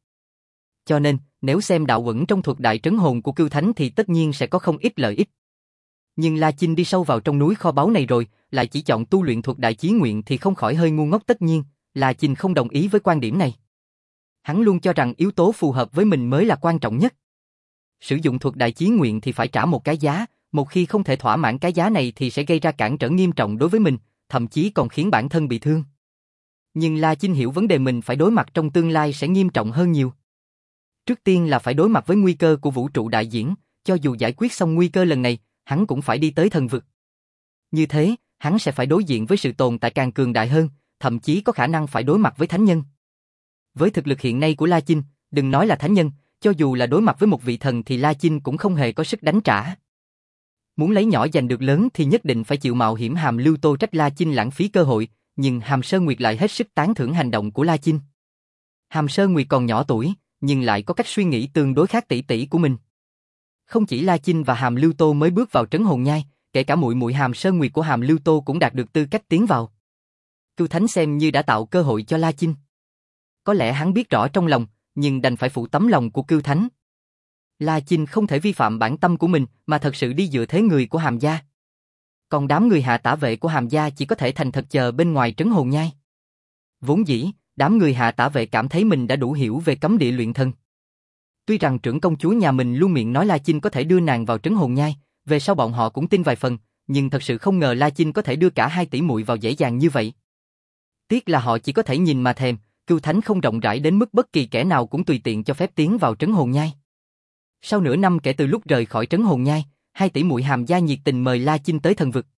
Cho nên, nếu xem đạo quẩn trong thuật Đại Trấn Hồn của Cưu Thánh thì tất nhiên sẽ có không ít lợi ích. Nhưng La Chinh đi sâu vào trong núi kho báu này rồi, lại chỉ chọn tu luyện thuật Đại Chí Nguyện thì không khỏi hơi ngu ngốc. Tất nhiên, La Chinh không đồng ý với quan điểm này. Hắn luôn cho rằng yếu tố phù hợp với mình mới là quan trọng nhất. Sử dụng thuật Đại Chí Nguyện thì phải trả một cái giá, một khi không thể thỏa mãn cái giá này thì sẽ gây ra cản trở nghiêm trọng đối với mình, thậm chí còn khiến bản thân bị thương. Nhưng La Chinh hiểu vấn đề mình phải đối mặt trong tương lai sẽ nghiêm trọng hơn nhiều. Trước tiên là phải đối mặt với nguy cơ của vũ trụ đại diễn, cho dù giải quyết xong nguy cơ lần này, hắn cũng phải đi tới thần vực. Như thế, hắn sẽ phải đối diện với sự tồn tại càng cường đại hơn, thậm chí có khả năng phải đối mặt với thánh nhân. Với thực lực hiện nay của La Chinh, đừng nói là thánh nhân, cho dù là đối mặt với một vị thần thì La Chinh cũng không hề có sức đánh trả. Muốn lấy nhỏ giành được lớn thì nhất định phải chịu mạo hiểm. Hàm Lưu Tô trách La Chinh lãng phí cơ hội, nhưng Hàm Sơn Nguyệt lại hết sức tán thưởng hành động của La Chinh. Hàm Sơn Nguyệt còn nhỏ tuổi, nhưng lại có cách suy nghĩ tương đối khác tỷ tỷ của mình. Không chỉ La Chinh và Hàm Lưu Tô mới bước vào trấn hồn nhai, kể cả muội muội Hàm Sơn Nguyệt của Hàm Lưu Tô cũng đạt được tư cách tiến vào. Cưu Thánh xem như đã tạo cơ hội cho La Chinh. Có lẽ hắn biết rõ trong lòng, nhưng đành phải phụ tấm lòng của Cưu Thánh. La Chinh không thể vi phạm bản tâm của mình mà thật sự đi dựa thế người của Hàm gia. Còn đám người hạ tả vệ của Hàm gia chỉ có thể thành thật chờ bên ngoài trấn hồn nhai. Vốn dĩ, đám người hạ tả vệ cảm thấy mình đã đủ hiểu về cấm địa luyện thân. Tuy rằng trưởng công chúa nhà mình luôn miệng nói La Chinh có thể đưa nàng vào trấn hồn nhai, về sau bọn họ cũng tin vài phần, nhưng thật sự không ngờ La Chinh có thể đưa cả hai tỷ muội vào dễ dàng như vậy. Tiếc là họ chỉ có thể nhìn mà thèm, Cưu Thánh không rộng rãi đến mức bất kỳ kẻ nào cũng tùy tiện cho phép tiến vào trấn hồn nhai. Sau nửa năm kể từ lúc rời khỏi trấn hồn nhai, hai tỷ muội Hàm gia nhiệt tình mời La Chinh tới thần vực.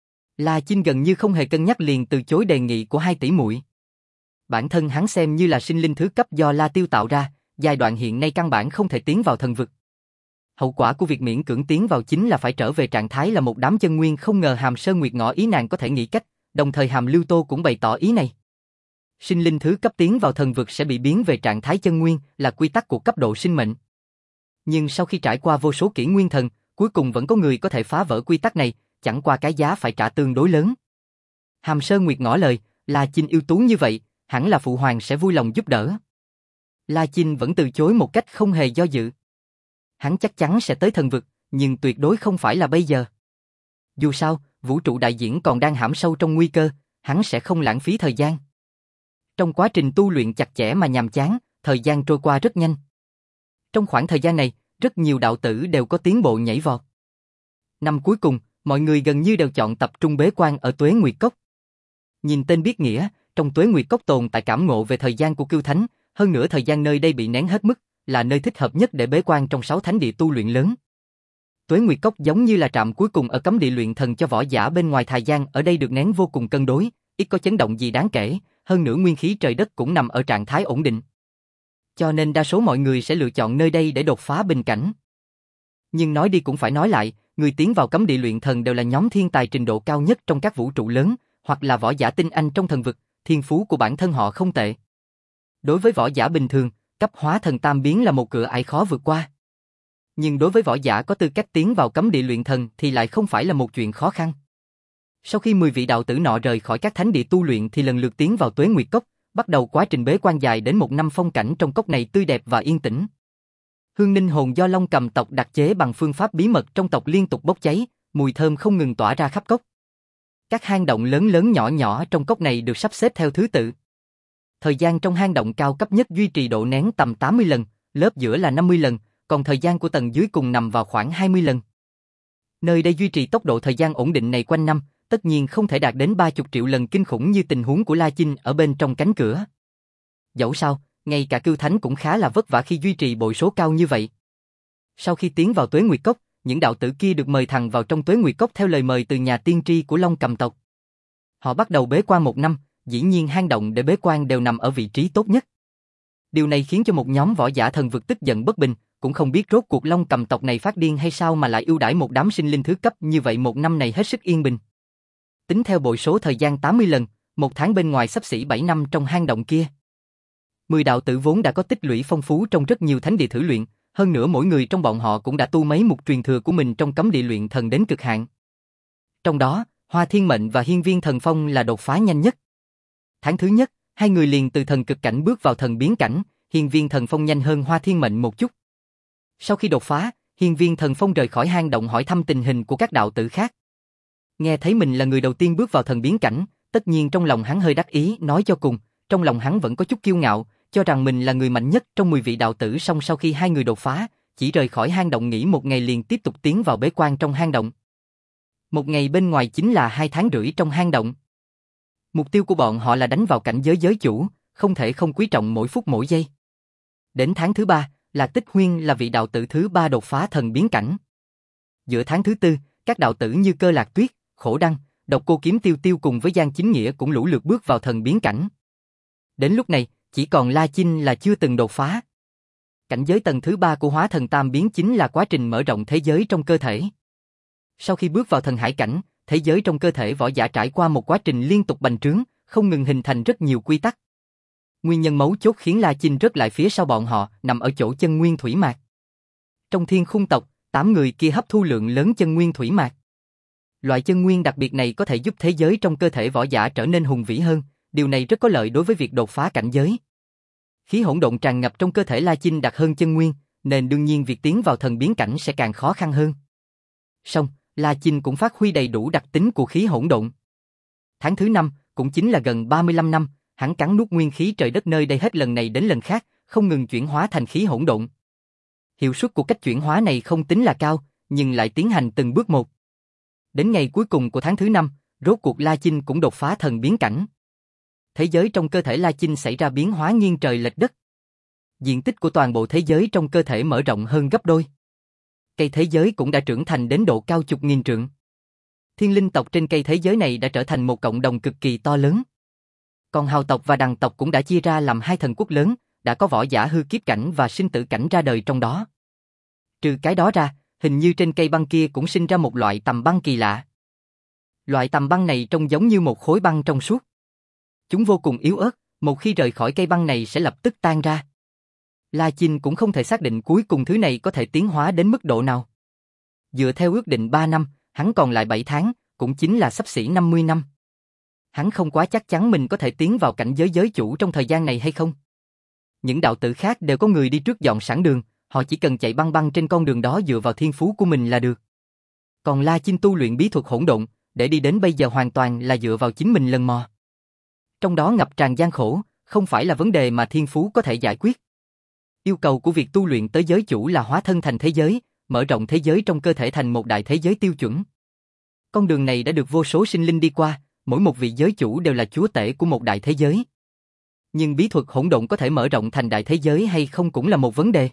La Chinh gần như không hề cân nhắc liền từ chối đề nghị của hai tỷ muội. Bản thân hắn xem như là sinh linh thứ cấp do La Tiêu tạo ra, giai đoạn hiện nay căn bản không thể tiến vào thần vực. Hậu quả của việc miễn cưỡng tiến vào chính là phải trở về trạng thái là một đám chân nguyên. Không ngờ Hàm Sơn Nguyệt ngỏ ý nàng có thể nghĩ cách, đồng thời Hàm Lưu Tô cũng bày tỏ ý này. Sinh linh thứ cấp tiến vào thần vực sẽ bị biến về trạng thái chân nguyên, là quy tắc của cấp độ sinh mệnh. Nhưng sau khi trải qua vô số kỷ nguyên thần, cuối cùng vẫn có người có thể phá vỡ quy tắc này, chẳng qua cái giá phải trả tương đối lớn. Hàm Sơn Nguyệt ngỏ lời, La Chinh ưu tú như vậy, hẳn là phụ hoàng sẽ vui lòng giúp đỡ. La Chinh vẫn từ chối một cách không hề do dự. Hắn chắc chắn sẽ tới thần vực, nhưng tuyệt đối không phải là bây giờ. Dù sao, vũ trụ đại diễn còn đang hãm sâu trong nguy cơ, hắn sẽ không lãng phí thời gian. Trong quá trình tu luyện chặt chẽ mà nhàm chán, thời gian trôi qua rất nhanh. Trong khoảng thời gian này, rất nhiều đạo tử đều có tiến bộ nhảy vọt. Năm cuối cùng, mọi người gần như đều chọn tập trung bế quan ở Tuế Nguyệt Cốc. Nhìn tên biết nghĩa, trong Tuế Nguyệt Cốc tồn tại cảm ngộ về thời gian của Cưu Thánh, hơn nữa thời gian nơi đây bị nén hết mức, là nơi thích hợp nhất để bế quan trong sáu thánh địa tu luyện lớn. Tuế Nguyệt Cốc giống như là trạm cuối cùng ở cấm địa luyện thần cho võ giả bên ngoài. Thời gian ở đây được nén vô cùng cân đối, ít có chấn động gì đáng kể, hơn nữa nguyên khí trời đất cũng nằm ở trạng thái ổn định. Cho nên đa số mọi người sẽ lựa chọn nơi đây để đột phá bình cảnh. Nhưng nói đi cũng phải nói lại, người tiến vào cấm địa luyện thần đều là nhóm thiên tài trình độ cao nhất trong các vũ trụ lớn, hoặc là võ giả tinh anh trong thần vực, thiên phú của bản thân họ không tệ. Đối với võ giả bình thường, cấp hóa thần tam biến là một cửa ải khó vượt qua. Nhưng đối với võ giả có tư cách tiến vào cấm địa luyện thần thì lại không phải là một chuyện khó khăn. Sau khi mười vị đạo tử nọ rời khỏi các thánh địa tu luyện thì lần lượt tiến vào Tuế Nguyệt Cốc, bắt đầu quá trình bế quan dài đến một năm. Phong cảnh trong cốc này tươi đẹp và yên tĩnh. Hương ninh hồn do Long Cầm tộc đặc chế bằng phương pháp bí mật trong tộc liên tục bốc cháy, mùi thơm không ngừng tỏa ra khắp cốc. Các hang động lớn lớn nhỏ nhỏ trong cốc này được sắp xếp theo thứ tự. Thời gian trong hang động cao cấp nhất duy trì độ nén tầm tám mươi lần, lớp giữa là năm mươi lần, còn thời gian của tầng dưới cùng nằm vào khoảng hai mươi lần. Nơi đây duy trì tốc độ thời gian ổn định này quanh năm, tất nhiên không thể đạt đến ba mươi triệu lần kinh khủng như tình huống của La Chinh ở bên trong cánh cửa. Dẫu sao, ngay cả Cưu Thánh cũng khá là vất vả khi duy trì bội số cao như vậy. Sau khi tiến vào Tuế Nguyệt Cốc, những đạo tử kia được mời thẳng vào trong Tuế Nguyệt Cốc theo lời mời từ nhà tiên tri của Long Cầm tộc. Họ bắt đầu bế quan một năm, dĩ nhiên hang động để bế quan đều nằm ở vị trí tốt nhất. Điều này khiến cho một nhóm võ giả thần vực tức giận bất bình, cũng không biết rốt cuộc Long Cầm tộc này phát điên hay sao mà lại ưu đãi một đám sinh linh thứ cấp như vậy. Một năm này hết sức yên bình. Tính theo bội số thời gian tám mươi lần, một tháng bên ngoài xấp xỉ bảy năm trong hang động kia. Mười đạo tử vốn đã có tích lũy phong phú trong rất nhiều thánh địa thử luyện, hơn nữa mỗi người trong bọn họ cũng đã tu mấy mục truyền thừa của mình trong cấm địa luyện thần đến cực hạn. Trong đó, Hoa Thiên Mệnh và Hiên Viên Thần Phong là đột phá nhanh nhất. Tháng thứ nhất, hai người liền từ thần cực cảnh bước vào thần biến cảnh, Hiên Viên Thần Phong nhanh hơn Hoa Thiên Mệnh một chút. Sau khi đột phá, Hiên Viên Thần Phong rời khỏi hang động hỏi thăm tình hình của các đạo tử khác. Nghe thấy mình là người đầu tiên bước vào thần biến cảnh, tất nhiên trong lòng hắn hơi đắc ý, nói cho cùng, trong lòng hắn vẫn có chút kiêu ngạo, cho rằng mình là người mạnh nhất trong mười vị đạo tử. Song sau khi hai người đột phá, chỉ rời khỏi hang động nghỉ một ngày liền tiếp tục tiến vào bế quan trong hang động. Một ngày bên ngoài chính là hai tháng rưỡi trong hang động. Mục tiêu của bọn họ là đánh vào cảnh giới giới chủ, không thể không quý trọng mỗi phút mỗi giây. Đến tháng thứ ba, là Tích Huyên là vị đạo tử thứ ba đột phá thần biến cảnh. Giữa tháng thứ tư, các đạo tử như Cơ Lạc Tuyết, Khổ Đăng, Độc Cô Kiếm Tiêu Tiêu cùng với Giang Chính Nghĩa cũng lũ lượt bước vào thần biến cảnh. Đến lúc này, chỉ còn La Chinh là chưa từng đột phá. Cảnh giới tầng thứ ba của hóa thần tam biến chính là quá trình mở rộng thế giới trong cơ thể. Sau khi bước vào thần hải cảnh, thế giới trong cơ thể võ giả trải qua một quá trình liên tục bành trướng, không ngừng hình thành rất nhiều quy tắc. Nguyên nhân mấu chốt khiến La Chinh rớt lại phía sau bọn họ nằm ở chỗ chân nguyên thủy mạc. Trong Thiên Khung tộc, tám người kia hấp thu lượng lớn chân nguyên thủy mạc. Loại chân nguyên đặc biệt này có thể giúp thế giới trong cơ thể võ giả trở nên hùng vĩ hơn, điều này rất có lợi đối với việc đột phá cảnh giới. Khí hỗn độn tràn ngập trong cơ thể La Chinh đặc hơn chân nguyên, nên đương nhiên việc tiến vào thần biến cảnh sẽ càng khó khăn hơn. Song, La Chinh cũng phát huy đầy đủ đặc tính của khí hỗn độn. Tháng thứ năm, cũng chính là gần ba mươi lăm năm, hắn cắn nuốt nguyên khí trời đất nơi đây hết lần này đến lần khác, không ngừng chuyển hóa thành khí hỗn độn. Hiệu suất của cách chuyển hóa này không tính là cao, nhưng lại tiến hành từng bước một. Đến ngày cuối cùng của tháng thứ năm, rốt cuộc La Chinh cũng đột phá thần biến cảnh. Thế giới trong cơ thể La Chinh xảy ra biến hóa nghiêng trời lệch đất. Diện tích của toàn bộ thế giới trong cơ thể mở rộng hơn gấp đôi. Cây thế giới cũng đã trưởng thành đến độ cao chục nghìn trượng. Thiên linh tộc trên cây thế giới này đã trở thành một cộng đồng cực kỳ to lớn. Còn Hào tộc và Đằng tộc cũng đã chia ra làm hai thần quốc lớn, đã có võ giả hư kiếp cảnh và sinh tử cảnh ra đời trong đó. Trừ cái đó ra, hình như trên cây băng kia cũng sinh ra một loại tầm băng kỳ lạ. Loại tầm băng này trông giống như một khối băng trong suốt. Chúng vô cùng yếu ớt, một khi rời khỏi cây băng này sẽ lập tức tan ra. La Chinh cũng không thể xác định cuối cùng thứ này có thể tiến hóa đến mức độ nào. Dựa theo ước định ba năm, hắn còn lại bảy tháng, cũng chính là xấp xỉ năm mươi năm. Hắn không quá chắc chắn mình có thể tiến vào cảnh giới giới chủ trong thời gian này hay không. Những đạo tử khác đều có người đi trước dọn sẵn đường, họ chỉ cần chạy băng băng trên con đường đó dựa vào thiên phú của mình là được. Còn La Chinh tu luyện bí thuật hỗn độn, để đi đến bây giờ hoàn toàn là dựa vào chính mình lần mò. Trong đó ngập tràn gian khổ, không phải là vấn đề mà thiên phú có thể giải quyết. Yêu cầu của việc tu luyện tới giới chủ là hóa thân thành thế giới, mở rộng thế giới trong cơ thể thành một đại thế giới tiêu chuẩn. Con đường này đã được vô số sinh linh đi qua, mỗi một vị giới chủ đều là chúa tể của một đại thế giới. Nhưng bí thuật hỗn độn có thể mở rộng thành đại thế giới hay không cũng là một vấn đề.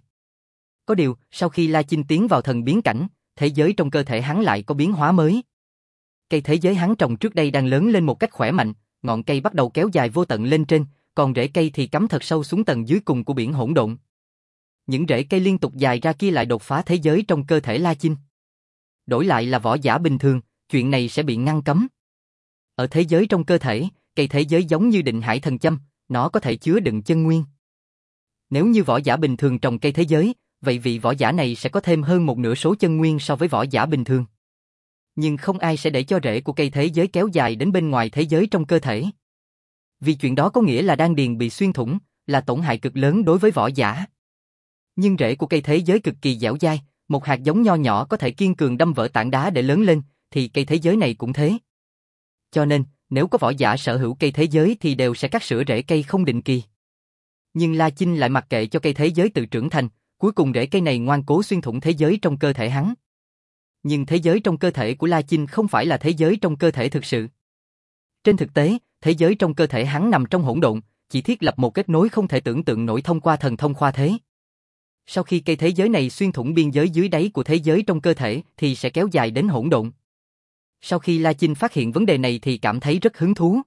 Có điều, sau khi La Chinh tiến vào thần biến cảnh, thế giới trong cơ thể hắn lại có biến hóa mới. Cây thế giới hắn trồng trước đây đang lớn lên một cách khỏe mạnh, ngọn cây bắt đầu kéo dài vô tận lên trên, còn rễ cây thì cắm thật sâu xuống tầng dưới cùng của biển hỗn độn. Những rễ cây liên tục dài ra kia lại đột phá thế giới trong cơ thể La Chinh. Đổi lại là võ giả bình thường, chuyện này sẽ bị ngăn cấm. Ở thế giới trong cơ thể, cây thế giới giống như định hải thần châm, nó có thể chứa đựng chân nguyên. Nếu như võ giả bình thường trồng cây thế giới, vậy vị võ giả này sẽ có thêm hơn một nửa số chân nguyên so với võ giả bình thường. Nhưng không ai sẽ để cho rễ của cây thế giới kéo dài đến bên ngoài thế giới trong cơ thể. Vì chuyện đó có nghĩa là đan điền bị xuyên thủng, là tổn hại cực lớn đối với võ giả. Nhưng rễ của cây thế giới cực kỳ dẻo dai, một hạt giống nho nhỏ có thể kiên cường đâm vỡ tảng đá để lớn lên, thì cây thế giới này cũng thế. Cho nên, nếu có võ giả sở hữu cây thế giới thì đều sẽ cắt sữa rễ cây không định kỳ. Nhưng La Chinh lại mặc kệ cho cây thế giới tự trưởng thành, cuối cùng rễ cây này ngoan cố xuyên thủng thế giới trong cơ thể hắn. Nhưng thế giới trong cơ thể của La Chinh không phải là thế giới trong cơ thể thực sự. Trên thực tế, thế giới trong cơ thể hắn nằm trong hỗn độn, chỉ thiết lập một kết nối không thể tưởng tượng nổi thông qua thần thông khoa thế. Sau khi cây thế giới này xuyên thủng biên giới dưới đáy của thế giới trong cơ thể thì sẽ kéo dài đến hỗn độn. Sau khi La Chinh phát hiện vấn đề này thì cảm thấy rất hứng thú.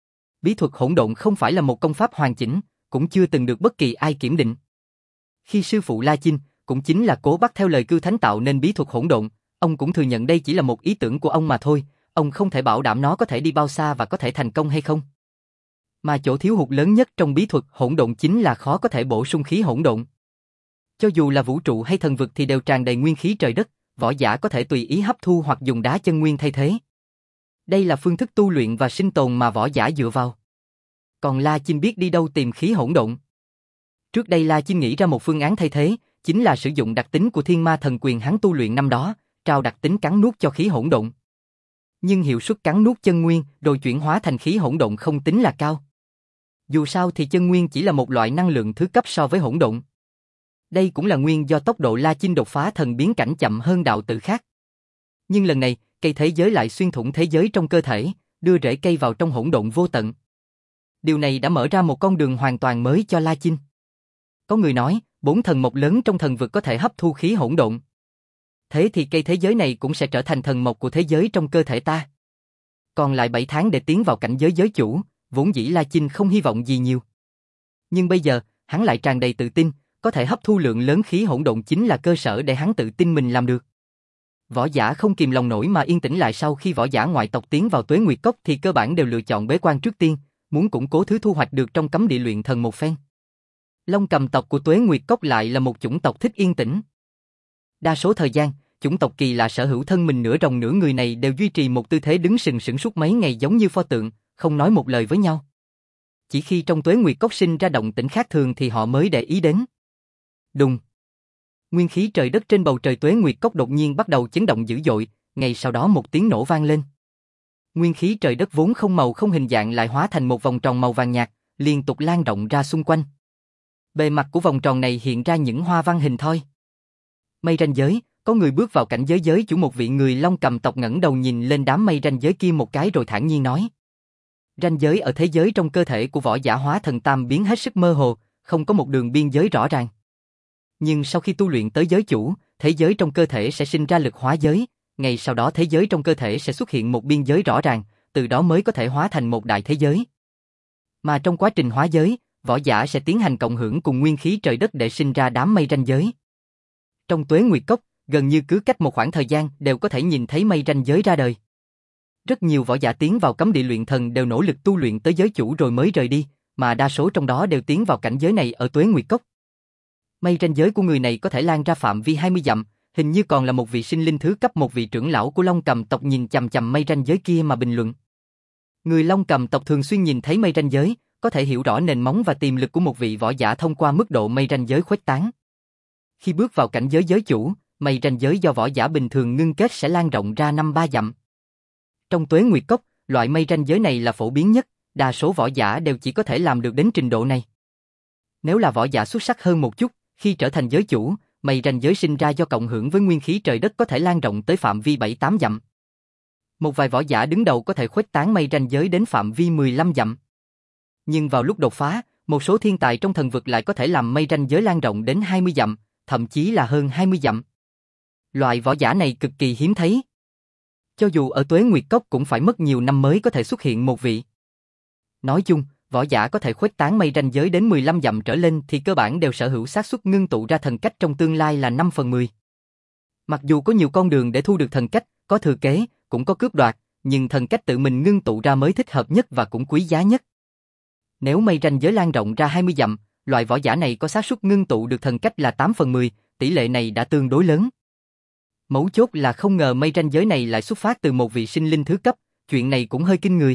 Bí thuật hỗn độn không phải là một công pháp hoàn chỉnh, cũng chưa từng được bất kỳ ai kiểm định. Khi sư phụ La Chinh, cũng chính là Cố Bắc theo lời Cư Thánh tạo nên bí thuật hỗn độn, ông cũng thừa nhận đây chỉ là một ý tưởng của ông mà thôi, ông không thể bảo đảm nó có thể đi bao xa và có thể thành công hay không. Mà chỗ thiếu hụt lớn nhất trong bí thuật hỗn độn chính là khó có thể bổ sung khí hỗn độn. Cho dù là vũ trụ hay thần vực thì đều tràn đầy nguyên khí trời đất, võ giả có thể tùy ý hấp thu hoặc dùng đá chân nguyên thay thế. Đây là phương thức tu luyện và sinh tồn mà võ giả dựa vào. Còn La Chinh biết đi đâu tìm khí hỗn độn. Trước đây La Chinh nghĩ ra một phương án thay thế, chính là sử dụng đặc tính của Thiên Ma Thần Quyền hắn tu luyện năm đó, trao đặc tính cắn nuốt cho khí hỗn độn. Nhưng hiệu suất cắn nuốt chân nguyên rồi chuyển hóa thành khí hỗn độn không tính là cao. Dù sao thì chân nguyên chỉ là một loại năng lượng thứ cấp so với hỗn độn. Đây cũng là nguyên do tốc độ La Chinh đột phá thần biến cảnh chậm hơn đạo tử khác. Nhưng lần này, cây thế giới lại xuyên thủng thế giới trong cơ thể, đưa rễ cây vào trong hỗn độn vô tận. Điều này đã mở ra một con đường hoàn toàn mới cho La Chinh. Có người nói, bốn thần mộc lớn trong thần vực có thể hấp thu khí hỗn độn. Thế thì cây thế giới này cũng sẽ trở thành thần mộc của thế giới trong cơ thể ta. Còn lại bảy tháng để tiến vào cảnh giới giới chủ, vốn dĩ La Chinh không hy vọng gì nhiều. Nhưng bây giờ, hắn lại tràn đầy tự tin, có thể hấp thu lượng lớn khí hỗn độn chính là cơ sở để hắn tự tin mình làm được. Võ giả không kìm lòng nổi mà yên tĩnh lại sau khi võ giả ngoại tộc tiến vào Tuế Nguyệt Cốc thì cơ bản đều lựa chọn bế quan trước tiên, muốn củng cố thứ thu hoạch được trong cấm địa luyện thần một phen. Long Cầm tộc của Tuế Nguyệt Cốc lại là một chủng tộc thích yên tĩnh. Đa số thời gian, chủng tộc kỳ lạ sở hữu thân mình nửa rồng nửa người này đều duy trì một tư thế đứng sừng sững suốt mấy ngày giống như pho tượng, không nói một lời với nhau. Chỉ khi trong Tuế Nguyệt Cốc sinh ra động tĩnh khác thường thì họ mới để ý đến. Đùng. Nguyên khí trời đất trên bầu trời Tuế Nguyệt Cốc đột nhiên bắt đầu chấn động dữ dội, ngay sau đó một tiếng nổ vang lên. Nguyên khí trời đất vốn không màu không hình dạng lại hóa thành một vòng tròn màu vàng nhạt, liên tục lan rộng ra xung quanh. Bề mặt của vòng tròn này hiện ra những hoa văn hình thoi. Mây ranh giới, có người bước vào cảnh giới giới chủ. Một vị người Long Cầm tộc ngẩng đầu nhìn lên đám mây ranh giới kia một cái rồi thản nhiên nói. Ranh giới ở thế giới trong cơ thể của võ giả hóa thần tam biến hết sức mơ hồ, không có một đường biên giới rõ ràng. Nhưng sau khi tu luyện tới giới chủ, thế giới trong cơ thể sẽ sinh ra lực hóa giới, ngay sau đó thế giới trong cơ thể sẽ xuất hiện một biên giới rõ ràng, từ đó mới có thể hóa thành một đại thế giới. Mà trong quá trình hóa giới, võ giả sẽ tiến hành cộng hưởng cùng nguyên khí trời đất để sinh ra đám mây ranh giới. Trong Tuế Nguyệt Cốc, gần như cứ cách một khoảng thời gian đều có thể nhìn thấy mây ranh giới ra đời. Rất nhiều võ giả tiến vào cấm địa luyện thần đều nỗ lực tu luyện tới giới chủ rồi mới rời đi, mà đa số trong đó đều tiến vào cảnh giới này ở Tuế Nguyệt Cốc. Mây ranh giới của người này có thể lan ra phạm vi hai mươi dặm, hình như còn là một vị sinh linh thứ cấp. Một vị trưởng lão của Long Cầm tộc nhìn chằm chằm mây ranh giới kia mà bình luận. Người Long Cầm tộc thường xuyên nhìn thấy mây ranh giới, có thể hiểu rõ nền móng và tiềm lực của một vị võ giả thông qua mức độ mây ranh giới khuếch tán. Khi bước vào cảnh giới giới chủ, mây ranh giới do võ giả bình thường ngưng kết sẽ lan rộng ra năm ba dặm. Trong Tuế Nguyệt Cốc, loại mây ranh giới này là phổ biến nhất, đa số võ giả đều chỉ có thể làm được đến trình độ này. Nếu là võ giả xuất sắc hơn một chút, khi trở thành giới chủ, mây ranh giới sinh ra do cộng hưởng với nguyên khí trời đất có thể lan rộng tới phạm vi bảy tám dặm. Một vài võ giả đứng đầu có thể khuếch tán mây ranh giới đến phạm vi mười lăm dặm. Nhưng vào lúc đột phá, một số thiên tài trong thần vực lại có thể làm mây ranh giới lan rộng đến hai mươi dặm, thậm chí là hơn hai mươi dặm. Loại võ giả này cực kỳ hiếm thấy. Cho dù ở Tuế Nguyệt Cốc cũng phải mất nhiều năm mới có thể xuất hiện một vị. Nói chung, võ giả có thể khuếch tán mây ranh giới đến mười lăm dặm trở lên thì cơ bản đều sở hữu xác suất ngưng tụ ra thần cách trong tương lai là năm phần mười. Mặc dù có nhiều con đường để thu được thần cách, có thừa kế, cũng có cướp đoạt, nhưng thần cách tự mình ngưng tụ ra mới thích hợp nhất và cũng quý giá nhất. Nếu mây ranh giới lan rộng ra hai mươi dặm, loại võ giả này có xác suất ngưng tụ được thần cách là tám phần mười, tỷ lệ này đã tương đối lớn. Mấu chốt là không ngờ mây ranh giới này lại xuất phát từ một vị sinh linh thứ cấp, chuyện này cũng hơi kinh người.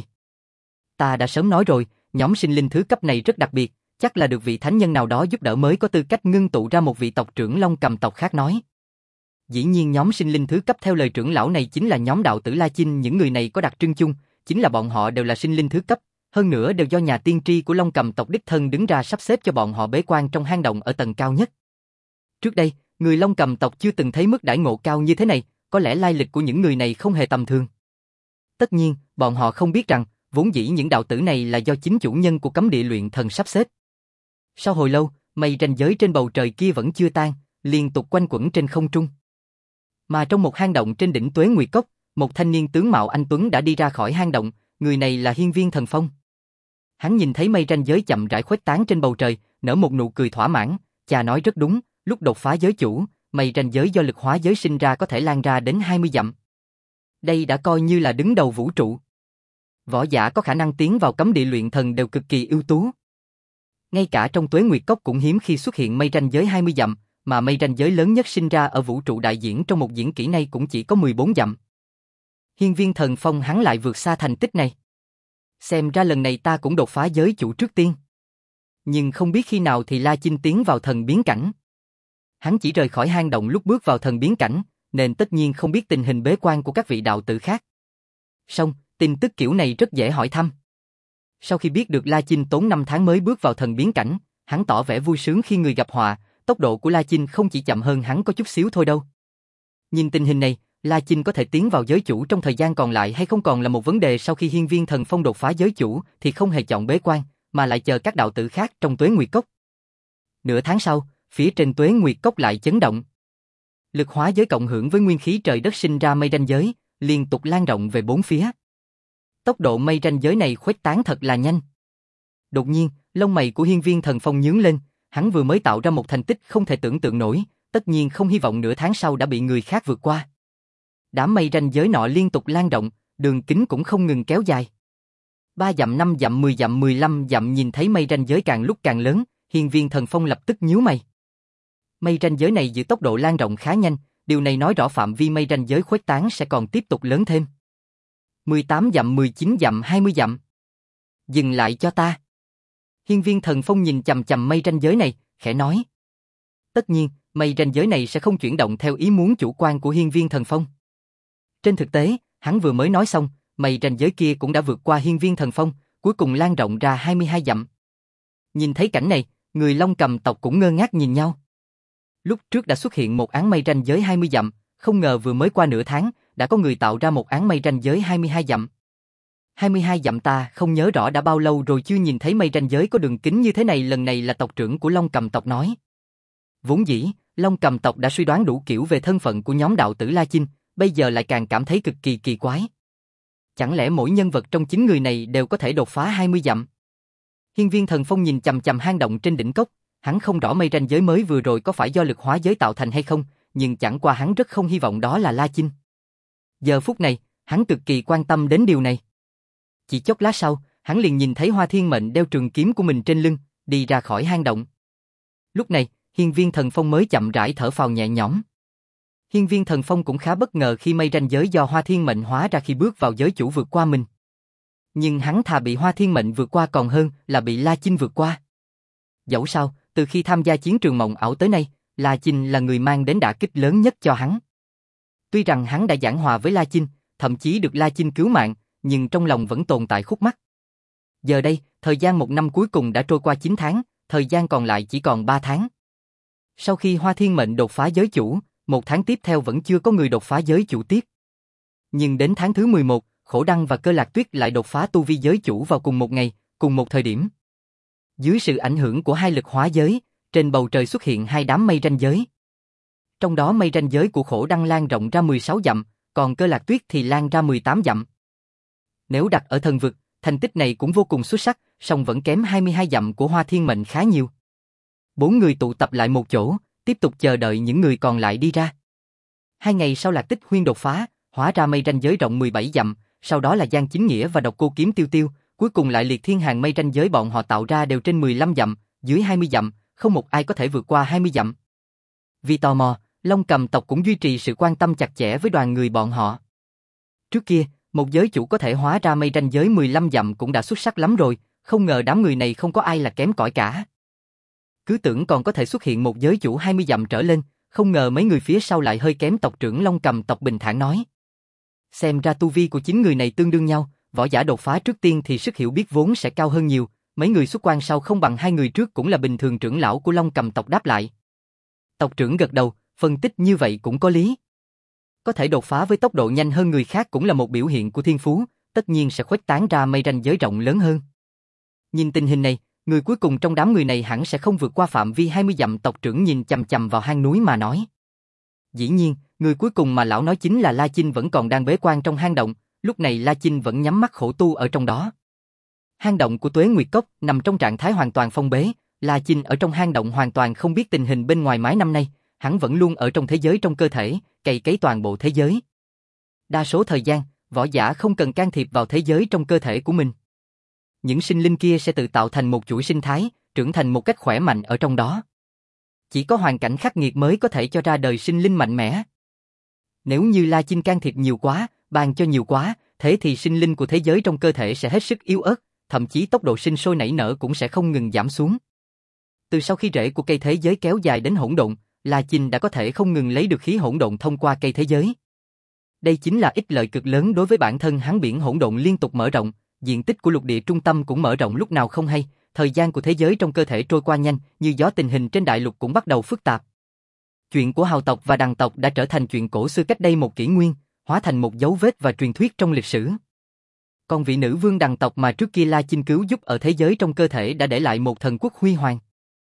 Ta đã sớm nói rồi, nhóm sinh linh thứ cấp này rất đặc biệt, chắc là được vị thánh nhân nào đó giúp đỡ mới có tư cách ngưng tụ ra một vị tộc trưởng Long Cầm tộc khác nói. Dĩ nhiên nhóm sinh linh thứ cấp theo lời trưởng lão này chính là nhóm đạo tử La Chinh. Những người này có đặc trưng chung, chính là bọn họ đều là sinh linh thứ cấp, hơn nữa đều do nhà tiên tri của Long Cầm tộc đích thân đứng ra sắp xếp cho bọn họ bế quan trong hang động ở tầng cao nhất. Trước đây, người Long Cầm tộc chưa từng thấy mức đãi ngộ cao như thế này, có lẽ lai lịch của những người này không hề tầm thường. Tất nhiên, bọn họ không biết rằng, vốn dĩ những đạo tử này là do chính chủ nhân của cấm địa luyện thần sắp xếp. Sau hồi lâu, mây ranh giới trên bầu trời kia vẫn chưa tan, liên tục quanh quẩn trên không trung. Mà trong một hang động trên đỉnh Tuế Nguyệt Cốc, một thanh niên tướng mạo anh tuấn đã đi ra khỏi hang động, người này là Hiên Viên Thần Phong. Hắn nhìn thấy mây ranh giới chậm rãi khuếch tán trên bầu trời, nở một nụ cười thỏa mãn, cha nói rất đúng, lúc đột phá giới chủ, mây ranh giới do lực hóa giới sinh ra có thể lan ra đến hai mươi dặm. Đây đã coi như là đứng đầu vũ trụ. Võ giả có khả năng tiến vào cấm địa luyện thần đều cực kỳ ưu tú. Ngay cả trong Tuế Nguyệt Cốc cũng hiếm khi xuất hiện mây ranh giới hai mươi dặm, mà mây ranh giới lớn nhất sinh ra ở vũ trụ đại diễn trong một diễn kỹ này cũng chỉ có mười bốn dặm. Hiên Viên Thần Phong hắn lại vượt xa thành tích này. Xem ra lần này ta cũng đột phá giới chủ trước tiên. Nhưng không biết khi nào thì La Chinh tiến vào thần biến cảnh. Hắn chỉ rời khỏi hang động lúc bước vào thần biến cảnh, nên tất nhiên không biết tình hình bế quan của các vị đạo tử khác. Song, tin tức kiểu này rất dễ hỏi thăm. Sau khi biết được La Chinh tốn năm tháng mới bước vào thần biến cảnh, hắn tỏ vẻ vui sướng khi người gặp họa, tốc độ của La Chinh không chỉ chậm hơn hắn có chút xíu thôi đâu. Nhìn tình hình này, La Chinh có thể tiến vào giới chủ trong thời gian còn lại hay không còn là một vấn đề. Sau khi Hiên Viên Thần Phong đột phá giới chủ thì không hề chọn bế quan, mà lại chờ các đạo tử khác trong Tuế Nguyệt Cốc. Nửa tháng sau, phía trên Tuế Nguyệt Cốc lại chấn động. Lực hóa giới cộng hưởng với nguyên khí trời đất sinh ra mây ranh giới, liên tục lan rộng về bốn phía. Tốc độ mây ranh giới này khuếch tán thật là nhanh. Đột nhiên, lông mày của Hiên Viên Thần Phong nhướng lên, hắn vừa mới tạo ra một thành tích không thể tưởng tượng nổi, tất nhiên không hy vọng nửa tháng sau đã bị người khác vượt qua. Đám mây ranh giới nọ liên tục lan rộng, đường kính cũng không ngừng kéo dài. Ba dặm, năm dặm, mười dặm, mười lăm dặm, nhìn thấy mây ranh giới càng lúc càng lớn, Hiên Viên Thần Phong lập tức nhíu mày. Mây ranh giới này giữ tốc độ lan rộng khá nhanh, điều này nói rõ phạm vi mây ranh giới khuếch tán sẽ còn tiếp tục lớn thêm. mười tám dặm, mười chín dặm, hai mươi dặm. Dừng lại cho ta. Hiên Viên Thần Phong nhìn chằm chằm mây ranh giới này, khẽ nói. Tất nhiên, mây ranh giới này sẽ không chuyển động theo ý muốn chủ quan của Hiên Viên Thần Phong. Trên thực tế, hắn vừa mới nói xong, mây ranh giới kia cũng đã vượt qua Hiên Viên Thần Phong, cuối cùng lan rộng ra hai mươi hai dặm. Nhìn thấy cảnh này, người Long Cầm tộc cũng ngơ ngác nhìn nhau. Lúc trước đã xuất hiện một áng mây ranh giới hai mươi dặm, không ngờ vừa mới qua nửa tháng, đã có người tạo ra một áng mây ranh giới hai mươi hai dặm. hai mươi hai dặm ta không nhớ rõ đã bao lâu rồi chưa nhìn thấy mây ranh giới có đường kính như thế này. Lần này là tộc trưởng của Long Cầm tộc nói. Vốn dĩ, Long Cầm tộc đã suy đoán đủ kiểu về thân phận của nhóm đạo tử La Chinh, bây giờ lại càng cảm thấy cực kỳ kỳ quái. Chẳng lẽ mỗi nhân vật trong chín người này đều có thể đột phá hai mươi dặm? Hiên Viên Thần Phong nhìn chằm chằm hang động trên đỉnh cốc, hắn không rõ mây ranh giới mới vừa rồi có phải do lực hóa giới tạo thành hay không, nhưng chẳng qua hắn rất không hy vọng đó là La Chinh. Giờ phút này, hắn cực kỳ quan tâm đến điều này. Chỉ chốc lát sau, hắn liền nhìn thấy Hoa Thiên Mệnh đeo trường kiếm của mình trên lưng, đi ra khỏi hang động. Lúc này, Hiên Viên Thần Phong mới chậm rãi thở phào nhẹ nhõm. Hiên Viên Thần Phong cũng khá bất ngờ khi mây ranh giới do Hoa Thiên Mệnh hóa ra khi bước vào giới chủ vượt qua mình. Nhưng hắn thà bị Hoa Thiên Mệnh vượt qua còn hơn là bị La Chinh vượt qua. Dẫu sao, từ khi tham gia chiến trường mộng ảo tới nay, La Chinh là người mang đến đả kích lớn nhất cho hắn. Tuy rằng hắn đã giảng hòa với La Chinh, thậm chí được La Chinh cứu mạng, nhưng trong lòng vẫn tồn tại khúc mắc. Giờ đây, thời gian một năm cuối cùng đã trôi qua chín tháng, thời gian còn lại chỉ còn ba tháng. Sau khi Hoa Thiên Mệnh đột phá giới chủ, một tháng tiếp theo vẫn chưa có người đột phá giới chủ tiếp. Nhưng đến tháng thứ mười một, Khổ Đăng và Cơ Lạc Tuyết lại đột phá tu vi giới chủ vào cùng một ngày, cùng một thời điểm. Dưới sự ảnh hưởng của hai lực hóa giới, trên bầu trời xuất hiện hai đám mây ranh giới. Trong đó mây ranh giới của Khổ Đăng lan rộng ra mười sáu dặm, còn Cơ Lạc Tuyết thì lan ra mười tám dặm. Nếu đặt ở thần vực, thành tích này cũng vô cùng xuất sắc, song vẫn kém hai mươi hai dặm của Hoa Thiên Mệnh khá nhiều. Bốn người tụ tập lại một chỗ, tiếp tục chờ đợi những người còn lại đi ra. Hai ngày sau Lạc Tích Huyên đột phá, hóa ra mây ranh giới rộng mười bảy dặm, sau đó là Giang Chính Nghĩa và Độc Cô Kiếm Tiêu Tiêu, cuối cùng lại Liệt Thiên Hàng. Mây ranh giới bọn họ tạo ra đều trên mười lăm dặm, dưới hai mươi dặm, không một ai có thể vượt qua hai mươi dặm. Vì tò mò, Long Cầm tộc cũng duy trì sự quan tâm chặt chẽ với đoàn người bọn họ. Trước kia, một giới chủ có thể hóa ra mây ranh giới mười lăm dặm cũng đã xuất sắc lắm rồi, không ngờ đám người này không có ai là kém cỏi cả. Cứ tưởng còn có thể xuất hiện một giới chủ hai mươi dặm trở lên, không ngờ mấy người phía sau lại hơi kém. Tộc trưởng Long Cầm tộc bình thản nói. Xem ra tu vi của chín người này tương đương nhau, võ giả đột phá trước tiên thì sức hiểu biết vốn sẽ cao hơn nhiều, mấy người xuất quan sau không bằng hai người trước cũng là bình thường. Trưởng lão của Long Cầm tộc đáp lại. Tộc trưởng gật đầu, phân tích như vậy cũng có lý. Có thể đột phá với tốc độ nhanh hơn người khác cũng là một biểu hiện của thiên phú, tất nhiên sẽ khuếch tán ra mây ranh giới rộng lớn hơn. Nhìn tình hình này, Người cuối cùng trong đám người này hẳn sẽ không vượt qua phạm vi hai mươi dặm. Tộc trưởng nhìn chằm chằm vào hang núi mà nói. Dĩ nhiên, người cuối cùng mà lão nói chính là La Chinh vẫn còn đang bế quan trong hang động, lúc này La Chinh vẫn nhắm mắt khổ tu ở trong đó. Hang động của Tuế Nguyệt Cốc nằm trong trạng thái hoàn toàn phong bế, La Chinh ở trong hang động hoàn toàn không biết tình hình bên ngoài mấy năm nay, hắn vẫn luôn ở trong thế giới trong cơ thể, cày cấy toàn bộ thế giới. Đa số thời gian, võ giả không cần can thiệp vào thế giới trong cơ thể của mình. Những sinh linh kia sẽ tự tạo thành một chuỗi sinh thái, trưởng thành một cách khỏe mạnh ở trong đó. Chỉ có hoàn cảnh khắc nghiệt mới có thể cho ra đời sinh linh mạnh mẽ. Nếu như La Chinh can thiệp nhiều quá, ban cho nhiều quá, thế thì sinh linh của thế giới trong cơ thể sẽ hết sức yếu ớt, thậm chí tốc độ sinh sôi nảy nở cũng sẽ không ngừng giảm xuống. Từ sau khi rễ của cây thế giới kéo dài đến hỗn độn, La Chinh đã có thể không ngừng lấy được khí hỗn độn thông qua cây thế giới. Đây chính là ích lợi cực lớn đối với bản thân hắn. Biển hỗn độn liên tục mở rộng, diện tích của lục địa trung tâm cũng mở rộng lúc nào không hay, thời gian của thế giới trong cơ thể trôi qua nhanh, như gió tình hình trên đại lục cũng bắt đầu phức tạp. Chuyện của Hào tộc và Đằng tộc đã trở thành chuyện cổ xưa cách đây một kỷ nguyên, hóa thành một dấu vết và truyền thuyết trong lịch sử. Còn vị nữ vương Đằng tộc mà trước kia La Chinh cứu giúp ở thế giới trong cơ thể đã để lại một thần quốc huy hoàng.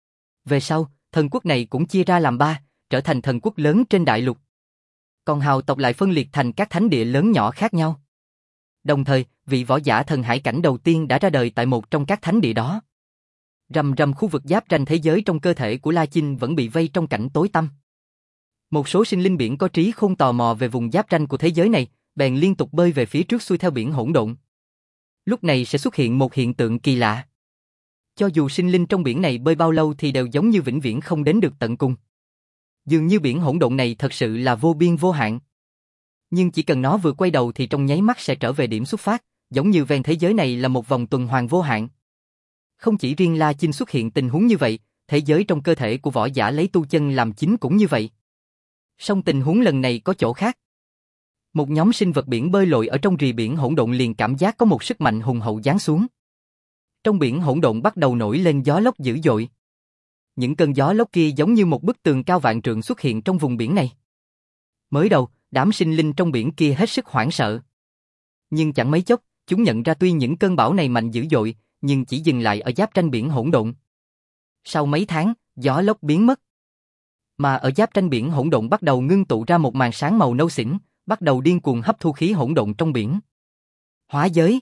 Về sau, thần quốc này cũng chia ra làm ba, trở thành thần quốc lớn trên đại lục. Còn Hào tộc lại phân liệt thành các thánh địa lớn nhỏ khác nhau. Đồng thời, vị võ giả thần hải cảnh đầu tiên đã ra đời tại một trong các thánh địa đó. Rầm rầm khu vực giáp ranh thế giới trong cơ thể của La Chinh vẫn bị vây trong cảnh tối tăm. Một số sinh linh biển có trí khôn tò mò về vùng giáp ranh của thế giới này, bèn liên tục bơi về phía trước xuôi theo biển hỗn độn. Lúc này sẽ xuất hiện một hiện tượng kỳ lạ. Cho dù sinh linh trong biển này bơi bao lâu thì đều giống như vĩnh viễn không đến được tận cùng. Dường như biển hỗn độn này thật sự là vô biên vô hạn. Nhưng chỉ cần nó vừa quay đầu thì trong nháy mắt sẽ trở về điểm xuất phát, giống như ven thế giới này là một vòng tuần hoàn vô hạn. Không chỉ riêng La Chinh xuất hiện tình huống như vậy, thế giới trong cơ thể của võ giả lấy tu chân làm chính cũng như vậy. Song tình huống lần này có chỗ khác. Một nhóm sinh vật biển bơi lội ở trong rì biển hỗn độn liền cảm giác có một sức mạnh hùng hậu giáng xuống. Trong biển hỗn độn bắt đầu nổi lên gió lốc dữ dội. Những cơn gió lốc kia giống như một bức tường cao vạn trượng xuất hiện trong vùng biển này. Mới đầu, đám sinh linh trong biển kia hết sức hoảng sợ. Nhưng chẳng mấy chốc, chúng nhận ra tuy những cơn bão này mạnh dữ dội, nhưng chỉ dừng lại ở giáp ranh biển hỗn độn. Sau mấy tháng, gió lốc biến mất. Mà ở giáp ranh biển hỗn độn bắt đầu ngưng tụ ra một màn sáng màu nâu xỉn, bắt đầu điên cuồng hấp thu khí hỗn độn trong biển. Hóa giới.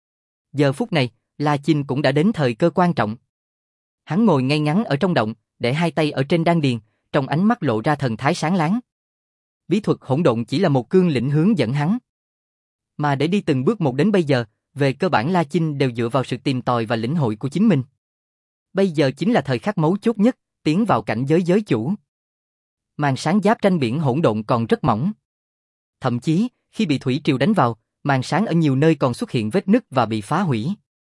Giờ phút này, La Chinh cũng đã đến thời cơ quan trọng. Hắn ngồi ngay ngắn ở trong động, để hai tay ở trên đan điền, trong ánh mắt lộ ra thần thái sáng láng. Bí thuật hỗn độn chỉ là một cương lĩnh hướng dẫn hắn. Mà để đi từng bước một đến bây giờ, về cơ bản La Chinh đều dựa vào sự tìm tòi và lĩnh hội của chính mình. Bây giờ chính là thời khắc mấu chốt nhất, tiến vào cảnh giới giới chủ. Màn sáng giáp ranh biển hỗn độn còn rất mỏng. Thậm chí, khi bị thủy triều đánh vào, màn sáng ở nhiều nơi còn xuất hiện vết nứt và bị phá hủy.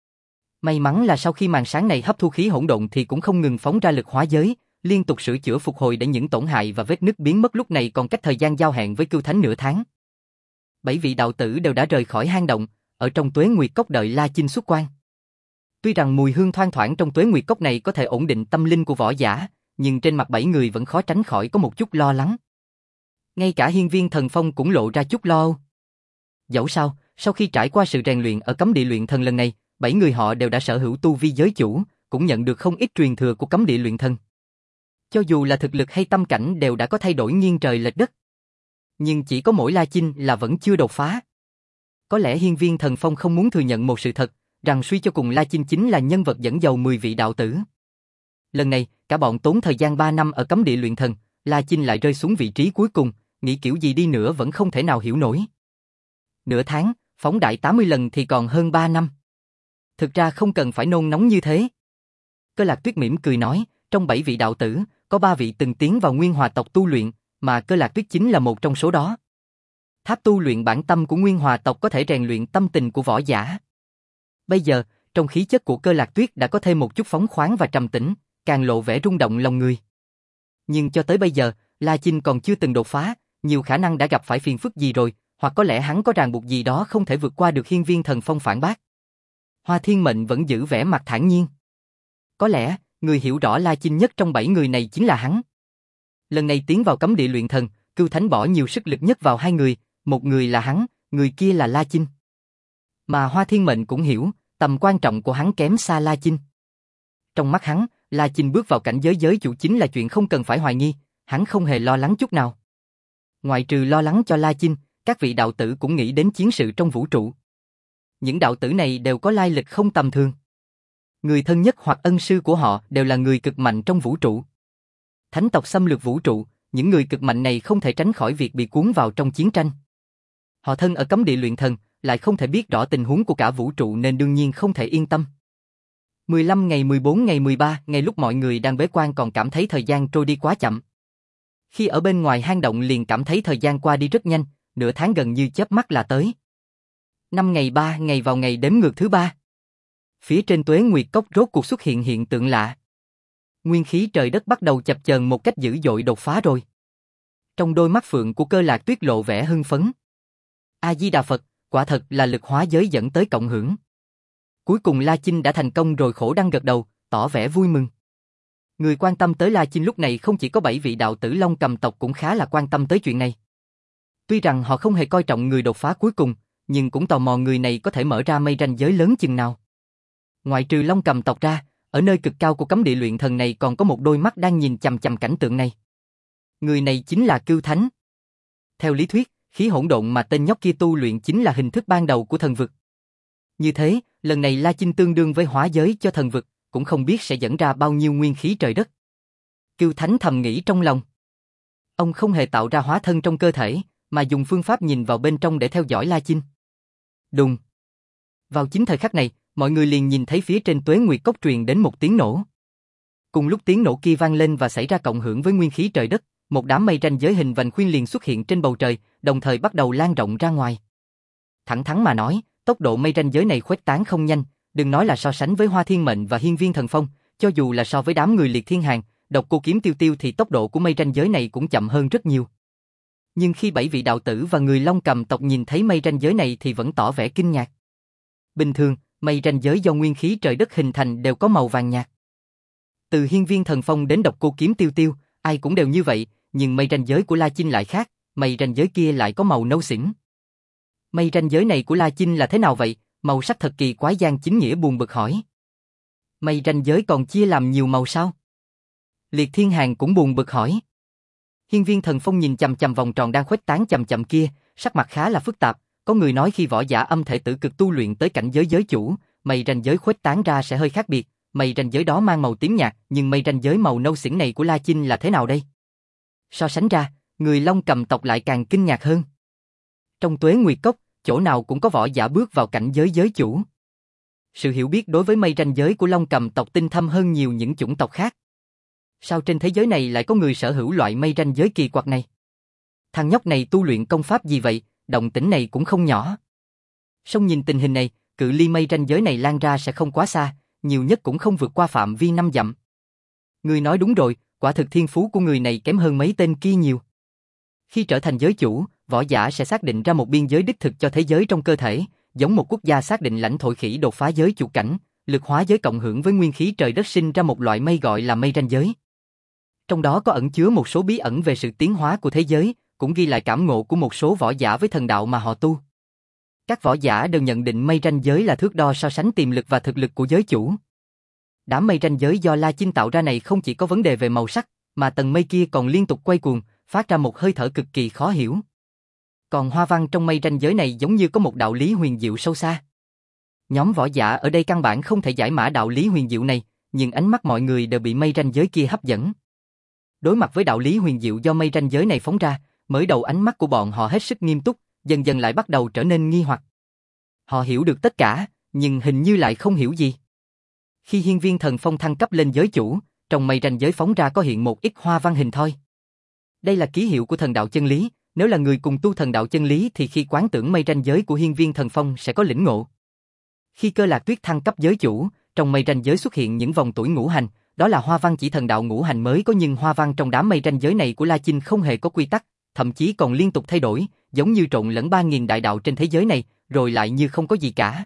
May mắn là sau khi màn sáng này hấp thu khí hỗn độn thì cũng không ngừng phóng ra lực hóa giới, liên tục sửa chữa phục hồi để những tổn hại và vết nứt biến mất. Lúc này còn cách thời gian giao hẹn với Cưu Thánh nửa tháng. Bảy vị đạo tử đều đã rời khỏi hang động, ở trong Tuế Nguyệt Cốc đợi La Chinh xuất quan. Tuy rằng mùi hương thoang thoảng trong Tuế Nguyệt Cốc này có thể ổn định tâm linh của võ giả, nhưng trên mặt bảy người vẫn khó tránh khỏi có một chút lo lắng. Ngay cả Hiên Viên Thần Phong cũng lộ ra chút lo âu. Dẫu sao, sau khi trải qua sự rèn luyện ở cấm địa luyện thần lần này, bảy người họ đều đã sở hữu tu vi giới chủ, cũng nhận được không ít truyền thừa của cấm địa luyện thần. Cho dù là thực lực hay tâm cảnh đều đã có thay đổi nghiêng trời lệch đất. Nhưng chỉ có mỗi La Chinh là vẫn chưa đột phá. Có lẽ Hiên Viên Thần Phong không muốn thừa nhận một sự thật, rằng suy cho cùng La Chinh chính là nhân vật dẫn đầu mười vị đạo tử. Lần này, cả bọn tốn thời gian ba năm ở cấm địa luyện thần, La Chinh lại rơi xuống vị trí cuối cùng, nghĩ kiểu gì đi nữa vẫn không thể nào hiểu nổi. Nửa tháng, phóng đại tám mươi lần thì còn hơn ba năm. Thực ra không cần phải nôn nóng như thế. Cơ Lạc Tuyết mỉm cười nói, trong bảy vị đạo tử, có ba vị từng tiến vào Nguyên Hòa tộc tu luyện, mà Cơ Lạc Tuyết chính là một trong số đó. Tháp tu luyện bản tâm của Nguyên Hòa tộc có thể rèn luyện tâm tình của võ giả. Bây giờ, trong khí chất của Cơ Lạc Tuyết đã có thêm một chút phóng khoáng và trầm tĩnh, càng lộ vẻ rung động lòng người. Nhưng cho tới bây giờ, La Chinh còn chưa từng đột phá, nhiều khả năng đã gặp phải phiền phức gì rồi, hoặc có lẽ hắn có ràng buộc gì đó không thể vượt qua được. Hiên Viên Thần Phong phản bác. Hoa Thiên Mệnh vẫn giữ vẻ mặt thản nhiên. Có lẽ, người hiểu rõ La Chinh nhất trong bảy người này chính là hắn. Lần này tiến vào cấm địa luyện thần, Cưu Thánh bỏ nhiều sức lực nhất vào hai người, một người là hắn, người kia là La Chinh. Mà Hoa Thiên Mệnh cũng hiểu, tầm quan trọng của hắn kém xa La Chinh. Trong mắt hắn, La Chinh bước vào cảnh giới giới chủ chính là chuyện không cần phải hoài nghi, hắn không hề lo lắng chút nào. Ngoại trừ lo lắng cho La Chinh, các vị đạo tử cũng nghĩ đến chiến sự trong vũ trụ. Những đạo tử này đều có lai lịch không tầm thường. Người thân nhất hoặc ân sư của họ đều là người cực mạnh trong vũ trụ. Thánh tộc xâm lược vũ trụ, những người cực mạnh này không thể tránh khỏi việc bị cuốn vào trong chiến tranh. Họ thân ở cấm địa luyện thần, lại không thể biết rõ tình huống của cả vũ trụ nên đương nhiên không thể yên tâm. mười lăm ngày, mười bốn ngày, mười ba ngày lúc mọi người đang bế quan còn cảm thấy thời gian trôi đi quá chậm. Khi ở bên ngoài hang động liền cảm thấy thời gian qua đi rất nhanh, nửa tháng gần như chớp mắt là tới. Năm ngày ba ngày vào ngày đếm ngược thứ ba. Phía trên Tuế Nguyệt Cốc rốt cuộc xuất hiện hiện tượng lạ. Nguyên khí trời đất bắt đầu chập chờn một cách dữ dội đột phá rồi. Trong đôi mắt phượng của Cơ Lạc Tuyết lộ vẻ hưng phấn. A Di Đà Phật, quả thật là lực hóa giới dẫn tới cộng hưởng. Cuối cùng La Chinh đã thành công rồi. Khổ Đăng gật đầu, tỏ vẻ vui mừng. Người quan tâm tới La Chinh lúc này không chỉ có bảy vị đạo tử Long Cầm tộc cũng khá là quan tâm tới chuyện này. Tuy rằng họ không hề coi trọng người đột phá cuối cùng, nhưng cũng tò mò người này có thể mở ra mây ranh giới lớn chừng nào. Ngoại trừ Long Cầm tộc ra, ở nơi cực cao của cấm địa luyện thần này còn có một đôi mắt đang nhìn chằm chằm cảnh tượng này. Người này chính là Cưu Thánh. Theo lý thuyết, khí hỗn độn mà tên nhóc kia tu luyện chính là hình thức ban đầu của thần vực. Như thế, lần này La Chinh tương đương với hóa giới cho thần vực, cũng không biết sẽ dẫn ra bao nhiêu nguyên khí trời đất. Cưu Thánh thầm nghĩ trong lòng. Ông không hề tạo ra hóa thân trong cơ thể, mà dùng phương pháp nhìn vào bên trong để theo dõi La Chinh. Đùng. Vào chính thời khắc này, mọi người liền nhìn thấy phía trên Tuế Nguyệt Cốc truyền đến một tiếng nổ. Cùng lúc tiếng nổ kia vang lên và xảy ra cộng hưởng với nguyên khí trời đất, một đám mây ranh giới hình vành khuyên liền xuất hiện trên bầu trời, đồng thời bắt đầu lan rộng ra ngoài. Thẳng thắn mà nói, tốc độ mây ranh giới này khuếch tán không nhanh, đừng nói là so sánh với Hoa Thiên Mệnh và Hiên Viên Thần Phong, cho dù là so với đám người Liệt Thiên Hàn, Độc Cô Kiếm Tiêu Tiêu thì tốc độ của mây ranh giới này cũng chậm hơn rất nhiều. Nhưng khi bảy vị đạo tử và người Long Cầm tộc nhìn thấy mây ranh giới này thì vẫn tỏ vẻ kinh ngạc. Bình thường, mây ranh giới do nguyên khí trời đất hình thành đều có màu vàng nhạt. Từ Hiên Viên Thần Phong đến Độc Cô Kiếm Tiêu Tiêu, ai cũng đều như vậy, nhưng mây ranh giới của La Chinh lại khác, mây ranh giới kia lại có màu nâu xỉn. Mây ranh giới này của La Chinh là thế nào vậy? Màu sắc thật kỳ quái. Giang Chính Nghĩa buồn bực hỏi. Mây ranh giới còn chia làm nhiều màu sao? Liệt Thiên Hàn cũng buồn bực hỏi. Hiên Viên Thần Phong nhìn chằm chằm vòng tròn đang khuếch tán chậm chậm kia, sắc mặt khá là phức tạp. Có người nói khi võ giả âm thể tử cực tu luyện tới cảnh giới giới chủ, mây ranh giới khuếch tán ra sẽ hơi khác biệt. Mây ranh giới đó mang màu tím nhạt, nhưng mây ranh giới màu nâu xỉn này của La Chinh là thế nào đây? So sánh ra, người Long Cầm tộc lại càng kinh ngạc hơn. Trong Tuế Nguyệt Cốc, chỗ nào cũng có võ giả bước vào cảnh giới giới chủ. Sự hiểu biết đối với mây ranh giới của Long Cầm tộc tinh thâm hơn nhiều những chủng tộc khác. Sao trên thế giới này lại có người sở hữu loại mây ranh giới kỳ quặc này? Thằng nhóc này tu luyện công pháp gì vậy? Động tĩnh này cũng không nhỏ. Song nhìn tình hình này, cự ly mây ranh giới này lan ra sẽ không quá xa, nhiều nhất cũng không vượt qua phạm vi năm dặm. Người nói đúng rồi, quả thực thiên phú của người này kém hơn mấy tên kia nhiều. Khi trở thành giới chủ, võ giả sẽ xác định ra một biên giới đích thực cho thế giới trong cơ thể, giống một quốc gia xác định lãnh thổ khỉ đột phá giới chủ cảnh, lực hóa giới cộng hưởng với nguyên khí trời đất sinh ra một loại mây gọi là mây ranh giới. Trong đó có ẩn chứa một số bí ẩn về sự tiến hóa của thế giới, cũng ghi lại cảm ngộ của một số võ giả với thần đạo mà họ tu. Các võ giả đều nhận định mây ranh giới là thước đo so sánh tiềm lực và thực lực của giới chủ. Đám mây ranh giới do La Chinh tạo ra này không chỉ có vấn đề về màu sắc, mà tầng mây kia còn liên tục quay cuồng, phát ra một hơi thở cực kỳ khó hiểu. Còn hoa văn trong mây ranh giới này giống như có một đạo lý huyền diệu sâu xa. Nhóm võ giả ở đây căn bản không thể giải mã đạo lý huyền diệu này, nhưng ánh mắt mọi người đều bị mây ranh giới kia hấp dẫn. Đối mặt với đạo lý huyền diệu do mây ranh giới này phóng ra, mới đầu ánh mắt của bọn họ hết sức nghiêm túc, dần dần lại bắt đầu trở nên nghi hoặc. Họ hiểu được tất cả, nhưng hình như lại không hiểu gì. Khi Hiên Viên Thần Phong thăng cấp lên giới chủ, trong mây ranh giới phóng ra có hiện một ít hoa văn hình thoi. Đây là ký hiệu của thần đạo chân lý, nếu là người cùng tu thần đạo chân lý thì khi quán tưởng mây ranh giới của Hiên Viên Thần Phong sẽ có lĩnh ngộ. Khi Cơ Lạc Tuyết thăng cấp giới chủ, trong mây ranh giới xuất hiện những vòng tuổi ngũ hành, đó là hoa văn chỉ thần đạo ngũ hành mới có, nhưng hoa văn trong đám mây ranh giới này của La Chinh không hề có quy tắc, thậm chí còn liên tục thay đổi, giống như trộn lẫn ba nghìn đại đạo trên thế giới này, rồi lại như không có gì cả.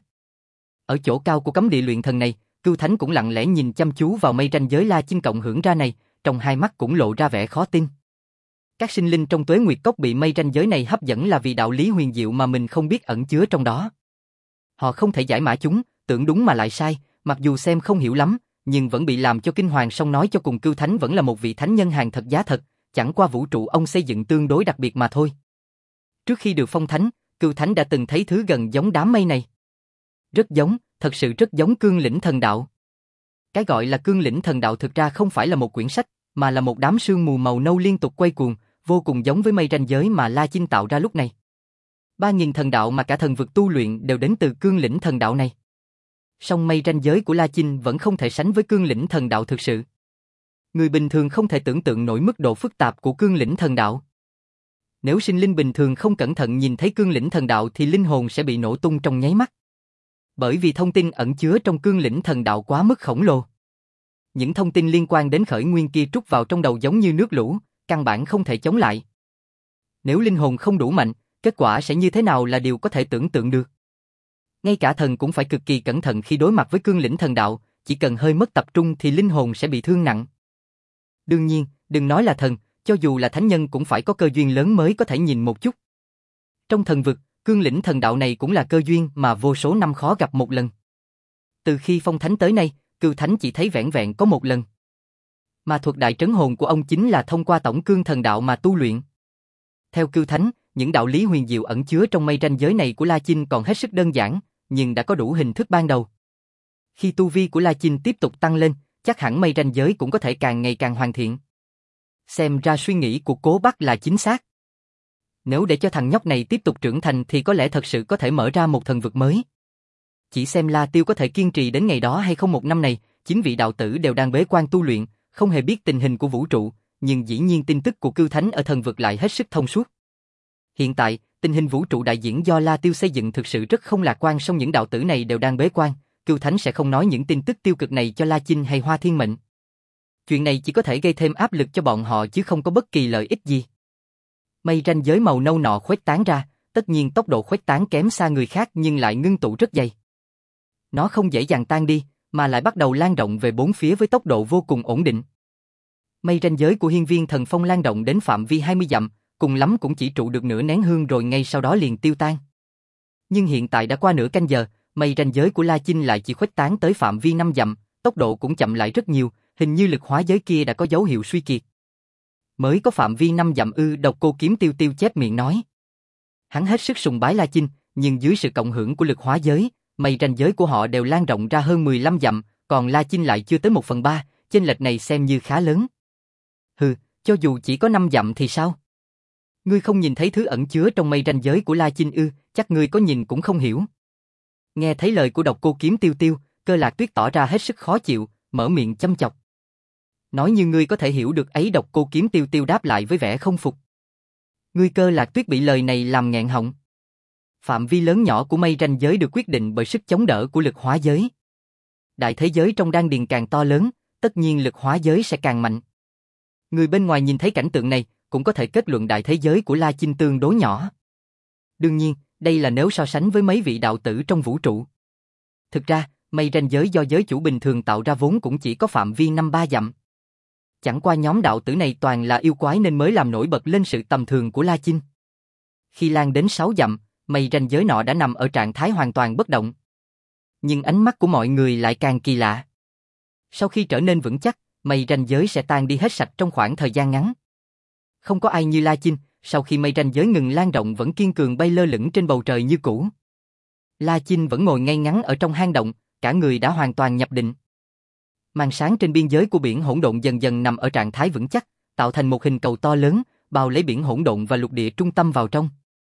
Ở chỗ cao của cấm địa luyện thần này, Cưu Thánh cũng lặng lẽ nhìn chăm chú vào mây ranh giới La Chinh cộng hưởng ra này, trong hai mắt cũng lộ ra vẻ khó tin. Các sinh linh trong Tuế Nguyệt Cốc bị mây ranh giới này hấp dẫn là vì đạo lý huyền diệu mà mình không biết ẩn chứa trong đó. Họ không thể giải mã chúng, tưởng đúng mà lại sai, mặc dù xem không hiểu lắm, nhưng vẫn bị làm cho kinh hoàng, song nói cho cùng Cưu Thánh vẫn là một vị thánh nhân hàng thật giá thật, chẳng qua vũ trụ ông xây dựng tương đối đặc biệt mà thôi. Trước khi được phong thánh, Cưu Thánh đã từng thấy thứ gần giống đám mây này. Rất giống, thật sự rất giống cương lĩnh thần đạo. Cái gọi là cương lĩnh thần đạo thực ra không phải là một quyển sách, mà là một đám sương mù màu nâu liên tục quay cuồng, vô cùng giống với mây ranh giới mà La Chinh tạo ra lúc này. Ba nghìn thần đạo mà cả thần vực tu luyện đều đến từ cương lĩnh thần đạo này. Song mây ranh giới của La Chinh vẫn không thể sánh với cương lĩnh thần đạo thực sự. Người bình thường không thể tưởng tượng nổi mức độ phức tạp của cương lĩnh thần đạo. Nếu sinh linh bình thường không cẩn thận nhìn thấy cương lĩnh thần đạo thì linh hồn sẽ bị nổ tung trong nháy mắt. Bởi vì thông tin ẩn chứa trong cương lĩnh thần đạo quá mức khổng lồ. Những thông tin liên quan đến khởi nguyên kia trút vào trong đầu giống như nước lũ, căn bản không thể chống lại. Nếu linh hồn không đủ mạnh, kết quả sẽ như thế nào là điều có thể tưởng tượng được. Ngay cả thần cũng phải cực kỳ cẩn thận khi đối mặt với cương lĩnh thần đạo, chỉ cần hơi mất tập trung thì linh hồn sẽ bị thương nặng. Đương nhiên, đừng nói là thần, cho dù là thánh nhân cũng phải có cơ duyên lớn mới có thể nhìn một chút. Trong thần vực, cương lĩnh thần đạo này cũng là cơ duyên mà vô số năm khó gặp một lần. Từ khi phong thánh tới nay, Cưu Thánh chỉ thấy vẻn vẹn có một lần. Mà thuật đại trấn hồn của ông chính là thông qua tổng cương thần đạo mà tu luyện. Theo Cưu Thánh, những đạo lý huyền diệu ẩn chứa trong mây ranh giới này của La Chinh còn hết sức đơn giản, nhưng đã có đủ hình thức ban đầu. Khi tu vi của La Chinh tiếp tục tăng lên, chắc hẳn mây ranh giới cũng có thể càng ngày càng hoàn thiện. Xem ra suy nghĩ của Cố Bắc là chính xác. Nếu để cho thằng nhóc này tiếp tục trưởng thành thì có lẽ thật sự có thể mở ra một thần vực mới. Chỉ xem La Tiêu có thể kiên trì đến ngày đó hay không. Một năm này, chín vị đạo tử đều đang bế quan tu luyện, không hề biết tình hình của vũ trụ, nhưng dĩ nhiên tin tức của Cưu Thánh ở thần vực lại hết sức thông suốt. Hiện tại, tình hình vũ trụ đại diễn do La Tiêu xây dựng thực sự rất không lạc quan, song những đạo tử này đều đang bế quan, Cưu Thánh sẽ không nói những tin tức tiêu cực này cho La Chinh hay Hoa Thiên Mệnh. Chuyện này chỉ có thể gây thêm áp lực cho bọn họ chứ không có bất kỳ lợi ích gì. Mây ranh giới màu nâu nọ khuếch tán ra, tất nhiên tốc độ khuếch tán kém xa người khác nhưng lại ngưng tụ rất dày. Nó không dễ dàng tan đi, mà lại bắt đầu lan rộng về bốn phía với tốc độ vô cùng ổn định. Mây ranh giới của Hiên Viên Thần Phong lan rộng đến phạm vi hai mươi dặm, cùng lắm cũng chỉ trụ được nửa nén hương rồi ngay sau đó liền tiêu tan. Nhưng hiện tại đã qua nửa canh giờ, mây ranh giới của La Chinh lại chỉ khuếch tán tới phạm vi năm dặm, tốc độ cũng chậm lại rất nhiều, hình như lực hóa giới kia đã có dấu hiệu suy kiệt. Mới có phạm vi năm dặm ư? Độc Cô Kiếm Tiêu Tiêu chép miệng nói. Hắn hết sức sùng bái La Chinh, nhưng dưới sự cộng hưởng của lực hóa giới, mây ranh giới của họ đều lan rộng ra hơn mười lăm dặm, còn La Chinh lại chưa tới một phần ba, chênh lệch này xem như khá lớn. Hừ, cho dù chỉ có năm dặm thì sao? Ngươi không nhìn thấy thứ ẩn chứa trong mây ranh giới của La Chinh ư? Chắc ngươi có nhìn cũng không hiểu. Nghe thấy lời của Độc Cô Kiếm Tiêu Tiêu, Cơ Lạc Tuyết tỏ ra hết sức khó chịu, mở miệng châm chọc. Nói như ngươi có thể hiểu được ấy. Độc Cô Kiếm Tiêu Tiêu đáp lại với vẻ không phục. Ngươi Cơ Lạc Tuyết bị lời này làm nghẹn họng. Phạm vi lớn nhỏ của mây ranh giới được quyết định bởi sức chống đỡ của lực hóa giới. Đại thế giới trong đan điền càng to lớn, tất nhiên lực hóa giới sẽ càng mạnh. Người bên ngoài nhìn thấy cảnh tượng này, cũng có thể kết luận đại thế giới của La Chinh tương đối nhỏ. Đương nhiên, đây là nếu so sánh với mấy vị đạo tử trong vũ trụ. Thực ra, mây ranh giới do giới chủ bình thường tạo ra vốn cũng chỉ có phạm vi năm ba dặm. Chẳng qua nhóm đạo tử này toàn là yêu quái nên mới làm nổi bật lên sự tầm thường của La Chinh. Khi lan đến sáu dặm, mây ranh giới nọ đã nằm ở trạng thái hoàn toàn bất động. Nhưng ánh mắt của mọi người lại càng kỳ lạ. Sau khi trở nên vững chắc, mây ranh giới sẽ tan đi hết sạch trong khoảng thời gian ngắn. Không có ai như La Chinh, sau khi mây ranh giới ngừng lan rộng vẫn kiên cường bay lơ lửng trên bầu trời như cũ. La Chinh vẫn ngồi ngay ngắn ở trong hang động, cả người đã hoàn toàn nhập định. Màn sáng trên biên giới của biển hỗn độn dần dần nằm ở trạng thái vững chắc, tạo thành một hình cầu to lớn, bao lấy biển hỗn độn và lục địa trung tâm vào trong.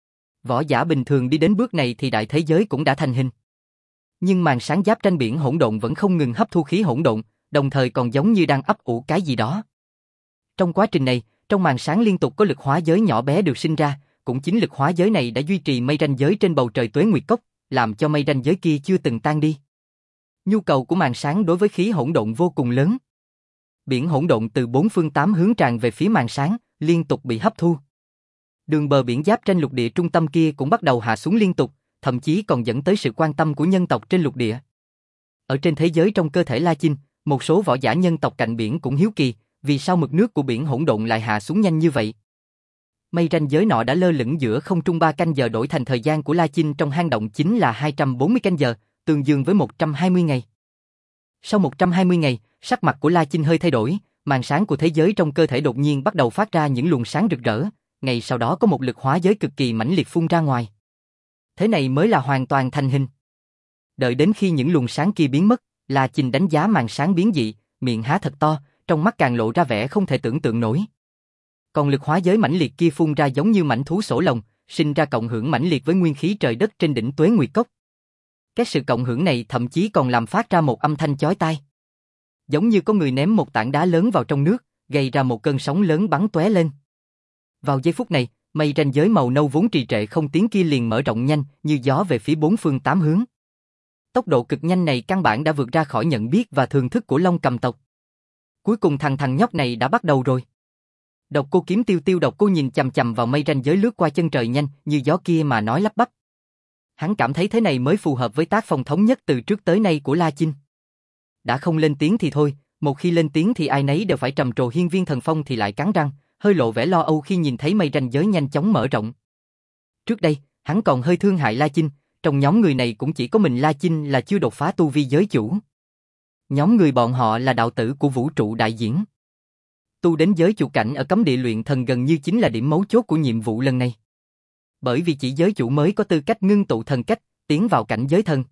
Võ giả bình thường đi đến bước này thì đại thế giới cũng đã thành hình. Nhưng màn sáng giáp tranh biển hỗn độn vẫn không ngừng hấp thu khí hỗn độn, đồng thời còn giống như đang ấp ủ cái gì đó. Trong quá trình này, trong màn sáng liên tục có lực hóa giới nhỏ bé được sinh ra, cũng chính lực hóa giới này đã duy trì mây ranh giới trên bầu trời Tuế Nguyệt Cốc, làm cho mây ranh giới kia chưa từng tan đi. Nhu cầu của màn sáng đối với khí hỗn độn vô cùng lớn. Biển hỗn độn từ bốn phương tám hướng tràn về phía màn sáng, liên tục bị hấp thu. Đường bờ biển giáp tranh lục địa trung tâm kia cũng bắt đầu hạ xuống liên tục, thậm chí còn dẫn tới sự quan tâm của nhân tộc trên lục địa. Ở trên thế giới trong cơ thể La Chinh, một số võ giả nhân tộc cạnh biển cũng hiếu kỳ, vì sao mực nước của biển hỗn độn lại hạ xuống nhanh như vậy. Mây ranh giới nọ đã lơ lửng giữa không trung ba canh giờ, đổi thành thời gian của La Chinh trong hang động chính là hai trăm bốn mươi canh giờ, tương đương với một trăm hai mươi ngày. Sau một trăm hai mươi ngày, sắc mặt của La Chinh hơi thay đổi, màn sáng của thế giới trong cơ thể đột nhiên bắt đầu phát ra những luồng sáng rực rỡ, ngày sau đó có một lực hóa giới cực kỳ mãnh liệt phun ra ngoài. Thế này mới là hoàn toàn thành hình. Đợi đến khi những luồng sáng kia biến mất, La Chinh đánh giá màn sáng biến dị, miệng há thật to, trong mắt càng lộ ra vẻ không thể tưởng tượng nổi. Còn lực hóa giới mãnh liệt kia phun ra giống như mãnh thú sổ lồng, sinh ra cộng hưởng mãnh liệt với nguyên khí trời đất trên đỉnh Tuế Nguyệt Cốc. Cái sự cộng hưởng này thậm chí còn làm phát ra một âm thanh chói tai. Giống như có người ném một tảng đá lớn vào trong nước, gây ra một cơn sóng lớn bắn tóe lên. Vào giây phút này, mây ranh giới màu nâu vốn trì trệ không tiến kia liền mở rộng nhanh như gió về phía bốn phương tám hướng. Tốc độ cực nhanh này căn bản đã vượt ra khỏi nhận biết và thường thức của Long Cầm tộc. Cuối cùng thằng thằng nhóc này đã bắt đầu rồi. Độc Cô Kiếm Tiêu Tiêu Độc Cô nhìn chằm chằm vào mây ranh giới lướt qua chân trời nhanh như gió kia mà nói lắp bắp. Hắn cảm thấy thế này mới phù hợp với tác phong thống nhất từ trước tới nay của La Chinh. Đã không lên tiếng thì thôi, một khi lên tiếng thì ai nấy đều phải trầm trồ. Hiên Viên Thần Phong thì lại cắn răng, hơi lộ vẻ lo âu khi nhìn thấy mây ranh giới nhanh chóng mở rộng. Trước đây, hắn còn hơi thương hại La Chinh, trong nhóm người này cũng chỉ có mình La Chinh là chưa đột phá tu vi giới chủ. Nhóm người bọn họ là đạo tử của vũ trụ đại diễn. Tu đến giới chủ cảnh ở cấm địa luyện thần gần như chính là điểm mấu chốt của nhiệm vụ lần này. Bởi vì chỉ giới chủ mới có tư cách ngưng tụ thần cách, tiến vào cảnh giới thần.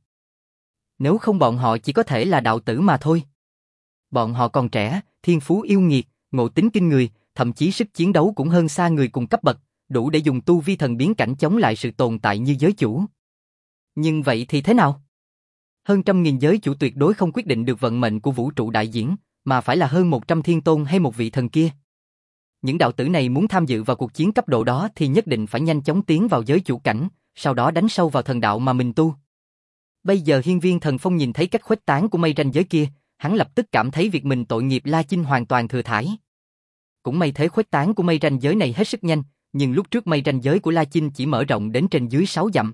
Nếu không bọn họ chỉ có thể là đạo tử mà thôi. Bọn họ còn trẻ, thiên phú yêu nghiệt, ngộ tính kinh người, thậm chí sức chiến đấu cũng hơn xa người cùng cấp bậc, đủ để dùng tu vi thần biến cảnh chống lại sự tồn tại như giới chủ. Nhưng vậy thì thế nào? Hơn trăm nghìn giới chủ tuyệt đối không quyết định được vận mệnh của vũ trụ đại diễn, mà phải là hơn một trăm thiên tôn hay một vị thần kia. Những đạo tử này muốn tham dự vào cuộc chiến cấp độ đó thì nhất định phải nhanh chóng tiến vào giới chủ cảnh, sau đó đánh sâu vào thần đạo mà mình tu. Bây giờ Hiên Viên Thần Phong nhìn thấy cách khuếch tán của mây ranh giới kia, hắn lập tức cảm thấy việc mình tội nghiệp La Chinh hoàn toàn thừa thãi. Cũng may thế khuếch tán của mây ranh giới này hết sức nhanh, nhưng lúc trước mây ranh giới của La Chinh chỉ mở rộng đến trên dưới sáu dặm.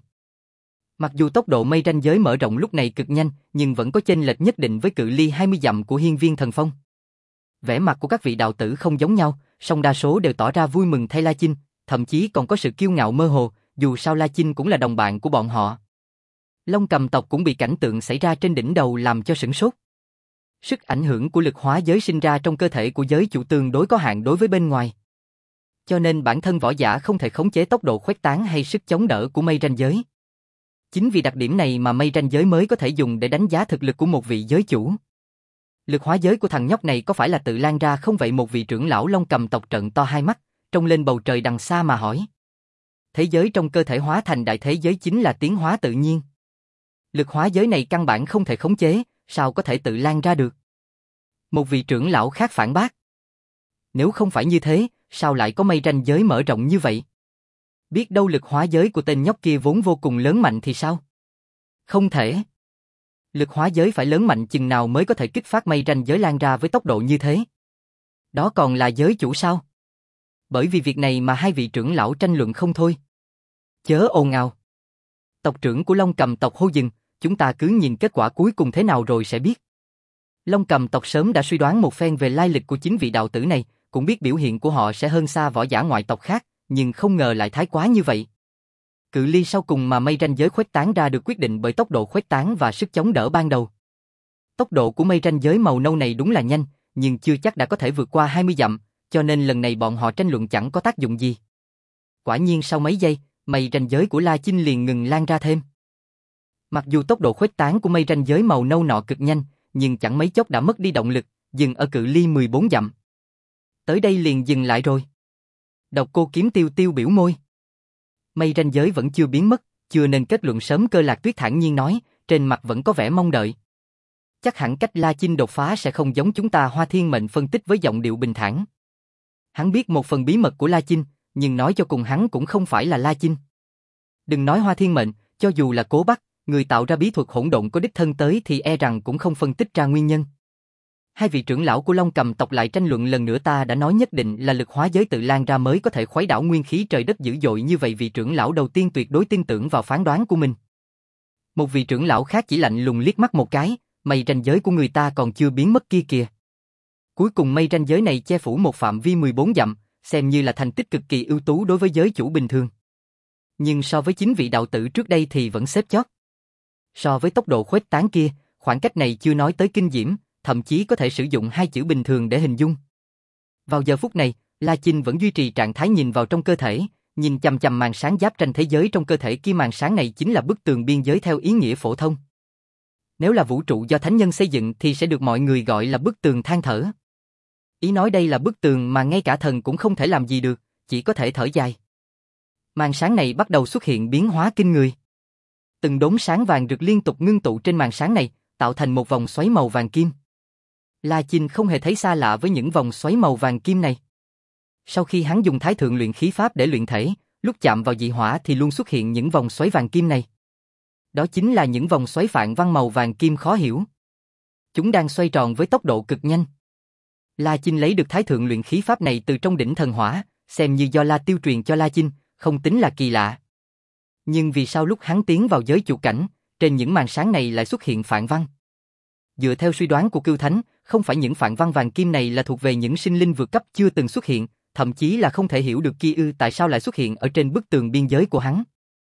Mặc dù tốc độ mây ranh giới mở rộng lúc này cực nhanh, nhưng vẫn có chênh lệch nhất định với cự ly hai mươi dặm của Hiên Viên Thần Phong. Vẻ mặt của các vị đạo tử không giống nhau, song đa số đều tỏ ra vui mừng thay La Chinh, thậm chí còn có sự kiêu ngạo mơ hồ, dù sao La Chinh cũng là đồng bạn của bọn họ. Long Cầm tộc cũng bị cảnh tượng xảy ra trên đỉnh đầu làm cho sửng sốt. Sức ảnh hưởng của lực hóa giới sinh ra trong cơ thể của giới chủ tương đối có hạn đối với bên ngoài. Cho nên bản thân võ giả không thể khống chế tốc độ khuếch tán hay sức chống đỡ của mây ranh giới. Chính vì đặc điểm này mà mây ranh giới mới có thể dùng để đánh giá thực lực của một vị giới chủ. Lực hóa giới của thằng nhóc này có phải là tự lan ra không vậy? Một vị trưởng lão Long Cầm tộc trợn to hai mắt, trông lên bầu trời đằng xa mà hỏi. Thế giới trong cơ thể hóa thành đại thế giới chính là tiến hóa tự nhiên. Lực hóa giới này căn bản không thể khống chế, sao có thể tự lan ra được? Một vị trưởng lão khác phản bác. Nếu không phải như thế, sao lại có mây ranh giới mở rộng như vậy? Biết đâu lực hóa giới của tên nhóc kia vốn vô cùng lớn mạnh thì sao? Không thể. Lực hóa giới phải lớn mạnh chừng nào mới có thể kích phát mây ranh giới lan ra với tốc độ như thế? Đó còn là giới chủ sao? Bởi vì việc này mà hai vị trưởng lão tranh luận không thôi. Chớ ồn ào. Tộc trưởng của Long Cầm tộc hô dừng, chúng ta cứ nhìn kết quả cuối cùng thế nào rồi sẽ biết. Long Cầm tộc sớm đã suy đoán một phen về lai lịch của chính vị đạo tử này, cũng biết biểu hiện của họ sẽ hơn xa võ giả ngoại tộc khác, nhưng không ngờ lại thái quá như vậy. Cự ly sau cùng mà mây ranh giới khuếch tán ra được quyết định bởi tốc độ khuếch tán và sức chống đỡ ban đầu. Tốc độ của mây ranh giới màu nâu này đúng là nhanh, nhưng chưa chắc đã có thể vượt qua hai mươi dặm, cho nên lần này bọn họ tranh luận chẳng có tác dụng gì. Quả nhiên sau mấy giây, mây ranh giới của La Chinh liền ngừng lan ra thêm. Mặc dù tốc độ khuếch tán của mây ranh giới màu nâu nọ cực nhanh, nhưng chẳng mấy chốc đã mất đi động lực, dừng ở cự ly mười bốn dặm. Tới đây liền dừng lại rồi. Độc Cô Kiếm Tiêu Tiêu biểu môi. Mây ranh giới vẫn chưa biến mất, chưa nên kết luận sớm. Cơ Lạc Tuyết thản nhiên nói, trên mặt vẫn có vẻ mong đợi. Chắc hẳn cách La Chinh đột phá sẽ không giống chúng ta. Hoa Thiên Mệnh phân tích với giọng điệu bình thản. Hắn biết một phần bí mật của La Chinh, nhưng nói cho cùng hắn cũng không phải là La Chinh. Đừng nói Hoa Thiên Mệnh, cho dù là Cố Bắc, người tạo ra bí thuật hỗn độn có đích thân tới thì e rằng cũng không phân tích ra nguyên nhân. Hai vị trưởng lão của Long Cầm tộc lại tranh luận lần nữa. Ta đã nói nhất định là lực hóa giới tự lan ra mới có thể khuấy đảo nguyên khí trời đất dữ dội như vậy. Vị trưởng lão đầu tiên tuyệt đối tin tưởng vào phán đoán của mình. Một vị trưởng lão khác chỉ lạnh lùng liếc mắt một cái, mây ranh giới của người ta còn chưa biến mất kia kìa. Cuối cùng mây ranh giới này che phủ một phạm vi mười bốn dặm, xem như là thành tích cực kỳ ưu tú đối với giới chủ bình thường. Nhưng so với chính vị đạo tử trước đây thì vẫn xếp chót. So với tốc độ khuếch tán kia, Khoảng cách này chưa nói tới kinh diễm, thậm chí có thể sử dụng hai chữ bình thường để hình dung. Vào giờ phút này, La Chinh vẫn duy trì trạng thái nhìn vào trong cơ thể, nhìn chằm chằm màn sáng giáp tranh thế giới trong cơ thể kia. Màn sáng này chính là bức tường biên giới theo ý nghĩa phổ thông. Nếu là vũ trụ do thánh nhân xây dựng thì sẽ được mọi người gọi là bức tường than thở. Ý nói đây là bức tường mà ngay cả thần cũng không thể làm gì được, chỉ có thể thở dài. Màn sáng này bắt đầu xuất hiện biến hóa kinh người. Từng đốm sáng vàng rực liên tục ngưng tụ trên màn sáng này, tạo thành một vòng xoáy màu vàng kim. La Chinh không hề thấy xa lạ với những vòng xoáy màu vàng kim này. Sau khi hắn dùng Thái Thượng luyện khí pháp để luyện thể, lúc chạm vào dị hỏa thì luôn xuất hiện những vòng xoáy vàng kim này. Đó chính là những vòng xoáy phản văn màu vàng kim khó hiểu. Chúng đang xoay tròn với tốc độ cực nhanh. La Chinh lấy được Thái Thượng luyện khí pháp này từ trong đỉnh thần hỏa, xem như do La Tiêu truyền cho La Chinh, không tính là kỳ lạ. Nhưng vì sao lúc hắn tiến vào giới chủ cảnh, trên những màn sáng này lại xuất hiện phản văn? Dựa theo suy đoán của Cưu Thánh, không phải những phản văn vàng kim này là thuộc về những sinh linh vượt cấp chưa từng xuất hiện, thậm chí là không thể hiểu được kia ư tại sao lại xuất hiện ở trên bức tường biên giới của hắn.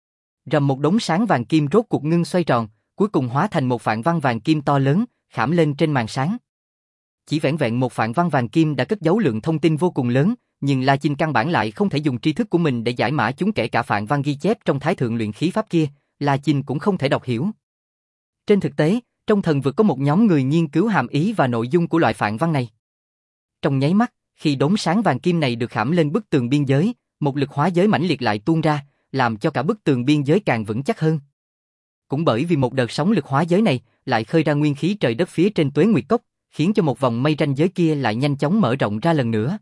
Rầm một đống sáng vàng kim rốt cuộc ngưng xoay tròn, cuối cùng hóa thành một phản văn vàng kim to lớn, khảm lên trên màn sáng. Chỉ vẻn vẹn một phản văn vàng kim đã cất giấu lượng thông tin vô cùng lớn, nhưng La Chinh căn bản lại không thể dùng tri thức của mình để giải mã chúng. Kể cả phản văn ghi chép trong Thái Thượng luyện khí pháp kia, La Chinh cũng không thể đọc hiểu. Trên thực tế, trong thần vực có một nhóm người nghiên cứu hàm ý và nội dung của loại phản văn này. Trong nháy mắt, khi đốm sáng vàng kim này được khảm lên bức tường biên giới, một lực hóa giới mãnh liệt lại tuôn ra, làm cho cả bức tường biên giới càng vững chắc hơn. Cũng bởi vì một đợt sóng lực hóa giới này lại khơi ra nguyên khí trời đất phía trên Tuế Nguyệt Cốc, khiến cho một vòng mây ranh giới kia lại nhanh chóng mở rộng ra lần nữa.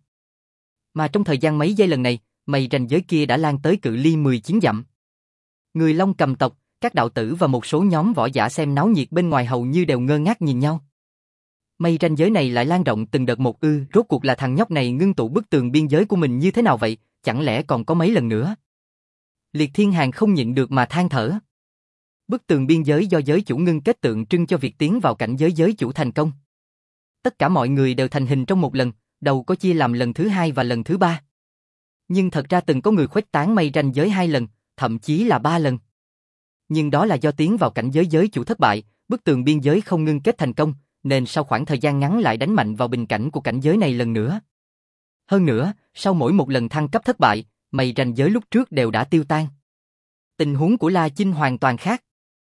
Mà trong thời gian mấy giây lần này, mây ranh giới kia đã lan tới cự ly mười chín dặm. Người Long Cầm tộc, các đạo tử và một số nhóm võ giả xem náo nhiệt bên ngoài hầu như đều ngơ ngác nhìn nhau. Mây ranh giới này lại lan rộng từng đợt một ư, rốt cuộc là thằng nhóc này ngưng tụ bức tường biên giới của mình như thế nào vậy, chẳng lẽ còn có mấy lần nữa? Liệt Thiên Hàn không nhịn được mà than thở. Bức tường biên giới do giới chủ ngưng kết tượng trưng cho việc tiến vào cảnh giới giới chủ thành công. Tất cả mọi người đều thành hình trong một lần, đầu có chia làm lần thứ hai và lần thứ ba. Nhưng thật ra từng có người khuếch tán mây ranh giới hai lần, thậm chí là ba lần. Nhưng đó là do tiến vào cảnh giới giới chủ thất bại, bức tường biên giới không ngưng kết thành công, nên sau khoảng thời gian ngắn lại đánh mạnh vào bình cảnh của cảnh giới này lần nữa. Hơn nữa, sau mỗi một lần thăng cấp thất bại, mây ranh giới lúc trước đều đã tiêu tan. Tình huống của La Chinh hoàn toàn khác.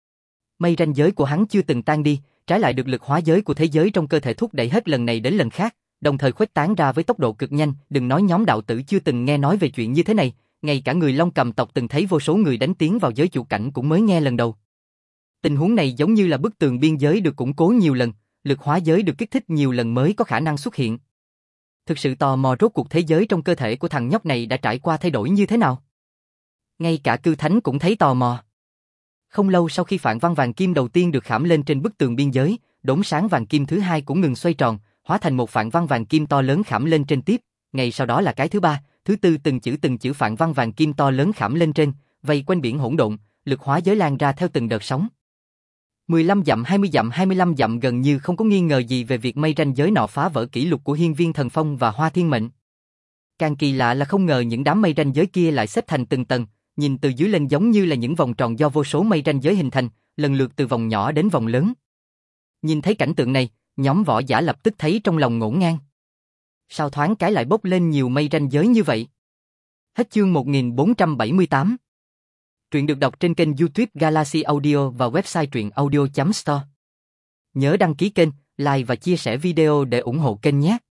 Mây ranh giới của hắn chưa từng tan đi, trái lại được lực hóa giới của thế giới trong cơ thể thúc đẩy hết lần này đến lần khác, đồng thời khuếch tán ra với tốc độ cực nhanh. Đừng nói nhóm đạo tử chưa từng nghe nói về chuyện như thế này, ngay cả người Long Cầm tộc từng thấy vô số người đánh tiến vào giới chủ cảnh cũng mới nghe lần đầu. Tình huống này giống như là bức tường biên giới được củng cố nhiều lần, lực hóa giới được kích thích nhiều lần mới có khả năng xuất hiện. Thực sự tò mò rốt cuộc thế giới trong cơ thể của thằng nhóc này đã trải qua thay đổi như thế nào. Ngay cả Cư Thánh cũng thấy tò mò. Không lâu sau khi phản văn vàng kim đầu tiên được khảm lên trên bức tường biên giới, đốm sáng vàng kim thứ hai cũng ngừng xoay tròn, hóa thành một phản văn vàng kim to lớn khảm lên trên tiếp. Ngay sau đó là cái thứ ba, thứ tư, từng chữ từng chữ phản văn vàng kim to lớn khảm lên trên, vây quanh biển hỗn độn, lực hóa giới lan ra theo từng đợt sóng. mười lăm dặm, hai mươi dặm, hai mươi lăm dặm, gần như không có nghi ngờ gì về việc mây ranh giới nọ phá vỡ kỷ lục của Hiên Viên Thần Phong và Hoa Thiên Mệnh. Càng kỳ lạ là không ngờ những đám mây ranh giới kia lại xếp thành từng tầng, nhìn từ dưới lên giống như là những vòng tròn do vô số mây ranh giới hình thành, lần lượt từ vòng nhỏ đến vòng lớn. Nhìn thấy cảnh tượng này, nhóm võ giả lập tức thấy trong lòng ngổn ngang. Sao thoáng cái lại bốc lên nhiều mây ranh giới như vậy? Hết chương một nghìn bốn trăm bảy mươi tám. Truyện được đọc trên kênh YouTube Galaxy Audio và website truyện audio chấm store. Nhớ đăng ký kênh, like và chia sẻ video để ủng hộ kênh nhé.